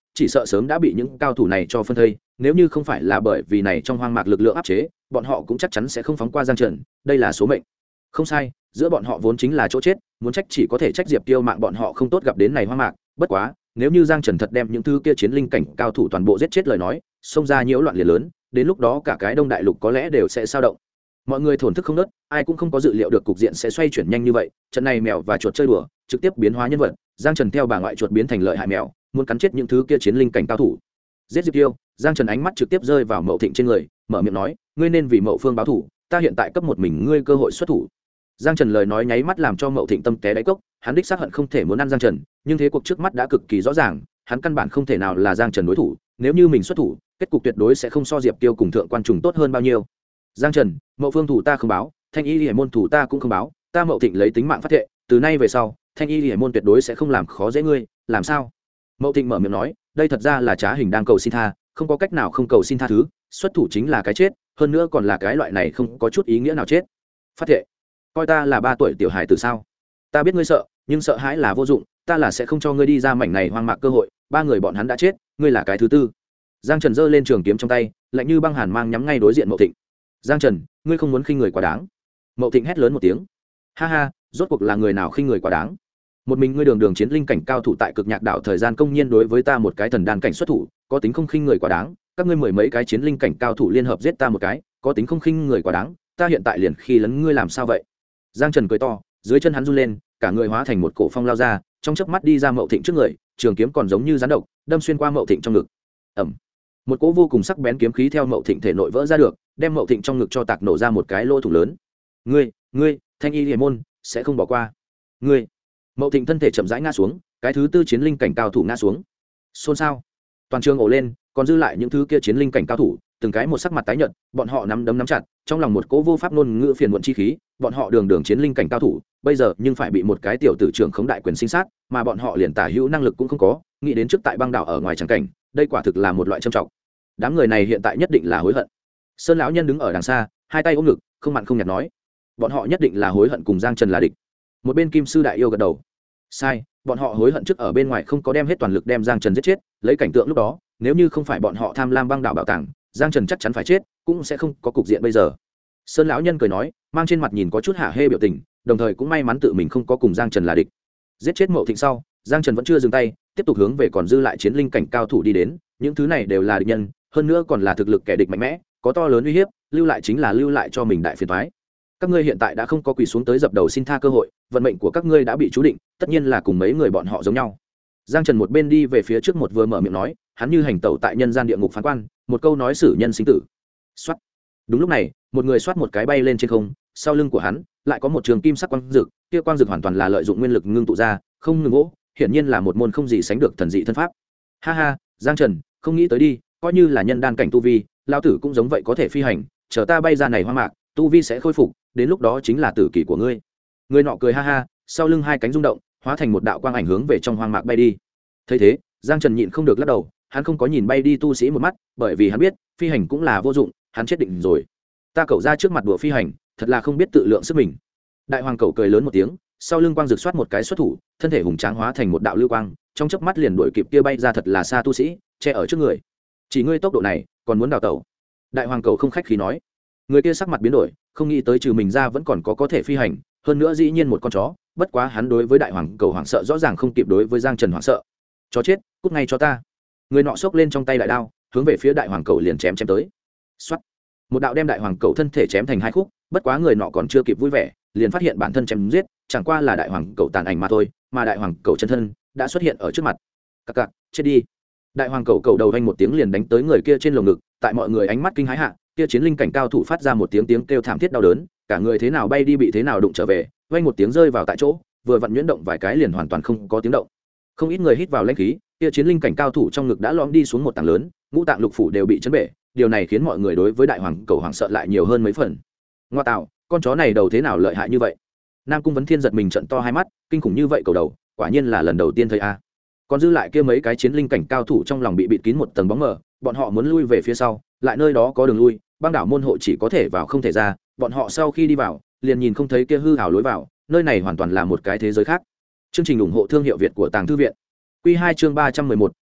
chỉ sợ sớm đã bị những cao thủ này cho phân thây, nếu như không phải là bởi vì này trong hoang mạc lực lượng áp chế, bọn họ cũng chắc chắn sẽ không phóng qua Giang Trần, đây là số mệnh. Không sai, giữa bọn họ vốn chính là chỗ chết, muốn trách chỉ có thể trách Diệp Tiêu mạng bọn họ không tốt gặp đến này hoang mạc, bất quá, nếu như Giang Trần thật đem những thứ kia chiến linh cảnh cao thủ toàn bộ giết chết lời nói, xông ra nhiễu loạn liền lớn, đến lúc đó cả cái Đông Đại Lục có lẽ đều sẽ sao động. Mọi người thổn thức không ngớt, ai cũng không có dự liệu được cục diện sẽ xoay chuyển nhanh như vậy, trận này mèo và chuột chơi đùa, trực tiếp biến hóa nhân vật, Giang Trần theo bà ngoại chuột biến thành lợi hại mèo, muốn cắn chết những thứ kia chiến linh cảnh cao thủ. Giết Diệp Tiêu, Giang Trần ánh mắt trực tiếp rơi vào Mậu Thịnh trên người, mở miệng nói, ngươi nên vì Mậu Phương báo thủ, ta hiện tại cấp một mình ngươi cơ hội xuất thủ. Giang Trần lời nói nháy mắt làm cho Mậu Thịnh tâm té đáy cốc, hắn đích xác hận không thể muốn ăn Giang Trần, nhưng thế cuộc trước mắt đã cực kỳ rõ ràng, hắn căn bản không thể nào là Giang Trần đối thủ, nếu như mình xuất thủ, kết cục tuyệt đối sẽ không so Diệp Tiêu cùng thượng quan trùng tốt hơn bao nhiêu. Giang Trần, Mậu Phương thủ ta không báo, Thanh Y Liễu môn thủ ta cũng không báo, ta Mậu Thịnh lấy tính mạng phát thệ, từ nay về sau, Thanh Y Liễu môn tuyệt đối sẽ không làm khó dễ ngươi, làm sao? Mậu Thịnh mở miệng nói, đây thật ra là Trá Hình đang cầu xin tha, không có cách nào không cầu xin tha thứ, xuất thủ chính là cái chết, hơn nữa còn là cái loại này không có chút ý nghĩa nào chết. Phát thệ, coi ta là 3 tuổi tiểu hài từ sao? Ta biết ngươi sợ, nhưng sợ hãi là vô dụng, ta là sẽ không cho ngươi đi ra mảnh này hoang mạc cơ hội, 3 người bọn hắn đã chết, ngươi là cái thứ tư. Giang Trần giơ lên trường kiếm trong tay, lạnh như băng hàn mang nhắm ngay đối diện Mậu Thịnh. Giang Trần, ngươi không muốn khinh người quá đáng. Mậu Thịnh hét lớn một tiếng. Ha ha, rốt cuộc là người nào khinh người quá đáng? Một mình ngươi đường chiến linh cảnh cao thủ tại Cực Nhạc đảo thời gian công nhiên đối với ta một cái thần đan cảnh xuất thủ, có tính không khinh người quá đáng, các ngươi mười mấy cái chiến linh cảnh cao thủ liên hợp giết ta một cái, có tính không khinh người quá đáng, ta hiện tại liền khi lấn ngươi làm sao vậy? Giang Trần cười to, dưới chân hắn run lên, cả người hóa thành một cổ phong lao ra, trong chớp mắt đi ra Mậu Thịnh trước người, trường kiếm còn giống như rắn độc, đâm xuyên qua Mậu Thịnh trong ngực. Ầm. Một cỗ vô cùng sắc bén kiếm khí theo Mậu Thịnh thể nội vỡ ra được, đem Mậu Thịnh trong ngực cho tạc nổ ra một cái lỗ thủng lớn. Ngươi, Thanh Y Liễu môn sẽ không bỏ qua. Ngươi. Mậu Thịnh thân thể chậm rãi ngã xuống, cái thứ tư chiến linh cảnh cao thủ ngã xuống. Xôn xao. Toàn trường ồ lên, còn dư lại những thứ kia chiến linh cảnh cao thủ, từng cái một sắc mặt tái nhợt, bọn họ nắm đấm nắm chặt, trong lòng một cỗ vô pháp ngôn ngữ phiền muộn chi khí, bọn họ đường chiến linh cảnh cao thủ, bây giờ nhưng phải bị một cái tiểu tử trưởng khống đại quyền sinh sát, mà bọn họ liền tả hữu năng lực cũng không có, nghĩ đến trước tại băng đảo ở ngoài chẳng cảnh, đây quả thực là một loại trầm trọng. Đám người này hiện tại nhất định là hối hận. Sơn lão nhân đứng ở đằng xa, hai tay ôm ngực, không mặn không nhạt nói, bọn họ nhất định là hối hận cùng Giang Trần là địch. Một bên Kim sư đại yêu gật đầu. Sai, bọn họ hối hận trước ở bên ngoài không có đem hết toàn lực đem Giang Trần giết chết, lấy cảnh tượng lúc đó, nếu như không phải bọn họ tham lam băng đảo bảo tàng, Giang Trần chắc chắn phải chết, cũng sẽ không có cục diện bây giờ. Sơn lão nhân cười nói, mang trên mặt nhìn có chút hả hê biểu tình, đồng thời cũng may mắn tự mình không có cùng Giang Trần là địch. Giết chết Mậu Thịnh sau, Giang Trần vẫn chưa dừng tay, tiếp tục hướng về còn dư lại chiến linh cảnh cao thủ đi đến, những thứ này đều là địch nhân, hơn nữa còn là thực lực kẻ địch mạnh mẽ, có to lớn uy hiếp, lưu lại chính là lưu lại cho mình đại phiền toái. Các ngươi hiện tại đã không có quỳ xuống tới dập đầu xin tha cơ hội, vận mệnh của các ngươi đã bị chú định, tất nhiên là cùng mấy người bọn họ giống nhau. Giang Trần một bên đi về phía trước một vừa mở miệng nói, hắn như hành tẩu tại nhân gian địa ngục phán quan, một câu nói xử nhân sinh tử. Soát. Đúng lúc này, một người soát một cái bay lên trên không, sau lưng của hắn lại có một trường kim sắc quang dược, kia quang dược hoàn toàn là lợi dụng nguyên lực ngưng tụ ra, không ngừng gỗ, hiển nhiên là một môn không gì sánh được thần dị thân pháp. Ha ha, Giang Trần, không nghĩ tới đi, coi như là nhân đan cảnh tu vi, lão tử cũng giống vậy có thể phi hành, chờ ta bay ra này hoang mạc, tu vi sẽ khôi phục, đến lúc đó chính là tử kỷ của ngươi. Người nọ cười ha ha, sau lưng hai cánh rung động, hóa thành một đạo quang ảnh hướng về trong hoang mạc bay đi. Thấy thế, Giang Trần nhịn không được lắc đầu, hắn không có nhìn bay đi tu sĩ một mắt, bởi vì hắn biết, phi hành cũng là vô dụng, hắn chết định rồi. Ta cậu ra trước mặt đùa phi hành, thật là không biết tự lượng sức mình. Đại hoàng cậu cười lớn một tiếng, sau lưng quang rực xoát một cái xuất thủ, thân thể hùng tráng hóa thành một đạo lưu quang, trong chớp mắt liền đuổi kịp kia bay ra thật là xa tu sĩ, che ở trước người. Chỉ ngươi tốc độ này, còn muốn đào tẩu? Đại hoàng cậu không khách khí nói. Người kia sắc mặt biến đổi, không nghĩ tới trừ mình ra vẫn còn có thể phi hành, hơn nữa dĩ nhiên một con chó, bất quá hắn đối với đại hoàng cầu hoảng sợ rõ ràng không kịp đối với Giang Trần hoảng sợ. Chó chết, cút ngay cho ta. Người nọ xốc lên trong tay đại đao, hướng về phía đại hoàng cầu liền chém tới. Soát. Một đạo đem đại hoàng cầu thân thể chém thành hai khúc, bất quá người nọ còn chưa kịp vui vẻ, liền phát hiện bản thân chém giết, chẳng qua là đại hoàng cầu tàn ảnh mà thôi, mà đại hoàng cầu chân thân đã xuất hiện ở trước mặt. Cặc cặc, chết đi. Đại hoàng cầu đầu vang một tiếng liền đánh tới người kia trên lồng ngực, tại mọi người ánh mắt kinh hãi hạ, kia chiến linh cảnh cao thủ phát ra một tiếng kêu thảm thiết đau đớn, cả người thế nào bay đi bị thế nào đụng trở về, vang một tiếng rơi vào tại chỗ, vừa vặn nhuyễn động vài cái liền hoàn toàn không có tiếng động. Không ít người hít vào lãnh khí, kia chiến linh cảnh cao thủ trong ngực đã lõm đi xuống một tảng lớn, ngũ tạng lục phủ đều bị chấn bể, điều này khiến mọi người đối với đại hoàng cầu hoảng sợ lại nhiều hơn mấy phần. Ngoa tạo, con chó này đầu thế nào lợi hại như vậy? Nam Cung Vấn Thiên giật mình trợn to hai mắt, kinh khủng như vậy cầu đầu, quả nhiên là lần đầu tiên thấy a. Còn dư lại kia mấy cái chiến linh cảnh cao thủ trong lòng bị bịt kín một tầng bóng mờ, bọn họ muốn lui về phía sau, lại nơi đó có đường lui, băng đảo môn hộ chỉ có thể vào không thể ra, bọn họ sau khi đi vào, liền nhìn không thấy kia hư ảo lối vào, nơi này hoàn toàn là một cái thế giới khác. Chương trình ủng hộ thương hiệu Việt của Tàng Thư viện. Quy 2 chương 311,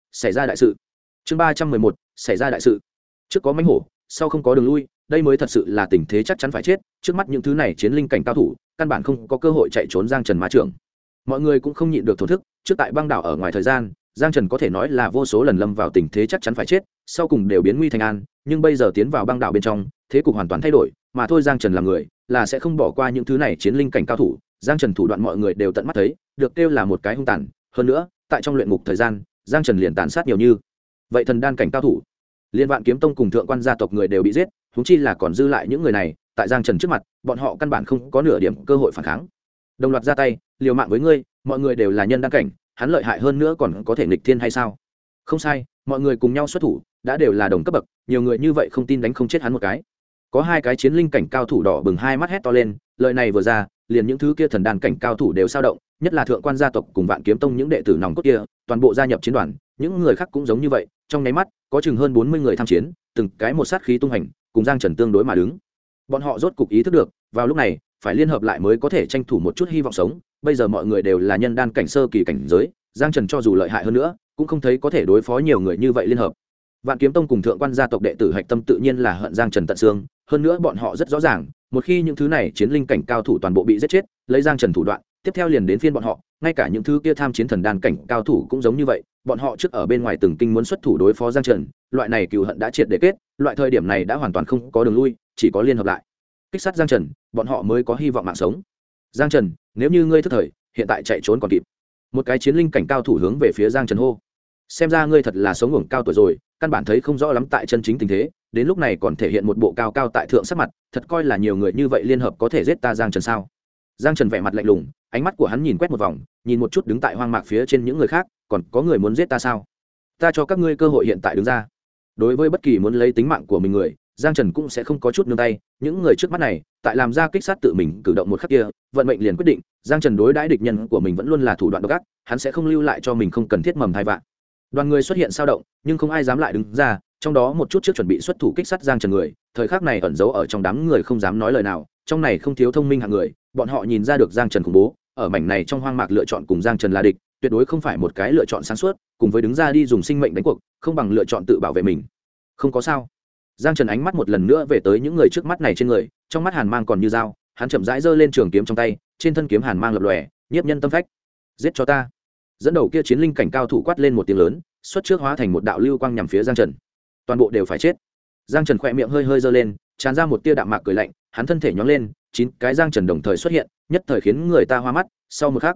xảy ra đại sự. Chương 311, xảy ra đại sự. Trước có mãnh hổ, sau không có đường lui, đây mới thật sự là tình thế chắc chắn phải chết. Trước mắt những thứ này chiến linh cảnh cao thủ, căn bản không có cơ hội chạy trốn Giang Trần má trưởng. Mọi người cũng không nhịn được thổn thức, trước tại băng đảo ở ngoài thời gian, Giang Trần có thể nói là vô số lần lâm vào tình thế chắc chắn phải chết, sau cùng đều biến nguy thành an, nhưng bây giờ tiến vào băng đảo bên trong, thế cục hoàn toàn thay đổi, mà thôi Giang Trần là người, là sẽ không bỏ qua những thứ này chiến linh cảnh cao thủ. Giang Trần thủ đoạn mọi người đều tận mắt thấy, được kêu là một cái hung tàn, hơn nữa, tại trong luyện ngục thời gian, Giang Trần liền tàn sát nhiều như vậy thần đan cảnh cao thủ. Liên Vạn Kiếm Tông cùng thượng quan gia tộc người đều bị giết, huống chi là còn dư lại những người này, tại Giang Trần trước mặt, bọn họ căn bản không có nửa điểm cơ hội phản kháng. Đồng loạt ra tay, liều mạng với ngươi, mọi người đều là nhân đan cảnh, hắn lợi hại hơn nữa còn có thể nghịch thiên hay sao? Không sai, mọi người cùng nhau xuất thủ, đã đều là đồng cấp bậc, nhiều người như vậy không tin đánh không chết hắn một cái. Có hai cái chiến linh cảnh cao thủ đỏ bừng hai mắt hét to lên, lời này vừa ra, liền những thứ kia thần đan cảnh cao thủ đều dao động, nhất là thượng quan gia tộc cùng Vạn Kiếm Tông những đệ tử nòng cốt kia, toàn bộ gia nhập chiến đoàn, những người khác cũng giống như vậy, trong nháy mắt, có chừng hơn 40 người tham chiến, từng cái một sát khí tung hành, cùng Giang Trần tương đối mà đứng. Bọn họ rốt cục ý thức được, vào lúc này, phải liên hợp lại mới có thể tranh thủ một chút hy vọng sống. Bây giờ mọi người đều là nhân đan cảnh sơ kỳ cảnh giới, Giang Trần cho dù lợi hại hơn nữa, cũng không thấy có thể đối phó nhiều người như vậy liên hợp. Vạn Kiếm Tông cùng thượng quan gia tộc đệ tử hạch tâm tự nhiên là hận Giang Trần tận xương, hơn nữa bọn họ rất rõ ràng, một khi những thứ này chiến linh cảnh cao thủ toàn bộ bị giết chết, lấy Giang Trần thủ đoạn, tiếp theo liền đến phiên bọn họ, ngay cả những thứ kia tham chiến thần đan cảnh cao thủ cũng giống như vậy, bọn họ trước ở bên ngoài từng kinh muốn xuất thủ đối phó Giang Trần, loại này cừu hận đã triệt để kết, loại thời điểm này đã hoàn toàn không có đường lui, chỉ có liên hợp lại kích sát Giang Trần, bọn họ mới có hy vọng mạng sống. Giang Trần, nếu như ngươi thức thời, hiện tại chạy trốn còn kịp. Một cái chiến linh cảnh cao thủ hướng về phía Giang Trần hô. Xem ra ngươi thật là sống ngủng cao tuổi rồi, căn bản thấy không rõ lắm tại chân chính tình thế, đến lúc này còn thể hiện một bộ cao cao tại thượng sắc mặt, thật coi là nhiều người như vậy liên hợp có thể giết ta Giang Trần sao? Giang Trần vẻ mặt lạnh lùng, ánh mắt của hắn nhìn quét một vòng, nhìn một chút đứng tại hoang mạc phía trên những người khác, còn có người muốn giết ta sao? Ta cho các ngươi cơ hội hiện tại đứng ra. Đối với bất kỳ muốn lấy tính mạng của mình người, Giang Trần cũng sẽ không có chút nương tay, những người trước mắt này, tại làm ra kích sát tự mình cử động một khắc kia, vận mệnh liền quyết định, Giang Trần đối đãi địch nhân của mình vẫn luôn là thủ đoạn độc ác, hắn sẽ không lưu lại cho mình không cần thiết mầm thai vạn. Đoàn người xuất hiện sao động, nhưng không ai dám lại đứng ra, trong đó một chút trước chuẩn bị xuất thủ kích sát Giang Trần người, thời khắc này ẩn giấu ở trong đám người không dám nói lời nào, trong này không thiếu thông minh hạng người, bọn họ nhìn ra được Giang Trần khủng bố, ở mảnh này trong hoang mạc lựa chọn cùng Giang Trần là địch, tuyệt đối không phải một cái lựa chọn sáng suốt, cùng với đứng ra đi dùng sinh mệnh đánh cuộc, không bằng lựa chọn tự bảo vệ mình. Không có sao. Giang Trần ánh mắt một lần nữa về tới những người trước mắt này trên người, trong mắt hàn mang còn như dao, hắn chậm rãi giơ lên trường kiếm trong tay, trên thân kiếm hàn mang lập lòe, nhiếp nhân tâm phách. Giết cho ta. Dẫn đầu kia chiến linh cảnh cao thủ quát lên một tiếng lớn, xuất trước hóa thành một đạo lưu quang nhằm phía Giang Trần. Toàn bộ đều phải chết. Giang Trần khẽ miệng hơi hơi giơ lên, tràn ra một tia đạm mạc cười lạnh, hắn thân thể nhón lên, 9 cái Giang Trần đồng thời xuất hiện, nhất thời khiến người ta hoa mắt. Sau một khắc,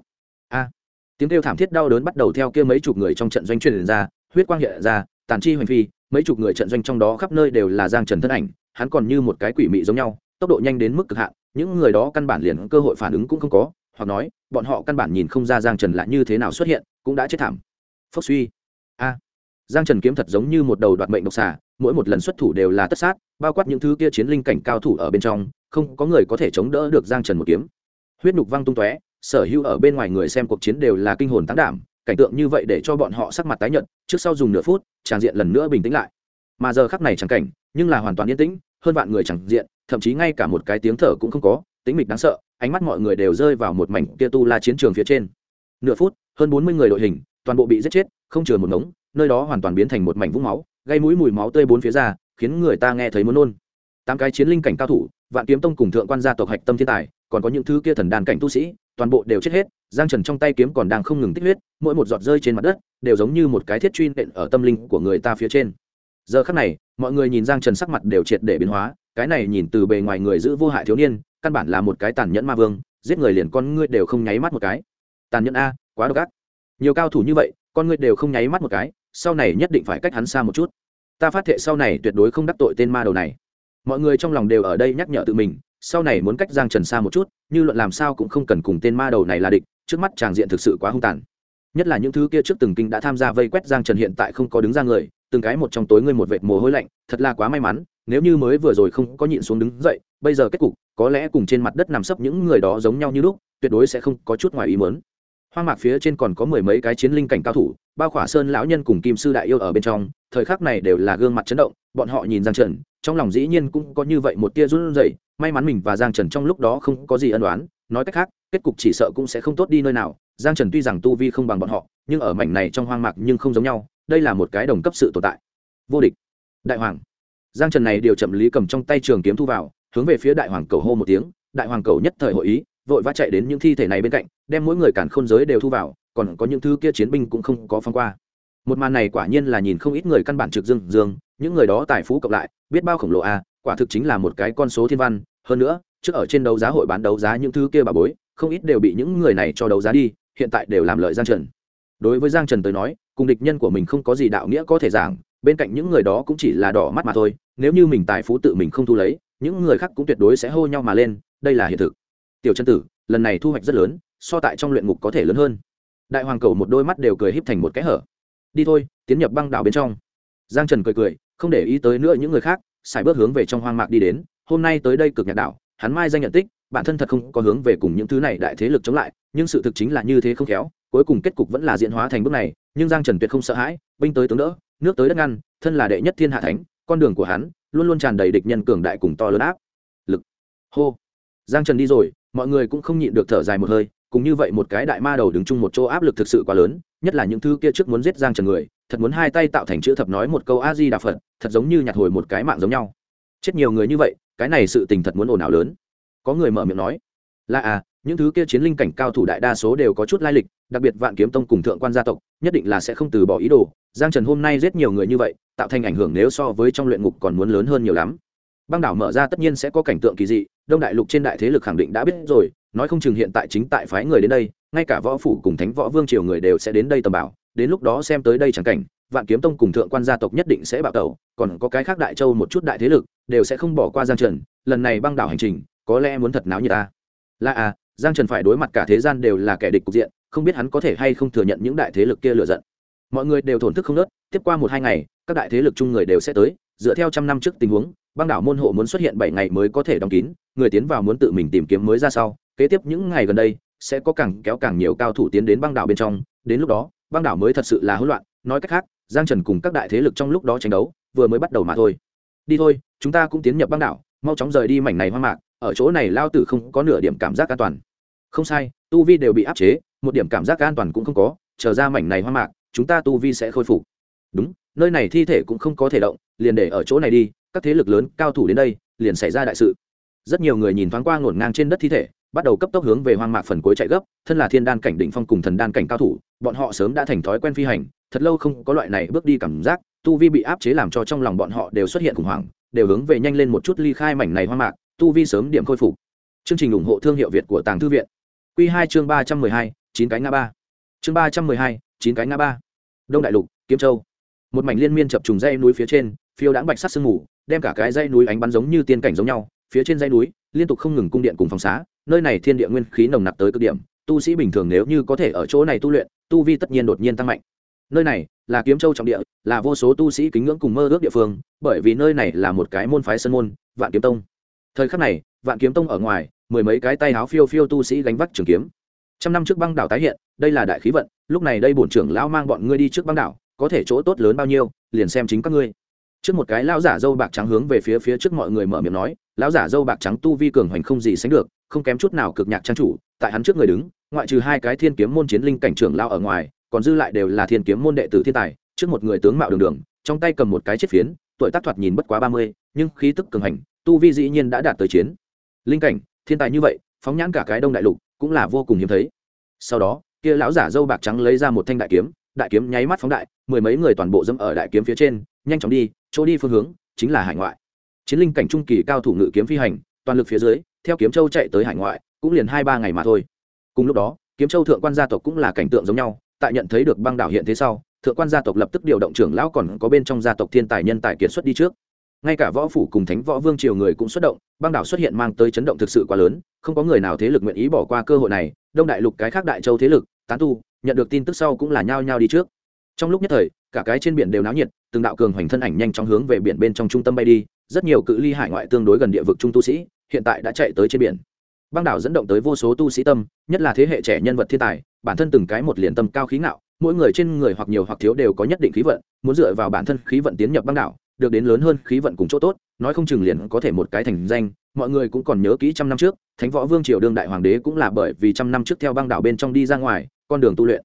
tiếng kêu thảm thiết đau đớn bắt đầu theo kia mấy chục người trong trận doanh truyền ra, huyết quang hiện ra, tàn chi hoành phi, mấy chục người trận doanh trong đó khắp nơi đều là Giang Trần thân ảnh, hắn còn như một cái quỷ mị giống nhau, tốc độ nhanh đến mức cực hạn, những người đó căn bản liền cơ hội phản ứng cũng không có, hoặc nói, bọn họ căn bản nhìn không ra Giang Trần là như thế nào xuất hiện, cũng đã chết thảm. Phốc suy. Giang Trần kiếm thật giống như một đầu đoạt mệnh độc xà, mỗi một lần xuất thủ đều là tất sát, bao quát những thứ kia chiến linh cảnh cao thủ ở bên trong, không có người có thể chống đỡ được Giang Trần một kiếm. Huyết nhục văng tung tóe, sở hữu ở bên ngoài người xem cuộc chiến đều là kinh hồn táng đảm, cảnh tượng như vậy để cho bọn họ sắc mặt tái nhợt, trước sau dùng nửa phút, tràng diện lần nữa bình tĩnh lại. Mà giờ khắc này chẳng cảnh, nhưng là hoàn toàn yên tĩnh, hơn vạn người chẳng diện, thậm chí ngay cả một cái tiếng thở cũng không có, tĩnh mịch đáng sợ, ánh mắt mọi người đều rơi vào một mảnh kia tu la chiến trường phía trên. Nửa phút, hơn 40 người đội hình, toàn bộ bị giết chết, không chừa một ngống, nơi đó hoàn toàn biến thành một mảnh vũng máu, gây mũi mùi máu tươi bốn phía ra, khiến người ta nghe thấy muốn nôn. 8 cái chiến linh cảnh cao thủ, Vạn Kiếm Tông cùng thượng quan gia tộc hạch tâm thiên tài, còn có những thứ kia thần đàn cảnh tu sĩ, toàn bộ đều chết hết. Giang Trần trong tay kiếm còn đang không ngừng tích huyết, mỗi một giọt rơi trên mặt đất đều giống như một cái thiết truy nện ở tâm linh của người ta phía trên. Giờ khắc này, mọi người nhìn Giang Trần sắc mặt đều triệt để biến hóa, cái này nhìn từ bề ngoài người giữ vô hại thiếu niên, căn bản là một cái tàn nhẫn ma vương, giết người liền con ngươi đều không nháy mắt một cái. Tàn nhẫn a, quá độc ác. Nhiều cao thủ như vậy, con ngươi đều không nháy mắt một cái, sau này nhất định phải cách hắn xa một chút. Ta phát thệ sau này tuyệt đối không đắc tội tên ma đầu này. Mọi người trong lòng đều ở đây nhắc nhở tự mình, sau này muốn cách Giang Trần xa một chút, như luận làm sao cũng không cần cùng tên ma đầu này là địch, trước mắt tràng diện thực sự quá hung tàn. Nhất là những thứ kia trước từng kinh đã tham gia vây quét Giang Trần hiện tại không có đứng ra người, từng cái một trong tối ngươi một vệt mồ hôi lạnh, thật là quá may mắn, nếu như mới vừa rồi không có nhịn xuống đứng dậy, bây giờ kết cục có lẽ cùng trên mặt đất nằm sấp những người đó giống nhau như lúc, tuyệt đối sẽ không có chút ngoài ý muốn. Hoang mạc phía trên còn có mười mấy cái chiến linh cảnh cao thủ, bao khỏa sơn lão nhân cùng kim sư đại yêu ở bên trong, thời khắc này đều là gương mặt chấn động, bọn họ nhìn Giang Trần, trong lòng dĩ nhiên cũng có như vậy một tia run rẩy, may mắn mình và Giang Trần trong lúc đó không có gì ân oán, nói cách khác, kết cục chỉ sợ cũng sẽ không tốt đi nơi nào. Giang Trần tuy rằng tu vi không bằng bọn họ, nhưng ở mảnh này trong hoang mạc nhưng không giống nhau, đây là một cái đồng cấp sự tồn tại vô địch. Đại hoàng Giang Trần này điều chậm lý cầm trong tay trường kiếm thu vào, hướng về phía đại hoàng cầu hô một tiếng, đại hoàng cầu nhất thời hội ý, vội vã chạy đến những thi thể này bên cạnh, đem mỗi người cản khôn giới đều thu vào, còn có những thứ kia chiến binh cũng không có phóng qua. Một màn này quả nhiên là nhìn không ít người căn bản trực dương, những người đó tài phú cộng lại biết bao khổng lồ a, quả thực chính là một cái con số thiên văn. Hơn nữa trước ở trên đấu giá hội bán đấu giá những thứ kia bà bối không ít đều bị những người này cho đấu giá đi, hiện tại đều làm lợi Giang Trần. Đối với Giang Trần tới nói, cùng địch nhân của mình không có gì đạo nghĩa có thể giảng, bên cạnh những người đó cũng chỉ là đỏ mắt mà thôi, nếu như mình tài phú tự mình không thu lấy, những người khác cũng tuyệt đối sẽ hô nhau mà lên, đây là hiện thực. Tiểu chân tử, lần này thu hoạch rất lớn, so tại trong luyện ngục có thể lớn hơn. Đại hoàng cầu một đôi mắt đều cười híp thành một cái hở. Đi thôi, tiến nhập băng đảo bên trong. Giang Trần cười, không để ý tới nữa những người khác, xài bước hướng về trong hoang mạc đi đến. Hôm nay tới đây cực nhạc đảo, hắn mai danh nhận tích, bản thân thật không có hướng về cùng những thứ này đại thế lực chống lại, nhưng sự thực chính là như thế không khéo, cuối cùng kết cục vẫn là diễn hóa thành bước này. Nhưng Giang Trần tuyệt không sợ hãi, binh tới tướng đỡ, nước tới đất ngăn, thân là đệ nhất thiên hạ thánh, con đường của hắn luôn luôn tràn đầy địch nhân cường đại cùng to lớn áp lực. Hô, Giang Trần đi rồi, mọi người cũng không nhịn được thở dài một hơi, cùng như vậy một cái đại ma đầu đứng chung một chỗ áp lực thực sự quá lớn, nhất là những thứ kia trước muốn giết Giang Trần người, thật muốn hai tay tạo thành chữ thập nói một câu A Di Đà Phật, thật giống như nhặt hồi một cái mạng giống nhau. Chết nhiều người như vậy, cái này sự tình thật muốn ồn ào lớn. Có người mở miệng nói, là những thứ kia chiến linh cảnh cao thủ đại đa số đều có chút lai lịch, đặc biệt Vạn Kiếm Tông cùng thượng quan gia tộc, nhất định là sẽ không từ bỏ ý đồ. Giang Trần hôm nay giết nhiều người như vậy, tạo thành ảnh hưởng nếu so với trong luyện ngục còn muốn lớn hơn nhiều lắm. Băng đảo mở ra tất nhiên sẽ có cảnh tượng kỳ dị, Đông Đại Lục trên đại thế lực khẳng định đã biết rồi, nói không chừng hiện tại chính tại phái người đến đây, ngay cả võ phủ cùng thánh võ vương triều người đều sẽ đến đây tầm bảo, đến lúc đó xem tới đây chẳng cảnh, Vạn Kiếm Tông cùng thượng quan gia tộc nhất định sẽ bạo tẩu, còn có cái khác đại châu một chút đại thế lực đều sẽ không bỏ qua Giang Trần, lần này băng đảo hành trình có lẽ muốn thật náo nhiệt ta. Là Giang Trần phải đối mặt cả thế gian đều là kẻ địch cục diện, không biết hắn có thể hay không thừa nhận những đại thế lực kia lựa giận. Mọi người đều thổn thức không nớt, tiếp qua 1-2 ngày, các đại thế lực chung người đều sẽ tới, dựa theo trăm năm trước tình huống, băng đảo môn hộ muốn xuất hiện 7 ngày mới có thể đóng kín, người tiến vào muốn tự mình tìm kiếm mới ra sau, kế tiếp những ngày gần đây sẽ có càng kéo càng nhiều cao thủ tiến đến băng đảo bên trong, đến lúc đó, băng đảo mới thật sự là hỗn loạn, nói cách khác, Giang Trần cùng các đại thế lực trong lúc đó tranh đấu, vừa mới bắt đầu mà thôi. Đi thôi, chúng ta cũng tiến nhập băng đảo, mau chóng rời đi mảnh này hoang mạc, ở chỗ này lao tử không có nửa điểm cảm giác an toàn. Không sai, tu vi đều bị áp chế, một điểm cảm giác an toàn cũng không có, chờ ra mảnh này hoang mạc, chúng ta tu vi sẽ khôi phục. Đúng, nơi này thi thể cũng không có thể động, liền để ở chỗ này đi, các thế lực lớn cao thủ đến đây, liền xảy ra đại sự. Rất nhiều người nhìn thoáng qua ngổn ngang trên đất thi thể, bắt đầu cấp tốc hướng về hoang mạc phần cuối chạy gấp, thân là thiên đan cảnh đỉnh phong cùng thần đan cảnh cao thủ, bọn họ sớm đã thành thói quen phi hành, thật lâu không có loại này bước đi cảm giác, tu vi bị áp chế làm cho trong lòng bọn họ đều xuất hiện khủng hoảng, đều hướng về nhanh lên một chút ly khai mảnh này hoang mạc, tu vi sớm điểm khôi phục. Chương trình ủng hộ thương hiệu Việt của Tàng Thư viện. Quy 2 chương 312, 9 cái ngã ba. Chương 312, 9 cái ngã ba. Đông Đại Lục, Kiếm Châu. Một mảnh liên miên chập trùng dãy núi phía trên, phiêu đãng bạch sắc sương mù, đem cả cái dãy núi ánh bắn giống như tiên cảnh giống nhau, phía trên dãy núi liên tục không ngừng cung điện cùng phòng xá, nơi này thiên địa nguyên khí nồng nặc tới cực điểm, tu sĩ bình thường nếu như có thể ở chỗ này tu luyện, tu vi tất nhiên đột nhiên tăng mạnh. Nơi này là Kiếm Châu trọng địa, là vô số tu sĩ kính ngưỡng cùng mơ ước địa phương, bởi vì nơi này là một cái môn phái sơn môn, Vạn Kiếm Tông. Thời khắc này, Vạn Kiếm Tông ở ngoài, mười mấy cái tay áo phiêu phiêu tu sĩ gánh vác trường kiếm. Trăm năm trước băng đảo tái hiện, đây là đại khí vận, lúc này đây bổn trưởng lão mang bọn ngươi đi trước băng đảo, có thể chỗ tốt lớn bao nhiêu, liền xem chính các ngươi. Trước một cái lão giả râu bạc trắng hướng về phía trước mọi người mở miệng nói, lão giả râu bạc trắng tu vi cường hoành không gì sánh được, không kém chút nào cực nhạc trang chủ, tại hắn trước người đứng, ngoại trừ hai cái thiên kiếm môn chiến linh cảnh trưởng lão ở ngoài, còn dư lại đều là thiên kiếm môn đệ tử thiên tài, trước một người tướng mạo đường đường, trong tay cầm một cái chiếc phiến, tuổi tác thoạt nhìn bất quá 30, nhưng khí tức cường hành, tu vi dĩ nhiên đã đạt tới chiến linh cảnh, thiên tài như vậy, phóng nhãn cả cái Đông Đại Lục, cũng là vô cùng hiếm thấy. Sau đó, kia lão giả râu bạc trắng lấy ra một thanh đại kiếm nháy mắt phóng đại, mười mấy người toàn bộ dẫm ở đại kiếm phía trên, nhanh chóng đi, chỗ đi phương hướng chính là hải ngoại. Chiến linh cảnh trung kỳ cao thủ ngự kiếm phi hành, toàn lực phía dưới, theo Kiếm Châu chạy tới hải ngoại, cũng liền 2-3 ngày mà thôi. Cùng lúc đó, Kiếm Châu thượng quan gia tộc cũng là cảnh tượng giống nhau, tại nhận thấy được băng đảo hiện thế sau, thượng quan gia tộc lập tức điều động trưởng lão còn có bên trong gia tộc thiên tài nhân tài kiệt xuất đi trước. Ngay cả võ phủ cùng thánh võ vương triều người cũng xuất động, băng đảo xuất hiện mang tới chấn động thực sự quá lớn, không có người nào thế lực nguyện ý bỏ qua cơ hội này. Đông Đại Lục cái khác đại châu thế lực tán tu nhận được tin tức sau cũng là nhao nhao đi trước. Trong lúc nhất thời, cả cái trên biển đều náo nhiệt, từng đạo cường hoành thân ảnh nhanh chóng hướng về biển bên trong trung tâm bay đi, rất nhiều cự ly hải ngoại tương đối gần địa vực trung tu sĩ hiện tại đã chạy tới trên biển. Băng đảo dẫn động tới vô số tu sĩ tâm, nhất là thế hệ trẻ nhân vật thiên tài, bản thân từng cái một liền tâm cao khí ngạo, mỗi người trên người hoặc nhiều hoặc thiếu đều có nhất định khí vận, muốn dựa vào bản thân khí vận tiến nhập băng đảo, được đến lớn hơn khí vận cùng chỗ tốt, nói không chừng liền có thể một cái thành danh. Mọi người cũng còn nhớ kỹ trăm năm trước, thánh võ vương triều đương đại hoàng đế cũng là bởi vì trăm năm trước theo băng đảo bên trong đi ra ngoài, con đường tu luyện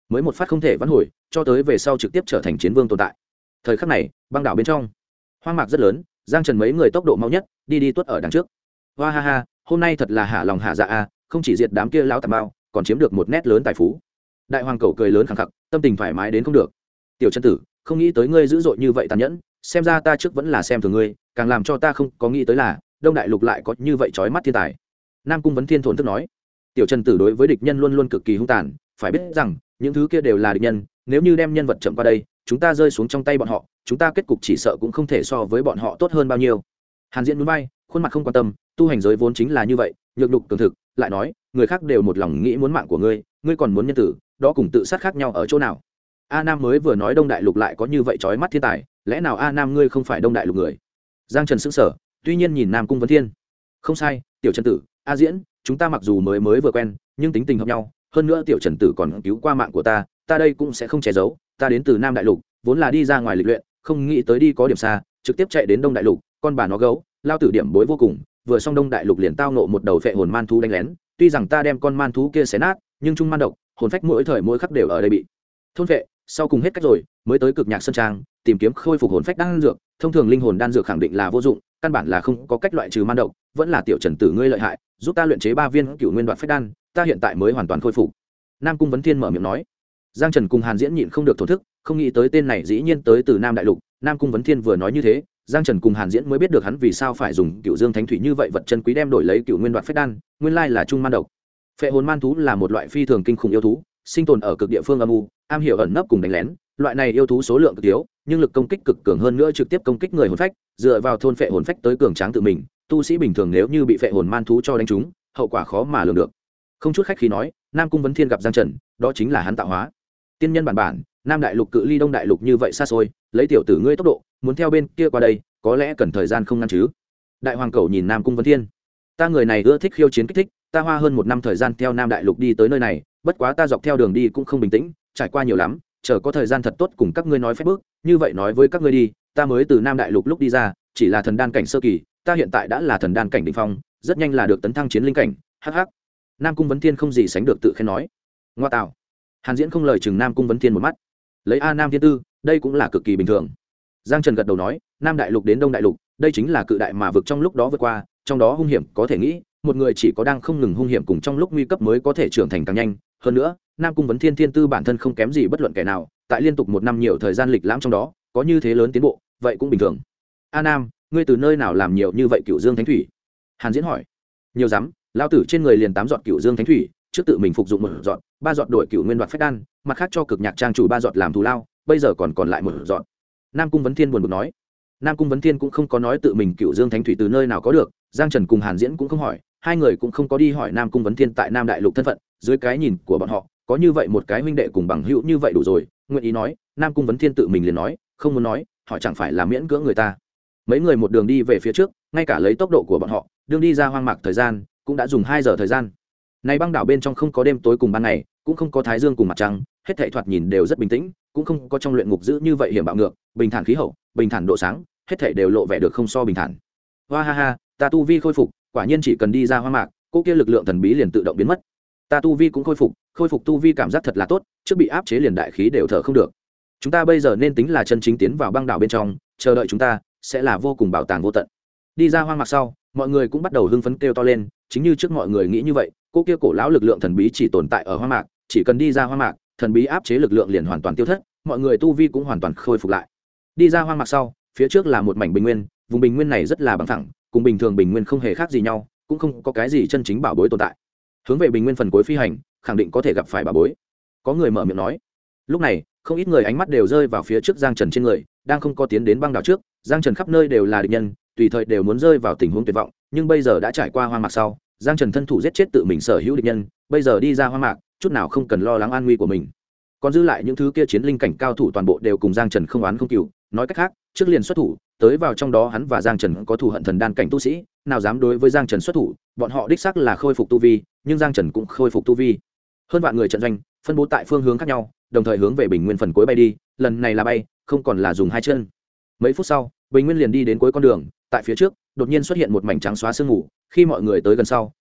mới một phát không thể vãn hồi, cho tới về sau trực tiếp trở thành chiến vương tồn tại. Thời khắc này, băng đảo bên trong hoang mạc rất lớn, Giang Trần mấy người tốc độ mau nhất, đi tuốt ở đằng trước. Hoa ha ha, hôm nay thật là hạ lòng hạ dạ a, không chỉ diệt đám kia lão tạp bao, còn chiếm được một nét lớn tài phú. Đại hoàng cầu cười lớn khẳng khặc, tâm tình thoải mái đến không được. Tiểu chân tử, không nghĩ tới ngươi dữ dội như vậy tàn nhẫn, xem ra ta trước vẫn là xem thường ngươi, càng làm cho ta không có nghĩ tới là Đông Đại Lục lại có như vậy chói mắt thiên tài. Nam Cung Vấn Thiên thổn thức nói. Tiểu chân tử đối với địch nhân luôn luôn cực kỳ hung tàn, phải biết rằng những thứ kia đều là địch nhân, nếu như đem nhân vật chậm qua đây, chúng ta rơi xuống trong tay bọn họ, chúng ta kết cục chỉ sợ cũng không thể so với bọn họ tốt hơn bao nhiêu. Hàn Diễn núi bay, khuôn mặt không quan tâm, tu hành giới vốn chính là như vậy, nhược nhục cường thực, lại nói, người khác đều một lòng nghĩ muốn mạng của ngươi, ngươi còn muốn nhân tử, đó cùng tự sát khác nhau ở chỗ nào? A Nam mới vừa nói Đông Đại Lục lại có như vậy chói mắt thiên tài, lẽ nào A Nam ngươi không phải Đông Đại Lục người? Giang Trần sững sờ, tuy nhiên nhìn Nam Cung Vấn Thiên. Không sai, tiểu Trần tử, A Diễn, chúng ta mặc dù mới vừa quen, nhưng tính tình hợp nhau, hơn nữa tiểu Trần tử còn cứu qua mạng của ta đây cũng sẽ không che giấu, ta đến từ Nam Đại Lục, vốn là đi ra ngoài lịch luyện, không nghĩ tới đi có điểm xa, trực tiếp chạy đến Đông Đại Lục, con bà nó gấu, lao tử điểm bối vô cùng, vừa xong Đông Đại Lục liền tao nộ một đầu phệ hồn man thú đánh lén, tuy rằng ta đem con man thú kia xé nát, nhưng trung man độc, hồn phách mỗi thời mỗi khắc đều ở đây bị thôn phệ, sau cùng hết cách rồi, mới tới Cực Nhạc Sơn Trang, tìm kiếm khôi phục hồn phách đan dược, thông thường linh hồn đan dược khẳng định là vô dụng, căn bản là không có cách loại trừ man độc, vẫn là tiểu Trần tử ngươi lợi hại, giúp ta luyện chế 3 viên Cửu Nguyên Đoạt Phách đan, ta hiện tại mới hoàn toàn khôi phục. Nam Cung Vấn Thiên mở miệng nói. Giang Trần cùng Hàn Diễn nhịn không được thổn thức, không nghĩ tới tên này dĩ nhiên tới từ Nam Đại Lục. Nam Cung Vấn Thiên vừa nói như thế, Giang Trần cùng Hàn Diễn mới biết được hắn vì sao phải dùng Cửu Dương Thánh Thủy như vậy vật chân quý đem đổi lấy Cửu Nguyên Đoạt Phách đan, nguyên lai là trung man độc. Phệ hồn man thú là một loại phi thường kinh khủng yêu thú, sinh tồn ở cực địa phương âm u, am hiểu ẩn nấp cùng đánh lén, loại này yêu thú số lượng cực thiếu, nhưng lực công kích cực cường hơn nữa trực tiếp công kích người hồn phách, dựa vào thôn phệ hồn phách tới cường tráng tự mình, tu sĩ bình thường nếu như bị phệ hồn man thú cho đánh trúng, hậu quả khó mà lường được. Không chút khách khí nói, Nam Cung Vấn Thiên gặp Giang Trần, đó chính là hắn tạo hóa. Tiên nhân bản, Nam Đại Lục cự ly Đông Đại Lục như vậy xa xôi, lấy tiểu tử ngươi tốc độ, muốn theo bên kia qua đây, có lẽ cần thời gian không ngăn chứ. Đại hoàng cầu nhìn Nam Cung Vấn Thiên, ta người này ưa thích khiêu chiến kích thích, ta hoa hơn 1 năm thời gian theo Nam Đại Lục đi tới nơi này, bất quá ta dọc theo đường đi cũng không bình tĩnh, trải qua nhiều lắm, chờ có thời gian thật tốt cùng các ngươi nói phép bước, như vậy nói với các ngươi đi, ta mới từ Nam Đại Lục lúc đi ra, chỉ là thần đan cảnh sơ kỳ, ta hiện tại đã là thần đan cảnh đỉnh phong, rất nhanh là được tấn thăng chiến linh cảnh, hắc hắc. Nam Cung Vấn Thiên không gì sánh được tự khen nói. Ngoa tạo. Hàn Diễn không lời chừng Nam Cung Vấn Thiên một mắt. Lấy A Nam thiên tư, đây cũng là cực kỳ bình thường. Giang Trần gật đầu nói, Nam Đại Lục đến Đông Đại Lục, đây chính là cự đại mà vực trong lúc đó vượt qua, trong đó hung hiểm có thể nghĩ, một người chỉ có đang không ngừng hung hiểm cùng trong lúc nguy cấp mới có thể trưởng thành càng nhanh. Hơn nữa, Nam Cung Vấn Thiên thiên tư bản thân không kém gì bất luận kẻ nào, tại liên tục 1 năm nhiều thời gian lịch lãm trong đó, có như thế lớn tiến bộ, vậy cũng bình thường. A Nam, ngươi từ nơi nào làm nhiều như vậy Cửu Dương Thánh Thủy? Hàn Diễn hỏi. Nhiều lắm, lao tử trên người liền 8 giọt Cửu Dương Thánh Thủy, trước tự mình phục dụng 1 giọt, 3 giọt đổi Cửu Nguyên Đoạt Phách đan, mặt khác cho Cực Nhạc Trang chủ 3 giọt làm thù lao, bây giờ còn lại 1 giọt. Nam Cung Vấn Thiên buồn bực nói. Nam Cung Vấn Thiên cũng không có nói tự mình Cửu Dương Thánh Thủy từ nơi nào có được, Giang Trần cùng Hàn Diễn cũng không hỏi, hai người cũng không có đi hỏi Nam Cung Vấn Thiên tại Nam Đại Lục thân phận, dưới cái nhìn của bọn họ, có như vậy một cái huynh đệ cùng bằng hữu như vậy đủ rồi, nguyện ý nói, Nam Cung Vấn Thiên tự mình liền nói, không muốn nói, họ chẳng phải là miễn cưỡng người ta. Mấy người một đường đi về phía trước, ngay cả lấy tốc độ của bọn họ, đường đi ra hoang mạc thời gian cũng đã dùng 2 giờ thời gian. Này băng đảo bên trong không có đêm tối cùng ban ngày, cũng không có thái dương cùng mặt trăng, hết thảy thoạt nhìn đều rất bình tĩnh, cũng không có trong luyện ngục giữ như vậy hiểm bạo ngược, bình thản khí hậu, bình thản độ sáng, hết thảy đều lộ vẻ được không so bình thản. Hoa ha ha, ta tu vi khôi phục, quả nhiên chỉ cần đi ra hoang mạc, cô kia lực lượng thần bí liền tự động biến mất. Ta tu vi cũng khôi phục tu vi cảm giác thật là tốt, trước bị áp chế liền đại khí đều thở không được. Chúng ta bây giờ nên tính là chân chính tiến vào băng đảo bên trong, chờ đợi chúng ta sẽ là vô cùng bảo tàng vô tận. Đi ra hoang mạc sau, mọi người cũng bắt đầu hưng phấn kêu to lên, chính như trước mọi người nghĩ như vậy, cô kia cổ lão lực lượng thần bí chỉ tồn tại ở hoang mạc, chỉ cần đi ra hoang mạc, thần bí áp chế lực lượng liền hoàn toàn tiêu thất, mọi người tu vi cũng hoàn toàn khôi phục lại. Đi ra hoang mạc sau, phía trước là một mảnh bình nguyên, vùng bình nguyên này rất là bằng phẳng, cùng bình thường bình nguyên không hề khác gì nhau, cũng không có cái gì chân chính bảo bối tồn tại. Hướng về bình nguyên phần cuối phi hành, khẳng định có thể gặp phải bảo bối. Có người mở miệng nói. Lúc này, không ít người ánh mắt đều rơi vào phía trước Giang Trần trên người, đang không có tiến đến băng đảo trước, Giang Trần khắp nơi đều là địch nhân, tùy thời đều muốn rơi vào tình huống tuyệt vọng, nhưng bây giờ đã trải qua hoang mạc sau, Giang Trần thân thủ giết chết tự mình sở hữu địch nhân, bây giờ đi ra hoang mạc, chút nào không cần lo lắng an nguy của mình. Còn dư lại những thứ kia chiến linh cảnh cao thủ toàn bộ đều cùng Giang Trần không oán không cừu, nói cách khác, trước liền xuất thủ, tới vào trong đó hắn và Giang Trần có thù hận thần đan cảnh tu sĩ, nào dám đối với Giang Trần xuất thủ, bọn họ đích xác là khôi phục tu vi, nhưng Giang Trần cũng khôi phục tu vi. Hơn vạn người trận doanh, phân bố tại phương hướng khác nhau, đồng thời hướng về bình nguyên phần cuối bay đi, lần này là bay, không còn là dùng 2 chân. Mấy phút sau, bình nguyên liền đi đến cuối con đường, tại phía trước, đột nhiên xuất hiện một mảnh trắng xóa sương mù, khi mọi người tới gần sau,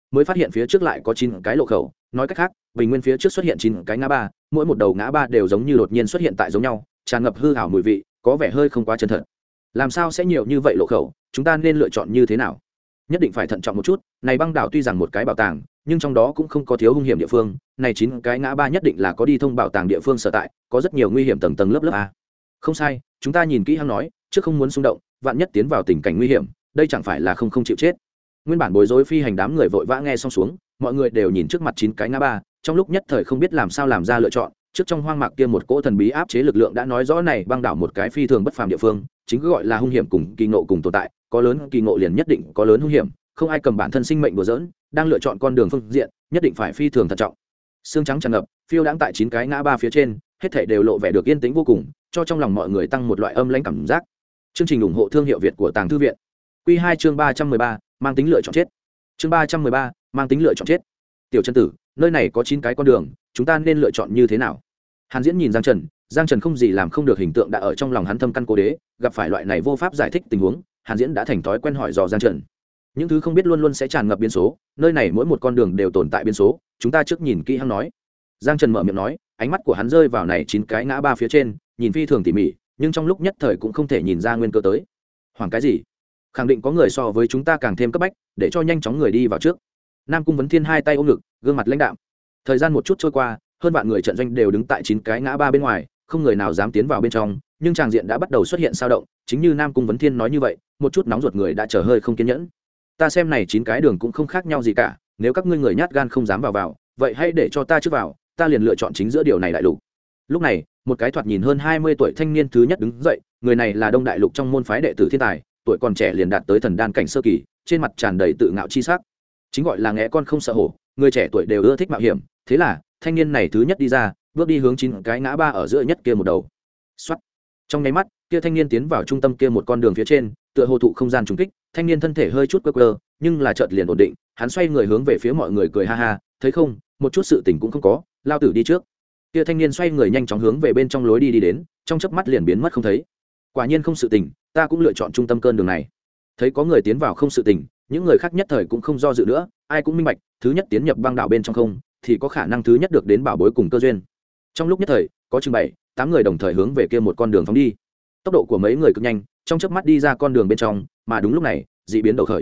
mới phát hiện phía trước lại có 9 cái lộ khẩu. Nói cách khác, bình nguyên phía trước xuất hiện 9 cái ngã ba, mỗi một đầu ngã ba đều giống như đột nhiên xuất hiện tại giống nhau, tràn ngập hư ảo mùi vị, có vẻ hơi không quá chân thật. Làm sao sẽ nhiều như vậy lộ khẩu, chúng ta nên lựa chọn như thế nào? Nhất định phải thận trọng một chút. Này băng đảo tuy rằng một cái bảo tàng, nhưng trong đó cũng không có thiếu hung hiểm địa phương. Này 9 cái ngã ba nhất định là có đi thông bảo tàng địa phương sở tại, có rất nhiều nguy hiểm tầng tầng lớp lớp a. Không sai, chúng ta nhìn kỹ hắn nói, trước không muốn xung động, vạn nhất tiến vào tình cảnh nguy hiểm, đây chẳng phải là không chịu chết. Nguyên bản bối rối phi hành đám người vội vã nghe xong xuống, mọi người đều nhìn trước mặt 9 cái ngã ba, trong lúc nhất thời không biết làm sao làm ra lựa chọn. Trước trong hoang mạc kia một cỗ thần bí áp chế lực lượng đã nói rõ này băng đảo một cái phi thường bất phàm địa phương, chính gọi là hung hiểm cùng kỳ ngộ cùng tồn tại, có lớn kỳ ngộ liền nhất định có lớn hung hiểm, không ai cầm bản thân sinh mệnh đùa giỡn, đang lựa chọn con đường phương diện, nhất định phải phi thường thận trọng. Sương trắng tràn ngập, phiêu đãng tại 9 cái ngã ba phía trên, hết thảy đều lộ vẻ được yên tĩnh vô cùng, cho trong lòng mọi người tăng một loại âm lãnh cảm giác. Chương trình ủng hộ thương hiệu Việt của Tàng Thư viện. Quy 2 chương 313, mang tính lựa chọn chết. Chương 313, mang tính lựa chọn chết. Tiểu chân tử, nơi này có 9 cái con đường, chúng ta nên lựa chọn như thế nào? Hàn Diễn nhìn Giang Trần không gì làm không được hình tượng đã ở trong lòng hắn thâm căn cố đế, gặp phải loại này vô pháp giải thích tình huống, Hàn Diễn đã thành thói quen hỏi dò Giang Trần. Những thứ không biết luôn luôn sẽ tràn ngập biến số, nơi này mỗi một con đường đều tồn tại biến số, chúng ta trước nhìn kỹ hắn nói. Giang Trần mở miệng nói, ánh mắt của hắn rơi vào này 9 cái ngã ba phía trên, nhìn phi thường tỉ mỉ, nhưng trong lúc nhất thời cũng không thể nhìn ra nguyên cơ tới. Hoảng cái gì? Khẳng định có người so với chúng ta càng thêm cấp bách, để cho nhanh chóng người đi vào trước. Nam Cung Vấn Thiên hai tay ôm ngực, gương mặt lãnh đạm. Thời gian một chút trôi qua, hơn vạn người trận doanh đều đứng tại 9 cái ngã ba bên ngoài, không người nào dám tiến vào bên trong, nhưng tràng diện đã bắt đầu xuất hiện sao động, chính như Nam Cung Vấn Thiên nói như vậy, một chút nóng ruột người đã chờ hơi không kiên nhẫn. Ta xem này 9 cái đường cũng không khác nhau gì cả, nếu các ngươi người nhát gan không dám vào, vậy hãy để cho ta trước vào, ta liền lựa chọn chính giữa điều này đại lục. Lúc này, một cái thoạt nhìn hơn 20 tuổi thanh niên thứ nhất đứng dậy, người này là Đông Đại Lục trong môn phái đệ tử thiên tài, tuổi còn trẻ liền đạt tới thần đan cảnh sơ kỳ, trên mặt tràn đầy tự ngạo chi sắc. Chính gọi là ngẽ con không sợ hổ, người trẻ tuổi đều ưa thích mạo hiểm, thế là, thanh niên này thứ nhất đi ra, bước đi hướng 9 cái ngã ba ở giữa nhất kia một đầu. Soát. Trong nháy mắt, kia thanh niên tiến vào trung tâm kia một con đường phía trên, tựa hồ thụ không gian trùng kích, thanh niên thân thể hơi chút quơ, nhưng là chợt liền ổn định, hắn xoay người hướng về phía mọi người cười ha ha, thấy không, một chút sự tình cũng không có, lao tử đi trước. Kia thanh niên xoay người nhanh chóng hướng về bên trong lối đi đến, trong chớp mắt liền biến mất không thấy. Quả nhiên không sự tình, ta cũng lựa chọn trung tâm cơn đường này. Thấy có người tiến vào không sự tình, những người khác nhất thời cũng không do dự nữa, ai cũng minh bạch, thứ nhất tiến nhập băng đảo bên trong không, thì có khả năng thứ nhất được đến bảo bối cùng cơ duyên. Trong lúc nhất thời, có chừng 7-8 người đồng thời hướng về kia một con đường phóng đi. Tốc độ của mấy người cực nhanh, trong chớp mắt đi ra con đường bên trong, mà đúng lúc này, dị biến đầu khởi.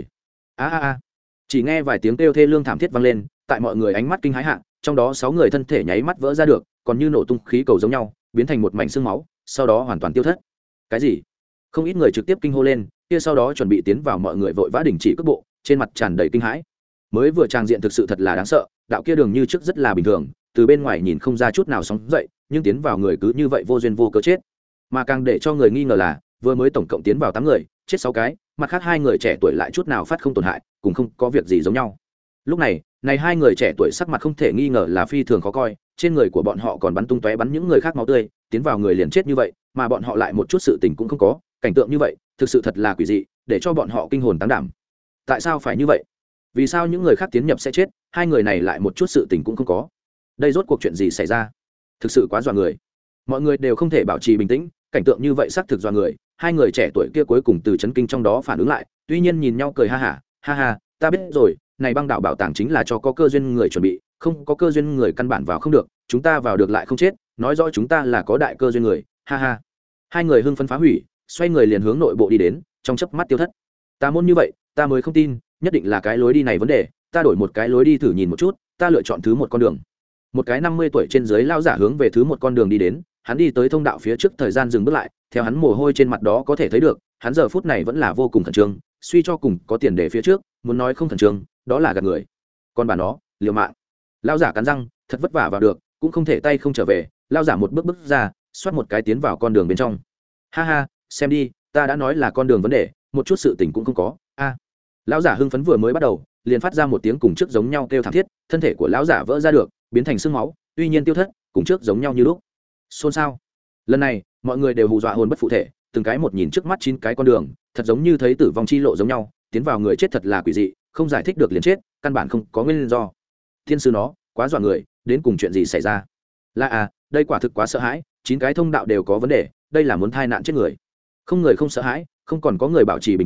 A. Chỉ nghe vài tiếng kêu thê lương thảm thiết vang lên, tại mọi người ánh mắt kinh hãi hạ, trong đó 6 người thân thể nháy mắt vỡ ra được, còn như nổ tung khí cầu giống nhau, biến thành một mảnh xương máu, sau đó hoàn toàn tiêu thất. Cái gì? Không ít người trực tiếp kinh hô lên, kia sau đó chuẩn bị tiến vào mọi người vội vã đình chỉ cước bộ, trên mặt tràn đầy kinh hãi. Mới vừa tràng diện thực sự thật là đáng sợ, đạo kia đường như trước rất là bình thường, từ bên ngoài nhìn không ra chút nào sóng dậy, nhưng tiến vào người cứ như vậy vô duyên vô cớ chết. Mà càng để cho người nghi ngờ là, vừa mới tổng cộng tiến vào 8 người, chết 6 cái, mặt khác 2 người trẻ tuổi lại chút nào phát không tổn hại, cũng không có việc gì giống nhau. Lúc này, này 2 người trẻ tuổi sắc mặt không thể nghi ngờ là phi thường khó coi, trên người của bọn họ còn bắn tung tóe bắn những người khác máu tươi, tiến vào người liền chết như vậy, mà bọn họ lại một chút sự tình cũng không có, cảnh tượng như vậy, thực sự thật là quỷ dị, để cho bọn họ kinh hồn táng đảm. Tại sao phải như vậy? Vì sao những người khác tiến nhập sẽ chết, 2 người này lại một chút sự tình cũng không có? Đây rốt cuộc chuyện gì xảy ra? Thực sự quá dọa người. Mọi người đều không thể bảo trì bình tĩnh, cảnh tượng như vậy xác thực dọa người. 2 người trẻ tuổi kia cuối cùng từ chấn kinh trong đó phản ứng lại, tuy nhiên nhìn nhau cười ha ha, ta biết rồi, này băng đảo bảo tàng chính là cho có cơ duyên người chuẩn bị, không có cơ duyên người căn bản vào không được, chúng ta vào được lại không chết, nói rõ chúng ta là có đại cơ duyên người, ha ha. 2 người hưng phấn phá hủy, xoay người liền hướng nội bộ đi đến, trong chớp mắt tiêu thất. Ta muốn như vậy, ta mới không tin, nhất định là cái lối đi này vấn đề, ta đổi một cái lối đi thử nhìn một chút, ta lựa chọn thứ một con đường. Một cái 50 tuổi trên dưới lão giả hướng về thứ một con đường đi đến, hắn đi tới thông đạo phía trước thời gian dừng bước lại, theo hắn mồ hôi trên mặt đó có thể thấy được, hắn giờ phút này vẫn là vô cùng khẩn trương, suy cho cùng có tiền để phía trước, muốn nói không khẩn trương, đó là gạt người. Con bà nó, liều mạng. Lão giả cắn răng, thật vất vả vào được, cũng không thể tay không trở về, lão giả một bước ra, xoát một cái tiến vào con đường bên trong. Ha ha, xem đi, ta đã nói là con đường vấn đề, một chút sự tình cũng không có. A. Lão giả hưng phấn vừa mới bắt đầu, liền phát ra một tiếng cùng trước giống nhau kêu thảm thiết, thân thể của lão giả vỡ ra được, biến thành xương máu, tuy nhiên tiêu thất, cùng trước giống nhau như lúc. Xôn xao. Lần này, mọi người đều hù dọa hồn bất phụ thể, từng cái một nhìn trước mắt 9 cái con đường, thật giống như thấy tử vong chi lộ giống nhau, tiến vào người chết thật là quỷ dị, không giải thích được liền chết, căn bản không có nguyên do. Thiên sư nó, quá dọa người, đến cùng chuyện gì xảy ra? Là đây quả thực quá sợ hãi, 9 cái thông đạo đều có vấn đề, đây là muốn thai nạn chết người. Không người không sợ hãi, không còn có người bảo trì bình tĩnh,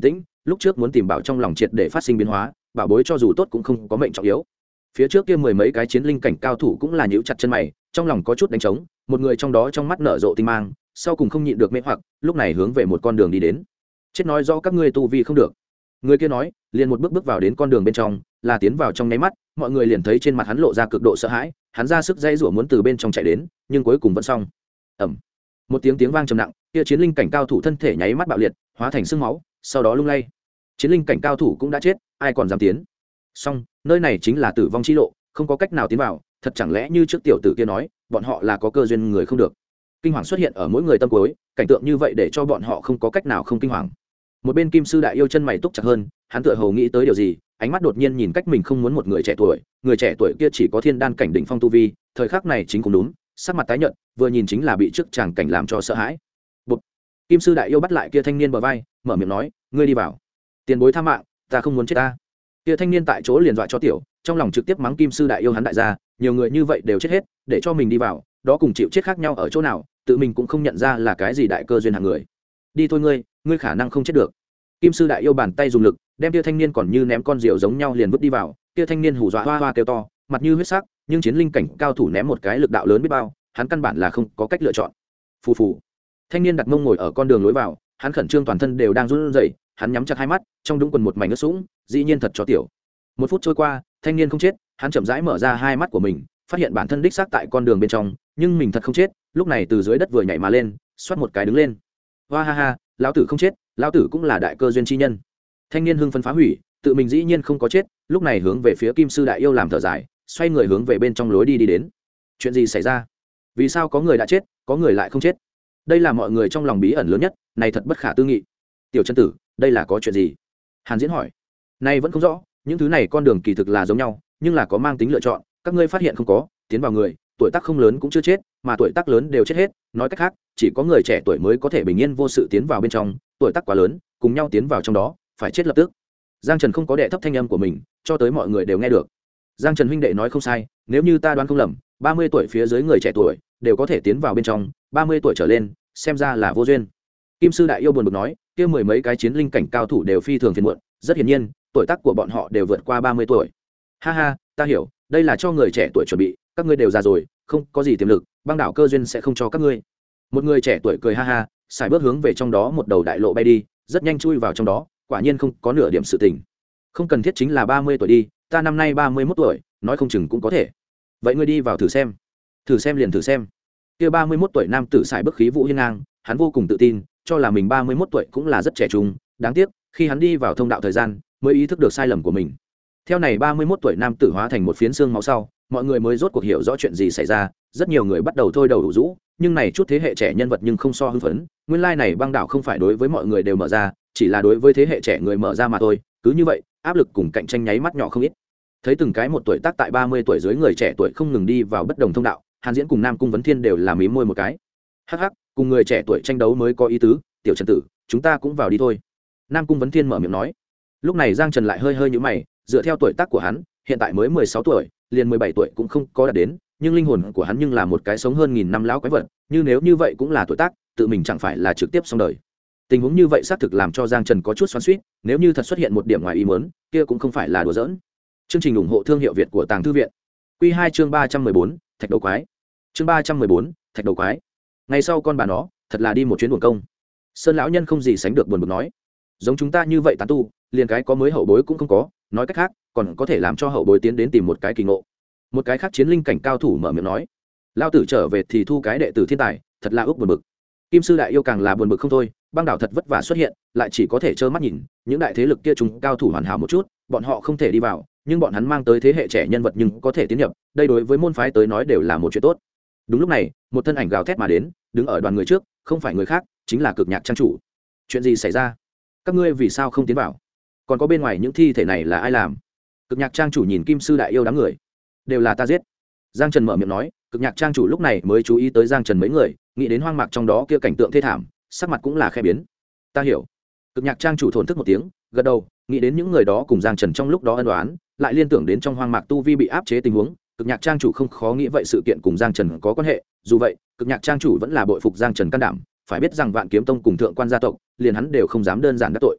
lúc trước muốn tìm bảo trong lòng triệt để phát sinh biến hóa, bảo bối cho dù tốt cũng không có mệnh trọng yếu. Phía trước kia mười mấy cái chiến linh cảnh cao thủ cũng là nhíu chặt chân mày, trong lòng có chút đánh trống, một người trong đó trong mắt nở rộ tinh mang, sau cùng không nhịn được mê hoặc, lúc này hướng về một con đường đi đến. Chết nói rõ các ngươi tu vi không được. Người kia nói, liền một bước bước vào đến con đường bên trong, là tiến vào trong nháy mắt, mọi người liền thấy trên mặt hắn lộ ra cực độ sợ hãi, hắn ra sức dây rủa muốn từ bên trong chạy đến, nhưng cuối cùng vẫn xong. Ầm. Một tiếng vang trầm nặng, kia chiến linh cảnh cao thủ thân thể nháy mắt bạo liệt, hóa thành xương máu, sau đó lung lay. Chiến linh cảnh cao thủ cũng đã chết, ai còn dám tiến? Xong, nơi này chính là tử vong chi lộ, không có cách nào tiến vào, thật chẳng lẽ như trước tiểu tử kia nói, bọn họ là có cơ duyên người không được. Kinh hoàng xuất hiện ở mỗi người tâm cuối, cảnh tượng như vậy để cho bọn họ không có cách nào không kinh hoàng. Một bên Kim sư đại yêu chân mày túc chặt hơn, hắn tựa hồ nghĩ tới điều gì, ánh mắt đột nhiên nhìn cách mình không muốn một người trẻ tuổi kia chỉ có thiên đan cảnh đỉnh phong tu vi, thời khắc này chính cũng đúng, sắc mặt tái nhợt, vừa nhìn chính là bị trước chàng cảnh làm cho sợ hãi. Bụt. Kim sư đại yêu bắt lại kia thanh niên bờ vai, mở miệng nói, ngươi đi vào. Tiền bối tha mạng, ta không muốn chết ta. Kia thanh niên tại chỗ liền dọa cho tiểu, trong lòng trực tiếp mắng Kim sư đại yêu hắn đại gia, nhiều người như vậy đều chết hết, để cho mình đi vào, đó cùng chịu chết khác nhau ở chỗ nào, tự mình cũng không nhận ra là cái gì đại cơ duyên hạng người. Đi thôi ngươi khả năng không chết được. Kim sư đại yêu bàn tay dùng lực, đem kia thanh niên còn như ném con rượu giống nhau liền vứt đi vào, kia thanh niên hù dọa hoa hoa kêu to, mặt như huyết sắc, nhưng chiến linh cảnh cao thủ ném một cái lực đạo lớn biết bao, hắn căn bản là không có cách lựa chọn. Phù phù. Thanh niên đặt mông ngồi ở con đường lối vào, hắn khẩn trương toàn thân đều đang run rẩy, hắn nhắm chặt hai mắt, trong đũng quần một mảnh ướt sũng, dĩ nhiên thật cho tiểu. Một phút trôi qua, thanh niên không chết, hắn chậm rãi mở ra hai mắt của mình, phát hiện bản thân đích xác tại con đường bên trong, nhưng mình thật không chết, lúc này từ dưới đất vừa nhảy mà lên, xoát một cái đứng lên. Hoa ha ha, lão tử không chết, lão tử cũng là đại cơ duyên chi nhân. Thanh niên hưng phấn phá hủy, tự mình dĩ nhiên không có chết, lúc này hướng về phía Kim sư đại yêu làm thở dài, xoay người hướng về bên trong lối đi đến. Chuyện gì xảy ra? Vì sao có người đã chết, có người lại không chết? Đây là mọi người trong lòng bí ẩn lớn nhất, này thật bất khả tư nghị. Tiểu chân tử, đây là có chuyện gì? Hàn Diễn hỏi. Này vẫn không rõ, những thứ này con đường kỳ thực là giống nhau, nhưng là có mang tính lựa chọn, các ngươi phát hiện không có, tiến vào người, tuổi tác không lớn cũng chưa chết, mà tuổi tác lớn đều chết hết, nói cách khác, chỉ có người trẻ tuổi mới có thể bình yên vô sự tiến vào bên trong, tuổi tác quá lớn, cùng nhau tiến vào trong đó, phải chết lập tức. Giang Trần không có đệ thấp thanh âm của mình, cho tới mọi người đều nghe được. Giang Trần huynh đệ nói không sai, nếu như ta đoán không lầm, 30 tuổi phía dưới người trẻ tuổi đều có thể tiến vào bên trong, 30 tuổi trở lên, xem ra là vô duyên. Kim sư đại yêu buồn bực nói, kia mười mấy cái chiến linh cảnh cao thủ đều phi thường phiền muộn, rất hiển nhiên, tuổi tác của bọn họ đều vượt qua 30 tuổi. Ha ha, ta hiểu, đây là cho người trẻ tuổi chuẩn bị, các ngươi đều già rồi, không có gì tiềm lực, băng đảo cơ duyên sẽ không cho các ngươi. Một người trẻ tuổi cười ha ha, xài bước hướng về trong đó một đầu đại lộ bay đi, rất nhanh chui vào trong đó, quả nhiên không có nửa điểm sự tình. Không cần thiết chính là 30 tuổi đi, ta năm nay 31 tuổi, nói không chừng cũng có thể. Vậy ngươi đi vào thử xem liền thử xem. Kia 31 tuổi nam tử xài bước khí vũ hiên ngang, hắn vô cùng tự tin, cho là mình 31 tuổi cũng là rất trẻ trung, đáng tiếc, khi hắn đi vào thông đạo thời gian, mới ý thức được sai lầm của mình. Theo này 31 tuổi nam tử hóa thành một phiến xương máu sau, mọi người mới rốt cuộc hiểu rõ chuyện gì xảy ra, rất nhiều người bắt đầu thôi đầu đủ rũ, nhưng này chút thế hệ trẻ nhân vật nhưng không so hưng phấn, nguyên lai này băng đảo không phải đối với mọi người đều mở ra, chỉ là đối với thế hệ trẻ người mở ra mà thôi, cứ như vậy, áp lực cùng cạnh tranh nháy mắt nhỏ không ít. Thấy từng cái một tuổi tác tại 30 tuổi dưới người trẻ tuổi không ngừng đi vào bất đồng thông đạo, Hàn Diễn cùng Nam Cung Vấn Thiên đều là mím môi một cái. Hắc hắc, cùng người trẻ tuổi tranh đấu mới có ý tứ, tiểu Trần tử, chúng ta cũng vào đi thôi. Nam Cung Vấn Thiên mở miệng nói. Lúc này Giang Trần lại hơi hơi nhíu mày, dựa theo tuổi tác của hắn, hiện tại mới 16 tuổi, liền 17 tuổi cũng không có đạt đến, nhưng linh hồn của hắn nhưng là một cái sống hơn 1000 năm lão quái vật, như nếu như vậy cũng là tuổi tác, tự mình chẳng phải là trực tiếp xong đời. Tình huống như vậy xác thực làm cho Giang Trần có chút xoắn xuýt, nếu như thật xuất hiện một điểm ngoài ý muốn, kia cũng không phải là đùa giỡn. Chương trình ủng hộ thương hiệu Việt của Tàng Thư viện. Quy 2 chương 314, Thạch đầu quái. Chương 314, Thạch đầu quái. Ngày sau con bà nó, thật là đi một chuyến buồn công. Sơn lão nhân không gì sánh được buồn bực nói, giống chúng ta như vậy tán tu, liền cái có mới hậu bối cũng không có, nói cách khác, còn có thể làm cho hậu bối tiến đến tìm một cái kỳ ngộ. Một cái khác chiến linh cảnh cao thủ mở miệng nói, lao tử trở về thì thu cái đệ tử thiên tài, thật là ước buồn bực. Kim sư đại yêu càng là buồn bực không thôi, băng đảo thật vất vả xuất hiện, lại chỉ có thể trơ mắt nhìn những đại thế lực kia chúng cao thủ hoàn hảo một chút, bọn họ không thể đi vào, nhưng bọn hắn mang tới thế hệ trẻ nhân vật nhưng có thể tiến nhập, đây đối với môn phái tới nói đều là một chuyện tốt. Đúng lúc này, một thân ảnh gào thét mà đến, đứng ở đoàn người trước, không phải người khác, chính là Cực Nhạc trang chủ. Chuyện gì xảy ra? Các ngươi vì sao không tiến vào? Còn có bên ngoài những thi thể này là ai làm? Cực Nhạc trang chủ nhìn Kim sư đại yêu đám người, đều là ta giết. Giang Trần mở miệng nói, Cực Nhạc trang chủ lúc này mới chú ý tới Giang Trần mấy người, nghĩ đến hoang mạc trong đó kia cảnh tượng thê thảm, sắc mặt cũng là khẽ biến. Ta hiểu. Cực Nhạc trang chủ thổn thức một tiếng, gật đầu, nghĩ đến những người đó cùng Giang Trần trong lúc đó ân oán, lại liên tưởng đến trong hoang mạc tu vi bị áp chế tình huống, Cực Nhạc trang chủ không khó nghĩ vậy sự kiện cùng Giang Trần có quan hệ, dù vậy, Cực Nhạc trang chủ vẫn là bội phục Giang Trần can đảm, phải biết rằng Vạn Kiếm Tông cùng thượng quan gia tộc, liền hắn đều không dám đơn giản đắc tội.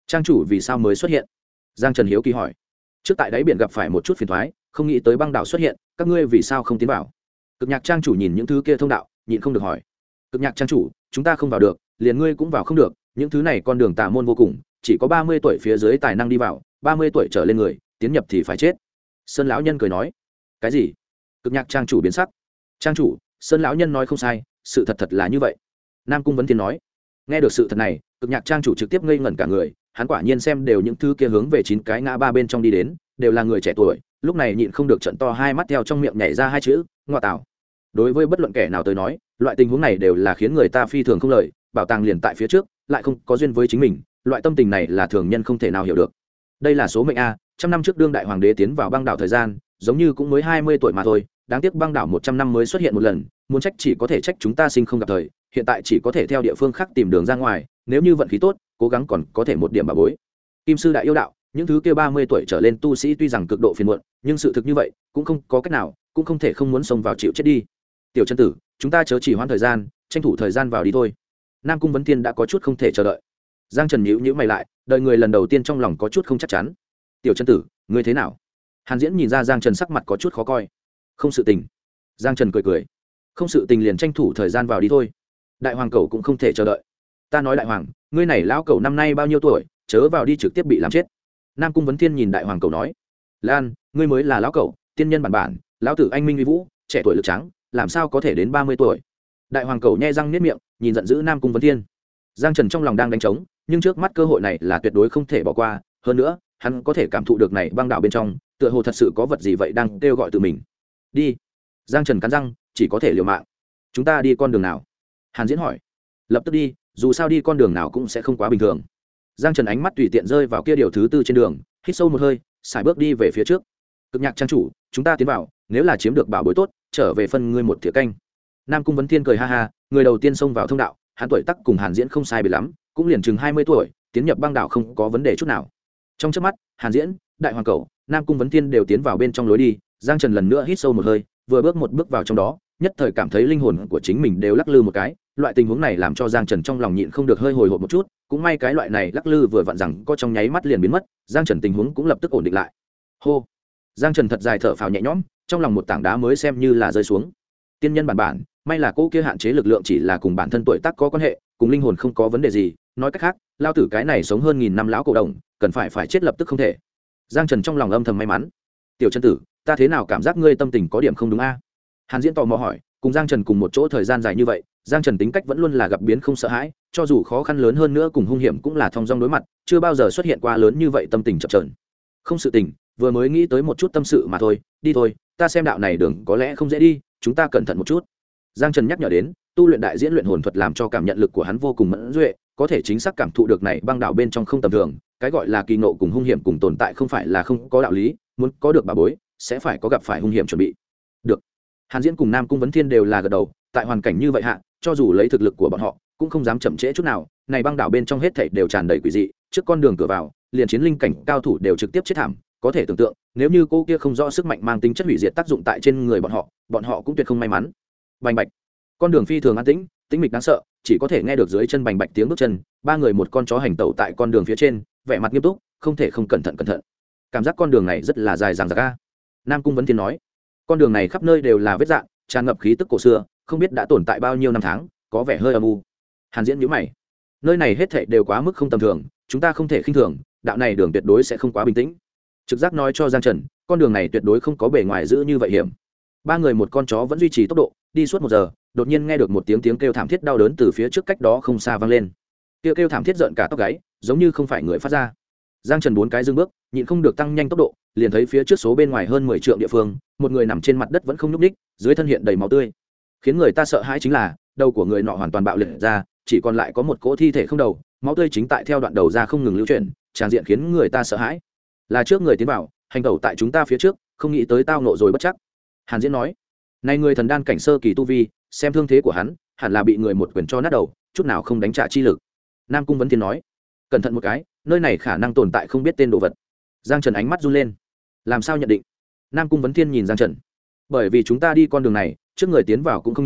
trang chủ vì sao mới xuất hiện? Giang Trần hiếu kỳ hỏi. Trước tại đáy biển gặp phải một chút phiền toái, không nghĩ tới băng đảo xuất hiện, các ngươi vì sao không tiến vào? Cực nhạc trang chủ nhìn những thứ kia thông đạo, nhịn không được hỏi. Cực nhạc trang chủ, chúng ta không vào được, liền ngươi cũng vào không được, những thứ này con đường tà môn vô cùng, chỉ có 30 tuổi phía dưới tài năng đi vào, 30 tuổi trở lên người tiến nhập thì phải chết. Sơn lão nhân cười nói. Cái gì? Cực nhạc trang chủ biến sắc. Trang chủ, Sơn lão nhân nói không sai, sự thật thật là như vậy. Nam Cung Vấn Thiên nói. Nghe được sự thật này, cực nhạc trang chủ trực tiếp ngây ngẩn cả người, hắn quả nhiên xem đều những thứ kia hướng về 9 cái ngã ba bên trong đi đến, đều là người trẻ tuổi, lúc này nhịn không được trợn to hai mắt theo trong miệng nhảy ra hai chữ, ngoa tạo. Đối với bất luận kẻ nào tới nói, loại tình huống này đều là khiến người ta phi thường không lời, bảo tàng liền tại phía trước, lại không có duyên với chính mình, loại tâm tình này là thường nhân không thể nào hiểu được. Đây là số mệnh a, trăm năm trước đương đại hoàng đế tiến vào băng đảo thời gian, giống như cũng mới 20 tuổi mà thôi, đáng tiếc băng đảo 100 năm mới xuất hiện một lần, muốn trách chỉ có thể trách chúng ta sinh không gặp thời, hiện tại chỉ có thể theo địa phương khác tìm đường ra ngoài, nếu như vận khí tốt, cố gắng còn có thể một điểm bà bối. Kim sư đại yêu đạo, những thứ kia 30 tuổi trở lên tu sĩ tuy rằng cực độ phiền muộn, nhưng sự thực như vậy, cũng không có cách nào, cũng không thể không muốn xông vào chịu chết đi. Tiểu chân tử, chúng ta chớ chỉ hoãn thời gian, tranh thủ thời gian vào đi thôi. Nam Cung Vấn Thiên đã có chút không thể chờ đợi. Giang Trần nhíu mày lại, đời người lần đầu tiên trong lòng có chút không chắc chắn. Tiểu chân tử, ngươi thế nào? Hàn Diễn nhìn ra Giang Trần sắc mặt có chút khó coi. Không sự tình. Giang Trần cười. Không sự tình liền tranh thủ thời gian vào đi thôi. Đại hoàng cẩu cũng không thể chờ đợi. Ta nói đại hoàng, ngươi này lão cẩu năm nay bao nhiêu tuổi, chớ vào đi trực tiếp bị làm chết. Nam Cung Vấn Thiên nhìn đại hoàng cẩu nói. Lan, ngươi mới là lão cẩu, tiên nhân bản, lão tử anh minh uy vũ, trẻ tuổi lực trắng, làm sao có thể đến 30 tuổi? Đại hoàng cẩu nhe răng niết miệng, nhìn giận dữ Nam Cung Vấn Thiên. Giang Trần trong lòng đang đánh trống, nhưng trước mắt cơ hội này là tuyệt đối không thể bỏ qua, hơn nữa, hắn có thể cảm thụ được này băng đảo bên trong, tựa hồ thật sự có vật gì vậy đang kêu gọi tự mình. Đi. Giang Trần cắn răng, chỉ có thể liều mạng. Chúng ta đi con đường nào? Hàn Diễn hỏi. Lập tức đi, dù sao đi con đường nào cũng sẽ không quá bình thường. Giang Trần ánh mắt tùy tiện rơi vào kia điều thứ tư trên đường, hít sâu một hơi, sải bước đi về phía trước. Cực nhạc trang chủ, chúng ta tiến vào, nếu là chiếm được bảo bối tốt, trở về phân ngươi một thìa canh. Nam Cung Vấn Thiên cười ha ha, người đầu tiên xông vào thông đạo, hắn tuổi tác cùng Hàn Diễn không sai biệt lắm, cũng liền chừng 20 tuổi, tiến nhập băng đảo không có vấn đề chút nào. Trong chớp mắt, Hàn Diễn, Đại Hoàng Cẩu, Nam Cung Vấn Thiên đều tiến vào bên trong lối đi, Giang Trần lần nữa hít sâu một hơi, vừa bước một bước vào trong đó, nhất thời cảm thấy linh hồn của chính mình đều lắc lư một cái, loại tình huống này làm cho Giang Trần trong lòng nhịn không được hơi hồi hộp một chút, cũng may cái loại này lắc lư vừa vặn rằng có trong nháy mắt liền biến mất, Giang Trần tình huống cũng lập tức ổn định lại. Hô. Giang Trần thật dài thở phào nhẹ nhõm, trong lòng một tảng đá mới xem như là rơi xuống. Tiên nhân bản, may là cô kia hạn chế lực lượng chỉ là cùng bản thân tuổi tác có quan hệ, cùng linh hồn không có vấn đề gì, nói cách khác, lao tử cái này sống hơn 1000 năm lão cổ đồng, cần phải chết lập tức không thể. Giang Trần trong lòng âm thầm may mắn. Tiểu chân tử, ta thế nào cảm giác ngươi tâm tình có điểm không đúng a? Hàn Diễn tò mò hỏi, cùng Giang Trần cùng một chỗ thời gian dài như vậy, Giang Trần tính cách vẫn luôn là gặp biến không sợ hãi, cho dù khó khăn lớn hơn nữa cùng hung hiểm cũng là thong dong đối mặt, chưa bao giờ xuất hiện qua lớn như vậy tâm tình chập chờn. Không sự tình, vừa mới nghĩ tới một chút tâm sự mà thôi, đi thôi, ta xem đạo này đường có lẽ không dễ đi, chúng ta cẩn thận một chút. Giang Trần nhắc nhở đến, tu luyện đại diễn luyện hồn thuật làm cho cảm nhận lực của hắn vô cùng mẫn duệ, có thể chính xác cảm thụ được này băng đảo bên trong không tầm thường, cái gọi là kỳ ngộ cùng hung hiểm cùng tồn tại không phải là không có đạo lý, muốn có được bà bối, sẽ phải có gặp phải hung hiểm chuẩn bị. Được. Hàn Diễn cùng Nam Cung Vấn Thiên đều là gật đầu, tại hoàn cảnh như vậy hạ, cho dù lấy thực lực của bọn họ, cũng không dám chậm trễ chút nào, này băng đảo bên trong hết thảy đều tràn đầy quỷ dị, trước con đường cửa vào, liền chiến linh cảnh cao thủ đều trực tiếp chết thảm, có thể tưởng tượng, nếu như cô kia không rõ sức mạnh mang tính chất hủy diệt tác dụng tại trên người bọn họ cũng tuyệt không may mắn. Bành bạch. Con đường phi thường an tĩnh, tĩnh mịch đáng sợ, chỉ có thể nghe được dưới chân bành bạch tiếng bước chân, ba người một con chó hành tẩu tại con đường phía trên, vẻ mặt nghiêm túc, không thể không cẩn thận. Cảm giác con đường này rất là dài dằng dặc a. Nam Cung Vấn Thiên nói, con đường này khắp nơi đều là vết dạn, tràn ngập khí tức cổ xưa, không biết đã tồn tại bao nhiêu năm tháng, có vẻ hơi âm u. Hàn Diễn nhíu mày, nơi này hết thảy đều quá mức không tầm thường, chúng ta không thể khinh thường, đạo này đường tuyệt đối sẽ không quá bình tĩnh. Trực giác nói cho Giang Trần, con đường này tuyệt đối không có bề ngoài giữ như vậy hiểm. Ba người một con chó vẫn duy trì tốc độ, đi suốt 1 giờ, đột nhiên nghe được một tiếng kêu thảm thiết đau đớn từ phía trước cách đó không xa vang lên. Kêu thảm thiết rợn cả tóc gáy, giống như không phải người phát ra. Giang Trần 4 cái dừng bước, nhịn không được tăng nhanh tốc độ, liền thấy phía trước số bên ngoài hơn 10 trượng địa phương, một người nằm trên mặt đất vẫn không nhúc nhích, dưới thân hiện đầy máu tươi. Khiến người ta sợ hãi chính là, đầu của người nọ hoàn toàn bạo liệt ra, chỉ còn lại có một cỗ thi thể không đầu, máu tươi chính tại theo đoạn đầu ra không ngừng lưu chuyển, tràn diện khiến người ta sợ hãi. Là trước người tiến vào, hành tẩu tại chúng ta phía trước, không nghĩ tới tao nộ rồi bất chắc. Hàn Diễn nói, này người thần đan cảnh sơ kỳ tu vi, xem thương thế của hắn, hẳn là bị người một quyền cho nát đầu, chút nào không đánh trả chi lực. Nam Cung Vấn Thiên nói, cẩn thận một cái, nơi này khả năng tồn tại không biết tên đồ vật. Giang Trần ánh mắt run lên, làm sao nhận định? Nam Cung Vấn Thiên nhìn Giang Trần, bởi vì chúng ta đi con đường này, trước người tiến vào cũng không nhiều,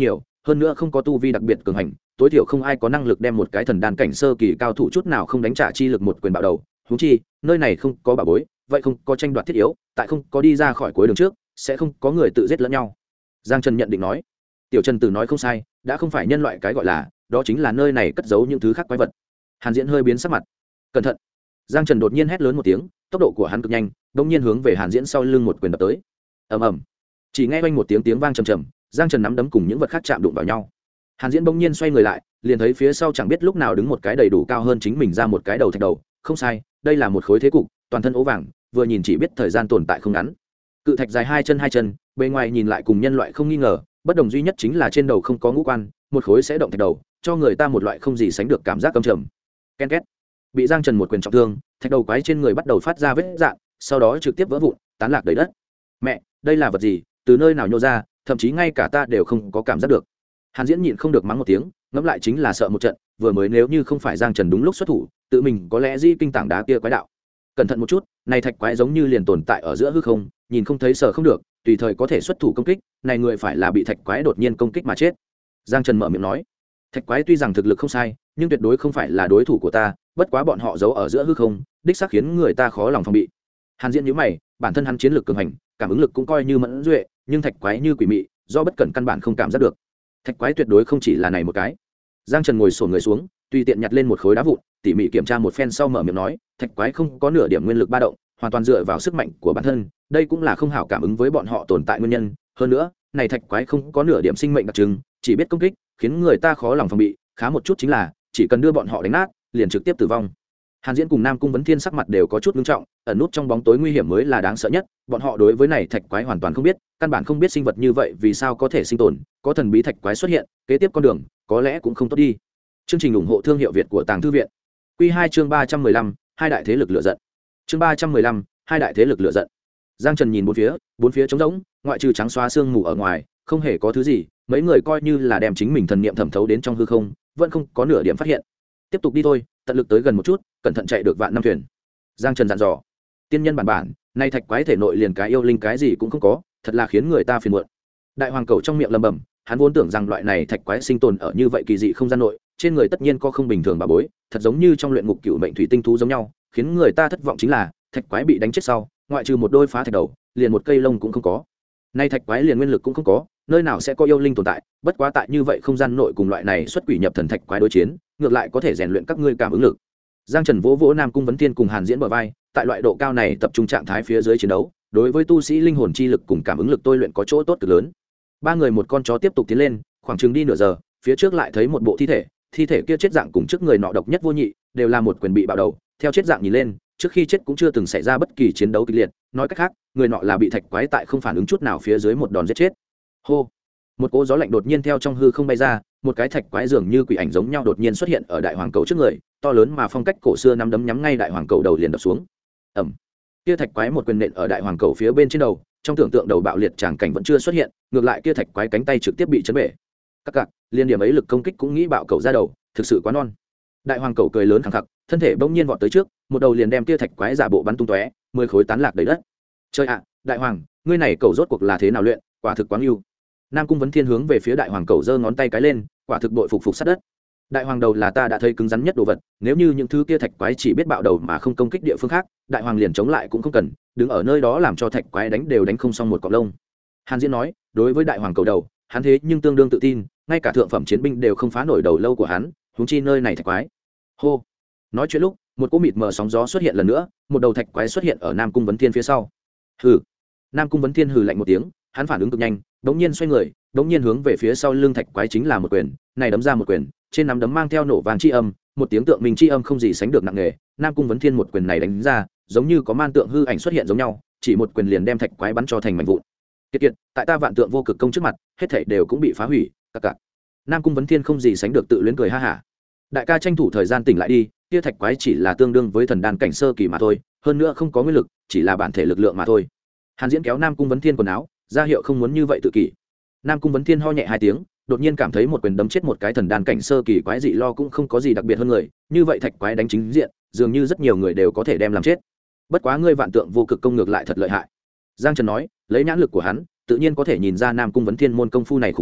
hơn nữa không có tu vi đặc biệt cường hành, tối thiểu không ai có năng lực đem một cái thần đan cảnh sơ kỳ cao thủ chút nào không đánh trả chi lực một quyền bạo đầu. Huống chi nơi này không có bảo bối, vậy không có tranh đoạt thiết yếu, tại không có đi ra khỏi cuối đường trước sẽ không có người tự giết lẫn nhau. Giang Trần nhận định nói. Tiểu Trần Tử nói không sai, đã không phải nhân loại cái gọi là, đó chính là nơi này cất giấu những thứ khác quái vật. Hàn Diễn hơi biến sắc mặt. Cẩn thận! Giang Trần đột nhiên hét lớn một tiếng, tốc độ của hắn cực nhanh, đột nhiên hướng về Hàn Diễn sau lưng một quyền đập tới. Ầm ầm! Chỉ nghe oanh một tiếng vang trầm trầm, Giang Trần nắm đấm cùng những vật khác chạm đụng vào nhau. Hàn Diễn bỗng nhiên xoay người lại, liền thấy phía sau chẳng biết lúc nào đứng một cái đầy đủ cao hơn chính mình ra một cái đầu thạch đầu, không sai, đây là một khối thế cục, toàn thân ố vàng, vừa nhìn chỉ biết thời gian tồn tại không ngắn. Cự thạch dài hai chân, bề ngoài nhìn lại cùng nhân loại không nghi ngờ, bất đồng duy nhất chính là trên đầu không có ngũ quan, một khối sẽ động thạch đầu, cho người ta một loại không gì sánh được cảm giác căm trầm. Ken két. Bị Giang Trần một quyền trọng thương, thạch đầu quái trên người bắt đầu phát ra vết rạn, sau đó trực tiếp vỡ vụn, tán lạc đầy đất. Mẹ, đây là vật gì, từ nơi nào nhô ra, thậm chí ngay cả ta đều không có cảm giác được. Hàn Diễn nhịn không được mắng một tiếng, ngẫm lại chính là sợ một trận, vừa mới nếu như không phải Giang Trần đúng lúc xuất thủ, tự mình có lẽ di kinh tảng đá kia quái đạo. Cẩn thận một chút, này thạch quái giống như liền tồn tại ở giữa hư không, nhìn không thấy sợ không được, tùy thời có thể xuất thủ công kích, này người phải là bị thạch quái đột nhiên công kích mà chết. Giang Trần mở miệng nói, thạch quái tuy rằng thực lực không sai, nhưng tuyệt đối không phải là đối thủ của ta, bất quá bọn họ giấu ở giữa hư không, đích xác khiến người ta khó lòng phòng bị. Hàn Diễn nhíu mày, bản thân hắn chiến lược cường hành, cảm ứng lực cũng coi như mẫn duệ, nhưng thạch quái như quỷ mị, do bất cẩn căn bản không cảm giác được. Thạch quái tuyệt đối không chỉ là này một cái. Giang Trần ngồi xổm người xuống, tùy tiện nhặt lên một khối đá vụn, tỉ mỉ kiểm tra một phen sau mở miệng nói, thạch quái không có nửa điểm nguyên lực ba động, hoàn toàn dựa vào sức mạnh của bản thân, đây cũng là không hảo cảm ứng với bọn họ tồn tại nguyên nhân. Hơn nữa, này thạch quái không có nửa điểm sinh mệnh đặc trưng, chỉ biết công kích, khiến người ta khó lòng phòng bị. Khá một chút chính là, chỉ cần đưa bọn họ đánh nát, liền trực tiếp tử vong. Hàn Diễn cùng Nam Cung Vấn Thiên sắc mặt đều có chút nghiêm trọng, ẩn nút trong bóng tối nguy hiểm mới là đáng sợ nhất, bọn họ đối với này thạch quái hoàn toàn không biết, căn bản không biết sinh vật như vậy vì sao có thể sinh tồn, có thần bí thạch quái xuất hiện, kế tiếp con đường có lẽ cũng không tốt đi. Chương trình ủng hộ thương hiệu Việt của Tàng Thư viện. Quy 2 chương 315, hai đại thế lực lửa giận. Chương 315, hai đại thế lực lửa giận. Giang Trần nhìn bốn phía trống rỗng, ngoại trừ trắng xóa sương mù ở ngoài, không hề có thứ gì, mấy người coi như là đem chính mình thần niệm thẩm thấu đến trong hư không, vẫn không có nửa điểm phát hiện. Tiếp tục đi thôi, tận lực tới gần một chút, cẩn thận chạy được vạn năm thuyền. Giang Trần dặn dò. Tiên nhân bản, nay thạch quái thể nội liền cái yêu linh cái gì cũng không có, thật là khiến người ta phiền muộn. Đại hoàng cầu trong miệng lẩm bẩm, hắn vốn tưởng rằng loại này thạch quái sinh tồn ở như vậy kỳ dị không gian nội, trên người tất nhiên có không bình thường bà bối, thật giống như trong luyện ngục cựu mệnh thủy tinh thú giống nhau, khiến người ta thất vọng chính là, thạch quái bị đánh chết sau, ngoại trừ một đôi phá thạch đầu, liền một cây lông cũng không có. Nay thạch quái liền nguyên lực cũng không có, nơi nào sẽ có yêu linh tồn tại, bất quá tại như vậy không gian nội cùng loại này xuất quỷ nhập thần thạch quái đối chiến, ngược lại có thể rèn luyện các ngươi cảm ứng lực. Giang Trần vỗ Nam Cung Vấn Thiên cùng Hàn Diễn bờ vai, tại loại độ cao này tập trung trạng thái phía dưới chiến đấu, đối với tu sĩ linh hồn chi lực cùng cảm ứng lực tôi luyện có chỗ tốt cực lớn. Ba người một con chó tiếp tục tiến lên, khoảng chừng đi nửa giờ, phía trước lại thấy một bộ thi thể kia chết dạng cùng trước người nọ độc nhất vô nhị, đều là một quyền bị bạo đầu, theo chết dạng nhìn lên, trước khi chết cũng chưa từng xảy ra bất kỳ chiến đấu kịch liệt, nói cách khác, người nọ là bị thạch quái tại không phản ứng chút nào phía dưới một đòn giết chết. Hô, một cỗ gió lạnh đột nhiên theo trong hư không bay ra, một cái thạch quái dường như quỷ ảnh giống nhau đột nhiên xuất hiện ở đại hoàng cầu trước người, to lớn mà phong cách cổ xưa nắm đấm nhắm ngay đại hoàng cầu đầu liền đập xuống. Ầm, kia thạch quái một quyền nện ở đại hoàng cầu phía bên trên đầu, trong tưởng tượng đầu bạo liệt tràng cảnh vẫn chưa xuất hiện, ngược lại kia thạch quái cánh tay trực tiếp bị chấn bể. Các cặc, liên điểm ấy lực công kích cũng nghĩ bạo cầu ra đầu, thực sự quá non. Đại hoàng cầu cười lớn khẳng khặc, thân thể bỗng nhiên vọt tới trước, một đầu liền đem kia thạch quái giả bộ bắn tung tóe, 10 khối tán lạc đầy đất. Chơi ạ, đại hoàng, ngươi này cầu rốt cuộc là thế nào luyện, quả thực quá ưu. Nam Cung Vấn Thiên hướng về phía đại hoàng cầu giơ ngón tay cái lên, quả thực bội phục sát đất. Đại hoàng đầu là ta đã thấy cứng rắn nhất đồ vật, nếu như những thứ kia thạch quái chỉ biết bạo đầu mà không công kích địa phương khác, đại hoàng liền chống lại cũng không cần, đứng ở nơi đó làm cho thạch quái đánh đều đánh không xong một cọng lông. Hàn Diễn nói, đối với đại hoàng cầu đầu, hắn thế nhưng tương đương tự tin, ngay cả thượng phẩm chiến binh đều không phá nổi đầu lâu của hắn, huống chi nơi này thạch quái. Hô. Nói chuyện lúc, một cỗ mịt mờ sóng gió xuất hiện lần nữa, một đầu thạch quái xuất hiện ở Nam Cung Vấn Thiên phía sau. Hừ. Nam Cung Vấn Thiên hừ lạnh một tiếng, hắn phản ứng cực nhanh, đống nhiên xoay người, đống nhiên hướng về phía sau lưng thạch quái chính là một quyền, này đấm ra một quyền, trên nắm đấm mang theo nổ vàng chi âm, một tiếng tượng mình chi âm không gì sánh được nặng nề. Nam Cung Vấn Thiên một quyền này đánh ra, giống như có man tượng hư ảnh xuất hiện giống nhau, chỉ một quyền liền đem thạch quái bắn cho thành mảnh vụn. Kiệt, tại ta vạn tượng vô cực công trước mặt, hết thảy đều cũng bị phá hủy. Các. Nam Cung Vấn Thiên không gì sánh được tự luyến cười ha hả. Đại ca tranh thủ thời gian tỉnh lại đi, kia thạch quái chỉ là tương đương với thần đan cảnh sơ kỳ mà thôi, hơn nữa không có nguyên lực, chỉ là bản thể lực lượng mà thôi. Hàn Diễn kéo Nam Cung Vấn Thiên quần áo, ra hiệu không muốn như vậy tự kỷ. Nam Cung Vấn Thiên ho nhẹ hai tiếng, đột nhiên cảm thấy một quyền đấm chết một cái thần đan cảnh sơ kỳ quái dị lo cũng không có gì đặc biệt hơn người, như vậy thạch quái đánh chính diện, dường như rất nhiều người đều có thể đem làm chết. Bất quá ngươi vạn tượng vô cực công ngược lại thật lợi hại. Giang Trần nói, lấy nhãn lực của hắn, tự nhiên có thể nhìn ra Nam Cung Vấn Thiên môn công phu này khủng bố,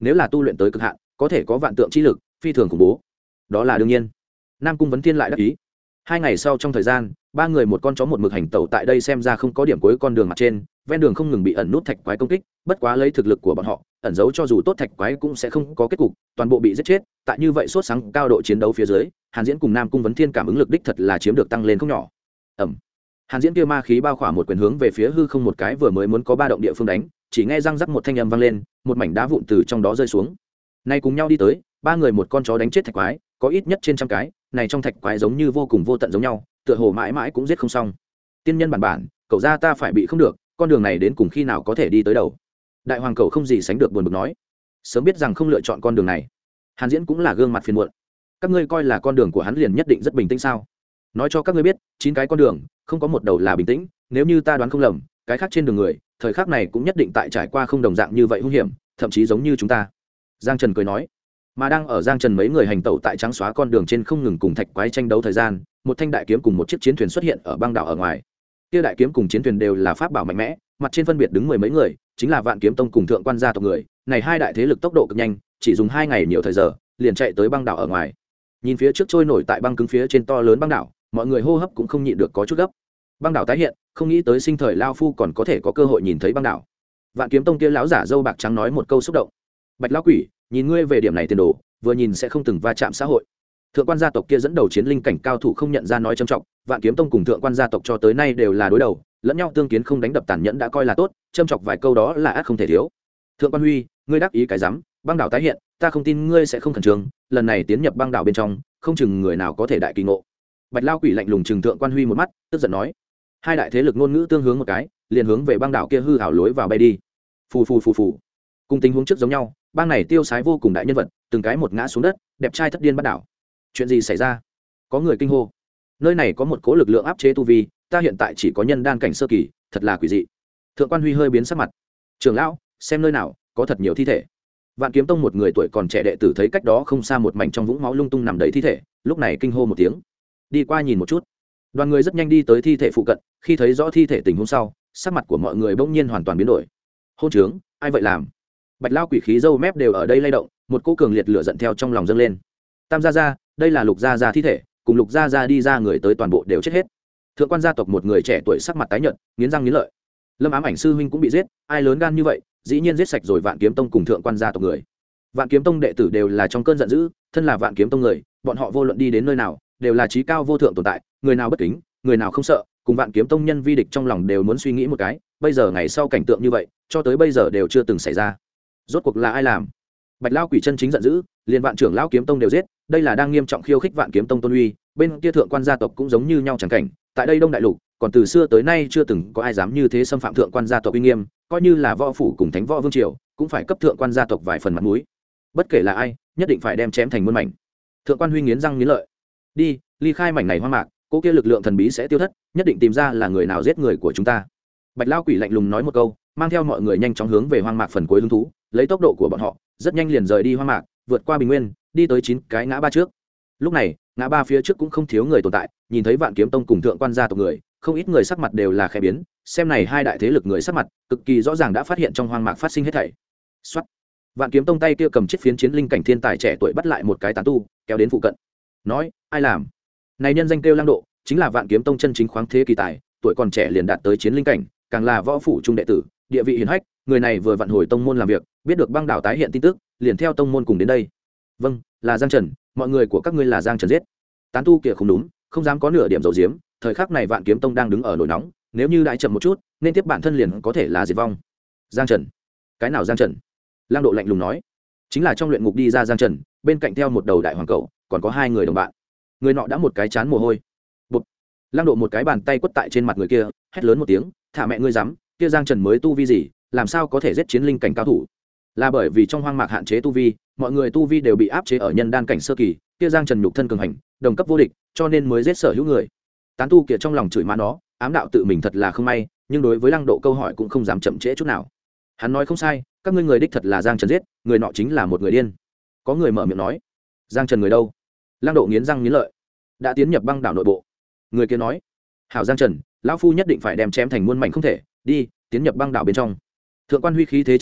nếu là tu luyện tới cực hạn có thể có vạn tượng chi lực phi thường khủng bố. Đó là đương nhiên. Nam Cung Vấn Thiên lại đáp ý. 2 ngày sau trong thời gian, 3 người một con chó một mực hành tẩu tại đây, xem ra không có điểm cuối con đường mặt trên, ven đường không ngừng bị ẩn nút thạch quái công kích, bất quá lấy thực lực của bọn họ, ẩn giấu cho dù tốt thạch quái cũng sẽ không có kết cục, toàn bộ bị giết chết. Tại như vậy sốt sáng cao độ chiến đấu phía dưới, Hàn Diễn cùng Nam Cung Vấn Thiên cảm ứng lực đích thật là chiếm được tăng lên không nhỏ. Ầm. Hàn Diễn kia ma khí bao khỏa một quyền hướng về phía hư không một cái, vừa mới muốn có ba động địa phương đánh, chỉ nghe răng rắc một thanh âm vang lên, một mảnh đá vụn từ trong đó rơi xuống. Nay cùng nhau đi tới, 3 người một con chó đánh chết thạch quái, có ít nhất trên trăm cái, này trong thạch quái giống như vô cùng vô tận giống nhau, tựa hồ mãi mãi cũng giết không xong. Tiên nhân bản, cậu ra ta phải bị không được, con đường này đến cùng khi nào có thể đi tới đầu. Đại hoàng cậu không gì sánh được buồn bực nói, sớm biết rằng không lựa chọn con đường này. Hàn Diễn cũng là gương mặt phiền muộn. Các ngươi coi là con đường của hắn liền nhất định rất bình tĩnh sao? Nói cho các ngươi biết, 9 cái con đường, không có một đầu là bình tĩnh, nếu như ta đoán không lầm, cái khác trên đường người, thời khắc này cũng nhất định tại trải qua không đồng dạng như vậy hung hiểm, thậm chí giống như chúng ta. Giang Trần cười nói. Mà đang ở Giang Trần mấy người hành tẩu tại trắng xóa con đường trên không ngừng cùng thạch quái tranh đấu thời gian, một thanh đại kiếm cùng một chiếc chiến thuyền xuất hiện ở băng đảo ở ngoài. Kia đại kiếm cùng chiến thuyền đều là pháp bảo mạnh mẽ, mặt trên phân biệt đứng 10 mấy người, chính là Vạn Kiếm Tông cùng Thượng Quan gia tộc người. Này hai đại thế lực tốc độ cực nhanh, chỉ dùng 2 ngày nhiều thời giờ, liền chạy tới băng đảo ở ngoài. Nhìn phía trước trôi nổi tại băng cứng phía trên to lớn băng đảo, mọi người hô hấp cũng không nhịn được có chút gấp. Băng đảo tái hiện, không nghĩ tới sinh thời lao phu còn có thể có cơ hội nhìn thấy băng đảo. Vạn Kiếm Tông kia lão giả dâu bạc trắng nói một câu xúc động. Bạch lão quỷ, nhìn ngươi về điểm này tiền đồ, vừa nhìn sẽ không từng va chạm xã hội. Thượng Quan gia tộc kia dẫn đầu chiến linh cảnh cao thủ không nhận ra nói trầm trọng, Vạn Kiếm Tông cùng Thượng Quan gia tộc cho tới nay đều là đối đầu, lẫn nhau tương kiến không đánh đập tàn nhẫn đã coi là tốt, châm chọc vài câu đó là ác không thể thiếu. Thượng Quan Huy, ngươi đắc ý cái rắm, băng đảo tái hiện, ta không tin ngươi sẽ không khẩn trương, lần này tiến nhập băng đảo bên trong, không chừng người nào có thể đại kỳ ngộ. Bạch lão quỷ lạnh lùng trừng Thượng Quan Huy một mắt, tức giận nói. Hai đại thế lực ngôn ngữ tương hướng một cái, liền hướng về băng đảo kia hư hảo lối vào bay đi. Phù phù phù phù. Cùng tình huống trước giống nhau, bang này tiêu sái vô cùng đại nhân vật, từng cái một ngã xuống đất, đẹp trai thất điên bắt đảo. Chuyện gì xảy ra? Có người kinh hô. Nơi này có một cố lực lượng áp chế tu vi, ta hiện tại chỉ có nhân đan cảnh sơ kỳ, thật là quỷ dị. Thượng Quan Huy hơi biến sắc mặt. Trưởng lão, xem nơi nào, có thật nhiều thi thể. Vạn Kiếm Tông một người tuổi còn trẻ đệ tử thấy cách đó không xa một mảnh trong vũng máu lung tung nằm đầy thi thể, lúc này kinh hô một tiếng. Đi qua nhìn một chút. Đoàn người rất nhanh đi tới thi thể phụ cận, khi thấy rõ thi thể tình huống sau, sắc mặt của mọi người bỗng nhiên hoàn toàn biến đổi. Hôn trướng, ai vậy làm? Bạch lao quỷ khí râu mép đều ở đây lay động, một cỗ cường liệt lửa giận theo trong lòng dâng lên. Tam gia gia, đây là Lục gia gia thi thể, cùng Lục gia gia đi ra người tới toàn bộ đều chết hết. Thượng Quan gia tộc một người trẻ tuổi sắc mặt tái nhợt, nghiến răng nghiến lợi. Lâm Ám Ảnh sư huynh cũng bị giết, ai lớn gan như vậy, dĩ nhiên giết sạch rồi Vạn Kiếm Tông cùng Thượng Quan gia tộc người. Vạn Kiếm Tông đệ tử đều là trong cơn giận dữ, thân là Vạn Kiếm Tông người, bọn họ vô luận đi đến nơi nào, đều là trí cao vô thượng tồn tại, người nào bất kính, người nào không sợ, cùng Vạn Kiếm Tông nhân vi địch trong lòng đều muốn suy nghĩ một cái, bây giờ ngày sau cảnh tượng như vậy, cho tới bây giờ đều chưa từng xảy ra. Rốt cuộc là ai làm? Bạch lao quỷ chân chính giận dữ, liền Vạn trưởng lão Kiếm Tông đều giết, đây là đang nghiêm trọng khiêu khích Vạn Kiếm Tông tôn uy, bên kia Thượng Quan gia tộc cũng giống như nhau chẳng cảnh, tại đây Đông Đại Lục, còn từ xưa tới nay chưa từng có ai dám như thế xâm phạm Thượng Quan gia tộc uy nghiêm, coi như là võ phủ cùng Thánh Võ Vương triều, cũng phải cấp Thượng Quan gia tộc vài phần mặt mũi. Bất kể là ai, nhất định phải đem chém thành muôn mảnh. Thượng Quan Huy nghiến răng nghiến lợi. Đi, ly khai mảnh này hoang mạc, cô kia lực lượng thần bí sẽ tiêu thất, nhất định tìm ra là người nào giết người của chúng ta. Bạch lao quỷ lạnh lùng nói một câu, mang theo mọi người nhanh chóng hướng về hoang mạc phần cuối hứng thú, lấy tốc độ của bọn họ rất nhanh liền rời đi hoang mạc, vượt qua bình nguyên, đi tới 9 cái ngã ba trước. Lúc này ngã ba phía trước cũng không thiếu người tồn tại, nhìn thấy Vạn Kiếm Tông cùng Thượng Quan gia tộc người, không ít người sắc mặt đều là khẽ biến, xem này hai đại thế lực người sắc mặt cực kỳ rõ ràng đã phát hiện trong hoang mạc phát sinh hết thảy. Soát. Vạn Kiếm Tông tay kia cầm chiếc phiến chiến linh cảnh thiên tài trẻ tuổi bắt lại một cái tán tu, kéo đến phụ cận. Nói, ai làm? Này nhân danh kêu Lăng Độ, chính là Vạn Kiếm Tông chân chính khoáng thế kỳ tài, tuổi còn trẻ liền đạt tới chiến linh cảnh, càng là võ phủ trung đệ tử, địa vị hiển hách, người này vừa vặn hồi tông môn làm việc, biết được băng đảo tái hiện tin tức, liền theo tông môn cùng đến đây. Vâng, là Giang Trần, mọi người của các ngươi là Giang Trần giết. Tán tu kia không đúng, không dám có nửa điểm dầu diếm, thời khắc này Vạn Kiếm Tông đang đứng ở nổi nóng, nếu như đại chậm một chút, nên tiếp bản thân liền có thể là diệt vong. Giang Trần? Cái nào Giang Trần? Lăng Độ lạnh lùng nói. Chính là trong luyện ngục đi ra Giang Trần, bên cạnh theo một đầu đại hoàng cẩu, còn có 2 người đồng bạn. Người nọ đã một cái chán mồ hôi. Bụp. Lăng Độ một cái bàn tay quất tại trên mặt người kia, hét lớn một tiếng, thả mẹ ngươi dám, kia Giang Trần mới tu vi gì, làm sao có thể giết chiến linh cảnh cao thủ? Là bởi vì trong hoang mạc hạn chế tu vi, mọi người tu vi đều bị áp chế ở nhân đan cảnh sơ kỳ, kia Giang Trần nhục thân cường hành, đồng cấp vô địch, cho nên mới giết sở hữu người. Tán tu kia trong lòng chửi má nó, ám đạo tự mình thật là không may, nhưng đối với Lăng Độ câu hỏi cũng không dám chậm trễ chút nào. Hắn nói không sai, các ngươi người đích thật là Giang Trần giết, người nọ chính là một người điên. Có người mở miệng nói, Giang Trần người đâu? Lăng Độ nghiến răng nghiến lợi, đã tiến nhập băng đảo nội bộ. Người kia nói, hảo Giang Trần, lão phu nhất định phải đem chém thành muôn mảnh không thể, đi, tiến nhập băng đảo bên trong. Thượng Quan Huy khí thế chấn động,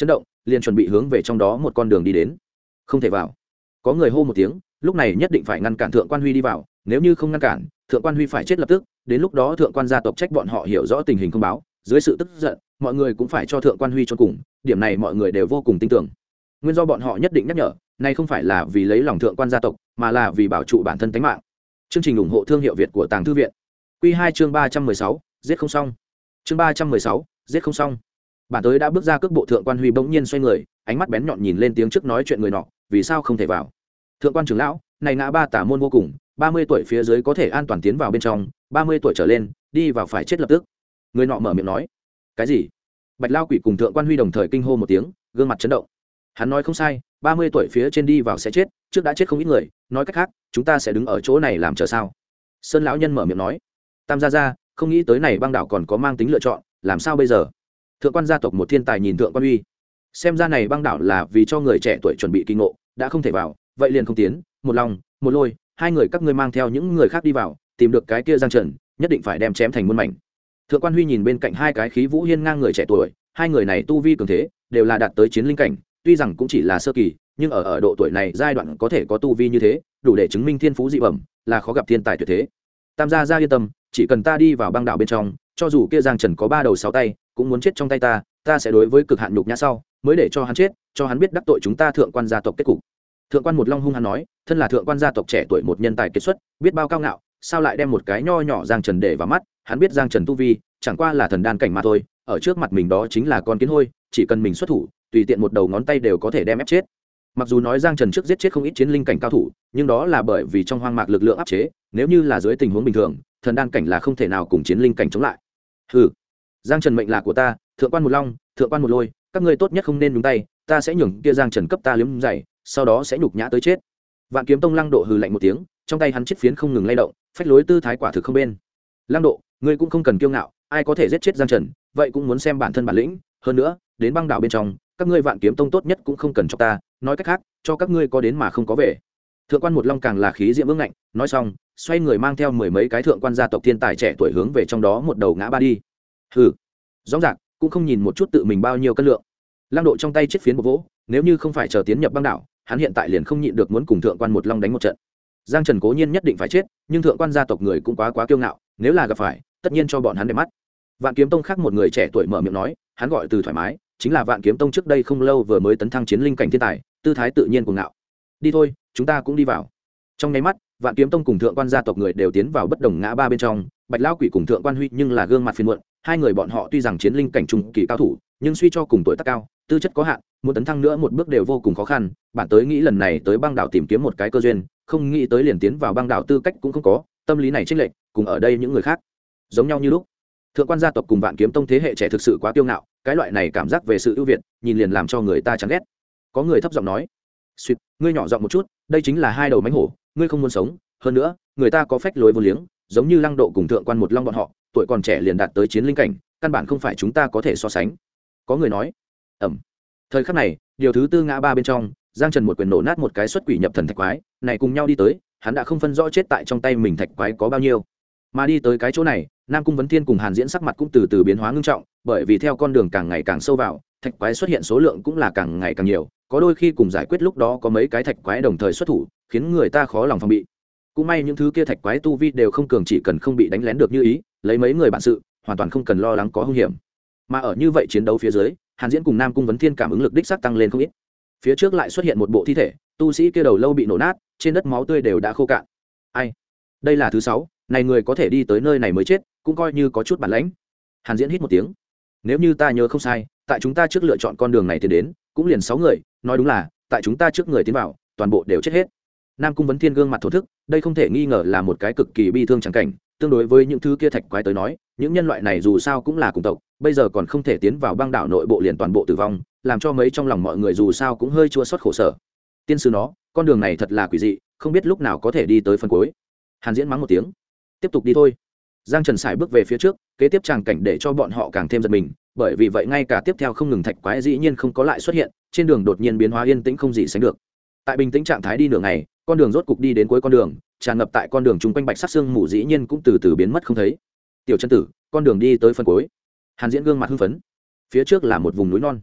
liền chuẩn bị hướng về trong đó một con đường đi đến. Không thể vào. Có người hô một tiếng, lúc này nhất định phải ngăn cản thượng quan huy đi vào, nếu như không ngăn cản, thượng quan huy phải chết lập tức, đến lúc đó thượng quan gia tộc trách bọn họ hiểu rõ tình hình không báo, dưới sự tức giận, mọi người cũng phải cho thượng quan huy chôn cùng, điểm này mọi người đều vô cùng tin tưởng. Nguyên do bọn họ nhất định nhắc nhở, này không phải là vì lấy lòng thượng quan gia tộc, mà là vì bảo trụ bản thân tính mạng. Chương trình ủng hộ thương hiệu Việt của Tàng Thư viện. Quy 2 chương 316, giết không xong. Chương 316, giết không xong. Bản tới đã bước ra cước bộ, thượng quan huy bỗng nhiên xoay người, ánh mắt bén nhọn nhìn lên tiếng trước nói chuyện người nọ, vì sao không thể vào? Thượng quan trưởng lão, này ngã ba tả môn vô cùng, 30 tuổi phía dưới có thể an toàn tiến vào bên trong, 30 tuổi trở lên, đi vào phải chết lập tức. Người nọ mở miệng nói. Cái gì? Bạch Lao Quỷ cùng thượng quan huy đồng thời kinh hô một tiếng, gương mặt chấn động. Hắn nói không sai, 30 tuổi phía trên đi vào sẽ chết, trước đã chết không ít người, nói cách khác, chúng ta sẽ đứng ở chỗ này làm chờ sao? Sơn lão nhân mở miệng nói. Tam gia gia, không nghĩ tới này băng đảo còn có mang tính lựa chọn, làm sao bây giờ? Thượng quan gia tộc một thiên tài nhìn thượng quan uy, xem ra này băng đảo là vì cho người trẻ tuổi chuẩn bị kinh ngộ, đã không thể vào, vậy liền không tiến. Một lòng, một lôi, hai người các ngươi mang theo những người khác đi vào, tìm được cái kia Giang Trần, nhất định phải đem chém thành muôn mảnh. Thượng quan huy nhìn bên cạnh hai cái khí vũ hiên ngang người trẻ tuổi, hai người này tu vi cường thế, đều là đạt tới chiến linh cảnh, tuy rằng cũng chỉ là sơ kỳ, nhưng ở độ tuổi này giai đoạn có thể có tu vi như thế, đủ để chứng minh thiên phú dị bẩm, là khó gặp thiên tài tuyệt thế. Tam gia gia yên tâm, chỉ cần ta đi vào băng đảo bên trong, cho dù kia Giang Trần có 3 đầu 6 tay, cũng muốn chết trong tay ta sẽ đối với cực hạn nhục nhã sau, mới để cho hắn chết, cho hắn biết đắc tội chúng ta thượng quan gia tộc kết cục. Thượng quan một long hung hăng nói, thân là thượng quan gia tộc trẻ tuổi một nhân tài kiệt xuất, biết bao cao ngạo, sao lại đem một cái nho nhỏ Giang Trần để vào mắt? Hắn biết Giang Trần tu vi chẳng qua là thần đan cảnh mà thôi, ở trước mặt mình đó chính là con kiến hôi, chỉ cần mình xuất thủ, tùy tiện một đầu ngón tay đều có thể đem ép chết. Mặc dù nói Giang Trần trước giết chết không ít chiến linh cảnh cao thủ, nhưng đó là bởi vì trong hoang mạc lực lượng áp chế, nếu như là dưới tình huống bình thường, thần đan cảnh là không thể nào cùng chiến linh cảnh chống lại. Hừ, Giang Trần mệnh là của ta, thượng quan một long, thượng quan một lôi, các ngươi tốt nhất không nên nhúng tay, ta sẽ nhường kia Giang Trần cấp ta liếm dày, sau đó sẽ nhục nhã tới chết. Vạn Kiếm Tông Lăng Độ hừ lạnh một tiếng, trong tay hắn chiếc phiến không ngừng lay động, phách lối tư thái quả thực không bên. Lăng Độ, ngươi cũng không cần kiêu ngạo, ai có thể giết chết Giang Trần, vậy cũng muốn xem bản thân bản lĩnh, hơn nữa, đến băng đảo bên trong, các ngươi Vạn Kiếm Tông tốt nhất cũng không cần cho ta, nói cách khác, cho các ngươi có đến mà không có về. Thượng quan một long càng là khí diễm ương ngạnh, nói xong, xoay người mang theo mười mấy cái thượng quan gia tộc thiên tài trẻ tuổi hướng về trong đó một đầu ngã ba đi. Hừ, rõ ràng cũng không nhìn một chút tự mình bao nhiêu cân lượng. Lăng Độ trong tay chiếc phiến một vỗ, nếu như không phải chờ tiến nhập băng đảo, hắn hiện tại liền không nhịn được muốn cùng thượng quan một long đánh một trận. Giang Trần cố nhiên nhất định phải chết, nhưng thượng quan gia tộc người cũng quá kiêu ngạo, nếu là gặp phải, tất nhiên cho bọn hắn để mắt. Vạn Kiếm Tông khác một người trẻ tuổi mở miệng nói, hắn gọi từ thoải mái, chính là Vạn Kiếm Tông trước đây không lâu vừa mới tấn thăng chiến linh cảnh thiên tài, tư thái tự nhiên cuồng ngạo. Đi thôi, chúng ta cũng đi vào. Trong nháy mắt, Vạn Kiếm Tông cùng thượng quan gia tộc người đều tiến vào bất đồng ngã ba bên trong. Bạch Lão Quỷ cùng thượng quan huy nhưng là gương mặt phiền muộn, hai người bọn họ tuy rằng chiến linh cảnh trung kỳ cao thủ, nhưng suy cho cùng tuổi tác cao, tư chất có hạn, muốn tấn thăng nữa một bước đều vô cùng khó khăn. Bản tới nghĩ lần này tới băng đảo tìm kiếm một cái cơ duyên, không nghĩ tới liền tiến vào băng đảo tư cách cũng không có, tâm lý này chênh lệch, cùng ở đây những người khác giống nhau như lúc. Thượng quan gia tộc cùng Vạn Kiếm Tông thế hệ trẻ thực sự quá kiêu ngạo, cái loại này cảm giác về sự ưu việt, nhìn liền làm cho người ta chán ghét. Có người thấp giọng nói, "Xuyệt, ngươi nhỏ giọng một chút, đây chính là hai đầu mãnh hổ, ngươi không muốn sống, hơn nữa, người ta có phách lối vô liếng, giống như Lăng Độ cùng thượng quan một long bọn họ, tuổi còn trẻ liền đạt tới chiến linh cảnh, căn bản không phải chúng ta có thể so sánh." Có người nói, thời khắc này, điều thứ tư ngã ba bên trong, Giang Trần một quyền nổ nát một cái xuất quỷ nhập thần thạch quái, này cùng nhau đi tới, hắn đã không phân rõ chết tại trong tay mình thạch quái có bao nhiêu. Mà đi tới cái chỗ này, Nam Cung Vấn Thiên cùng Hàn Diễn sắc mặt cũng từ từ biến hóa ngưng trọng, bởi vì theo con đường càng ngày càng sâu vào, thạch quái xuất hiện số lượng cũng là càng ngày càng nhiều, có đôi khi cùng giải quyết lúc đó có mấy cái thạch quái đồng thời xuất thủ, khiến người ta khó lòng phòng bị. Cũng may những thứ kia thạch quái tu vi đều không cường, chỉ cần không bị đánh lén được như ý, lấy mấy người bản sự, hoàn toàn không cần lo lắng có hung hiểm. Mà ở như vậy chiến đấu phía dưới, Hàn Diễn cùng Nam Cung Vấn Thiên cảm ứng lực đích xác tăng lên không ít. Phía trước lại xuất hiện một bộ thi thể, tu sĩ kia đầu lâu bị nổ nát, trên đất máu tươi đều đã khô cạn. Ai? Đây là thứ 6, này người có thể đi tới nơi này mới chết, cũng coi như có chút bản lãnh. Hàn Diễn hít một tiếng. Nếu như ta nhớ không sai, tại chúng ta trước lựa chọn con đường này tiến đến, cũng liền 6 người, nói đúng là, tại chúng ta trước người tiến vào, toàn bộ đều chết hết. Nam Cung Vấn Thiên gương mặt thổ thức, đây không thể nghi ngờ là một cái cực kỳ bi thương chẳng cảnh, tương đối với những thứ kia thạch quái tới nói, những nhân loại này dù sao cũng là cùng tộc, bây giờ còn không thể tiến vào băng đảo nội bộ liền toàn bộ tử vong, làm cho mấy trong lòng mọi người dù sao cũng hơi chua xót khổ sở. Tiên sư nó, con đường này thật là quỷ dị, không biết lúc nào có thể đi tới phần cuối. Hàn Diễn mắng một tiếng, tiếp tục đi thôi. Giang Trần sải bước về phía trước, kế tiếp tràng cảnh để cho bọn họ càng thêm giật mình, bởi vì vậy ngay cả tiếp theo không ngừng thạch quái dĩ nhiên không có lại xuất hiện, trên đường đột nhiên biến hóa yên tĩnh không gì sánh được. Tại bình tĩnh trạng thái đi nửa ngày, con đường rốt cục đi đến cuối con đường, tràn ngập tại con đường chung quanh bạch sắc xương mù dĩ nhiên cũng từ từ biến mất không thấy. Tiểu chân tử, con đường đi tới phần cuối. Hàn Diễn gương mặt hưng phấn. Phía trước là một vùng núi non.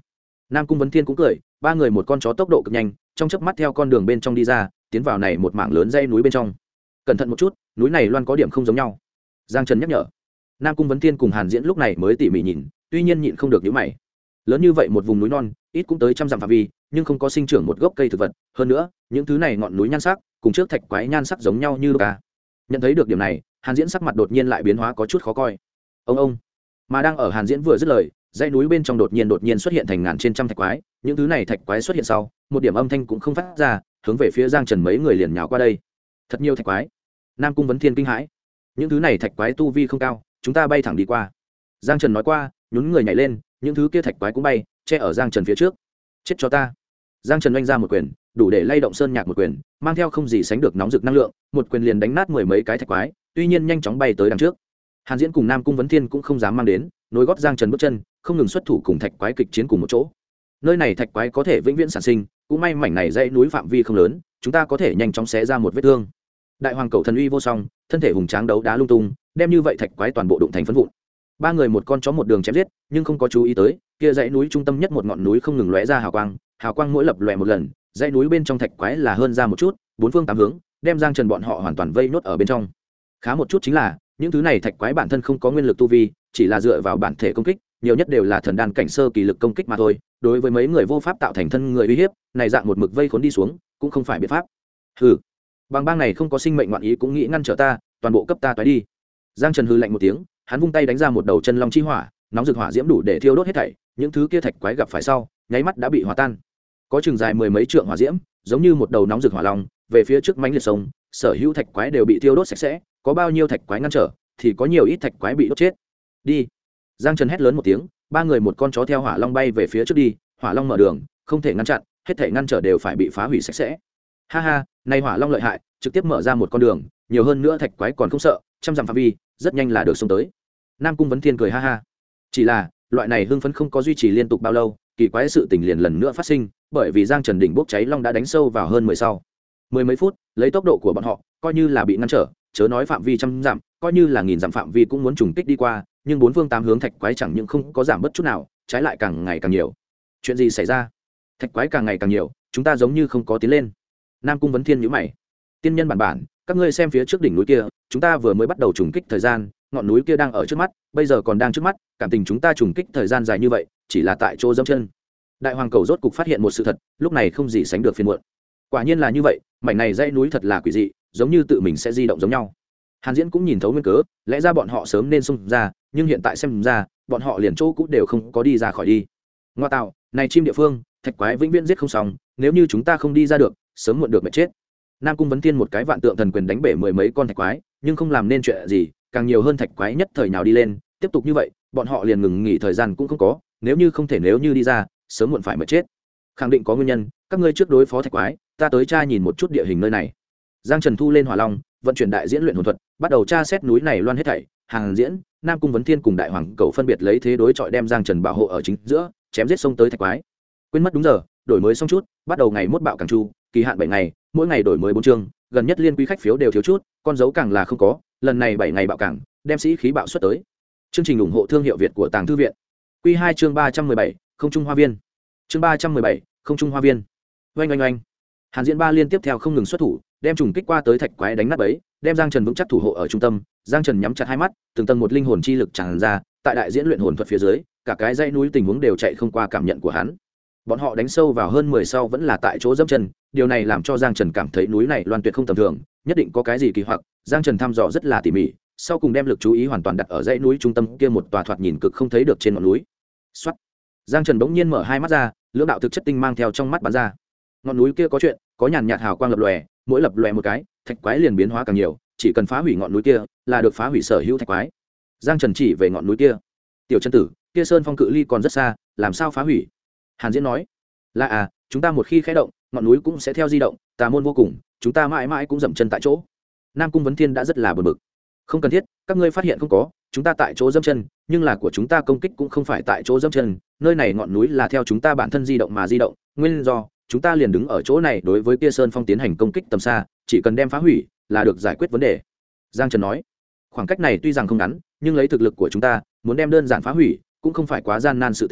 Nam Cung Vấn Thiên cũng cười, ba người một con chó tốc độ cực nhanh, trong chớp mắt theo con đường bên trong đi ra, tiến vào này một mảng lớn dãy núi bên trong. Cẩn thận một chút, núi này loan có điểm không giống nhau. Giang Trần nhắc nhở. Nam Cung Vấn Thiên cùng Hàn Diễn lúc này mới tỉ mỉ nhìn, tuy nhiên nhịn không được nhíu mày. Lớn như vậy một vùng núi non, ít cũng tới trăm dặm phạm vi, nhưng không có sinh trưởng một gốc cây thực vật, hơn nữa, những thứ này ngọn núi nhan sắc, cùng trước thạch quái nhan sắc giống nhau như cả. Nhận thấy được điểm này, Hàn Diễn sắc mặt đột nhiên lại biến hóa có chút khó coi. Ông. Mà đang ở Hàn Diễn vừa dứt lời, dãy núi bên trong đột nhiên xuất hiện thành ngàn trên trăm thạch quái, những thứ này thạch quái xuất hiện sau, một điểm âm thanh cũng không phát ra, hướng về phía Giang Trần mấy người liền nhào qua đây. Thật nhiều thạch quái. Nam Cung Vấn Thiên kinh hãi. Những thứ này thạch quái tu vi không cao, chúng ta bay thẳng đi qua. Giang Trần nói qua, nhún người nhảy lên, những thứ kia thạch quái cũng bay, che ở Giang Trần phía trước. Chết cho ta. Giang Trần oanh ra một quyền, đủ để lay động sơn nhạc một quyền, mang theo không gì sánh được nóng rực năng lượng, một quyền liền đánh nát mười mấy cái thạch quái, tuy nhiên nhanh chóng bay tới đằng trước. Hàn Diễn cùng Nam Cung Vấn Thiên cũng không dám mang đến, nối gót Giang Trần bước chân, không ngừng xuất thủ cùng thạch quái kịch chiến cùng một chỗ. Nơi này thạch quái có thể vĩnh viễn sản sinh, cũng may mảnh này dãy núi phạm vi không lớn, chúng ta có thể nhanh chóng xé ra một vết thương. Đại hoàng cầu thần uy vô song, thân thể hùng tráng đấu đá lung tung, đem như vậy thạch quái toàn bộ đụng thành phấn vụn. Ba người một con chó một đường chém giết, nhưng không có chú ý tới, kia dãy núi trung tâm nhất một ngọn núi không ngừng lóe ra hào quang mỗi lập lòe một lần, dãy núi bên trong thạch quái là hơn ra một chút, bốn phương tám hướng, đem Giang Trần bọn họ hoàn toàn vây nốt ở bên trong. Khá một chút chính là, những thứ này thạch quái bản thân không có nguyên lực tu vi, chỉ là dựa vào bản thể công kích, nhiều nhất đều là thần đan cảnh sơ kỳ lực công kích mà thôi, đối với mấy người vô pháp tạo thành thân người uy hiếp, này dạng một mực vây khốn đi xuống, cũng không phải biện pháp. Hừ, bang bang này không có sinh mệnh ngoạn ý cũng nghĩ ngăn trở ta, toàn bộ cấp ta toái đi. Giang Trần hừ lạnh một tiếng, hắn vung tay đánh ra một đầu chân long chi hỏa, nóng rực hỏa diễm đủ để thiêu đốt hết thảy, những thứ kia thạch quái gặp phải sau, nháy mắt đã bị hòa tan. Có chừng dài mười mấy trượng hỏa diễm, giống như một đầu nóng rực hỏa long, về phía trước mãnh liệt sông, sở hữu thạch quái đều bị thiêu đốt sạch sẽ, có bao nhiêu thạch quái ngăn trở, thì có nhiều ít thạch quái bị đốt chết. Đi. Giang Trần hét lớn một tiếng, ba người một con chó theo hỏa long bay về phía trước đi, hỏa long mở đường, không thể ngăn chặn, hết thể ngăn trở đều phải bị phá hủy sạch sẽ. Ha ha, này hỏa long lợi hại, trực tiếp mở ra một con đường, nhiều hơn nữa thạch quái còn không sợ, trăm dặm phạm vi, rất nhanh là được xông tới. Nam Cung Vấn Thiên cười ha ha. Chỉ là, loại này hưng phấn không có duy trì liên tục bao lâu, kỳ quái sự tình liền lần nữa phát sinh, bởi vì Giang Trần đỉnh bốc cháy long đã đánh sâu vào hơn 10 sau. Mười mấy phút, lấy tốc độ của bọn họ, coi như là bị ngăn trở, chớ nói phạm vi trăm dặm, coi như là nghìn dặm phạm vi cũng muốn trùng kích đi qua, nhưng bốn phương tám hướng thạch quái chẳng những không có giảm bất chút nào, trái lại càng ngày càng nhiều. Chuyện gì xảy ra? Thạch quái càng ngày càng nhiều, chúng ta giống như không có tiến lên. Nam Cung Vấn Thiên nhíu mày. Tiên nhân bản, các ngươi xem phía trước đỉnh núi kia, chúng ta vừa mới bắt đầu trùng kích thời gian, ngọn núi kia đang ở trước mắt, bây giờ còn đang trước mắt, cảm tình chúng ta trùng kích thời gian dài như vậy, chỉ là tại chỗ dẫm chân. Đại hoàng cầu rốt cục phát hiện một sự thật, lúc này không gì sánh được phiền muộn. Quả nhiên là như vậy, mảnh này dãy núi thật là quỷ dị, giống như tự mình sẽ di động giống nhau. Hàn Diễn cũng nhìn thấu nguyên cớ, lẽ ra bọn họ sớm nên xông ra, nhưng hiện tại xem ra, bọn họ liền chỗ cũ đều không có đi ra khỏi đi. Ngoa tạo, này chim địa phương, thạch quái vĩnh viễn giết không xong, nếu như chúng ta không đi ra được, sớm muộn được mệt chết. Nam Cung Vấn Thiên một cái vạn tượng thần quyền đánh bể mười mấy con thạch quái, nhưng không làm nên chuyện gì, càng nhiều hơn thạch quái nhất thời nào đi lên, tiếp tục như vậy, bọn họ liền ngừng nghỉ thời gian cũng không có, nếu như đi ra, sớm muộn phải mệt chết. Khẳng định có nguyên nhân, các ngươi trước đối phó thạch quái, ta tới tra nhìn một chút địa hình nơi này. Giang Trần thu lên hỏa long, vận chuyển đại diễn luyện hồn thuật, bắt đầu tra xét núi này loan hết thảy. Hàn Diễn, Nam Cung Vấn Thiên cùng Đại Hoàng Cầu phân biệt lấy thế đối chọi đem Giang Trần bảo hộ ở chính giữa, chém giết xông tới thạch quái. Quên mất đúng giờ, đổi mới xong chút, bắt đầu ngày mốt bạo càng chu, kỳ hạn 7 ngày, mỗi ngày đổi mới 4 chương, gần nhất liên quý khách phiếu đều thiếu chút, con dấu càng là không có, lần này 7 ngày bạo càng, đem sĩ khí bạo xuất tới. Chương trình ủng hộ thương hiệu Việt của Tàng Thư viện. Quy 2 chương 317, Không Trung Hoa Viên. Chương 317, Không Trung Hoa Viên. Oanh oanh oanh. Hàn Diễn ba liên tiếp theo không ngừng xuất thủ, đem trùng kích qua tới thạch quái đánh nát bấy, đem Giang Trần vững chắc thủ hộ ở trung tâm. Giang Trần nhắm chặt hai mắt, từng tầng một linh hồn chi lực tràn ra, tại đại diễn luyện hồn thuật phía dưới, cả cái dãy núi tình huống đều chạy không qua cảm nhận của hắn. Bọn họ đánh sâu vào hơn 10 sau vẫn là tại chỗ dẫm chân, điều này làm cho Giang Trần cảm thấy núi này loan tuyệt không tầm thường, nhất định có cái gì kỳ hoặc. Giang Trần thăm dò rất là tỉ mỉ, sau cùng đem lực chú ý hoàn toàn đặt ở dãy núi trung tâm kia một tòa thoạt nhìn cực không thấy được trên ngọn núi. Soát. Giang Trần bỗng nhiên mở hai mắt ra, lưỡng đạo thực chất tinh mang theo trong mắt bắn ra. Ngọn núi kia có chuyện, có nhàn nhạt hào quang lập lòe, mỗi lập lòe một cái, thạch quái liền biến hóa càng nhiều, chỉ cần phá hủy ngọn núi kia, là được phá hủy sở hữu thạch quái. Giang Trần chỉ về ngọn núi kia. Tiểu chân tử, kia sơn phong cự ly còn rất xa, làm sao phá hủy? Hàn Diễn nói. Là chúng ta một khi khẽ động, ngọn núi cũng sẽ theo di động, tà môn vô cùng, chúng ta mãi mãi cũng dậm chân tại chỗ. Nam Cung Vấn Thiên đã rất là bực bực. Không cần thiết, các ngươi phát hiện không có, chúng ta tại chỗ dẫm chân, nhưng là của chúng ta công kích cũng không phải tại chỗ dẫm chân, nơi này ngọn núi là theo chúng ta bản thân di động mà di động, nguyên do chúng ta liền đứng ở chỗ này đối với kia sơn phong tiến hành công kích tầm xa, chỉ cần đem phá hủy là được giải quyết vấn đề. Giang Trần nói. Khoảng cách này tuy rằng không ngắn, nhưng lấy thực lực của chúng ta, muốn đem đơn giản phá hủy cũng không phải quá gian nan sự tình,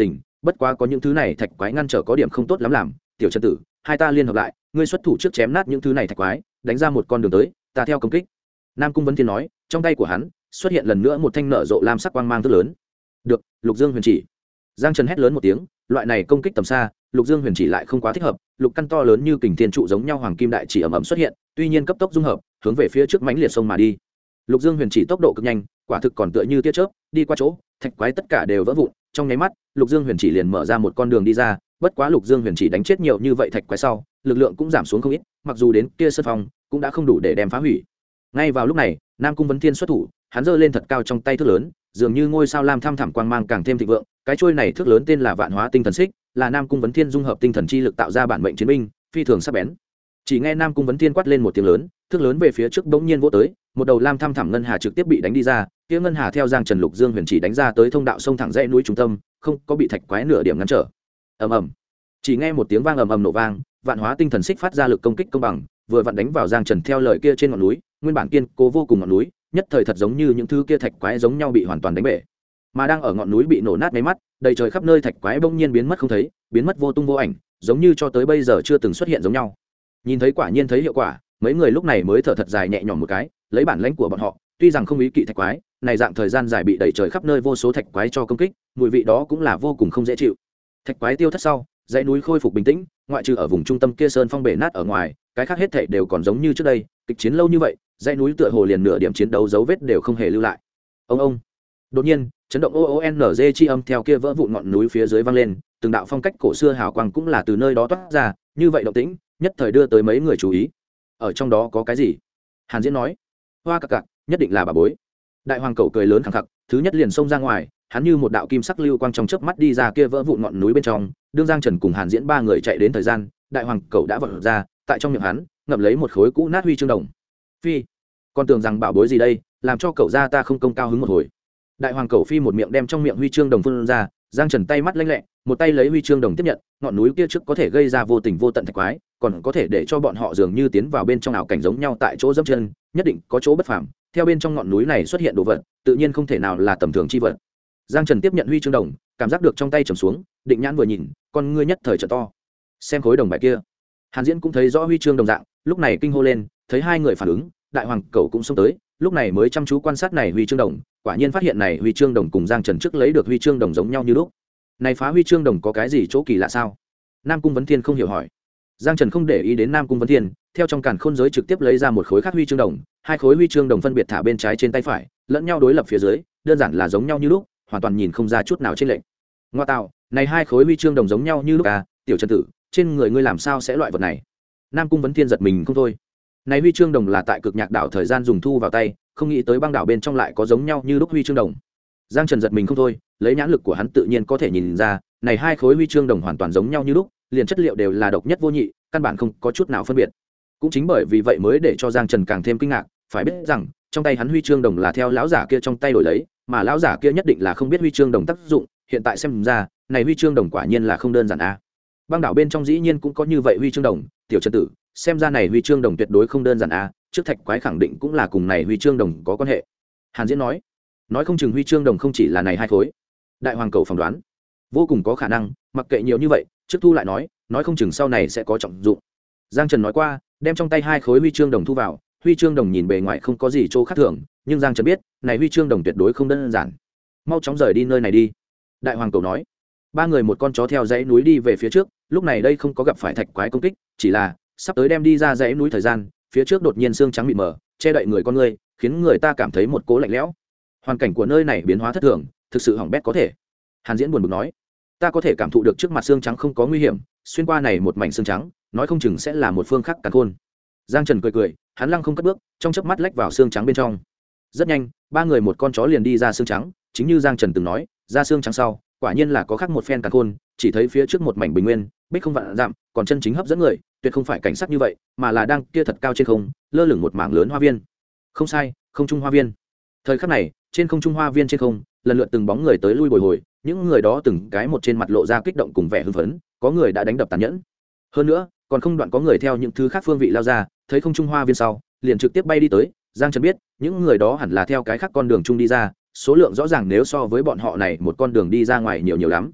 bất quá có những thứ này thạch quái ngăn trở có điểm không tốt lắm làm. Tiểu Trần tử, hai ta liên hợp lại, ngươi xuất thủ trước chém nát những thứ này thạch quái, đánh ra một con đường tới, ta theo công kích. Nam Cung Vấn Thiên nói, trong tay của hắn xuất hiện lần nữa một thanh nở rộ lam sắc quang mang rất lớn. Được, Lục Dương Huyền Chỉ. Giang Trần hét lớn một tiếng, loại này công kích tầm xa, Lục Dương Huyền Chỉ lại không quá thích hợp, lục căn to lớn như kình thiên trụ giống nhau hoàng kim đại chỉ ầm ầm xuất hiện, tuy nhiên cấp tốc dung hợp, hướng về phía trước mãnh liệt sông mà đi. Lục Dương Huyền Chỉ tốc độ cực nhanh, quả thực còn tựa như tia chớp, đi qua chỗ, thạch quái tất cả đều vỡ vụn, trong nháy mắt, Lục Dương Huyền Chỉ liền mở ra một con đường đi ra, bất quá Lục Dương Huyền Chỉ đánh chết nhiều như vậy thạch quái sau, lực lượng cũng giảm xuống không ít, mặc dù đến kia sơn phong, cũng đã không đủ để đem phá hủy. Ngay vào lúc này, Nam Cung Vấn Thiên xuất thủ, hắn giơ lên thật cao trong tay thước lớn, dường như ngôi sao lam thăm thẳm quang mang càng thêm thịnh vượng, cái chuôi này thước lớn tên là Vạn Hóa Tinh Thần Xích, là Nam Cung Vấn Thiên dung hợp tinh thần chi lực tạo ra bản mệnh chiến binh, phi thường sắc bén. Chỉ nghe Nam Cung Vấn Thiên quát lên một tiếng lớn, thước lớn về phía trước bỗng nhiên vỗ tới, một đầu lam thăm thẳm ngân hà trực tiếp bị đánh đi ra, kia ngân hà theo Giang Trần Lục Dương Huyền Chỉ đánh ra tới thông đạo sông thẳng dãy núi trung tâm, không có bị thạch quái nửa điểm ngăn trở. Ầm ầm. Chỉ nghe một tiếng vang ầm ầm nổ vang, Vạn Hóa Tinh Thần Xích phát ra lực công kích công bằng, vừa vặn đánh vào Giang Trần theo lời kia trên ngọn núi, nguyên bản kiên cố vô cùng ngọn núi, nhất thời thật giống như những thứ kia thạch quái giống nhau bị hoàn toàn đánh bể. Mà đang ở ngọn núi bị nổ nát mấy mắt, đầy trời khắp nơi thạch quái bỗng nhiên biến mất không thấy, biến mất vô tung vô ảnh, giống như cho tới bây giờ chưa từng xuất hiện giống nhau. Nhìn thấy quả nhiên thấy hiệu quả, mấy người lúc này mới thở thật dài nhẹ nhõm một cái, lấy bản lãnh của bọn họ, tuy rằng không ý kỵ thạch quái, này dạng thời gian dài bị đầy trời khắp nơi vô số thạch quái cho công kích, mùi vị đó cũng là vô cùng không dễ chịu. Thạch quái tiêu thất sau, dãy núi khôi phục bình tĩnh, ngoại trừ ở vùng trung tâm kia sơn phong bể nát ở ngoài, cái khác hết thảy đều còn giống như trước đây, kịch chiến lâu như vậy, dãy núi tựa hồ liền nửa điểm chiến đấu dấu vết đều không hề lưu lại. Ông. Đột nhiên, chấn động OONZ chi âm theo kia vỡ vụn ngọn núi phía dưới vang lên, từng đạo phong cách cổ xưa hào quang cũng là từ nơi đó toát ra, như vậy động tĩnh, nhất thời đưa tới mấy người chú ý. Ở trong đó có cái gì? Hàn Diễn nói. Hoa cặc cặc, nhất định là bà bối. Đại hoàng cẩu cười lớn khẳng khặc, thứ nhất liền xông ra ngoài, hắn như một đạo kim sắc lưu quang trong chớp mắt đi ra kia vỡ vụn ngọn núi bên trong, đương Giang Trần cùng Hàn Diễn ba người chạy đến thời gian, đại hoàng cẩu đã vọt ra, tại trong miệng hắn ngậm lấy một khối cũ nát huy chương đồng. Phi, còn tưởng rằng bảo bối gì đây, làm cho cậu ra ta không công cao hứng một hồi. Đại hoàng cẩu phi một miệng đem trong miệng huy chương đồng phun ra, Giang Trần tay mắt lanh lẹ, một tay lấy huy chương đồng tiếp nhận, ngọn núi kia trước có thể gây ra vô tình vô tận thạch quái, còn có thể để cho bọn họ dường như tiến vào bên trong ảo cảnh giống nhau tại chỗ dẫm chân, nhất định có chỗ bất phàm. Theo bên trong ngọn núi này xuất hiện đồ vật, tự nhiên không thể nào là tầm thường chi vật. Giang Trần tiếp nhận huy chương đồng, cảm giác được trong tay trầm xuống, định nhãn vừa nhìn, con ngươi nhất thời trợ to. Xem khối đồng bài kia. Hàn Diễn cũng thấy rõ huy chương đồng dạng, lúc này kinh hô lên, thấy hai người phản ứng, đại hoàng cẩu cũng xông tới, lúc này mới chăm chú quan sát này huy chương đồng, quả nhiên phát hiện này huy chương đồng cùng Giang Trần trước lấy được huy chương đồng giống nhau như lúc. Này phá huy chương đồng có cái gì chỗ kỳ lạ sao? Nam Cung Vấn Thiên không hiểu hỏi. Giang Trần không để ý đến Nam Cung Vấn Thiên, theo trong càn khôn giới trực tiếp lấy ra một khối khác huy chương đồng, hai khối huy chương đồng phân biệt thả bên trái trên tay phải, lẫn nhau đối lập phía dưới, đơn giản là giống nhau như lúc, hoàn toàn nhìn không ra chút nào chênh lệch. Ngoa tạo, này hai khối huy chương đồng giống nhau như lúc à, tiểu Trần tử, trên người ngươi làm sao sẽ loại vật này? Nam Cung Vấn Thiên giật mình không thôi. Này huy chương đồng là tại Cực Nhạc đảo thời gian dùng thu vào tay, không nghĩ tới băng đảo bên trong lại có giống nhau như lúc huy chương đồng. Giang Trần giật mình không thôi, lấy nhãn lực của hắn tự nhiên có thể nhìn ra, này hai khối huy chương đồng hoàn toàn giống nhau như lúc, liền chất liệu đều là độc nhất vô nhị, căn bản không có chút nào phân biệt. Cũng chính bởi vì vậy mới để cho Giang Trần càng thêm kinh ngạc, phải biết rằng, trong tay hắn huy chương đồng là theo lão giả kia trong tay đổi lấy, mà lão giả kia nhất định là không biết huy chương đồng tác dụng, hiện tại xem ra, này huy chương đồng quả nhiên là không đơn giản a. Băng đảo bên trong dĩ nhiên cũng có như vậy huy chương đồng, tiểu Trần tử, xem ra này huy chương đồng tuyệt đối không đơn giản a, trước thạch quái khẳng định cũng là cùng này huy chương đồng có quan hệ. Hàn Diễn nói không chừng huy chương đồng không chỉ là này hai khối. Đại hoàng cầu phỏng đoán, vô cùng có khả năng, mặc kệ nhiều như vậy, trước thu lại nói không chừng sau này sẽ có trọng dụng. Giang Trần nói qua, đem trong tay hai khối huy chương đồng thu vào, huy chương đồng nhìn bề ngoài không có gì chỗ khác thường, nhưng Giang Trần biết, này huy chương đồng tuyệt đối không đơn giản. Mau chóng rời đi nơi này đi. Đại hoàng cầu nói. Ba người một con chó theo dãy núi đi về phía trước, lúc này đây không có gặp phải thạch quái công kích, chỉ là sắp tới đem đi ra dãy núi thời gian, phía trước đột nhiên sương trắng mịt mờ, che đậy người con người, khiến người ta cảm thấy một cố lạnh lẽo. Hoàn cảnh của nơi này biến hóa thất thường, thực sự hỏng bét có thể. Hàn Diễn buồn bực nói, ta có thể cảm thụ được trước mặt xương trắng không có nguy hiểm, xuyên qua này một mảnh xương trắng, nói không chừng sẽ là một phương khác càn khôn. Giang Trần cười, hắn lăng không cất bước, trong chớp mắt lách vào xương trắng bên trong. Rất nhanh, ba người một con chó liền đi ra xương trắng, chính như Giang Trần từng nói, ra xương trắng sau, quả nhiên là có khác một phen càn khôn, chỉ thấy phía trước một mảnh bình nguyên, bích không vạn dặm, còn chân chính hấp dẫn người, tuyệt không phải cảnh sắc như vậy, mà là đang kia thật cao trên không, lơ lửng một mảng lớn hoa viên. Không sai, không trung hoa viên. Thời khắc này, trên không trung hoa viên trên không, lần lượt từng bóng người tới lui bồi hồi, những người đó từng cái một trên mặt lộ ra kích động cùng vẻ hưng phấn, có người đã đánh đập tàn nhẫn. Hơn nữa, còn không đoạn có người theo những thứ khác phương vị lao ra, thấy không trung hoa viên sau, liền trực tiếp bay đi tới. Giang Trần biết, những người đó hẳn là theo cái khác con đường chung đi ra, số lượng rõ ràng nếu so với bọn họ này một con đường đi ra ngoài nhiều lắm.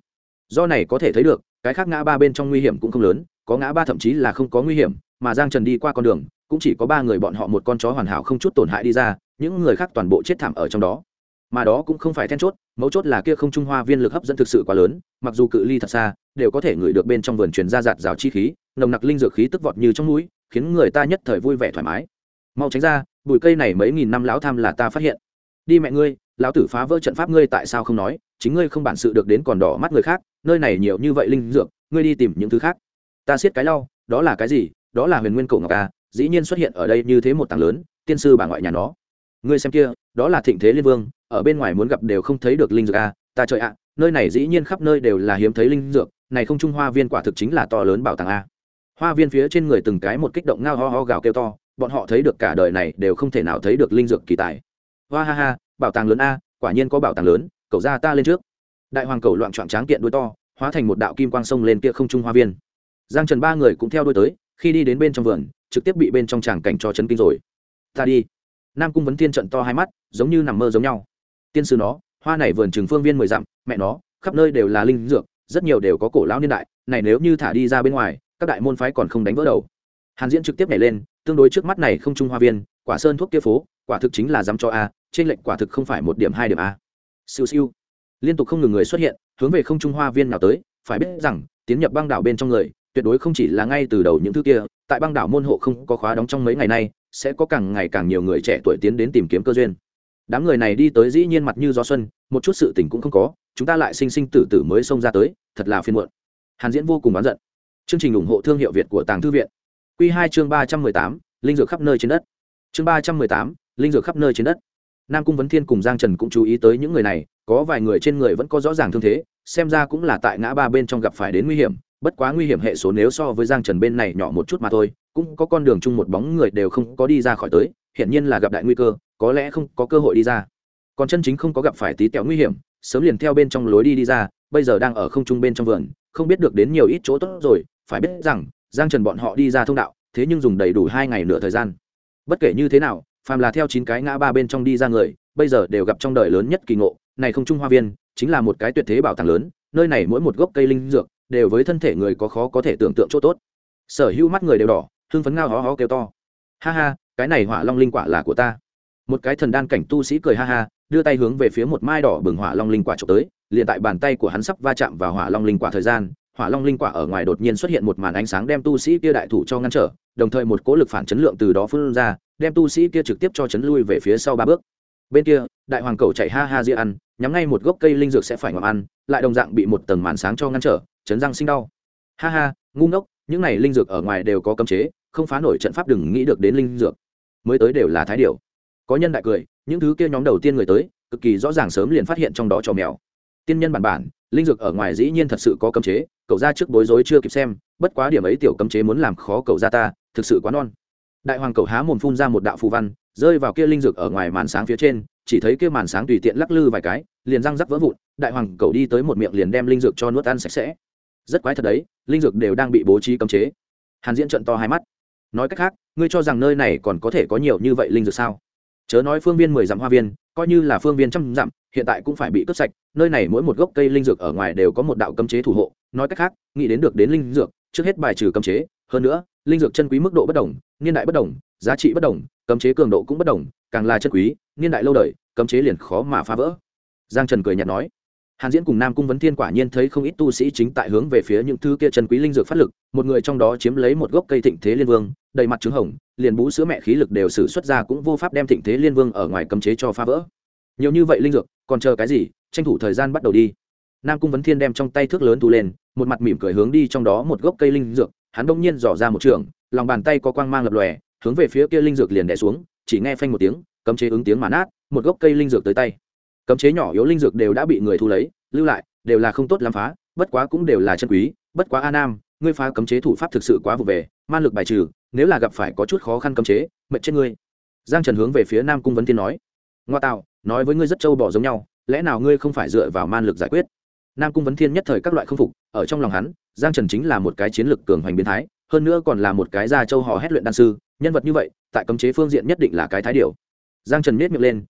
do này có thể thấy được cái khác ngã ba bên trong nguy hiểm cũng không lớn, có ngã ba thậm chí là không có nguy hiểm, mà Giang Trần đi qua con đường cũng chỉ có 3 người bọn họ một con chó hoàn hảo không chút tổn hại đi ra, những người khác toàn bộ chết thảm ở trong đó. Mà đó cũng không phải then chốt, mấu chốt là kia không trung hoa viên lực hấp dẫn thực sự quá lớn, mặc dù cự ly thật xa đều có thể ngửi được bên trong vườn truyền ra giạt rào chi khí, nồng nặc linh dược khí tức vọt như trong mũi, khiến người ta nhất thời vui vẻ thoải mái. Mau tránh ra, bụi cây này mấy nghìn năm lão tham là ta phát hiện. Đi mẹ ngươi, lão tử phá vỡ trận pháp ngươi tại sao không nói, chính ngươi không bản sự được đến còn đỏ mắt người khác, nơi này nhiều như vậy linh dược, ngươi đi tìm những thứ khác. Ta siết cái lau, đó là cái gì? Đó là huyền nguyên cổ ngọc a, dĩ nhiên xuất hiện ở đây như thế một tảng lớn, tiên sư bà ngoại nhà nó. Ngươi xem kia, đó là Thịnh Thế Liên Vương, ở bên ngoài muốn gặp đều không thấy được linh dược a, ta trời ạ, nơi này dĩ nhiên khắp nơi đều là hiếm thấy linh dược, này không trung hoa viên quả thực chính là to lớn bảo tàng a. Hoa viên phía trên người từng cái một kích động ngao ho ho gào kêu to, bọn họ thấy được cả đời này đều không thể nào thấy được linh dược kỳ tài. Hoa ha ha, bảo tàng lớn a, quả nhiên có bảo tàng lớn, cậu ra ta lên trước. Đại hoàng cầu loạn choạng tráng kiện đuôi to, hóa thành một đạo kim quang sông lên kia không trung hoa viên. Giang Trần 3 người cũng theo đuôi tới, khi đi đến bên trong vườn, trực tiếp bị bên trong tràng cảnh cho chấn kinh rồi. Ta đi. Nam Cung Vấn Thiên trận to hai mắt, giống như nằm mơ giống nhau. Tiên sư nó, hoa này vườn trường phương viên 10 dặm, mẹ nó, khắp nơi đều là linh dược, rất nhiều đều có cổ lão niên đại, này nếu như thả đi ra bên ngoài, các đại môn phái còn không đánh vỡ đầu. Hàn Diễn trực tiếp nhảy lên, tương đối trước mắt này không trung hoa viên, quả sơn thuốc kia phố, quả thực chính là dám cho a, trên lệnh quả thực không phải 1 điểm 2 điểm a. Siêu siêu. Liên tục không ngừng người xuất hiện, hướng về không trung hoa viên nào tới, phải biết rằng, tiến nhập băng đảo bên trong người, tuyệt đối không chỉ là ngay từ đầu những thứ kia, tại băng đảo môn hộ không có khóa đóng trong mấy ngày nay, sẽ có càng ngày càng nhiều người trẻ tuổi tiến đến tìm kiếm cơ duyên. Đám người này đi tới dĩ nhiên mặt như gió xuân, một chút sự tình cũng không có, chúng ta lại sinh sinh tử tử mới xông ra tới, thật là phiền muộn. Hàn Diễn vô cùng oán giận. Chương trình ủng hộ thương hiệu Việt của Tàng Thư viện. Quy 2 chương 318, linh dược khắp nơi trên đất. Chương 318, linh dược khắp nơi trên đất. Nam Cung Vấn Thiên cùng Giang Trần cũng chú ý tới những người này, có vài người trên người vẫn có rõ ràng thương thế, xem ra cũng là tại ngã ba bên trong gặp phải đến nguy hiểm, bất quá nguy hiểm hệ số nếu so với Giang Trần bên này nhỏ một chút mà thôi, cũng có con đường chung một bóng người đều không có đi ra khỏi tới, hiển nhiên là gặp đại nguy cơ, có lẽ không có cơ hội đi ra. Còn chân chính không có gặp phải tí tẹo nguy hiểm, sớm liền theo bên trong lối đi ra, bây giờ đang ở không trung bên trong vườn, không biết được đến nhiều ít chỗ tốt rồi, phải biết rằng, Giang Trần bọn họ đi ra thông đạo, thế nhưng dùng đầy đủ 2 ngày nửa thời gian. Bất kể như thế nào, phàm là theo 9 cái ngã ba bên trong đi ra người, bây giờ đều gặp trong đời lớn nhất kỳ ngộ, này không trung hoa viên, chính là một cái tuyệt thế bảo tàng lớn, nơi này mỗi một gốc cây linh dược đều với thân thể người có khó có thể tưởng tượng chỗ tốt. Sở hữu mắt người đều đỏ, hưng phấn ngao hó hó kêu to. Ha ha, cái này hỏa long linh quả là của ta. Một cái thần đan cảnh tu sĩ cười ha ha, đưa tay hướng về phía một mai đỏ bừng hỏa long linh quả chụp tới, liền tại bàn tay của hắn sắp va chạm vào hỏa long linh quả thời gian, hỏa long linh quả ở ngoài đột nhiên xuất hiện một màn ánh sáng đem tu sĩ kia đại thủ cho ngăn trở, đồng thời một cỗ lực phản chấn lượng từ đó phun ra, đem tu sĩ kia trực tiếp cho chấn lui về phía sau 3 bước. Bên kia, đại hoàng cầu chạy ha ha ria ăn, nhắm ngay một gốc cây linh dược sẽ phải ngậm ăn, lại đồng dạng bị một tầng màn sáng cho ngăn trở, chấn răng sinh đau. Ha ha, ngu ngốc, những này linh dược ở ngoài đều có cấm chế, không phá nổi trận pháp đừng nghĩ được đến linh dược. Mới tới đều là thái điểu. Có nhân đại cười, những thứ kia nhóm đầu tiên người tới, cực kỳ rõ ràng sớm liền phát hiện trong đó trò mèo. Tiên nhân bản, linh dược ở ngoài dĩ nhiên thật sự có cấm chế, cậu ra trước bối rối chưa kịp xem, bất quá điểm ấy tiểu cấm chế muốn làm khó cậu ra ta, thực sự quá non. Đại hoàng cậu há mồm phun ra một đạo phù văn, rơi vào kia linh dược ở ngoài màn sáng phía trên, chỉ thấy kia màn sáng tùy tiện lắc lư vài cái, liền răng rắc vỡ vụn, đại hoàng cậu đi tới một miệng liền đem linh dược cho nuốt ăn sạch sẽ. Rất quái thật đấy, linh dược đều đang bị bố trí cấm chế. Hàn Diễn trợn to hai mắt. Nói cách khác, ngươi cho rằng nơi này còn có thể có nhiều như vậy linh dược sao? Chớ nói phương viên 10 dặm hoa viên, coi như là phương viên trăm dặm, hiện tại cũng phải bị cướp sạch, nơi này mỗi một gốc cây linh dược ở ngoài đều có một đạo cấm chế thủ hộ, nói cách khác, nghĩ đến được đến linh dược, trước hết bài trừ cấm chế, hơn nữa, linh dược chân quý mức độ bất đồng, niên đại bất đồng, giá trị bất đồng, cấm chế cường độ cũng bất đồng, càng là chân quý, niên đại lâu đời, cấm chế liền khó mà phá vỡ. Giang Trần cười nhạt nói. Hàn Diễn cùng Nam Cung Vấn Thiên quả nhiên thấy không ít tu sĩ chính tại hướng về phía những thứ kia chân quý linh dược phát lực, một người trong đó chiếm lấy một gốc cây Thịnh Thế Liên Vương, đầy mặt trứng hồng, liền bú sữa mẹ khí lực đều sử xuất ra cũng vô pháp đem Thịnh Thế Liên Vương ở ngoài cấm chế cho phá vỡ. Nhiều như vậy linh dược, còn chờ cái gì, tranh thủ thời gian bắt đầu đi. Nam Cung Vấn Thiên đem trong tay thước lớn thu lên, một mặt mỉm cười hướng đi trong đó một gốc cây linh dược, hắn bỗng nhiên giỏ ra một trường, lòng bàn tay có quang mang lập lòe, hướng về phía kia linh dược liền đè xuống, chỉ nghe phanh một tiếng, cấm chế ứng tiếng mà nát, một gốc cây linh dược tới tay. Cấm chế nhỏ yếu linh dược đều đã bị người thu lấy, lưu lại đều là không tốt lắm phá, bất quá cũng đều là chân quý, bất quá A Nam, ngươi phá cấm chế thủ pháp thực sự quá vụ về, man lực bài trừ, nếu là gặp phải có chút khó khăn cấm chế, mệt chết ngươi. Giang Trần hướng về phía Nam Cung Vấn Thiên nói. Ngoa tạo, nói với ngươi rất trâu bò giống nhau, lẽ nào ngươi không phải dựa vào man lực giải quyết? Nam Cung Vấn Thiên nhất thời các loại không phục, ở trong lòng hắn, Giang Trần chính là một cái chiến lực cường hoành biến thái, hơn nữa còn là một cái gia châu hò hét luyện đan sư, nhân vật như vậy, tại cấm chế phương diện nhất định là cái thái điểu. Giang Trần nhếch miệng lên,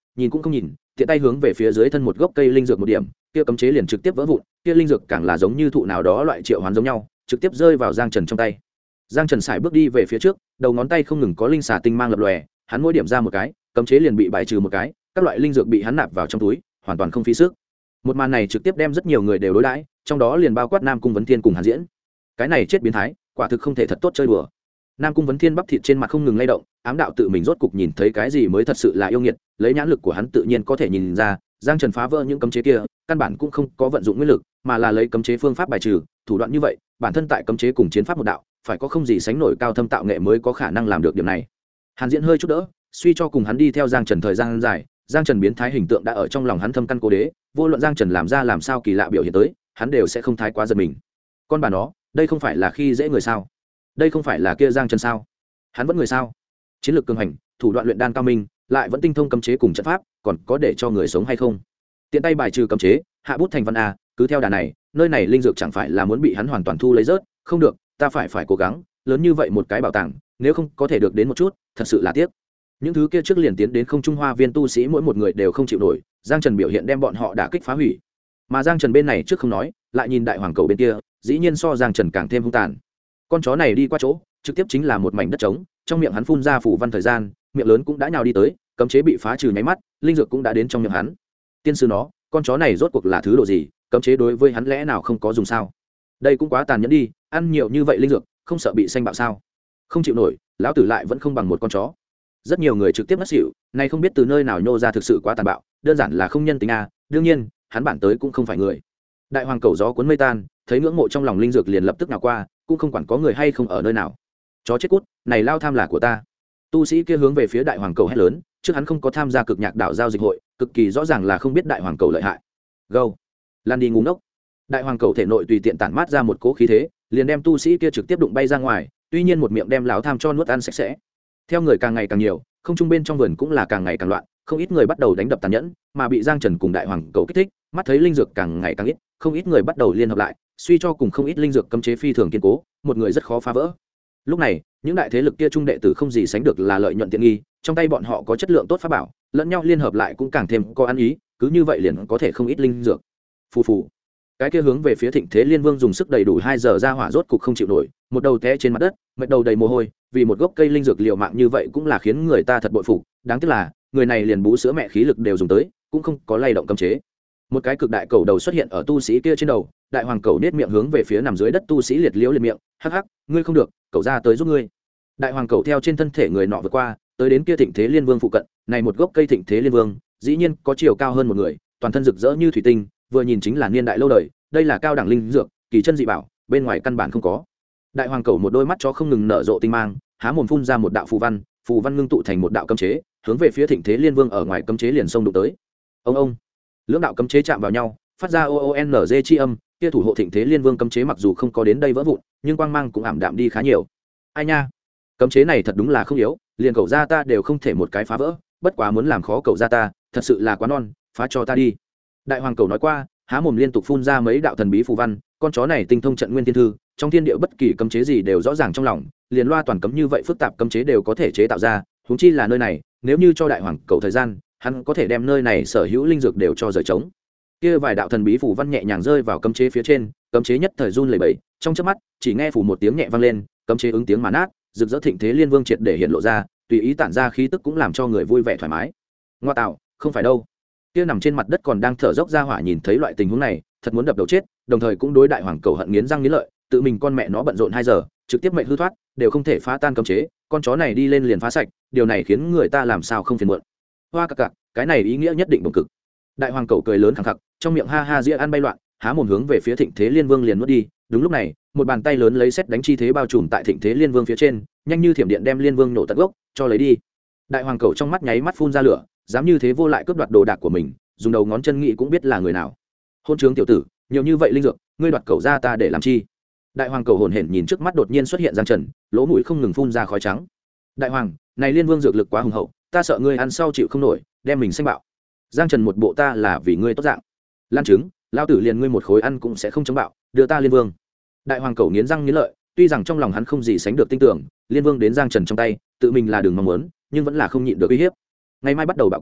nhìn cũng không nhìn, tiện tay hướng về phía dưới thân một gốc cây linh dược một điểm, kia cấm chế liền trực tiếp vỡ vụn, kia linh dược càng là giống như thụ nào đó loại triệu hoán giống nhau, trực tiếp rơi vào Giang Trần trong tay. Giang Trần sải bước đi về phía trước, đầu ngón tay không ngừng có linh xà tinh mang lập lòe, hắn mỗi điểm ra một cái, cấm chế liền bị bài trừ một cái, các loại linh dược bị hắn nạp vào trong túi, hoàn toàn không phí sức. Một màn này trực tiếp đem rất nhiều người đều đối đãi, trong đó liền bao quát Nam Cung Vấn Thiên cùng Hàn Diễn. Cái này chết biến thái, quả thực không thể thật tốt chơi đùa. Nam Cung Vấn Thiên bắp thịt trên mặt không ngừng lay động, ám đạo tự mình rốt cục nhìn thấy cái gì mới thật sự là yêu nghiệt, lấy nhãn lực của hắn tự nhiên có thể nhìn ra, Giang Trần phá vỡ những cấm chế kia, căn bản cũng không có vận dụng nguyên lực, mà là lấy cấm chế phương pháp bài trừ, thủ đoạn như vậy, bản thân tại cấm chế cùng chiến pháp một đạo, phải có không gì sánh nổi cao thâm tạo nghệ mới có khả năng làm được điểm này. Hàn Diễn hơi chút đỡ, suy cho cùng hắn đi theo Giang Trần thời gian dài, Giang Trần biến thái hình tượng đã ở trong lòng hắn thâm căn cố đế, vô luận Giang Trần làm ra làm sao kỳ lạ biểu hiện tới, hắn đều sẽ không thái quá giật mình. Con bà nó, đây không phải là khi dễ người sao? Đây không phải là kia Giang Trần sao? Hắn vẫn người sao? Chiến lược cường hành, thủ đoạn luyện đan cao minh, lại vẫn tinh thông cấm chế cùng trận pháp, còn có để cho người sống hay không? Tiện tay bài trừ cấm chế, hạ bút thành văn a, cứ theo đà này, nơi này linh dược chẳng phải là muốn bị hắn hoàn toàn thu lấy rớt, không được, ta phải cố gắng, lớn như vậy một cái bảo tàng, nếu không có thể được đến một chút, thật sự là tiếc. Những thứ kia trước liền tiến đến không trung hoa viên tu sĩ mỗi một người đều không chịu nổi, Giang Trần biểu hiện đem bọn họ đả kích phá hủy. Mà Giang Trần bên này trước không nói, lại nhìn đại hoàng cầu bên kia, dĩ nhiên so Giang Trần càng thêm hung tàn. Con chó này đi qua chỗ, trực tiếp chính là một mảnh đất trống, trong miệng hắn phun ra phủ văn thời gian, miệng lớn cũng đã nhào đi tới, cấm chế bị phá trừ nháy mắt, linh dược cũng đã đến trong miệng hắn. Tiên sư nó, con chó này rốt cuộc là thứ độ gì, cấm chế đối với hắn lẽ nào không có dùng sao? Đây cũng quá tàn nhẫn đi, ăn nhiều như vậy linh dược, không sợ bị xanh bạo sao? Không chịu nổi, lão tử lại vẫn không bằng một con chó. Rất nhiều người trực tiếp ngất xỉu, này không biết từ nơi nào nhô ra thực sự quá tàn bạo, đơn giản là không nhân tính a, đương nhiên, hắn bản tới cũng không phải người. Đại hoàng cầu gió cuốn mây tan, thấy ngưỡng mộ trong lòng linh dược liền lập tức nào qua, cũng không quản có người hay không ở nơi nào. Chó chết cút, này lao tham là của ta. Tu sĩ kia hướng về phía đại hoàng cầu hét lớn, trước hắn không có tham gia cực nhạc đạo giao dịch hội, cực kỳ rõ ràng là không biết đại hoàng cầu lợi hại. Gâu, lan đi ngu ngốc. Đại hoàng cầu thể nội tùy tiện tản mát ra một cỗ khí thế, liền đem tu sĩ kia trực tiếp đụng bay ra ngoài, tuy nhiên một miệng đem lão tham cho nuốt ăn sạch sẽ. Theo người càng ngày càng nhiều, không trung bên trong vườn cũng là càng ngày càng loạn, không ít người bắt đầu đánh đập tàn nhẫn, mà bị Giang Trần cùng đại hoàng cầu kích thích, mắt thấy linh dược càng ngày càng ít, không ít người bắt đầu liên hợp lại, suy cho cùng không ít linh dược cấm chế phi thường kiên cố, một người rất khó phá vỡ. Lúc này, những đại thế lực kia trung đệ tử không gì sánh được là lợi nhuận tiện nghi, trong tay bọn họ có chất lượng tốt pháp bảo, lẫn nhau liên hợp lại cũng càng thêm có ăn ý, cứ như vậy liền có thể không ít linh dược. Phù phù. Cái kia hướng về phía Thịnh Thế Liên Vương dùng sức đầy đủ 2 giờ ra hỏa rốt cục không chịu nổi, một đầu té trên mặt đất, mệt đầu đầy mồ hôi, vì một gốc cây linh dược liều mạng như vậy cũng là khiến người ta thật bội phục, đáng tiếc là, người này liền bú sữa mẹ khí lực đều dùng tới, cũng không có lay động cấm chế. Một cái cực đại cầu đầu xuất hiện ở tu sĩ kia trên đầu, đại hoàng cầu nhếch miệng hướng về phía nằm dưới đất tu sĩ liệt liễu liệt miệng, hắc hắc, ngươi không được, cậu ra tới giúp ngươi. Đại hoàng cầu theo trên thân thể người nọ vượt qua, tới đến kia Thịnh Thế Liên Vương phụ cận, này một gốc cây Thịnh Thế Liên Vương, dĩ nhiên có chiều cao hơn một người, toàn thân rực rỡ như thủy tinh, vừa nhìn chính là niên đại lâu đời, đây là cao đẳng linh dược, kỳ chân dị bảo, bên ngoài căn bản không có. Đại hoàng cầu một đôi mắt cho không ngừng nở rộ tinh mang, há mồm phun ra một đạo phù văn ngưng tụ thành một đạo cấm chế, hướng về phía Thịnh Thế Liên Vương ở ngoài cấm chế liền xông đụng tới. Ông, lưỡng đạo cấm chế chạm vào nhau, phát ra oonz chi âm, kia thủ hộ Thịnh Thế Liên Vương cấm chế mặc dù không có đến đây vỡ vụn, nhưng quang mang cũng ảm đạm đi khá nhiều. Ai nha, cấm chế này thật đúng là không yếu, liền cậu gia ta đều không thể một cái phá vỡ, bất quá muốn làm khó cậu gia ta, thật sự là quá non, phá cho ta đi. Đại hoàng cầu nói qua, há mồm liên tục phun ra mấy đạo thần bí phù văn, con chó này tinh thông trận nguyên thiên thư, trong thiên địa bất kỳ cấm chế gì đều rõ ràng trong lòng, liền loa toàn cấm như vậy phức tạp cấm chế đều có thể chế tạo ra, huống chi là nơi này, nếu như cho đại hoàng cầu thời gian, hắn có thể đem nơi này sở hữu linh dược đều cho rời trống. Kia vài đạo thần bí phù văn nhẹ nhàng rơi vào cấm chế phía trên, cấm chế nhất thời run lẩy bẩy, trong chớp mắt, chỉ nghe phủ một tiếng nhẹ vang lên, cấm chế ứng tiếng mà nát, rực rỡ Thịnh Thế Liên Vương triệt để hiện lộ ra, tùy ý tản ra khí tức cũng làm cho người vui vẻ thoải mái. Ngoa tạo, không phải đâu. Kia nằm trên mặt đất còn đang thở dốc ra hỏa nhìn thấy loại tình huống này, thật muốn đập đầu chết, đồng thời cũng đối đại hoàng cầu hận nghiến răng nghiến lợi, tự mình con mẹ nó bận rộn 2 giờ, trực tiếp mệnh hư thoát, đều không thể phá tan cấm chế, con chó này đi lên liền phá sạch, điều này khiến người ta làm sao không phiền muộn. Hoa cặc cặc, cái này ý nghĩa nhất định đồng cực. Đại hoàng cầu cười lớn khẳng khặc, trong miệng ha ha dĩa ăn bay loạn, há mồm hướng về phía Thịnh Thế Liên Vương liền nuốt đi. Đúng lúc này, một bàn tay lớn lấy sét đánh chi thế bao trùm tại Thịnh Thế Liên Vương phía trên, nhanh như thiểm điện đem Liên Vương nổ tận gốc, cho lấy đi. Đại hoàng cầu trong mắt nháy mắt phun ra lửa, dám như thế vô lại cướp đoạt đồ đạc của mình, dùng đầu ngón chân nghĩ cũng biết là người nào. Hôn trướng tiểu tử, nhiều như vậy linh dược, ngươi đoạt cầu ra ta để làm chi? Đại hoàng cầu hồn hển nhìn trước mắt đột nhiên xuất hiện Giang Trần, lỗ mũi không ngừng phun ra khói trắng. Đại hoàng, này Liên Vương dược lực quá hùng hậu, ta sợ ngươi ăn sau chịu không nổi, đem mình xanh bạo. Giang Trần một bộ ta là vì ngươi tốt dạng. Lan trứng, lao tử liền ngươi một khối ăn cũng sẽ không chống bạo, đưa ta Liên Vương. Đại hoàng cầu nghiến răng nghiến lợi, tuy rằng trong lòng hắn không gì sánh được tin tưởng, Liên Vương đến Giang Trần trong tay, tự mình là đường mong muốn, nhưng vẫn là không nhịn được uy hiếp. Ngày mai bắt đầu bạo càng,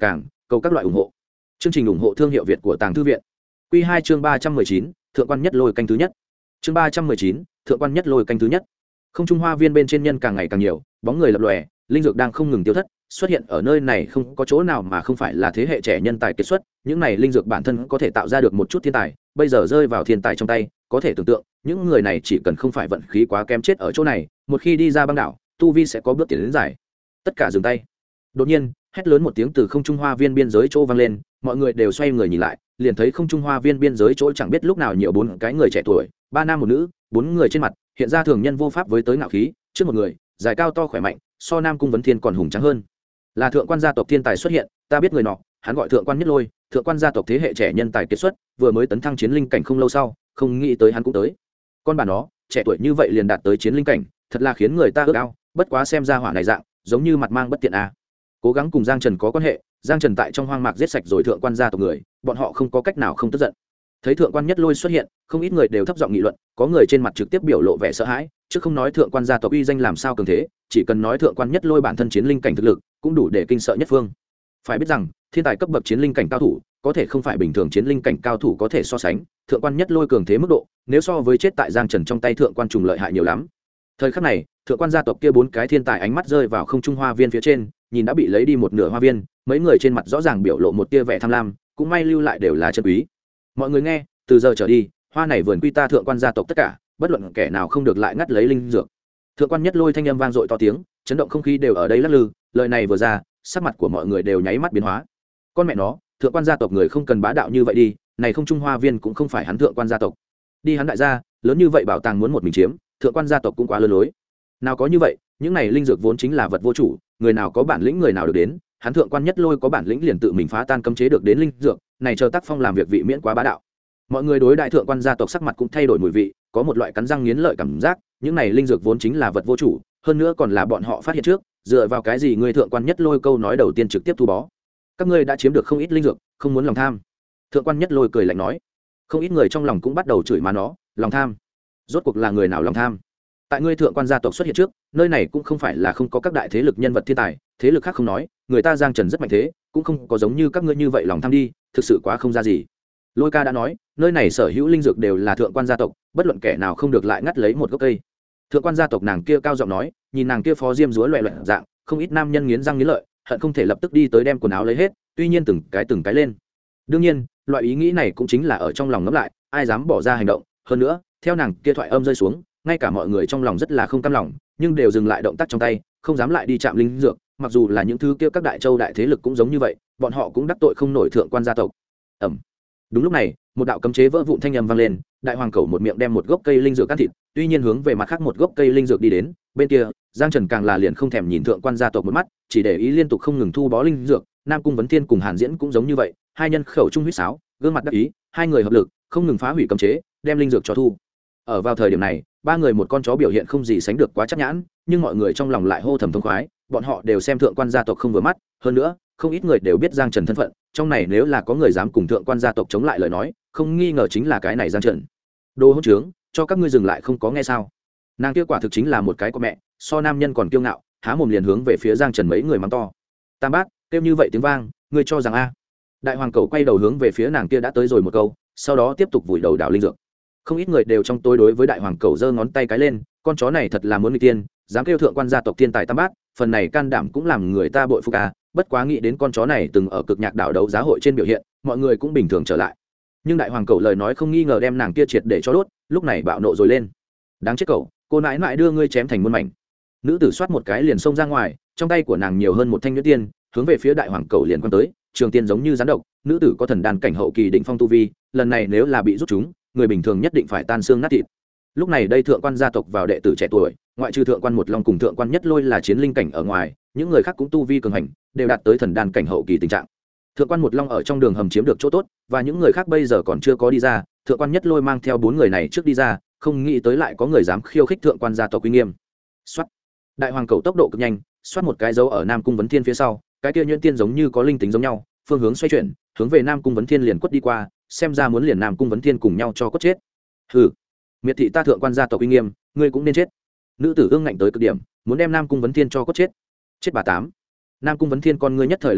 cầu các loại ủng hộ. Chương trình ủng hộ thương hiệu Việt của Tàng Thư viện. Quy 2 chương 319, thượng quan nhất lôi canh thứ nhất. Chương 319, thượng quan nhất lôi canh thứ nhất. Không trung hoa viên bên trên nhân càng ngày càng nhiều, bóng người lập lòe, linh dược đang không ngừng tiêu thất, xuất hiện ở nơi này không có chỗ nào mà không phải là thế hệ trẻ nhân tài kết xuất, những này linh dược bản thân có thể tạo ra được một chút thiên tài, bây giờ rơi vào thiên tài trong tay, có thể tưởng tượng, những người này chỉ cần không phải vận khí quá kém chết ở chỗ này, một khi đi ra băng đảo, tu vi sẽ có bước tiến đến giải. Tất cả dừng tay. Đột nhiên, hét lớn một tiếng từ không trung hoa viên biên giới chỗ vang lên, mọi người đều xoay người nhìn lại, liền thấy không trung hoa viên biên giới chỗ chẳng biết lúc nào nhiều bốn cái người trẻ tuổi, ba nam một nữ, bốn người trên mặt hiện ra thường nhân vô pháp với tới ngạo khí, trước một người, dài cao to khỏe mạnh, so Nam Cung Vấn Thiên còn hùng tráng hơn. Là thượng quan gia tộc thiên tài xuất hiện, ta biết người nọ, hắn gọi thượng quan nhất lôi, thượng quan gia tộc thế hệ trẻ nhân tài kiệt xuất, vừa mới tấn thăng chiến linh cảnh không lâu sau, không nghĩ tới hắn cũng tới. Con bà nó, trẻ tuổi như vậy liền đạt tới chiến linh cảnh, thật là khiến người ta ước ao, bất quá xem ra hỏa này dạng, giống như mặt mang bất tiện a. Cố gắng cùng Giang Trần có quan hệ, Giang Trần tại trong hoang mạc giết sạch rồi thượng quan gia tộc người, bọn họ không có cách nào không tức giận. Thấy thượng quan nhất lôi xuất hiện, không ít người đều thấp giọng nghị luận, có người trên mặt trực tiếp biểu lộ vẻ sợ hãi, chứ không nói thượng quan gia tộc uy danh làm sao cường thế, chỉ cần nói thượng quan nhất lôi bản thân chiến linh cảnh thực lực, cũng đủ để kinh sợ nhất phương. Phải biết rằng, thiên tài cấp bậc chiến linh cảnh cao thủ, có thể không phải bình thường chiến linh cảnh cao thủ có thể so sánh, thượng quan nhất lôi cường thế mức độ, nếu so với chết tại Giang Trần trong tay thượng quan trùng lợi hại nhiều lắm. Thời khắc này, thượng quan gia tộc kia bốn cái thiên tài ánh mắt rơi vào không trung hoa viên phía trên, nhìn đã bị lấy đi một nửa hoa viên, mấy người trên mặt rõ ràng biểu lộ một tia vẻ tham lam, cũng may lưu lại đều là chân quý. Mọi người nghe, từ giờ trở đi, hoa này vườn quy ta thượng quan gia tộc tất cả, bất luận kẻ nào không được lại ngắt lấy linh dược. Thượng quan nhất lôi thanh âm vang dội to tiếng, chấn động không khí đều ở đây lắc lư, lời này vừa ra, sắc mặt của mọi người đều nháy mắt biến hóa. Con mẹ nó, thượng quan gia tộc người không cần bá đạo như vậy đi, này không trung hoa viên cũng không phải hắn thượng quan gia tộc. Đi hắn đại gia, lớn như vậy bảo tàng muốn một mình chiếm, thượng quan gia tộc cũng quá lơ lối. Nào có như vậy, những này linh dược vốn chính là vật vô chủ, người nào có bản lĩnh người nào được đến, hắn thượng quan nhất lôi có bản lĩnh liền tự mình phá tan cấm chế được đến linh dược, này chờ tác phong làm việc vị miễn quá bá đạo. Mọi người đối đại thượng quan gia tộc sắc mặt cũng thay đổi mùi vị, có một loại cắn răng nghiến lợi cảm giác, những này linh dược vốn chính là vật vô chủ, hơn nữa còn là bọn họ phát hiện trước, dựa vào cái gì người thượng quan nhất lôi câu nói đầu tiên trực tiếp thu bó. Các ngươi đã chiếm được không ít linh dược, không muốn lòng tham. Thượng quan nhất lôi cười lạnh nói. Không ít người trong lòng cũng bắt đầu chửi má nó, lòng tham. Rốt cuộc là người nào lòng tham? Tại ngươi thượng quan gia tộc xuất hiện trước, nơi này cũng không phải là không có các đại thế lực nhân vật thiên tài, thế lực khác không nói, người ta Giang Trần rất mạnh thế, cũng không có giống như các ngươi như vậy lòng tham đi, thực sự quá không ra gì. Lôi ca đã nói, nơi này sở hữu linh dược đều là thượng quan gia tộc, bất luận kẻ nào không được lại ngắt lấy một gốc cây. Thượng quan gia tộc nàng kia cao giọng nói, nhìn nàng kia phó diêm dúa loẹt loẹt dạng, không ít nam nhân nghiến răng nghiến lợi, hận không thể lập tức đi tới đem quần áo lấy hết, tuy nhiên từng cái lên. Đương nhiên, loại ý nghĩ này cũng chính là ở trong lòng ngẫm lại, ai dám bỏ ra hành động, hơn nữa, theo nàng kia thoại âm rơi xuống, ngay cả mọi người trong lòng rất là không cam lòng, nhưng đều dừng lại động tác trong tay, không dám lại đi chạm linh dược, mặc dù là những thứ kia các đại châu đại thế lực cũng giống như vậy, bọn họ cũng đắc tội không nổi thượng quan gia tộc. Ẩm. Đúng lúc này, một đạo cấm chế vỡ vụn thanh âm vang lên, đại hoàng cẩu một miệng đem một gốc cây linh dược ăn thịt, tuy nhiên hướng về mặt khác một gốc cây linh dược đi đến, bên kia, Giang Trần càng là liền không thèm nhìn thượng quan gia tộc một mắt, chỉ để ý liên tục không ngừng thu bó linh dược, Nam Cung Vấn Thiên cùng Hàn Diễn cũng giống như vậy, hai nhân khẩu chung huýt sáo, gương mặt đắc ý, hai người hợp lực, không ngừng phá hủy cấm chế, đem linh dược cho thu. Ở vào thời điểm này, ba người một con chó biểu hiện không gì sánh được quá chắc nhãn, nhưng mọi người trong lòng lại hô thầm thông khoái, bọn họ đều xem thượng quan gia tộc không vừa mắt, hơn nữa, không ít người đều biết Giang Trần thân phận, trong này nếu là có người dám cùng thượng quan gia tộc chống lại lời nói, không nghi ngờ chính là cái này Giang Trần. Đồ hỗn trướng, cho các ngươi dừng lại không có nghe sao? Nàng kia quả thực chính là một cái của mẹ, so nam nhân còn kiêu ngạo, há mồm liền hướng về phía Giang Trần mấy người mắng to. Tam bát, kêu như vậy tiếng vang, ngươi cho rằng a? Đại hoàng cầu quay đầu hướng về phía nàng kia đã tới rồi một câu, sau đó tiếp tục vùi đầu đảo linh dược. Không ít người đều trong tối đối với đại hoàng cầu giơ ngón tay cái lên, con chó này thật là muốn nghịch tiên, dám kêu thượng quan gia tộc thiên tài tam bát, phần này can đảm cũng làm người ta bội phục a. Bất quá nghĩ đến con chó này từng ở cực nhạc đảo đấu giá hội trên biểu hiện, mọi người cũng bình thường trở lại. Nhưng đại hoàng cầu lời nói không nghi ngờ đem nàng kia triệt để cho đốt, lúc này bạo nộ rồi lên. Đáng chết cậu, cô nãi nãi đưa ngươi chém thành muôn mảnh. Nữ tử xoát một cái liền xông ra ngoài, trong tay của nàng nhiều hơn một thanh nhuyễn tiên, hướng về phía đại hoàng cầu liền quan tới. Trường tiên giống như rắn độc, nữ tử có thần đan cảnh hậu kỳ đỉnh phong tu vi, lần này nếu là bị rút chúng, người bình thường nhất định phải tan xương nát thịt. Lúc này đây thượng quan gia tộc vào đệ tử trẻ tuổi, ngoại trừ thượng quan một long cùng thượng quan nhất lôi là chiến linh cảnh ở ngoài, những người khác cũng tu vi cường hành, đều đạt tới thần đan cảnh hậu kỳ tình trạng. Thượng quan một long ở trong đường hầm chiếm được chỗ tốt, và những người khác bây giờ còn chưa có đi ra, thượng quan nhất lôi mang theo bốn người này trước đi ra, không nghĩ tới lại có người dám khiêu khích thượng quan gia tộc uy nghiêm. Soát. Đại hoàng cầu tốc độ cực nhanh, soát một cái dấu ở Nam Cung Vấn Thiên phía sau, cái kia nhuyễn tiên giống như có linh tính giống nhau, phương hướng xoay chuyển, hướng về Nam Cung Vấn Thiên liền quất đi qua, xem ra muốn liền Nam Cung Vấn Thiên cùng nhau cho quất chết. Hừ, miệt thị ta thượng quan gia tộc uy nghiêm, ngươi cũng nên chết. Nữ tử ương ngạnh tới cực điểm, muốn đem Nam Cung Vấn Thiên cho quất chết. Chết bà tám. Nam Cung Vấn Thiên con ngươi nhất thời lạnh lẽo,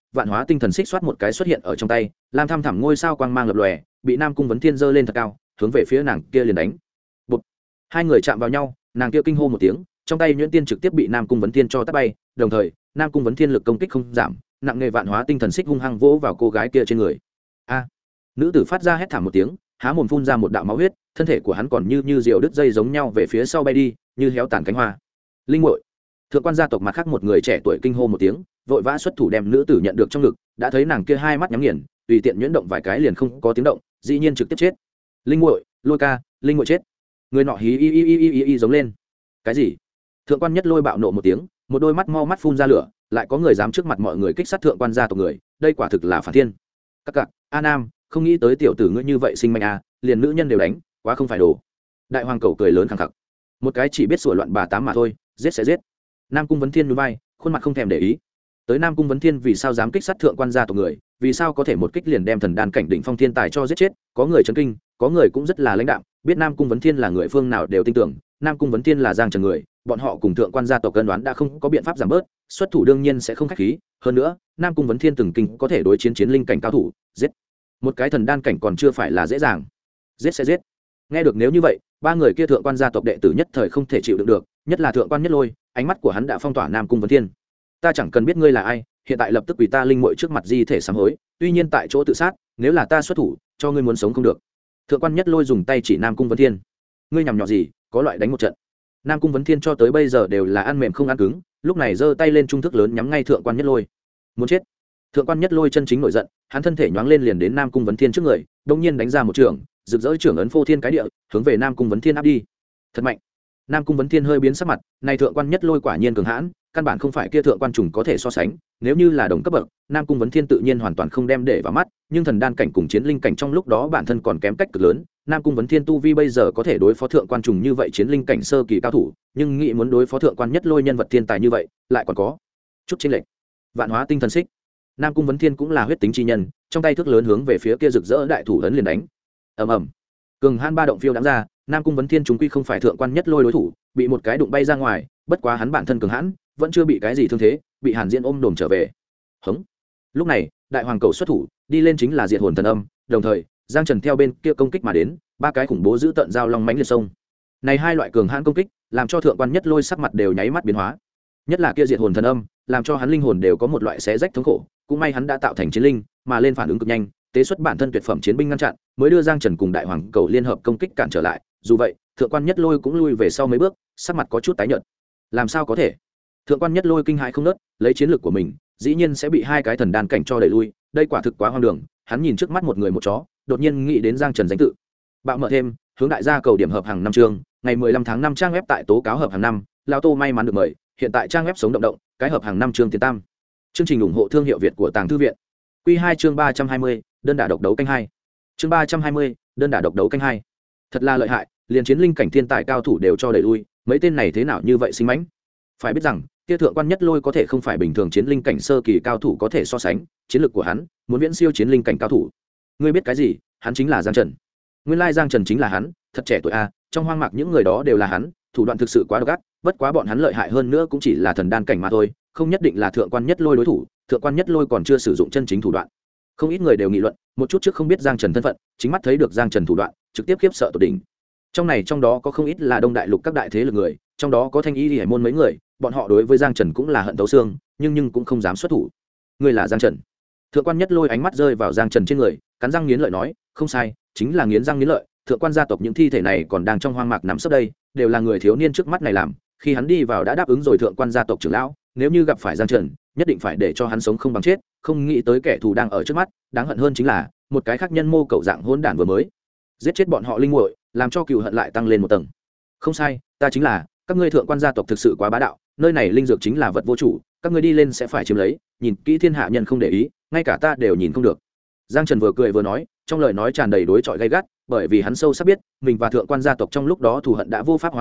vạn hóa tinh thần xích xoát một cái xuất hiện ở trong tay, lam thăm thẳm ngôi sao quang mang lập lòe, bị Nam Cung Vấn Thiên giơ lên thật cao, hướng về phía nàng kia liền đánh. Bụp. Hai người chạm vào nhau, nàng kia kinh hô một tiếng, trong tay nhuyễn tiên trực tiếp bị Nam Cung Vấn Thiên cho tát bay, đồng thời Nam Cung Vấn Thiên lực công kích không giảm, nặng nghề vạn hóa tinh thần xích hung hăng vỗ vào cô gái kia trên người. A! Nữ tử phát ra hét thảm một tiếng, há mồm phun ra một đạo máu huyết, thân thể của hắn còn như diều đứt dây giống nhau về phía sau bay đi, như héo tàn cánh hoa. Linh muội. Thượng quan gia tộc mặt khác một người trẻ tuổi kinh hô một tiếng, vội vã xuất thủ đem nữ tử nhận được trong ngực, đã thấy nàng kia hai mắt nhắm nghiền, tùy tiện nhuyễn động vài cái liền không có tiếng động, dĩ nhiên trực tiếp chết. Linh muội, Lôi ca, linh muội chết. Người nọ hí y giống lên. Cái gì? Thượng quan Nhất Lôi bạo nộ một tiếng, một đôi mắt mau mắt phun ra lửa, lại có người dám trước mặt mọi người kích sát thượng quan gia tộc người, đây quả thực là phản thiên. Các cặc, A Nam, không nghĩ tới tiểu tử ngươi như vậy sinh manh a, liền nữ nhân đều đánh, quá không phải đồ. Đại hoàng cầu cười lớn khẳng khặc. Một cái chỉ biết sủa loạn bà tám mà thôi, giết sẽ giết. Nam Cung Vấn Thiên nhún vai, khuôn mặt không thèm để ý. Tới Nam Cung Vấn Thiên vì sao dám kích sát thượng quan gia tộc người, vì sao có thể một kích liền đem thần đan cảnh đỉnh phong thiên tài cho giết chết, có người chấn kinh, có người cũng rất là lãnh đạm, biết Nam Cung Vấn Thiên là người phương nào đều tin tưởng, Nam Cung Vấn Thiên là Giang Trần người, bọn họ cùng thượng quan gia tộc cân đoán đã không có biện pháp giảm bớt, xuất thủ đương nhiên sẽ không khách khí, hơn nữa, Nam Cung Vấn Thiên từng kinh có thể đối chiến chiến linh cảnh cao thủ, giết một cái thần đan cảnh còn chưa phải là dễ dàng. Giết sẽ giết. Nghe được nếu như vậy, ba người kia thượng quan gia tộc đệ tử nhất thời không thể chịu đựng được, nhất là thượng quan Nhất Lôi, ánh mắt của hắn đã phong tỏa Nam Cung Vấn Thiên. Ta chẳng cần biết ngươi là ai, hiện tại lập tức quỳ ta linh muội trước mặt di thể sám hối, tuy nhiên tại chỗ tự sát, nếu là ta xuất thủ, cho ngươi muốn sống không được. Thượng quan Nhất Lôi dùng tay chỉ Nam Cung Vấn Thiên. Ngươi nhằm nhọ gì, có loại đánh một trận. Nam Cung Vấn Thiên cho tới bây giờ đều là ăn mềm không ăn cứng, lúc này giơ tay lên trung thức lớn nhắm ngay thượng quan Nhất Lôi. Muốn chết. Thượng quan Nhất Lôi chân chính nổi giận, hắn thân thể nhoáng lên liền đến Nam Cung Vấn Thiên trước người, đột nhiên đánh ra một trường, rực rỡ trưởng ấn phô thiên cái địa, hướng về Nam Cung Vấn Thiên áp đi. Thật mạnh. Nam Cung Vấn Thiên hơi biến sắc mặt, này thượng quan Nhất Lôi quả nhiên cường hãn, căn bản không phải kia thượng quan trùng có thể so sánh, nếu như là đồng cấp bậc, Nam Cung Vấn Thiên tự nhiên hoàn toàn không đem để vào mắt, nhưng thần đan cảnh cùng chiến linh cảnh trong lúc đó bản thân còn kém cách cực lớn, Nam Cung Vấn Thiên tu vi bây giờ có thể đối phó thượng quan trùng như vậy chiến linh cảnh sơ kỳ cao thủ, nhưng nghĩ muốn đối phó thượng quan Nhất Lôi nhân vật thiên tài như vậy, lại còn có chút chênh lệch. Vạn hóa tinh thần xích. Nam Cung Vấn Thiên cũng là huyết tính chi nhân, trong tay thước lớn hướng về phía kia rực rỡ đại thủ ấn liền đánh. Ầm ầm. Cường han ba động phiêu đãng ra, Nam Cung Vấn Thiên chúng quy không phải thượng quan Nhất Lôi đối thủ, bị một cái đụng bay ra ngoài, bất quá hắn bản thân cường hãn, vẫn chưa bị cái gì thương thế, bị Hàn Diễn ôm đồm trở về. Hống. Lúc này, đại hoàng cầu xuất thủ, đi lên chính là diệt hồn thần âm, đồng thời, Giang Trần theo bên kia công kích mà đến, ba cái khủng bố giữ tận giao long mãnh liệt sông. Này hai loại cường hãn công kích, làm cho thượng quan Nhất Lôi sắc mặt đều nháy mắt biến hóa. Nhất là kia diệt hồn thần âm, làm cho hắn linh hồn đều có một loại xé rách thống khổ, cũng may hắn đã tạo thành chiến linh, mà lên phản ứng cực nhanh, tế xuất bản thân tuyệt phẩm chiến binh ngăn chặn, mới đưa Giang Trần cùng đại hoàng cầu liên hợp công kích cản trở lại, dù vậy, thượng quan Nhất Lôi cũng lui về sau mấy bước, sắc mặt có chút tái nhợt. Làm sao có thể? Thượng quan Nhất Lôi kinh hãi không ngớt, lấy chiến lược của mình, dĩ nhiên sẽ bị hai cái thần đan cảnh cho đẩy lui, đây quả thực quá hoang đường. Hắn nhìn trước mắt một người một chó, đột nhiên nghĩ đến Giang Trần danh tự. Bạo mở thêm, hướng đại gia cầu điểm hợp hàng năm chương, ngày 15 tháng 5 trang web tại tố cáo hợp hàng năm, lão Tô may mắn được mời, hiện tại trang web sống động động, cái hợp hàng năm chương tiền tam. Chương trình ủng hộ thương hiệu Việt của Tàng Thư viện. Quy 2 chương 320, đơn đả độc đấu canh 2. Chương 320, đơn đả độc đấu canh 2. Thật là lợi hại, liền chiến linh cảnh thiên tài cao thủ đều cho đẩy lui, mấy tên này thế nào như vậy sinh mãnh. Phải biết rằng, kia thượng quan Nhất Lôi có thể không phải bình thường chiến linh cảnh sơ kỳ cao thủ có thể so sánh, chiến lược của hắn, muốn viễn siêu chiến linh cảnh cao thủ. Ngươi biết cái gì? Hắn chính là Giang Trần. Nguyên lai Giang Trần chính là hắn, thật trẻ tuổi a, trong hoang mạc những người đó đều là hắn, thủ đoạn thực sự quá độc ác, bất quá bọn hắn lợi hại hơn nữa cũng chỉ là thần đan cảnh mà thôi, không nhất định là thượng quan Nhất Lôi đối thủ, thượng quan Nhất Lôi còn chưa sử dụng chân chính thủ đoạn. Không ít người đều nghị luận, một chút trước không biết Giang Trần thân phận, chính mắt thấy được Giang Trần thủ đoạn, trực tiếp khiếp sợ tột đỉnh. Trong đó có không ít là Đông Đại Lục các đại thế lực người, trong đó có Thanh Y Liễu môn mấy người, bọn họ đối với Giang Trần cũng là hận thấu xương, nhưng cũng không dám xuất thủ. Ngươi là Giang Trần? Thượng quan Nhất Lôi ánh mắt rơi vào Giang Trần trên người, cắn răng nghiến lợi nói, không sai, chính là nghiến răng nghiến lợi, thượng quan gia tộc những thi thể này còn đang trong hoang mạc nằm sấp đây, đều là người thiếu niên trước mắt này làm, khi hắn đi vào đã đáp ứng rồi thượng quan gia tộc trưởng lão, nếu như gặp phải Giang Trần, nhất định phải để cho hắn sống không bằng chết, không nghĩ tới kẻ thù đang ở trước mắt, đáng hận hơn chính là một cái khác nhân mô cẩu dạng hỗn đản vừa mới giết chết bọn họ linh muội, làm cho cừu hận lại tăng lên một tầng. Không sai, ta chính là, các ngươi thượng quan gia tộc thực sự quá bá đạo, nơi này linh dược chính là vật vô chủ, các ngươi đi lên sẽ phải chiếm lấy, nhìn kỹ thiên hạ nhân không để ý, ngay cả ta đều nhìn không được. Giang Trần vừa cười vừa nói, trong lời nói tràn đầy đối chọi gay gắt, bởi vì hắn sâu sắc biết, mình và thượng quan gia tộc trong lúc đó thù hận đã vô pháp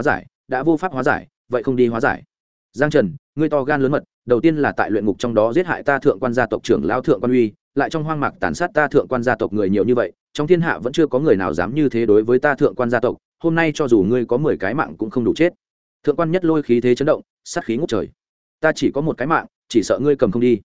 hóa giải, vậy không đi hóa giải. Giang Trần, ngươi to gan lớn mật, đầu tiên là tại luyện ngục trong đó giết hại ta thượng quan gia tộc trưởng lão thượng quan uy, lại trong hoang mạc tàn sát ta thượng quan gia tộc người nhiều như vậy, trong thiên hạ vẫn chưa có người nào dám như thế đối với ta thượng quan gia tộc, hôm nay cho dù ngươi có 10 cái mạng cũng không đủ chết. Thượng quan Nhất Lôi khí thế chấn động, sát khí ngút trời. Ta chỉ có một cái mạng, chỉ sợ ngươi cầm không đi.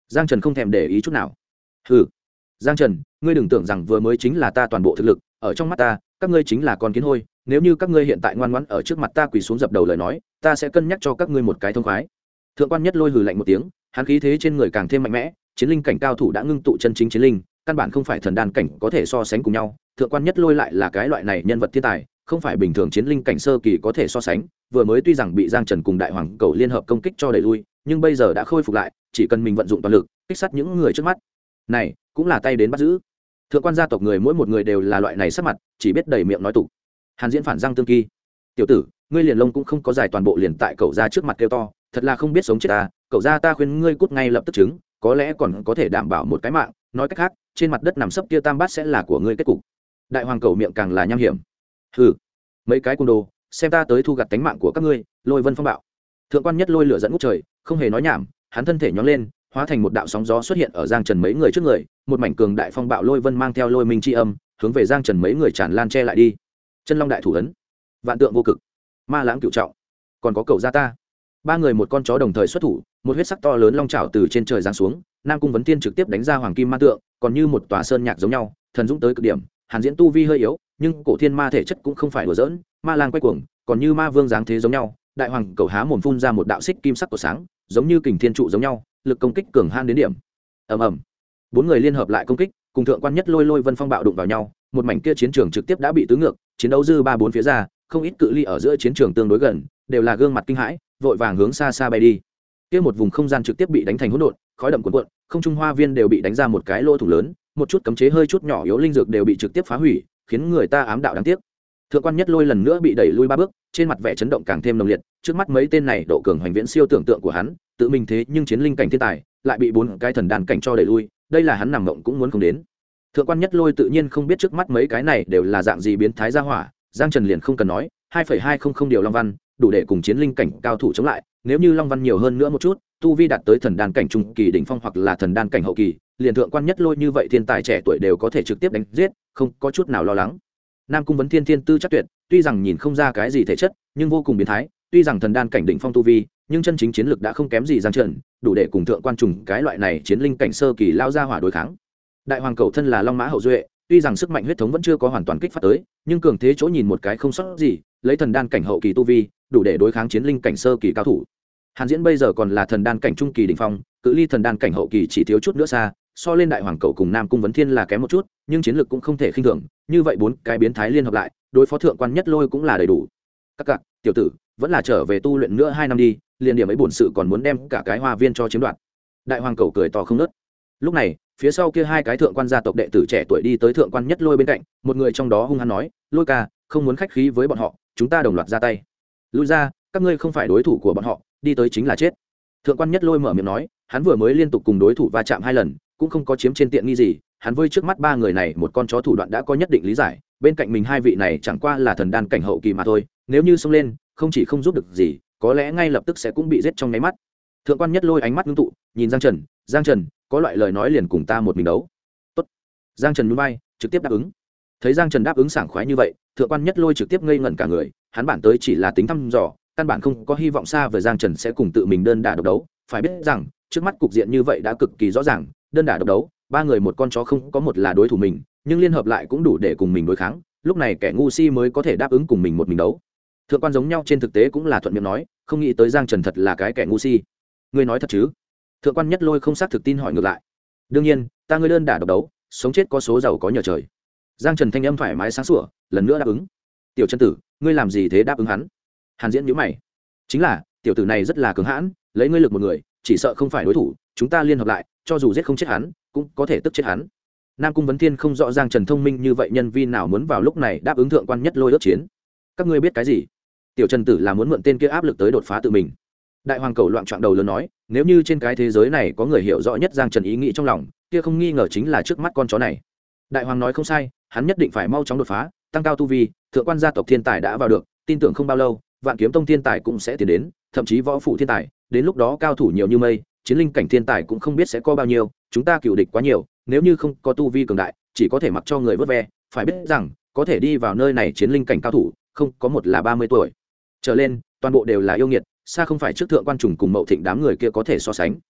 Giang Trần không thèm để ý chút nào. Hừ, Giang Trần, ngươi đừng tưởng rằng vừa mới chính là ta toàn bộ thực lực, ở trong mắt ta các ngươi chính là con kiến hôi, nếu như các ngươi hiện tại ngoan ngoãn ở trước mặt ta quỳ xuống dập đầu lời nói, ta sẽ cân nhắc cho các ngươi một cái thông khoái. Thượng quan Nhất Lôi hừ lạnh một tiếng, hắn khí thế trên người càng thêm mạnh mẽ, chiến linh cảnh cao thủ đã ngưng tụ chân chính chiến linh, căn bản không phải thần đan cảnh có thể so sánh cùng nhau. Thượng quan Nhất Lôi lại là cái loại này nhân vật thiên tài, không phải bình thường chiến linh cảnh sơ kỳ có thể so sánh. Vừa mới tuy rằng bị Giang Trần cùng Đại Hoàng Cầu liên hợp công kích cho đẩy lui, nhưng bây giờ đã khôi phục lại, chỉ cần mình vận dụng toàn lực, kích sát những người trước mắt này, cũng là tay đến bắt giữ. Thượng quan gia tộc người mỗi một người đều là loại này sắc mặt, chỉ biết đầy miệng nói tục. Hàn Diễn phản răng tương kỳ, tiểu tử, ngươi liền lông cũng không có dài toàn bộ liền tại cậu ra trước mặt kêu to, thật là không biết sống chết ta. Cậu ra ta khuyên ngươi cút ngay lập tức chứng, có lẽ còn có thể đảm bảo một cái mạng, nói cách khác trên mặt đất nằm sấp kia tam bát sẽ là của ngươi kết cục. Đại Hoàng Cầu miệng càng là nham hiểm. Hừ, mấy cái côn đồ, xem ta tới thu gặt tánh mạng của các ngươi. Lôi Vân phong bạo. Thượng quan Nhất Lôi lửa dẫn ngút trời, không hề nói nhảm, hắn thân thể nhón lên, hóa thành một đạo sóng gió xuất hiện ở Giang Trần mấy người trước người, một mảnh cường đại phong bạo lôi vân mang theo lôi minh chi âm, hướng về Giang Trần mấy người tràn lan che lại đi. Chân Long đại thủ ấn, vạn tượng vô cực, ma lãng cửu trọng, còn có cầu gia ta. Ba người một con chó đồng thời xuất thủ, một huyết sắc to lớn long chảo từ trên trời giáng xuống, Nam Cung Vấn Tiên trực tiếp đánh ra hoàng kim ma tượng, còn như một tòa sơn nhạc giống nhau, thần dũng tới cực điểm. Hàn Diễn tu vi hơi yếu, nhưng cổ thiên ma thể chất cũng không phải đùa giỡn, ma lang quay cuồng, còn như ma vương dáng thế giống nhau. Đại Hoàng Cầu há mồm phun ra một đạo xích kim sắc của sáng, giống như kình thiên trụ giống nhau, lực công kích cường han đến điểm. Ầm ầm, bốn người liên hợp lại công kích, cùng Thượng quan Nhất Lôi lôi vân phong bạo đụng vào nhau, một mảnh kia chiến trường trực tiếp đã bị tứ ngược, chiến đấu dư ba bốn phía ra, không ít cự ly ở giữa chiến trường tương đối gần, đều là gương mặt kinh hãi, vội vàng hướng xa xa bay đi. Kia một vùng không gian trực tiếp bị đánh thành hỗn độn, khói đậm cuồn cuộn, không trung hoa viên đều bị đánh ra một cái lỗ thủ lớn, một chút cấm chế hơi chút nhỏ yếu linh dược đều bị trực tiếp phá hủy, khiến người ta ám đạo đáng tiếc. Thượng quan Nhất Lôi lần nữa bị đẩy lui ba bước, trên mặt vẻ chấn động càng thêm nồng liệt, trước mắt mấy tên này độ cường hoành viễn siêu tưởng tượng của hắn, tự mình thế nhưng chiến linh cảnh thiên tài, lại bị bốn cái thần đàn cảnh cho đẩy lui, đây là hắn nằm mộng cũng muốn không đến. Thượng quan Nhất Lôi tự nhiên không biết trước mắt mấy cái này đều là dạng gì biến thái gia hỏa, Giang Trần liền không cần nói, 2,200 điều long văn, đủ để cùng chiến linh cảnh cao thủ chống lại, nếu như long văn nhiều hơn nữa một chút, tu vi đạt tới thần đan cảnh trung kỳ đỉnh phong hoặc là thần đan cảnh hậu kỳ, liền Thượng quan Nhất Lôi như vậy thiên tài trẻ tuổi đều có thể trực tiếp đánh giết, không có chút nào lo lắng. Nam Cung Vấn Thiên thiên tư chắc tuyệt, tuy rằng nhìn không ra cái gì thể chất, nhưng vô cùng biến thái, tuy rằng thần đan cảnh đỉnh phong tu vi, nhưng chân chính chiến lực đã không kém gì Giang Trần, đủ để cùng Thượng quan trùng cái loại này chiến linh cảnh sơ kỳ lao ra hỏa đối kháng. Đại Hoàng Cầu thân là long mã hậu duệ, tuy rằng sức mạnh huyết thống vẫn chưa có hoàn toàn kích phát tới, nhưng cường thế chỗ nhìn một cái không sót gì, lấy thần đan cảnh hậu kỳ tu vi, đủ để đối kháng chiến linh cảnh sơ kỳ cao thủ. Hàn Diễn bây giờ còn là thần đan cảnh trung kỳ đỉnh phong, cự ly thần đan cảnh hậu kỳ chỉ thiếu chút nữa xa, so lên Đại Hoàng Cầu cùng Nam Cung Vấn Thiên là kém một chút, nhưng chiến lực cũng không thể khinh thường, như vậy bốn cái biến thái liên hợp lại, đối phó Thượng quan Nhất Lôi cũng là đầy đủ. Các cặc, tiểu tử, vẫn là trở về tu luyện nữa 2 năm đi, liền điểm ấy bổn sự còn muốn đem cả cái hoa viên cho chiếm đoạt. Đại Hoàng Cầu cười to không ngớt. Lúc này, phía sau kia hai cái thượng quan gia tộc đệ tử trẻ tuổi đi tới Thượng quan Nhất Lôi bên cạnh, một người trong đó hung hăng nói, Lôi ca, không muốn khách khí với bọn họ, chúng ta đồng loạt ra tay. Lui ra, các ngươi không phải đối thủ của bọn họ, đi tới chính là chết. Thượng quan Nhất Lôi mở miệng nói, hắn vừa mới liên tục cùng đối thủ va chạm 2 lần, cũng không có chiếm trên tiện nghi gì, hắn với trước mắt ba người này một con chó thủ đoạn đã có nhất định lý giải, bên cạnh mình hai vị này chẳng qua là thần đan cảnh hậu kỳ mà thôi, nếu như xông lên, không chỉ không giúp được gì, có lẽ ngay lập tức sẽ cũng bị giết trong nháy mắt. Thượng quan Nhất Lôi ánh mắt ngưng tụ, nhìn Giang Trần, có loại lời nói liền cùng ta một mình đấu. Tốt. Giang Trần nhún vai, trực tiếp đáp ứng. Thấy Giang Trần đáp ứng sảng khoái như vậy, Thượng quan Nhất Lôi trực tiếp ngây ngẩn cả người, hắn bản tới chỉ là tính thăm dò, căn bản không có hy vọng xa về Giang Trần sẽ cùng tự mình đơn đả độc đấu, phải biết rằng, trước mắt cục diện như vậy đã cực kỳ rõ ràng, đơn đả độc đấu, ba người một con chó không có một là đối thủ mình, nhưng liên hợp lại cũng đủ để cùng mình đối kháng, lúc này kẻ ngu si mới có thể đáp ứng cùng mình một mình đấu. Thượng quan giống nhau trên thực tế cũng là thuận miệng nói, không nghĩ tới Giang Trần thật là cái kẻ ngu si. Ngươi nói thật chứ? Thượng quan Nhất Lôi không xác thực tin hỏi ngược lại. Đương nhiên, ta ngươi đơn đả độc đấu, sống chết có số giàu có nhờ trời. Giang Trần thanh âm thoải mái sáng sủa, lần nữa đáp ứng. Tiểu chân tử, ngươi làm gì thế đáp ứng hắn? Hàn Diễn nhíu mày. Chính là, tiểu tử này rất là cứng hãn, lấy ngươi lực một người, chỉ sợ không phải đối thủ, chúng ta liên hợp lại, cho dù giết không chết hắn, cũng có thể tức chết hắn. Nam Cung Vấn Thiên không rõ Giang Trần thông minh như vậy nhân vi nào muốn vào lúc này đáp ứng Thượng quan Nhất Lôi ước chiến. Các ngươi biết cái gì? Tiểu Trần tử là muốn mượn tên kia áp lực tới đột phá tự mình. Đại Hoàng Cầu loạn trọng đầu lớn nói, nếu như trên cái thế giới này có người hiểu rõ nhất Giang Trần ý nghĩ trong lòng, kia không nghi ngờ chính là trước mắt con chó này. Đại Hoàng nói không sai, hắn nhất định phải mau chóng đột phá, tăng cao tu vi, thượng quan gia tộc thiên tài đã vào được, tin tưởng không bao lâu, Vạn Kiếm Tông thiên tài cũng sẽ tiến đến, thậm chí võ phụ thiên tài, đến lúc đó cao thủ nhiều như mây, chiến linh cảnh thiên tài cũng không biết sẽ có bao nhiêu, chúng ta cựu địch quá nhiều, nếu như không có tu vi cường đại, chỉ có thể mặc cho người vớt ve, phải biết rằng, có thể đi vào nơi này chiến linh cảnh cao thủ, không có một là 30 tuổi trở lên, toàn bộ đều là yêu nghiệt, xa không phải trước thượng quan trùng cùng Mậu Thịnh đám người kia có thể so sánh.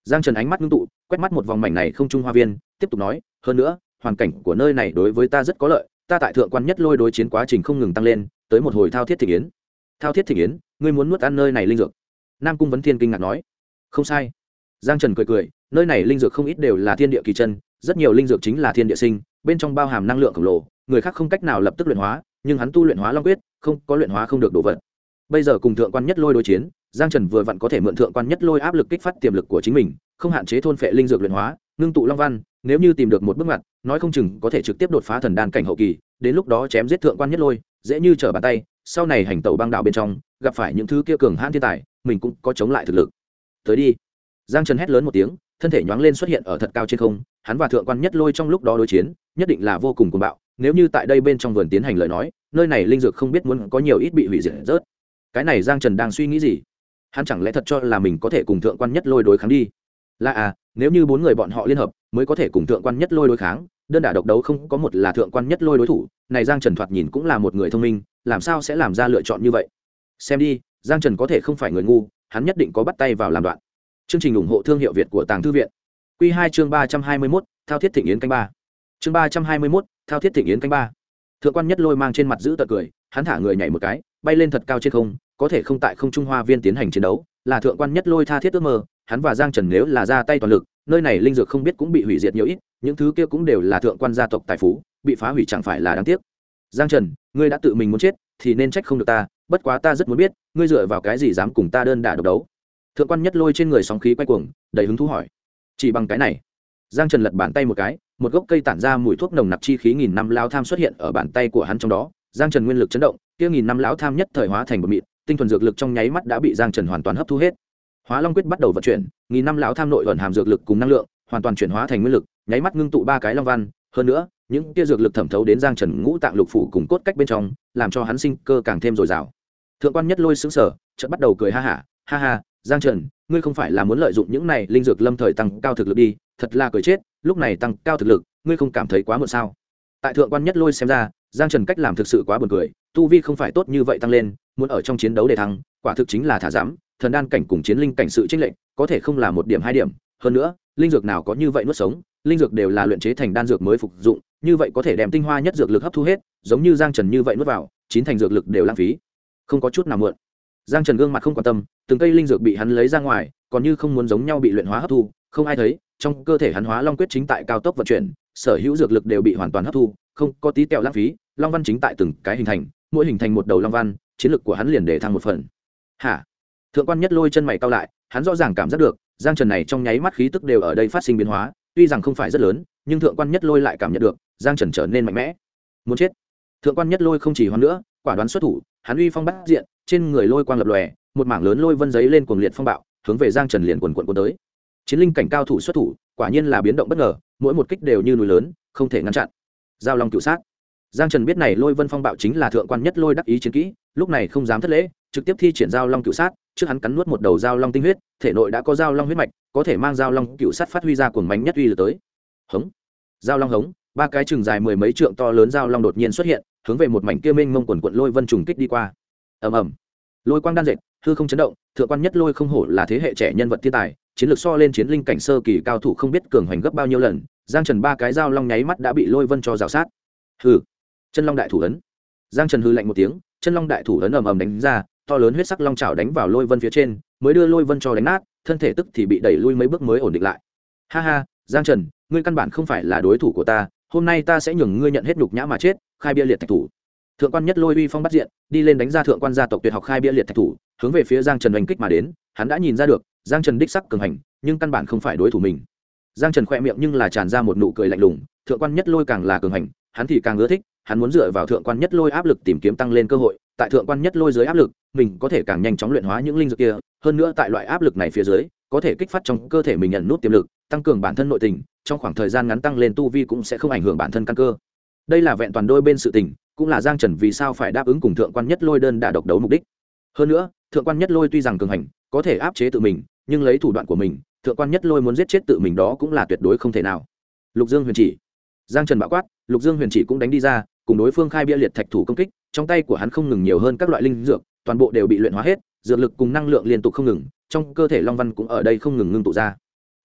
Giang Trần ánh mắt ngưng tụ, quét mắt một vòng mảnh này không trung hoa viên, tiếp tục nói, hơn nữa hoàn cảnh của nơi này đối với ta rất có lợi, ta tại thượng quan nhất lôi đối chiến quá trình không ngừng tăng lên, tới một hồi thao thiết thịnh yến. Thao thiết thịnh yến, ngươi muốn nuốt ăn nơi này linh dược? Nam Cung Vấn Thiên kinh ngạc nói. Không sai. Giang Trần cười cười, nơi này linh dược không ít đều là thiên địa kỳ chân, rất nhiều linh dược chính là thiên địa sinh, bên trong bao hàm năng lượng khổng lồ, người khác không cách nào lập tức luyện hóa, nhưng hắn tu luyện hóa long quyết, không có luyện hóa không được đồ vật. Bây giờ cùng thượng quan nhất lôi đối chiến, Giang Trần vừa vặn có thể mượn thượng quan nhất lôi áp lực kích phát tiềm lực của chính mình, không hạn chế thôn phệ linh dược luyện hóa, ngưng tụ long văn, nếu như tìm được một bước ngoặt, nói không chừng có thể trực tiếp đột phá thần đan cảnh hậu kỳ, đến lúc đó chém giết thượng quan nhất lôi, dễ như trở bàn tay, sau này hành tẩu băng đạo bên trong, gặp phải những thứ kia cường hãn thiên tài, mình cũng có chống lại thực lực. Tới đi. Giang Trần hét lớn một tiếng, thân thể nhoáng lên xuất hiện ở thật cao trên không, hắn và thượng quan nhất lôi trong lúc đó đối chiến, nhất định là vô cùng cuồng bạo, nếu như tại đây bên trong vườn tiến hành lời nói, nơi này linh dược không biết muốn có nhiều ít bị hủy diệt rớt. Cái này Giang Trần đang suy nghĩ gì? Hắn chẳng lẽ thật cho là mình có thể cùng thượng quan nhất lôi đối kháng đi? Là nếu như 4 người bọn họ liên hợp, mới có thể cùng thượng quan nhất lôi đối kháng, đơn đả độc đấu không có một là thượng quan nhất lôi đối thủ, này Giang Trần thoạt nhìn cũng là một người thông minh, làm sao sẽ làm ra lựa chọn như vậy? Xem đi, Giang Trần có thể không phải người ngu, hắn nhất định có bắt tay vào làm đoạn. Chương trình ủng hộ thương hiệu Việt của Tàng Thư viện. Quy 2 chương 321, Thao thiết thịnh yến canh 3. Chương 321, Thao thiết thịnh yến canh 3. Thượng quan nhất lôi mang trên mặt giữ tợn cười, hắn thả người nhảy một cái, bay lên thật cao trên không, có thể không tại không trung hoa viên tiến hành chiến đấu, là thượng quan nhất lôi tha thiết ước mơ, hắn và Giang Trần nếu là ra tay toàn lực, nơi này linh dược không biết cũng bị hủy diệt nhiều ít, những thứ kia cũng đều là thượng quan gia tộc tài phú, bị phá hủy chẳng phải là đáng tiếc. Giang Trần, ngươi đã tự mình muốn chết, thì nên trách không được ta, bất quá ta rất muốn biết, ngươi dựa vào cái gì dám cùng ta đơn đả độc đấu? Thượng quan nhất lôi trên người sóng khí quay cuồng, đầy hứng thú hỏi. Chỉ bằng cái này? Giang Trần lật bàn tay một cái, một gốc cây tản ra mùi thuốc nồng nặc chi khí nghìn năm lão tham xuất hiện ở bàn tay của hắn trong đó. Giang Trần nguyên lực chấn động, kia nghìn năm lão tham nhất thời hóa thành một mịn, tinh thuần dược lực trong nháy mắt đã bị Giang Trần hoàn toàn hấp thu hết. Hóa Long quyết bắt đầu vận chuyển, nghìn năm lão tham nội ẩn hàm dược lực cùng năng lượng, hoàn toàn chuyển hóa thành nguyên lực, nháy mắt ngưng tụ 3 cái long văn, hơn nữa, những kia dược lực thẩm thấu đến Giang Trần ngũ tạng lục phủ cùng cốt cách bên trong, làm cho hắn sinh cơ càng thêm dồi dào. Thượng quan nhất lôi sững sờ, chợt bắt đầu cười ha ha, Giang Trần, ngươi không phải là muốn lợi dụng những này linh dược lâm thời tăng cao thực lực đi, thật là cười chết, lúc này tăng cao thực lực, ngươi không cảm thấy quá muộn sao? Tại thượng quan nhất lôi xem ra, Giang Trần cách làm thực sự quá buồn cười, tu vi không phải tốt như vậy tăng lên, muốn ở trong chiến đấu để thắng, quả thực chính là thả giảm, thần đan cảnh cùng chiến linh cảnh sự chênh lệch, có thể không là 1 điểm 2 điểm, hơn nữa, linh dược nào có như vậy nuốt sống, linh dược đều là luyện chế thành đan dược mới phục dụng, như vậy có thể đem tinh hoa nhất dược lực hấp thu hết, giống như Giang Trần như vậy nuốt vào, 9 thành dược lực đều lãng phí. Không có chút nào muộn. Giang Trần gương mặt không quan tâm, từng cây linh dược bị hắn lấy ra ngoài, còn như không muốn giống nhau bị luyện hóa hấp thu, không ai thấy, trong cơ thể hắn Hóa Long quyết chính tại cao tốc vận chuyển, sở hữu dược lực đều bị hoàn toàn hấp thu, không có tí tẹo lãng phí, long văn chính tại từng cái hình thành, mỗi hình thành một đầu long văn, chiến lực của hắn liền để thăng 1 phần. Hả? Thượng quan nhất lôi chân mày cau lại, hắn rõ ràng cảm giác được, Giang Trần này trong nháy mắt khí tức đều ở đây phát sinh biến hóa, tuy rằng không phải rất lớn, nhưng thượng quan nhất lôi lại cảm nhận được, Giang Trần trở nên mạnh mẽ. Muốn chết. Thượng quan nhất lôi không chỉ hoan nữa, quả đoán xuất thủ, hắn uy phong bát diện, trên người lôi quang lập lòe, một mảng lớn lôi vân giấy lên cuồng liệt phong bạo, hướng về Giang Trần liền quần cuộn tới. Chiến linh cảnh cao thủ xuất thủ, quả nhiên là biến động bất ngờ, mỗi một kích đều như núi lớn, không thể ngăn chặn. Giao long cửu sát. Giang Trần biết này lôi vân phong bạo chính là thượng quan nhất lôi đắc ý chiến kỹ, lúc này không dám thất lễ, trực tiếp thi triển giao long cửu sát, trước hắn cắn nuốt một đầu giao long tinh huyết, thể nội đã có giao long huyết mạch, có thể mang giao long cửu sát phát huy ra cuồng mãnh nhất uy lực tới. Hống. Giao long hống, 3 cái chừng dài 10 mấy trượng to lớn giao long đột nhiên xuất hiện, hướng về một mảnh kia mênh mông quần quật lôi vân trùng kích đi qua. Ầm ầm. Lôi quang đan dệt, hư không chấn động, thượng quan nhất lôi không hổ là thế hệ trẻ nhân vật thiên tài, chiến lược so lên chiến linh cảnh sơ kỳ cao thủ không biết cường hoành gấp bao nhiêu lần. Giang Trần 3 cái giao long nháy mắt đã bị lôi vân cho rào sát. Hừ. Chân long đại thủ ấn. Giang Trần hừ lạnh một tiếng, chân long đại thủ ấn ầm ầm đánh ra, to lớn huyết sắc long chảo đánh vào lôi vân phía trên, mới đưa lôi vân cho đánh nát, thân thể tức thì bị đẩy lui mấy bước mới ổn định lại. Ha ha, Giang Trần, ngươi căn bản không phải là đối thủ của ta, hôm nay ta sẽ nhường ngươi nhận hết nhục nhã mà chết, khai bia liệt thạch thủ. Thượng quan nhất lôi uy phong bắt diện, đi lên đánh ra thượng quan gia tộc tuyệt học khai bia liệt thạch thủ, hướng về phía Giang Trần đánh kích mà đến, hắn đã nhìn ra được, Giang Trần đích sắc cường hành, nhưng căn bản không phải đối thủ mình. Giang Trần khẽ miệng nhưng là tràn ra một nụ cười lạnh lùng, thượng quan nhất lôi càng là cường hành, hắn thì càng ưa thích, hắn muốn dựa vào thượng quan nhất lôi áp lực tìm kiếm tăng lên cơ hội, tại thượng quan nhất lôi dưới áp lực, mình có thể càng nhanh chóng luyện hóa những linh dược kia, hơn nữa tại loại áp lực này phía dưới, có thể kích phát trong cơ thể mình nhận nút tiềm lực, tăng cường bản thân nội tình, trong khoảng thời gian ngắn tăng lên tu vi cũng sẽ không ảnh hưởng bản thân căn cơ. Đây là vẹn toàn đôi bên sự tình, cũng là Giang Trần vì sao phải đáp ứng cùng thượng quan nhất lôi đơn đả độc đấu mục đích. Hơn nữa, thượng quan nhất lôi tuy rằng cường hành, có thể áp chế tự mình, nhưng lấy thủ đoạn của mình, thượng quan nhất lôi muốn giết chết tự mình đó cũng là tuyệt đối không thể nào. Lục Dương huyền chỉ. Giang Trần bạo quát, Lục Dương huyền chỉ cũng đánh đi ra, cùng đối phương khai bia liệt thạch thủ công kích, trong tay của hắn không ngừng nhiều hơn các loại linh dược, toàn bộ đều bị luyện hóa hết, dược lực cùng năng lượng liên tục không ngừng, trong cơ thể long văn cũng ở đây không ngừng ngưng tụ ra.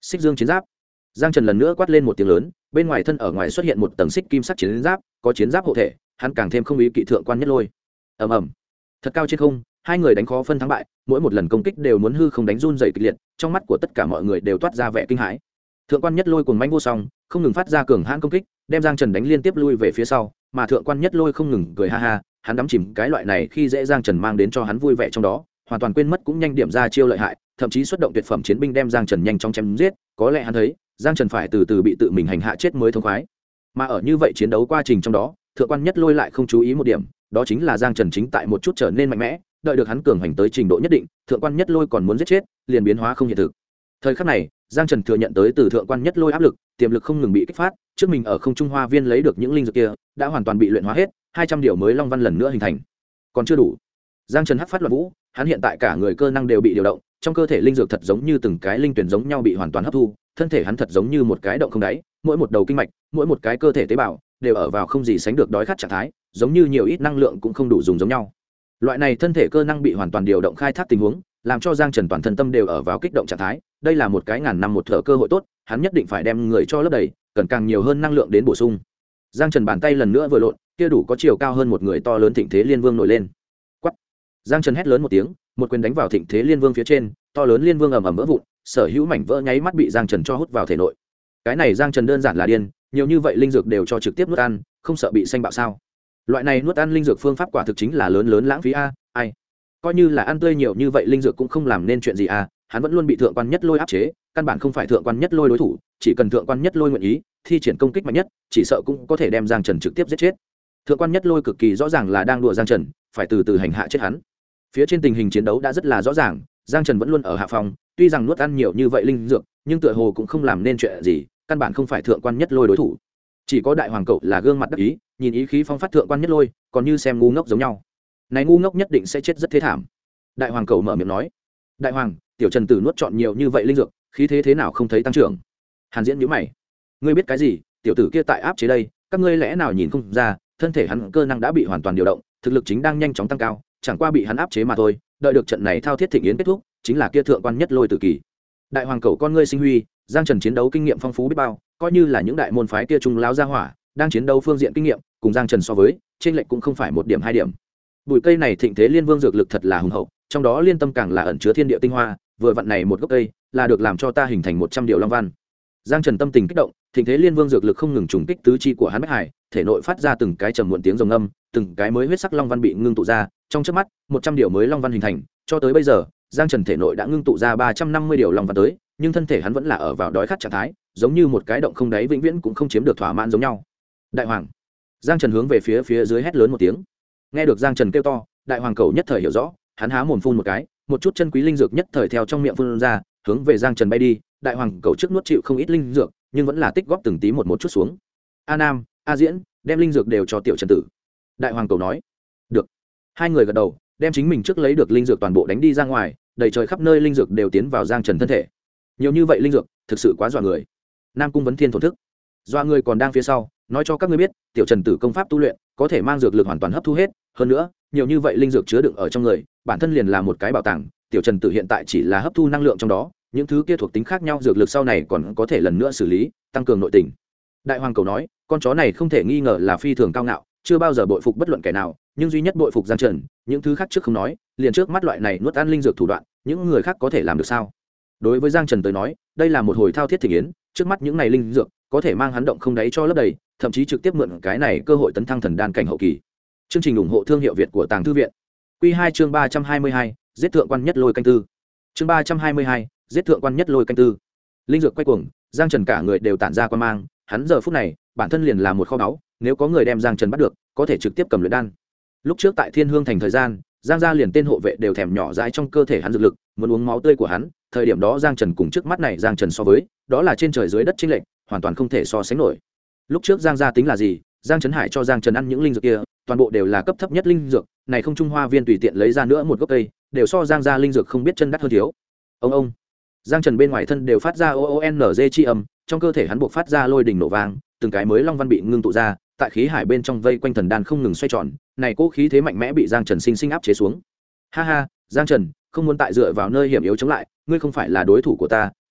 xích dương chiến giáp. Giang Trần lần nữa quát lên một tiếng lớn, bên ngoài thân ở ngoài xuất hiện một tầng xích kim sắc chiến giáp, có chiến giáp hộ thể, hắn càng thêm không ý kỵ thượng quan nhất lôi. Ầm ầm. Thật cao trên không, hai người đánh khó phân thắng bại, mỗi một lần công kích đều muốn hư không đánh run rẩy kịch liệt, trong mắt của tất cả mọi người đều toát ra vẻ kinh hãi. Thượng quan nhất lôi cuồng mãnh vô song, không ngừng phát ra cường hãn công kích, đem Giang Trần đánh liên tiếp lui về phía sau, mà thượng quan nhất lôi không ngừng cười ha ha, hắn đắm chìm cái loại này khi dễ Giang Trần mang đến cho hắn vui vẻ trong đó, hoàn toàn quên mất cũng nhanh điểm ra chiêu lợi hại, thậm chí xuất động tuyệt phẩm chiến binh đem Giang Trần nhanh chóng chém giết, có lẽ hắn thấy Giang Trần phải từ từ bị tự mình hành hạ chết mới thông khoái. Mà ở như vậy chiến đấu quá trình trong đó, thượng quan nhất lôi lại không chú ý một điểm, đó chính là Giang Trần chính tại một chút trở nên mạnh mẽ, đợi được hắn cường hành tới trình độ nhất định, thượng quan nhất lôi còn muốn giết chết, liền biến hóa không hiện thực. Thời khắc này, Giang Trần thừa nhận tới từ thượng quan nhất lôi áp lực, tiềm lực không ngừng bị kích phát, trước mình ở không trung hoa viên lấy được những linh dược kia, đã hoàn toàn bị luyện hóa hết, 200 điều mới long văn lần nữa hình thành. Còn chưa đủ. Giang Trần hắc phát loạn vũ, hắn hiện tại cả người cơ năng đều bị điều động, trong cơ thể linh dược thật giống như từng cái linh tuyển giống nhau bị hoàn toàn hấp thu, thân thể hắn thật giống như một cái động không đáy, mỗi một đầu kinh mạch, mỗi một cái cơ thể tế bào đều ở vào không gì sánh được đói khát trạng thái, giống như nhiều ít năng lượng cũng không đủ dùng giống nhau. Loại này thân thể cơ năng bị hoàn toàn điều động khai thác tình huống, làm cho Giang Trần toàn thân tâm đều ở vào kích động trạng thái, đây là một cái ngàn năm một thở cơ hội tốt, hắn nhất định phải đem người cho lấp đầy, cần càng nhiều hơn năng lượng đến bổ sung. Giang Trần bàn tay lần nữa vừa lộn, kia đủ có chiều cao hơn một người to lớn Thịnh Thế Liên Vương nổi lên. Quắc. Giang Trần hét lớn một tiếng, một quyền đánh vào Thịnh Thế Liên Vương phía trên, to lớn Liên Vương ầm ầm vỡ vụn, sở hữu mảnh vỡ nháy mắt bị Giang Trần cho hút vào thể nội. Cái này Giang Trần đơn giản là điên, nhiều như vậy linh dược đều cho trực tiếp nuốt ăn, không sợ bị xanh bạo sao? Loại này nuốt ăn linh dược phương pháp quả thực chính là lớn lớn lãng phí a, ai. Coi như là ăn tươi nhiều như vậy linh dược cũng không làm nên chuyện gì a, hắn vẫn luôn bị thượng quan nhất lôi áp chế, căn bản không phải thượng quan nhất lôi đối thủ, chỉ cần thượng quan nhất lôi nguyện ý thi triển công kích mạnh nhất, chỉ sợ cũng có thể đem Giang Trần trực tiếp giết chết. Thượng quan nhất lôi cực kỳ rõ ràng là đang đùa Giang Trần, phải từ từ hành hạ chết hắn. Phía trên tình hình chiến đấu đã rất là rõ ràng, Giang Trần vẫn luôn ở hạ phòng, tuy rằng nuốt ăn nhiều như vậy linh dược, nhưng tựa hồ cũng không làm nên chuyện gì, căn bản không phải thượng quan nhất lôi đối thủ. Chỉ có đại hoàng cậu là gương mặt đắc ý, nhìn ý khí phong phát thượng quan nhất lôi, còn như xem ngu ngốc giống nhau. Này ngu ngốc nhất định sẽ chết rất thế thảm. Đại hoàng cậu mở miệng nói: "Đại hoàng, tiểu Trần tử nuốt trọn nhiều như vậy linh dược, khí thế nào không thấy tăng trưởng?" Hàn Diễn nhíu mày: "Ngươi biết cái gì? Tiểu tử kia tại áp chế đây, các ngươi lẽ nào nhìn không ra, thân thể hắn cơ năng đã bị hoàn toàn điều động, thực lực chính đang nhanh chóng tăng cao, chẳng qua bị hắn áp chế mà thôi, đợi được trận này thao thiết thịnh yến kết thúc, chính là kia thượng quan nhất lôi tử kỳ." Đại hoàng cậu con ngươi sinh huy, Giang Trần chiến đấu kinh nghiệm phong phú biết bao, coi như là những đại môn phái kia trung láo gia hỏa, đang chiến đấu phương diện kinh nghiệm, cùng Giang Trần so với, trên lệch cũng không phải một điểm hai điểm. Bụi cây này Thịnh Thế Liên Vương dược lực thật là hùng hậu, trong đó liên tâm càng là ẩn chứa thiên địa tinh hoa, vừa vặn này một gốc cây, là được làm cho ta hình thành 100 điều long văn. Giang Trần tâm tình kích động, Thịnh Thế Liên Vương dược lực không ngừng trùng kích tứ chi của hắn bách hải, thể nội phát ra từng cái trầm muộn tiếng rồng âm, từng cái mới huyết sắc long văn bị ngưng tụ ra, trong chớp mắt, 100 điều mới long văn hình thành, cho tới bây giờ, Giang Trần thể nội đã ngưng tụ ra 350 điều long văn tới, nhưng thân thể hắn vẫn là ở vào đói khát trạng thái, giống như một cái động không đáy vĩnh viễn cũng không chiếm được thỏa mãn giống nhau. Đại hoàng. Giang Trần hướng về phía dưới hét lớn một tiếng. Nghe được Giang Trần kêu to, đại hoàng cầu nhất thời hiểu rõ, hắn há mồm phun một cái, một chút chân quý linh dược nhất thời theo trong miệng phun ra, hướng về Giang Trần bay đi. Đại hoàng cầu trước nuốt chịu không ít linh dược, nhưng vẫn là tích góp từng tí một chút xuống. A Nam, A Diễn, đem linh dược đều cho tiểu Trần tử. Đại hoàng cầu nói. Được. Hai người gật đầu, đem chính mình trước lấy được linh dược toàn bộ đánh đi ra ngoài, đầy trời khắp nơi linh dược đều tiến vào Giang Trần thân thể. Nhiều như vậy linh dược, thực sự quá dọa người. Nam Cung Vấn Thiên thổn thức. Dọa người còn đang phía sau, nói cho các ngươi biết, tiểu Trần tử công pháp tu luyện, có thể mang dược lực hoàn toàn hấp thu hết, hơn nữa, nhiều như vậy linh dược chứa đựng ở trong người, bản thân liền là một cái bảo tàng, tiểu Trần tử hiện tại chỉ là hấp thu năng lượng trong đó, những thứ kia thuộc tính khác nhau dược lực sau này còn có thể lần nữa xử lý, tăng cường nội tình. Đại hoàng cầu nói, con chó này không thể nghi ngờ là phi thường cao ngạo, chưa bao giờ bội phục bất luận kẻ nào, nhưng duy nhất bội phục Giang Trần, những thứ khác trước không nói, liền trước mắt loại này nuốt ăn linh dược thủ đoạn, những người khác có thể làm được sao? Đối với Giang Trần tới nói, đây là một hồi thao thiết thịnh yến, trước mắt những này linh dược có thể mang hắn động không đáy cho lấp đầy, thậm chí trực tiếp mượn cái này cơ hội tấn thăng thần đan cảnh hậu kỳ. Chương trình ủng hộ thương hiệu Việt của Tàng Thư viện. Quy 2 chương 322, giết thượng quan nhất lôi canh tư. Chương 322, giết thượng quan nhất lôi canh tư. Linh dược quay cuồng, Giang Trần cả người đều tản ra quan mang, hắn giờ phút này, bản thân liền là một kho báu, nếu có người đem Giang Trần bắt được, có thể trực tiếp cầm luyện đan. Lúc trước tại Thiên Hương thành thời gian, Giang gia liền tên hộ vệ đều thèm nhỏ dãi trong cơ thể hắn dược lực, muốn uống máu tươi của hắn, thời điểm đó Giang Trần cùng trước mắt này Giang Trần so với, đó là trên trời dưới đất chênh lệch, hoàn toàn không thể so sánh nổi. Lúc trước Giang gia tính là gì? Giang Trấn Hải cho Giang Trần ăn những linh dược kia, toàn bộ đều là cấp thấp nhất linh dược, này không Trung Hoa Viên tùy tiện lấy ra nữa một gốc cây, đều so Giang gia linh dược không biết chân đắt hơn thiếu. Ông. Giang Trần bên ngoài thân đều phát ra OONZ chi âm, trong cơ thể hắn buộc phát ra lôi đỉnh nổ vang, từng cái mới long văn bị ngưng tụ ra, tại khí hải bên trong vây quanh thần đan không ngừng xoay tròn, này cố khí thế mạnh mẽ bị Giang Trần sinh áp chế xuống. Ha ha, Giang Trần, không muốn tại dựa vào nơi hiểm yếu chống lại, ngươi không phải là đối thủ của ta,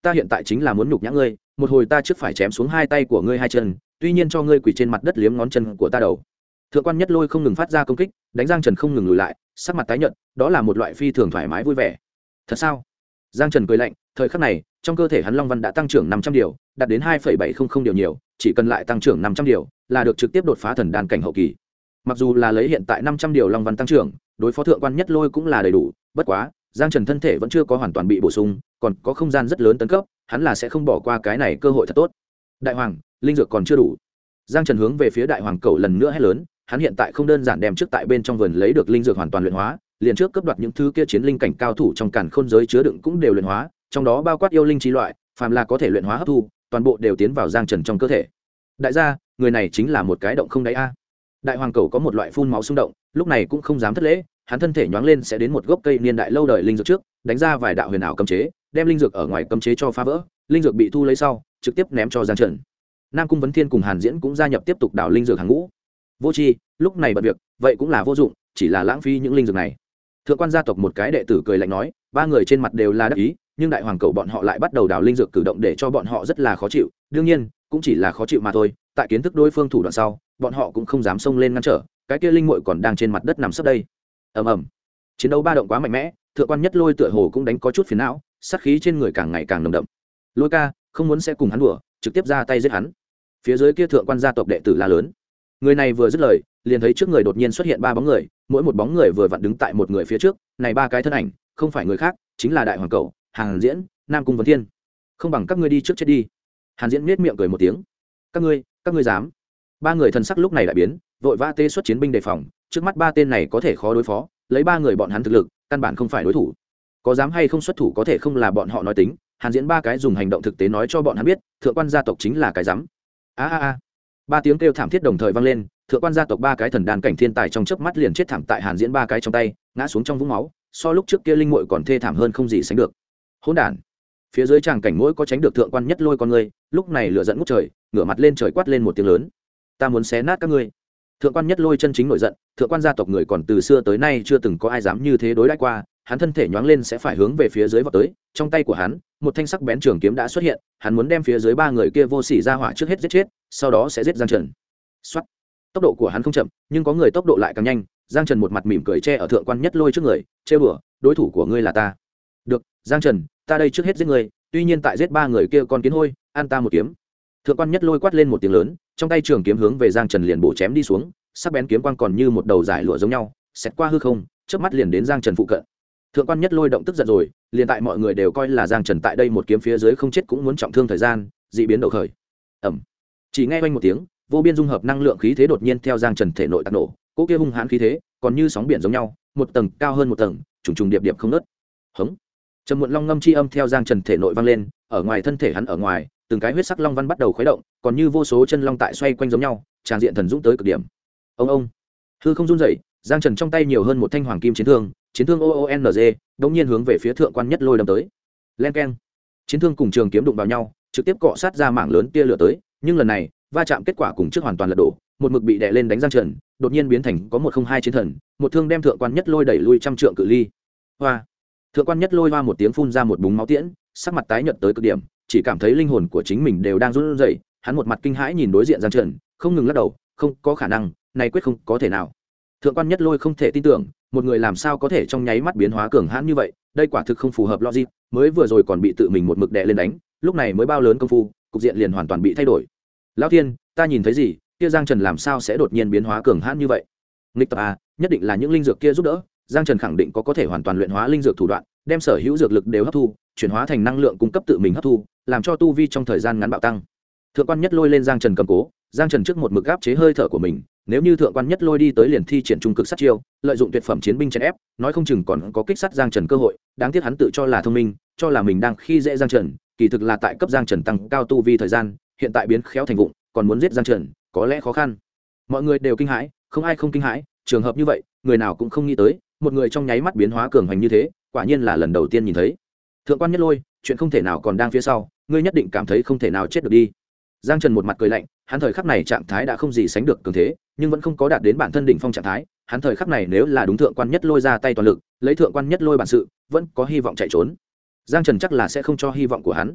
ta hiện tại chính là muốn nhục nhã ngươi, một hồi ta trước phải chém xuống hai tay của ngươi hai chân, tuy nhiên cho ngươi quỳ trên mặt đất liếm ngón chân của ta đầu. Thượng quan Nhất Lôi không ngừng phát ra công kích, đánh Giang Trần không ngừng lùi lại, sắc mặt tái nhợt, đó là một loại phi thường thoải mái vui vẻ. Thật sao? Giang Trần cười lạnh, thời khắc này trong cơ thể hắn long văn đã tăng trưởng 500 điều, đạt đến 2,700 điều nhiều, chỉ cần lại tăng trưởng 500 điều là được trực tiếp đột phá thần đan cảnh hậu kỳ. Mặc dù là lấy hiện tại 500 điều long văn tăng trưởng, đối phó thượng quan Nhất Lôi cũng là đầy đủ, bất quá Giang Trần thân thể vẫn chưa có hoàn toàn bị bổ sung, còn có không gian rất lớn tấn cấp, hắn là sẽ không bỏ qua cái này cơ hội thật tốt. Đại hoàng, linh dược còn chưa đủ. Giang Trần hướng về phía đại hoàng cầu lần nữa hét lớn, hắn hiện tại không đơn giản đem trước tại bên trong vườn lấy được linh dược hoàn toàn luyện hóa, liền trước cấp đoạt những thứ kia chiến linh cảnh cao thủ trong càn khôn giới chứa đựng cũng đều luyện hóa, trong đó bao quát yêu linh chi loại, phàm là có thể luyện hóa hấp thu, toàn bộ đều tiến vào Giang Trần trong cơ thể. Đại gia, người này chính là một cái động không đáy a. Đại hoàng cầu có một loại phun máu xung động, lúc này cũng không dám thất lễ, hắn thân thể nhoáng lên sẽ đến một gốc cây niên đại lâu đời linh dược trước, đánh ra vài đạo huyền ảo cấm chế, đem linh dược ở ngoài cấm chế cho phá vỡ, linh dược bị thu lấy sau, trực tiếp ném cho Giang Trần. Nam Cung Vấn Thiên cùng Hàn Diễn cũng gia nhập tiếp tục đảo linh dược hàng ngũ. Vô Tri, lúc này bận việc, vậy cũng là vô dụng, chỉ là lãng phí những linh dược này. Thượng quan gia tộc một cái đệ tử cười lạnh nói, ba người trên mặt đều là đắc ý, nhưng đại hoàng cầu bọn họ lại bắt đầu đào linh dược cử động để cho bọn họ rất là khó chịu, đương nhiên cũng chỉ là khó chịu mà thôi. Tại kiến thức đối phương thủ đoạn sau, bọn họ cũng không dám xông lên ngăn trở, cái kia linh muội còn đang trên mặt đất nằm sấp đây. Ầm ầm, chiến đấu ba động quá mạnh mẽ, Thượng quan Nhất Lôi tựa hồ cũng đánh có chút phiền não, sát khí trên người càng ngày càng nồng đậm. Lôi ca, không muốn sẽ cùng hắn đùa, trực tiếp ra tay giết hắn. Phía dưới kia thượng quan gia tộc đệ tử la lớn. Người này vừa dứt lời, liền thấy trước người đột nhiên xuất hiện ba bóng người, mỗi một bóng người vừa vặn đứng tại một người phía trước, này ba cái thân ảnh, không phải người khác, chính là đại hoàng cầu, Hàn Diễn, Nam Cung Vấn Thiên. Không bằng các ngươi đi trước chết đi. Hàn Diễn nhếch miệng cười một tiếng. Các ngươi dám? Ba người thần sắc lúc này lại biến, vội vã tê xuất chiến binh đề phòng, trước mắt ba tên này có thể khó đối phó, lấy ba người bọn hắn thực lực, căn bản không phải đối thủ. Có dám hay không xuất thủ có thể không là bọn họ nói tính, Hàn Diễn ba cái dùng hành động thực tế nói cho bọn hắn biết, thượng quan gia tộc chính là cái dám. A. Ba tiếng kêu thảm thiết đồng thời vang lên, thượng quan gia tộc ba cái thần đàn cảnh thiên tài trong chớp mắt liền chết thảm tại Hàn Diễn ba cái trong tay, ngã xuống trong vũng máu, so lúc trước kia linh muội còn thê thảm hơn không gì sánh được. Hỗn đản. Phía dưới tràng cảnh mỗi có tránh được thượng quan Nhất Lôi con người, lúc này lửa giận ngút trời, ngửa mặt lên trời quát lên một tiếng lớn. Ta muốn xé nát các ngươi. Thượng quan Nhất Lôi chân chính nổi giận, thượng quan gia tộc người còn từ xưa tới nay chưa từng có ai dám như thế đối đãi qua, hắn thân thể nhoáng lên sẽ phải hướng về phía dưới vọt tới, trong tay của hắn, một thanh sắc bén trường kiếm đã xuất hiện, hắn muốn đem phía dưới ba người kia vô sỉ ra hỏa trước hết giết chết, sau đó sẽ giết Giang Trần. Soát. Tốc độ của hắn không chậm, nhưng có người tốc độ lại càng nhanh, Giang Trần một mặt mỉm cười che ở thượng quan Nhất Lôi trước người, trêu đùa, đối thủ của ngươi là ta. Được, Giang Trần, ta đây trước hết giết ngươi, tuy nhiên tại giết ba người kia con kiến hôi, ăn ta một kiếm. Thượng quan Nhất Lôi quát lên một tiếng lớn, trong tay trường kiếm hướng về Giang Trần liền bổ chém đi xuống, sắc bén kiếm quang còn như một đầu giải lụa giống nhau, xẹt qua hư không, chớp mắt liền đến Giang Trần phụ cận. Thượng quan Nhất Lôi động tức giận rồi, liền tại mọi người đều coi là Giang Trần tại đây một kiếm phía dưới không chết cũng muốn trọng thương thời gian, dị biến đầu khởi. Ầm. Chỉ nghe oanh một tiếng, vô biên dung hợp năng lượng khí thế đột nhiên theo Giang Trần thể nội tạc nổ, cỗ kia hung hãn khí thế, còn như sóng biển giống nhau, một tầng cao hơn một tầng, trùng trùng điệp điệp không ngớt. Hống. Trầm muộn long ngâm chi âm theo Giang Trần thể nội vang lên, ở ngoài thân thể hắn ở ngoài, từng cái huyết sắc long văn bắt đầu khuấy động, còn như vô số chân long tại xoay quanh giống nhau, tràn diện thần dũng tới cực điểm. Ông. Hư không run rẩy, Giang Trần trong tay nhiều hơn một thanh hoàng kim chiến thương OONG, đống nhiên hướng về phía thượng quan Nhất Lôi đâm tới. Len keng. Chiến thương cùng trường kiếm đụng vào nhau, trực tiếp cọ sát ra mảng lớn tia lửa tới, nhưng lần này, va chạm kết quả cùng trước hoàn toàn lật đổ, một mực bị đè lên đánh Giang Trần, đột nhiên biến thành có 102 chiến thần, một thương đem thượng quan Nhất Lôi đẩy lui trăm trượng cự ly. Hoa. Thượng quan Nhất Lôi hoa một tiếng phun ra một búng máu tiễn, sắc mặt tái nhợt tới cực điểm, chỉ cảm thấy linh hồn của chính mình đều đang run rẩy, hắn một mặt kinh hãi nhìn đối diện Giang Trần, không ngừng lắc đầu, không có khả năng, này quyết không có thể nào. Thượng quan Nhất Lôi không thể tin tưởng, một người làm sao có thể trong nháy mắt biến hóa cường hãn như vậy, đây quả thực không phù hợp logic, mới vừa rồi còn bị tự mình một mực đè lên đánh, lúc này mới bao lớn công phu, cục diện liền hoàn toàn bị thay đổi. Lão Thiên, ta nhìn thấy gì, kia Giang Trần làm sao sẽ đột nhiên biến hóa cường hãn như vậy? Nghịch tập a, nhất định là những linh dược kia giúp đỡ, Giang Trần khẳng định có thể hoàn toàn luyện hóa linh dược thủ đoạn, đem sở hữu dược lực đều hấp thu, chuyển hóa thành năng lượng cung cấp tự mình hấp thu, làm cho tu vi trong thời gian ngắn bạo tăng. Thượng quan Nhất Lôi lên Giang Trần cầm cố, Giang Trần trước một mực áp chế hơi thở của mình, nếu như thượng quan Nhất Lôi đi tới liền thi triển trung cực sát chiêu, lợi dụng tuyệt phẩm chiến binh chèn ép, nói không chừng còn có kích sát Giang Trần cơ hội, đáng tiếc hắn tự cho là thông minh, cho là mình đang khi dễ Giang Trần, kỳ thực là tại cấp Giang Trần tăng cao tu vi thời gian, hiện tại biến khéo thành vụng, còn muốn giết Giang Trần, có lẽ khó khăn. Mọi người đều kinh hãi, không ai không kinh hãi, trường hợp như vậy, người nào cũng không nghĩ tới, một người trong nháy mắt biến hóa cường hành như thế, quả nhiên là lần đầu tiên nhìn thấy. Thượng quan Nhất Lôi, chuyện không thể nào còn đang phía sau, ngươi nhất định cảm thấy không thể nào chết được đi. Giang Trần một mặt cười lạnh, hắn thời khắc này trạng thái đã không gì sánh được cường thế, nhưng vẫn không có đạt đến bản thân đỉnh phong trạng thái, hắn thời khắc này nếu là đúng thượng quan Nhất Lôi ra tay toàn lực, lấy thượng quan Nhất Lôi bản sự, vẫn có hy vọng chạy trốn. Giang Trần chắc là sẽ không cho hy vọng của hắn.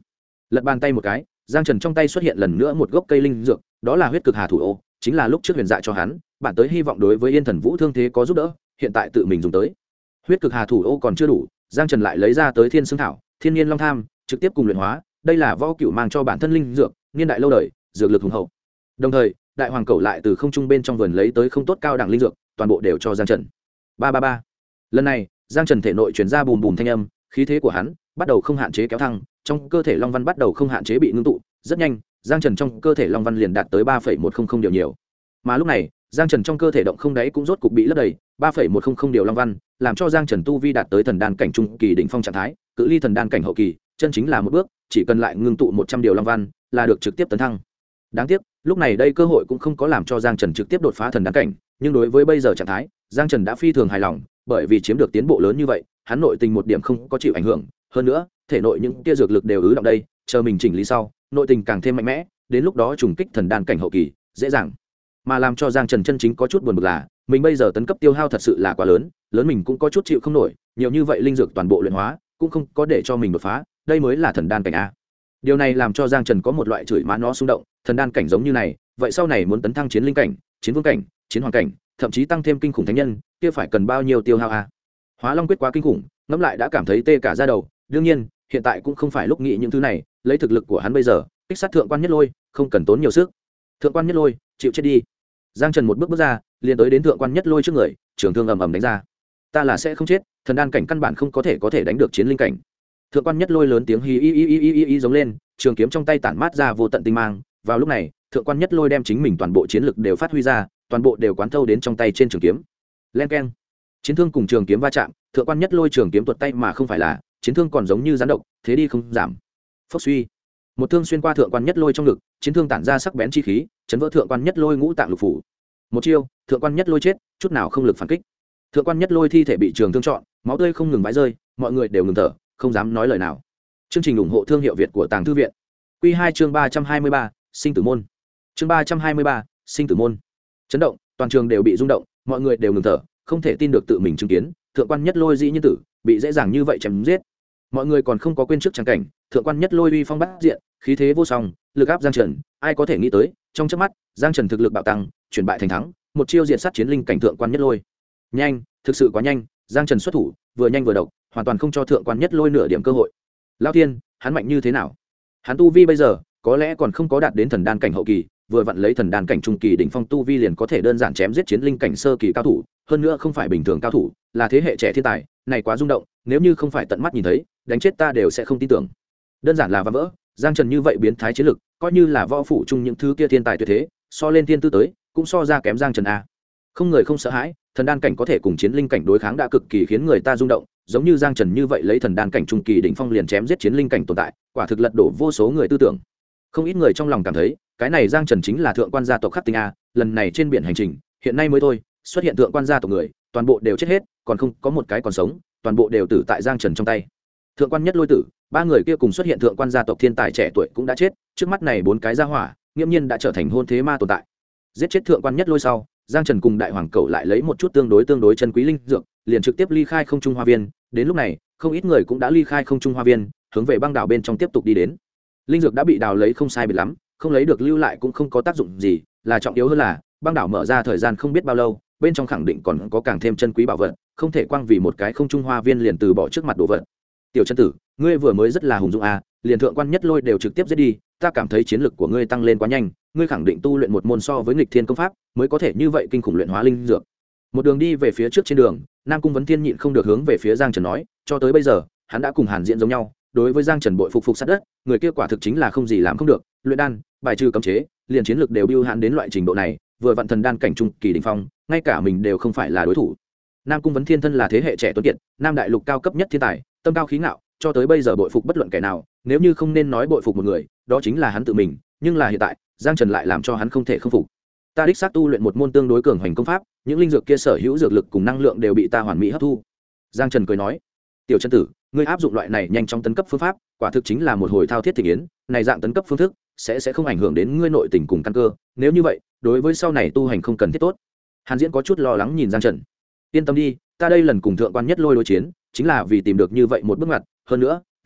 lật bàn tay một cái, giang trần trong tay xuất hiện lần nữa một gốc cây linh dược, đó là huyết cực hà thủ ô, chính là lúc trước huyền dạ cho hắn bạn tới hy vọng đối với Yên Thần Vũ thương thế có giúp đỡ, hiện tại tự mình dùng tới. Huyết cực hà thủ ô còn chưa đủ, giang trần lại lấy ra tới thiên xương thảo, thiên nhiên long tham, trực tiếp cùng luyện hóa. Đây là võ cựu mang cho bản thân linh dược, niên đại lâu đời, dược lực hùng hậu. Đồng thời đại hoàng cầu lại từ không trung bên trong vườn lấy tới không tốt cao đẳng linh dược, toàn bộ đều cho giang trần. Ba ba ba. Lần này giang trần thể nội truyền ra bùm bùm thanh âm, khí thế của hắn bắt đầu không hạn chế kéo thăng, trong cơ thể long văn bắt đầu không hạn chế bị ngưng tụ. Rất nhanh giang trần trong cơ thể long văn liền đạt tới 3,100 điều nhiều. Mà lúc này giang trần trong cơ thể động không đáy cũng rốt cục bị lấp đầy 3,100 điều long văn, làm cho giang trần tu vi đạt tới thần đan cảnh trung kỳ đỉnh phong trạng thái, cự ly thần đan cảnh hậu kỳ chân chính là một bước, chỉ cần lại ngưng tụ 100 điều long văn là được trực tiếp tấn thăng. Đáng tiếc lúc này đây cơ hội cũng không có làm cho giang trần trực tiếp đột phá thần đan cảnh, nhưng đối với bây giờ trạng thái giang trần đã phi thường hài lòng, bởi vì chiếm được tiến bộ lớn như vậy hắn nội tình một điểm không có chịu ảnh hưởng, hơn nữa thể nội những tia dược lực đều ứ động đây, chờ mình chỉnh lý sau nội tình càng thêm mạnh mẽ, đến lúc đó trùng kích thần đan cảnh hậu kỳ dễ dàng. Mà làm cho giang trần chân chính có chút buồn bực là mình bây giờ tấn cấp tiêu hao thật sự là quá lớn, lớn mình cũng có chút chịu không nổi, nhiều như vậy linh dược toàn bộ luyện hóa cũng không có để cho mình đột phá, đây mới là thần đan cảnh a. Điều này làm cho giang trần có một loại chửi má nó xung động, thần đan cảnh giống như này vậy sau này muốn tấn thăng chiến linh cảnh, chiến vương cảnh, chiến hoàng cảnh, thậm chí tăng thêm kinh khủng thánh nhân kia phải cần bao nhiêu tiêu hao a. Hóa long quyết quá kinh khủng, ngẫm lại đã cảm thấy tê cả da đầu. Đương nhiên hiện tại cũng không phải lúc nghĩ những thứ này, lấy thực lực của hắn bây giờ kích sát thượng quan nhất lôi không cần tốn nhiều sức. Thượng quan nhất lôi chịu chết đi. Giang trần một bước bước ra liền tới đến thượng quan nhất lôi trước người, trường thương ầm ầm đánh ra. Ta là sẽ không chết, thần đan cảnh căn bản không có thể đánh được chiến linh cảnh. Thượng quan nhất lôi lớn tiếng hí y giống lên, trường kiếm trong tay tản mát ra vô tận tinh mang. Vào lúc này thượng quan nhất lôi đem chính mình toàn bộ chiến lực đều phát huy ra, toàn bộ đều quán thâu đến trong tay trên trường kiếm. Len keng, chiến thương cùng trường kiếm va chạm, thượng quan nhất lôi trường kiếm tuột tay mà không phải là, chiến thương còn giống như rắn độc, thế đi không giảm. Phốc suy, một thương xuyên qua thượng quan nhất lôi trong ngực, chiến thương tản ra sắc bén chi khí, chấn vỡ thượng quan nhất lôi ngũ tạng lục phủ. Một chiêu, thượng quan nhất lôi chết, chút nào không lực phản kích. Thượng quan nhất lôi thi thể bị trường thương trọn, máu tươi không ngừng vãi rơi, mọi người đều ngừng thở, không dám nói lời nào. Chương trình ủng hộ thương hiệu Việt của Tàng Thư viện. Quy 2 chương 323, sinh tử môn. Chương 323, sinh tử môn. Chấn động, toàn trường đều bị rung động, mọi người đều ngừng thở, không thể tin được tự mình chứng kiến, thượng quan nhất lôi dĩ nhiên tử, bị dễ dàng như vậy chém giết. Mọi người còn không có quên trước trắng cảnh, thượng quan nhất lôi uy phong bát diện, khí thế vô song, lực áp giang trần, ai có thể nghĩ tới, trong chớp mắt, giang trần thực lực bạo tăng, chuyển bại thành thắng, một chiêu diệt sát chiến linh cảnh thượng quan nhất lôi. Nhanh, thực sự quá nhanh, giang trần xuất thủ, vừa nhanh vừa độc, hoàn toàn không cho thượng quan nhất lôi nửa điểm cơ hội. Lão thiên, hắn mạnh như thế nào? Hắn tu vi bây giờ có lẽ còn không có đạt đến thần đan cảnh hậu kỳ, vừa vặn lấy thần đan cảnh trung kỳ đỉnh phong tu vi liền có thể đơn giản chém giết chiến linh cảnh sơ kỳ cao thủ, hơn nữa không phải bình thường cao thủ, là thế hệ trẻ thiên tài, này quá rung động, nếu như không phải tận mắt nhìn thấy, đánh chết ta đều sẽ không tin tưởng. Đơn giản là vỡ vỡ, giang trần như vậy biến thái chiến lực, coi như là võ phủ chung những thứ kia thiên tài tuyệt thế, so lên thiên tư tới, cũng so ra kém giang trần a. Không người không sợ hãi, thần đan cảnh có thể cùng chiến linh cảnh đối kháng đã cực kỳ khiến người ta rung động, giống như giang trần như vậy lấy thần đan cảnh trung kỳ đỉnh phong liền chém giết chiến linh cảnh tồn tại, quả thực lật đổ vô số người tư tưởng. Không ít người trong lòng cảm thấy cái này giang trần chính là thượng quan gia tộc khắc tinh a, lần này trên biển hành trình hiện nay mới thôi xuất hiện thượng quan gia tộc người toàn bộ đều chết hết, còn không có một cái còn sống, toàn bộ đều tử tại giang trần trong tay. Thượng quan nhất lôi tử, ba người kia cùng xuất hiện thượng quan gia tộc thiên tài trẻ tuổi cũng đã chết, trước mắt này bốn cái gia hỏa nghiễm nhiên đã trở thành hôn thế ma tồn tại. Giết chết thượng quan nhất lôi sau, giang trần cùng đại hoàng cẩu lại lấy một chút tương đối chân quý linh dược, liền trực tiếp ly khai không trung hoa viên. Đến lúc này không ít người cũng đã ly khai không trung hoa viên, hướng về băng đảo bên trong tiếp tục đi đến. Linh dược đã bị đào lấy không sai biệt lắm, không lấy được lưu lại cũng không có tác dụng gì, là trọng yếu hơn là băng đảo mở ra thời gian không biết bao lâu, bên trong khẳng định còn có càng thêm chân quý bảo vật, không thể quang vì một cái không trung hoa viên liền từ bỏ trước mặt đồ vật. Tiểu chân tử, ngươi vừa mới rất là hùng dũng a, liền thượng quan nhất lôi đều trực tiếp giết đi, ta cảm thấy chiến lực của ngươi tăng lên quá nhanh, ngươi khẳng định tu luyện một môn so với nghịch thiên công pháp mới có thể như vậy kinh khủng luyện hóa linh dược. Một đường đi về phía trước trên đường, Nam Cung Vấn Thiên nhịn không được hướng về phía Giang Trần nói, cho tới bây giờ hắn đã cùng Hàn Diễn giống nhau, đối với Giang Trần bội phục sát đất, người kia quả thực chính là không gì làm không được, luyện đan, bài trừ cấm chế, liền chiến lực đều bưu hạn đến loại trình độ này, vừa vặn thần đan cảnh trung kỳ đỉnh phong, ngay cả mình đều không phải là đối thủ. Nam Cung Vấn Thiên thân là thế hệ trẻ tuấn kiệt, Nam Đại Lục cao cấp nhất thiên tài, tâm cao khí ngạo, cho tới bây giờ bội phục bất luận kẻ nào, nếu như không nên nói bội phục một người, đó chính là hắn tự mình, nhưng là hiện tại, Giang Trần lại làm cho hắn không thể không phục. Ta đích xác tu luyện một môn tương đối cường hành công pháp, những linh dược kia sở hữu dược lực cùng năng lượng đều bị ta hoàn mỹ hấp thu. Giang Trần cười nói, tiểu chân tử, ngươi áp dụng loại này nhanh chóng tấn cấp phương pháp, quả thực chính là một hồi thao thiết thị yến, này dạng tấn cấp phương thức sẽ không ảnh hưởng đến ngươi nội tình cùng căn cơ, nếu như vậy, đối với sau này tu hành không cần thiết tốt. Hàn Diễn có chút lo lắng nhìn Giang Trần. Yên tâm đi, ta đây lần cùng thượng quan nhất lôi đối chiến, chính là vì tìm được như vậy một bước ngoặt, hơn nữa,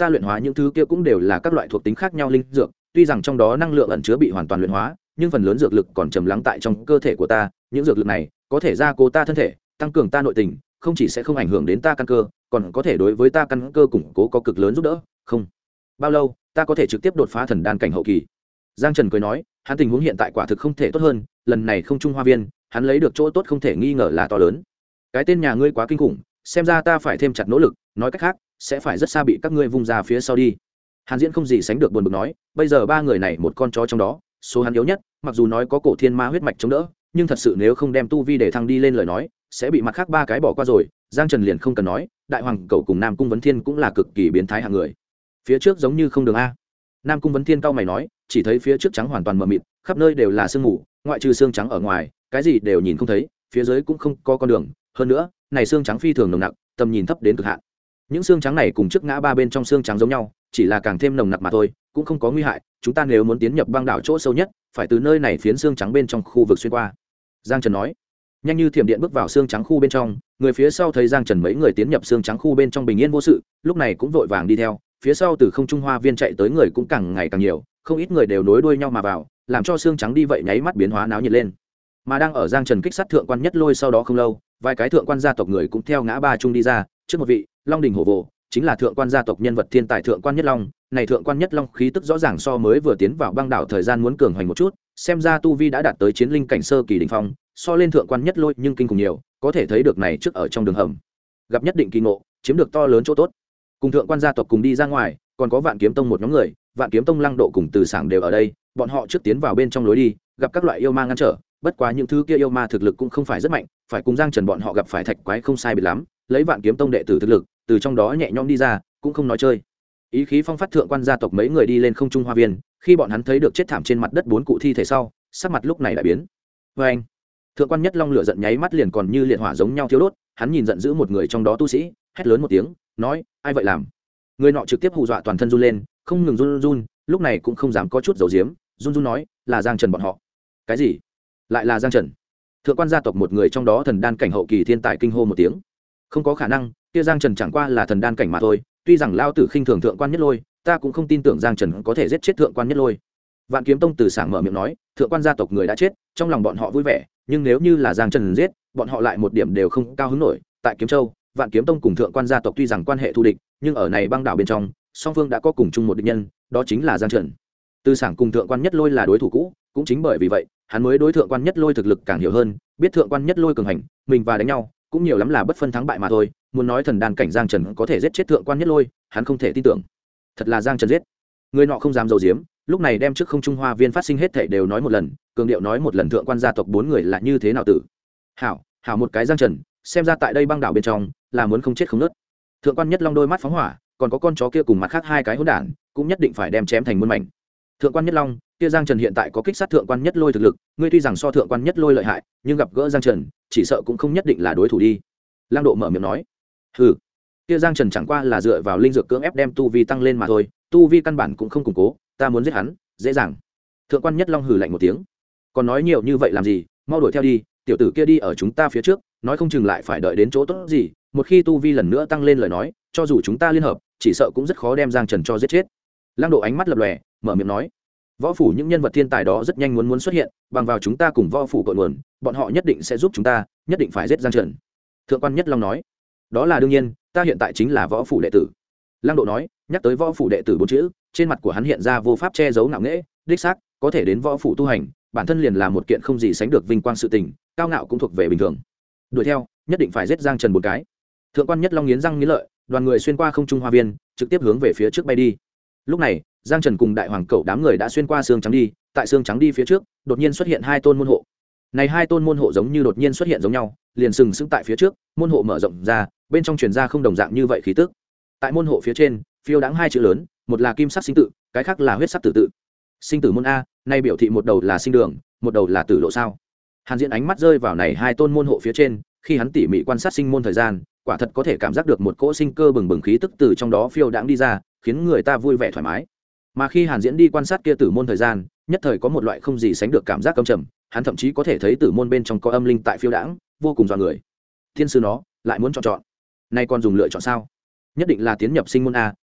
ta luyện hóa những thứ kia cũng đều là các loại thuộc tính khác nhau linh dược, tuy rằng trong đó năng lượng ẩn chứa bị hoàn toàn luyện hóa, nhưng phần lớn dược lực còn trầm lắng tại trong cơ thể của ta, những dược lực này có thể gia cố ta thân thể, tăng cường ta nội tình, không chỉ sẽ không ảnh hưởng đến ta căn cơ, còn có thể đối với ta căn cơ củng cố có cực lớn giúp đỡ. Không bao lâu ta có thể trực tiếp đột phá thần đan cảnh hậu kỳ. Giang Trần cười nói, hắn tình huống hiện tại quả thực không thể tốt hơn, lần này không trung hoa viên, hắn lấy được chỗ tốt không thể nghi ngờ là to lớn. Cái tên nhà ngươi quá kinh khủng, xem ra ta phải thêm chặt nỗ lực, nói cách khác sẽ phải rất xa bị các ngươi vung ra phía sau đi. Hàn Diễn không gì sánh được buồn bực nói, bây giờ ba người này một con chó trong đó, số hắn yếu nhất, mặc dù nói có cổ thiên ma huyết mạch chống đỡ, nhưng thật sự nếu không đem tu vi để thăng đi lên lời nói, sẽ bị mặt khác ba cái bỏ qua rồi. Giang Trần liền không cần nói, đại hoàng cậu cùng Nam Cung Vấn Thiên cũng là cực kỳ biến thái hạng người. Phía trước giống như không đường a. Nam Cung Vấn Thiên cau mày nói, chỉ thấy phía trước trắng hoàn toàn mờ mịt, khắp nơi đều là sương mù, ngoại trừ xương trắng ở ngoài, cái gì đều nhìn không thấy, phía dưới cũng không có con đường, hơn nữa, này xương trắng phi thường nồng nặc, tầm nhìn thấp đến cực hạn. Những xương trắng này cùng trước ngã ba bên trong xương trắng giống nhau, chỉ là càng thêm nồng nặc mà thôi, cũng không có nguy hại, chúng ta nếu muốn tiến nhập băng đảo chỗ sâu nhất, phải từ nơi này phiến xương trắng bên trong khu vực xuyên qua. Giang Trần nói. Nhanh như thiểm điện bước vào xương trắng khu bên trong, người phía sau thấy Giang Trần mấy người tiến nhập xương trắng khu bên trong bình yên vô sự, lúc này cũng vội vàng đi theo, phía sau từ không trung hoa viên chạy tới người cũng càng ngày càng nhiều, không ít người đều nối đuôi nhau mà vào, làm cho xương trắng đi vậy nháy mắt biến hóa náo nhiệt lên. Mà đang ở Giang Trần kích sát thượng quan nhất lôi sau đó không lâu, vài cái thượng quan gia tộc người cũng theo ngã ba trung đi ra, trước một vị, Long Đình Hổ Vồ, chính là thượng quan gia tộc nhân vật thiên tài thượng quan nhất long. Này thượng quan nhất long khí tức rõ ràng so mới vừa tiến vào băng đảo thời gian muốn cường hoành một chút, xem ra tu vi đã đạt tới chiến linh cảnh sơ kỳ đỉnh phong, so lên thượng quan nhất lôi nhưng kinh khủng nhiều, có thể thấy được này trước ở trong đường hầm gặp nhất định kỳ ngộ, chiếm được to lớn chỗ tốt. Cùng thượng quan gia tộc cùng đi ra ngoài, còn có Vạn Kiếm Tông một nhóm người, Vạn Kiếm Tông Lăng Độ cùng Từ Sảng đều ở đây, bọn họ trước tiến vào bên trong lối đi, gặp các loại yêu ma ngăn trở, bất quá những thứ kia yêu ma thực lực cũng không phải rất mạnh, phải cùng Giang Trần bọn họ gặp phải thạch quái không sai biệt lắm, lấy Vạn Kiếm Tông đệ tử thực lực, từ trong đó nhẹ nhõm đi ra, cũng không nói chơi. Ý khí phong phát thượng quan gia tộc mấy người đi lên không trung hoa viên, khi bọn hắn thấy được chết thảm trên mặt đất bốn cụ thi thể sau, sắc mặt lúc này lại biến. Và anh, thượng quan nhất long lửa giận nháy mắt liền còn như liệt hỏa giống nhau thiêu đốt, hắn nhìn giận dữ một người trong đó tu sĩ, hét lớn một tiếng, nói, ai vậy làm? Người nọ trực tiếp hù dọa toàn thân run lên, không ngừng run run, lúc này cũng không dám có chút giấu giếm, run run nói, là Giang Trần bọn họ. Cái gì? Lại là Giang Trần? Thượng quan gia tộc một người trong đó thần đan cảnh hậu kỳ thiên tài kinh hô một tiếng. Không có khả năng, kia Giang Trần chẳng qua là thần đan cảnh mà thôi, tuy rằng lao tử khinh thường thượng quan nhất lôi, ta cũng không tin tưởng Giang Trần có thể giết chết thượng quan nhất lôi. Vạn Kiếm Tông Từ Sảng mở miệng nói, thượng quan gia tộc người đã chết, trong lòng bọn họ vui vẻ, nhưng nếu như là Giang Trần giết, bọn họ lại một điểm đều không cao hứng nổi. Tại Kiếm Châu, Vạn Kiếm Tông cùng thượng quan gia tộc tuy rằng quan hệ thù địch, nhưng ở này băng đảo bên trong, song phương đã có cùng chung một địch nhân, đó chính là Giang Trần. Từ Sảng cùng thượng quan nhất lôi là đối thủ cũ, cũng chính bởi vì vậy, hắn mới đối thượng quan nhất lôi thực lực càng hiểu hơn, biết thượng quan nhất lôi cường hành, mình và đánh nhau, cũng nhiều lắm là bất phân thắng bại mà thôi, muốn nói thần đan cảnh Giang Trần có thể giết chết thượng quan nhất lôi, hắn không thể tin tưởng. Thật là Giang Trần giết. Người nọ không dám giấu giếm, lúc này đem trước không trung hoa viên phát sinh hết thảy đều nói một lần, cường điệu nói một lần thượng quan gia tộc bốn người là như thế nào tử. Hảo, hảo một cái Giang Trần, xem ra tại đây băng đảo bên trong, là muốn không chết không nứt. Thượng quan nhất long đôi mắt phóng hỏa, còn có con chó kia cùng mặt khác hai cái hỗn đản, cũng nhất định phải đem chém thành muôn mảnh. Thượng quan nhất long, kia Giang Trần hiện tại có kích sát thượng quan nhất lôi thực lực, ngươi tuy rằng so thượng quan nhất lôi lợi hại, nhưng gặp gỡ Giang Trần, chỉ sợ cũng không nhất định là đối thủ đi. Lang Độ mở miệng nói, hừ, kia Giang Trần chẳng qua là dựa vào linh dược cưỡng ép đem tu vi tăng lên mà thôi, tu vi căn bản cũng không củng cố, ta muốn giết hắn, dễ dàng. Thượng quan nhất long hừ lạnh một tiếng, còn nói nhiều như vậy làm gì, mau đuổi theo đi, tiểu tử kia đi ở chúng ta phía trước, nói không chừng lại phải đợi đến chỗ tốt gì, một khi tu vi lần nữa tăng lên lời nói, cho dù chúng ta liên hợp, chỉ sợ cũng rất khó đem Giang Trần cho giết chết. Lang Độ ánh mắt lập lòe, mở miệng nói, võ phủ những nhân vật thiên tài đó rất nhanh muốn xuất hiện, bằng vào chúng ta cùng võ phủ cội nguồn, bọn họ nhất định sẽ giúp chúng ta, nhất định phải giết Giang Trần. Thượng quan nhất long nói, đó là đương nhiên, ta hiện tại chính là võ phủ đệ tử. Lang Độ nói, nhắc tới võ phủ đệ tử bốn chữ, trên mặt của hắn hiện ra vô pháp che giấu ngạo nghễ, đích xác, có thể đến võ phủ tu hành, bản thân liền là một kiện không gì sánh được vinh quang sự tình, cao ngạo cũng thuộc về bình thường. Đuổi theo, nhất định phải giết Giang Trần một cái. Thượng quan nhất long nghiến răng nghiến lợi, đoàn người xuyên qua không trung hoa viên, trực tiếp hướng về phía trước bay đi. Lúc này, Giang Trần cùng đại hoàng cẩu đám người đã xuyên qua xương trắng đi, tại xương trắng đi phía trước, đột nhiên xuất hiện hai tôn môn hộ. Này hai tôn môn hộ giống như đột nhiên xuất hiện giống nhau, liền sừng sững tại phía trước, môn hộ mở rộng ra, bên trong truyền ra không đồng dạng như vậy khí tức. Tại môn hộ phía trên, phiêu đáng hai chữ lớn, một là kim sắc sinh tự, cái khác là huyết sắc tử tự. Sinh tử môn a, nay biểu thị một đầu là sinh đường, một đầu là tử lộ sao? Hàn Diễn ánh mắt rơi vào này hai tôn môn hộ phía trên, khi hắn tỉ mỉ quan sát sinh môn thời gian, quả thật có thể cảm giác được một cỗ sinh cơ bừng bừng khí tức từ trong đó phiêu đãng đi ra, khiến người ta vui vẻ thoải mái. Mà khi Hàn Diễn đi quan sát kia tử môn thời gian, nhất thời có một loại không gì sánh được cảm giác căm trầm, hắn thậm chí có thể thấy tử môn bên trong có âm linh tại phiêu đãng, vô cùng dọa người. Thiên sư nó lại muốn chọn, nay còn dùng lựa chọn sao? Nhất định là tiến nhập sinh môn a,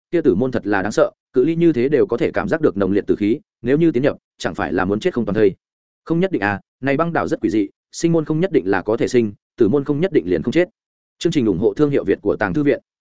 kia tử môn thật là đáng sợ, cự ly như thế đều có thể cảm giác được nồng liệt tử khí, nếu như tiến nhập chẳng phải là muốn chết không toàn thây. Không nhất định à, này băng đảo rất quỷ dị, sinh môn không nhất định là có thể sinh, tử môn không nhất định liền không chết. Chương trình ủng hộ thương hiệu Việt của Tàng Thư viện.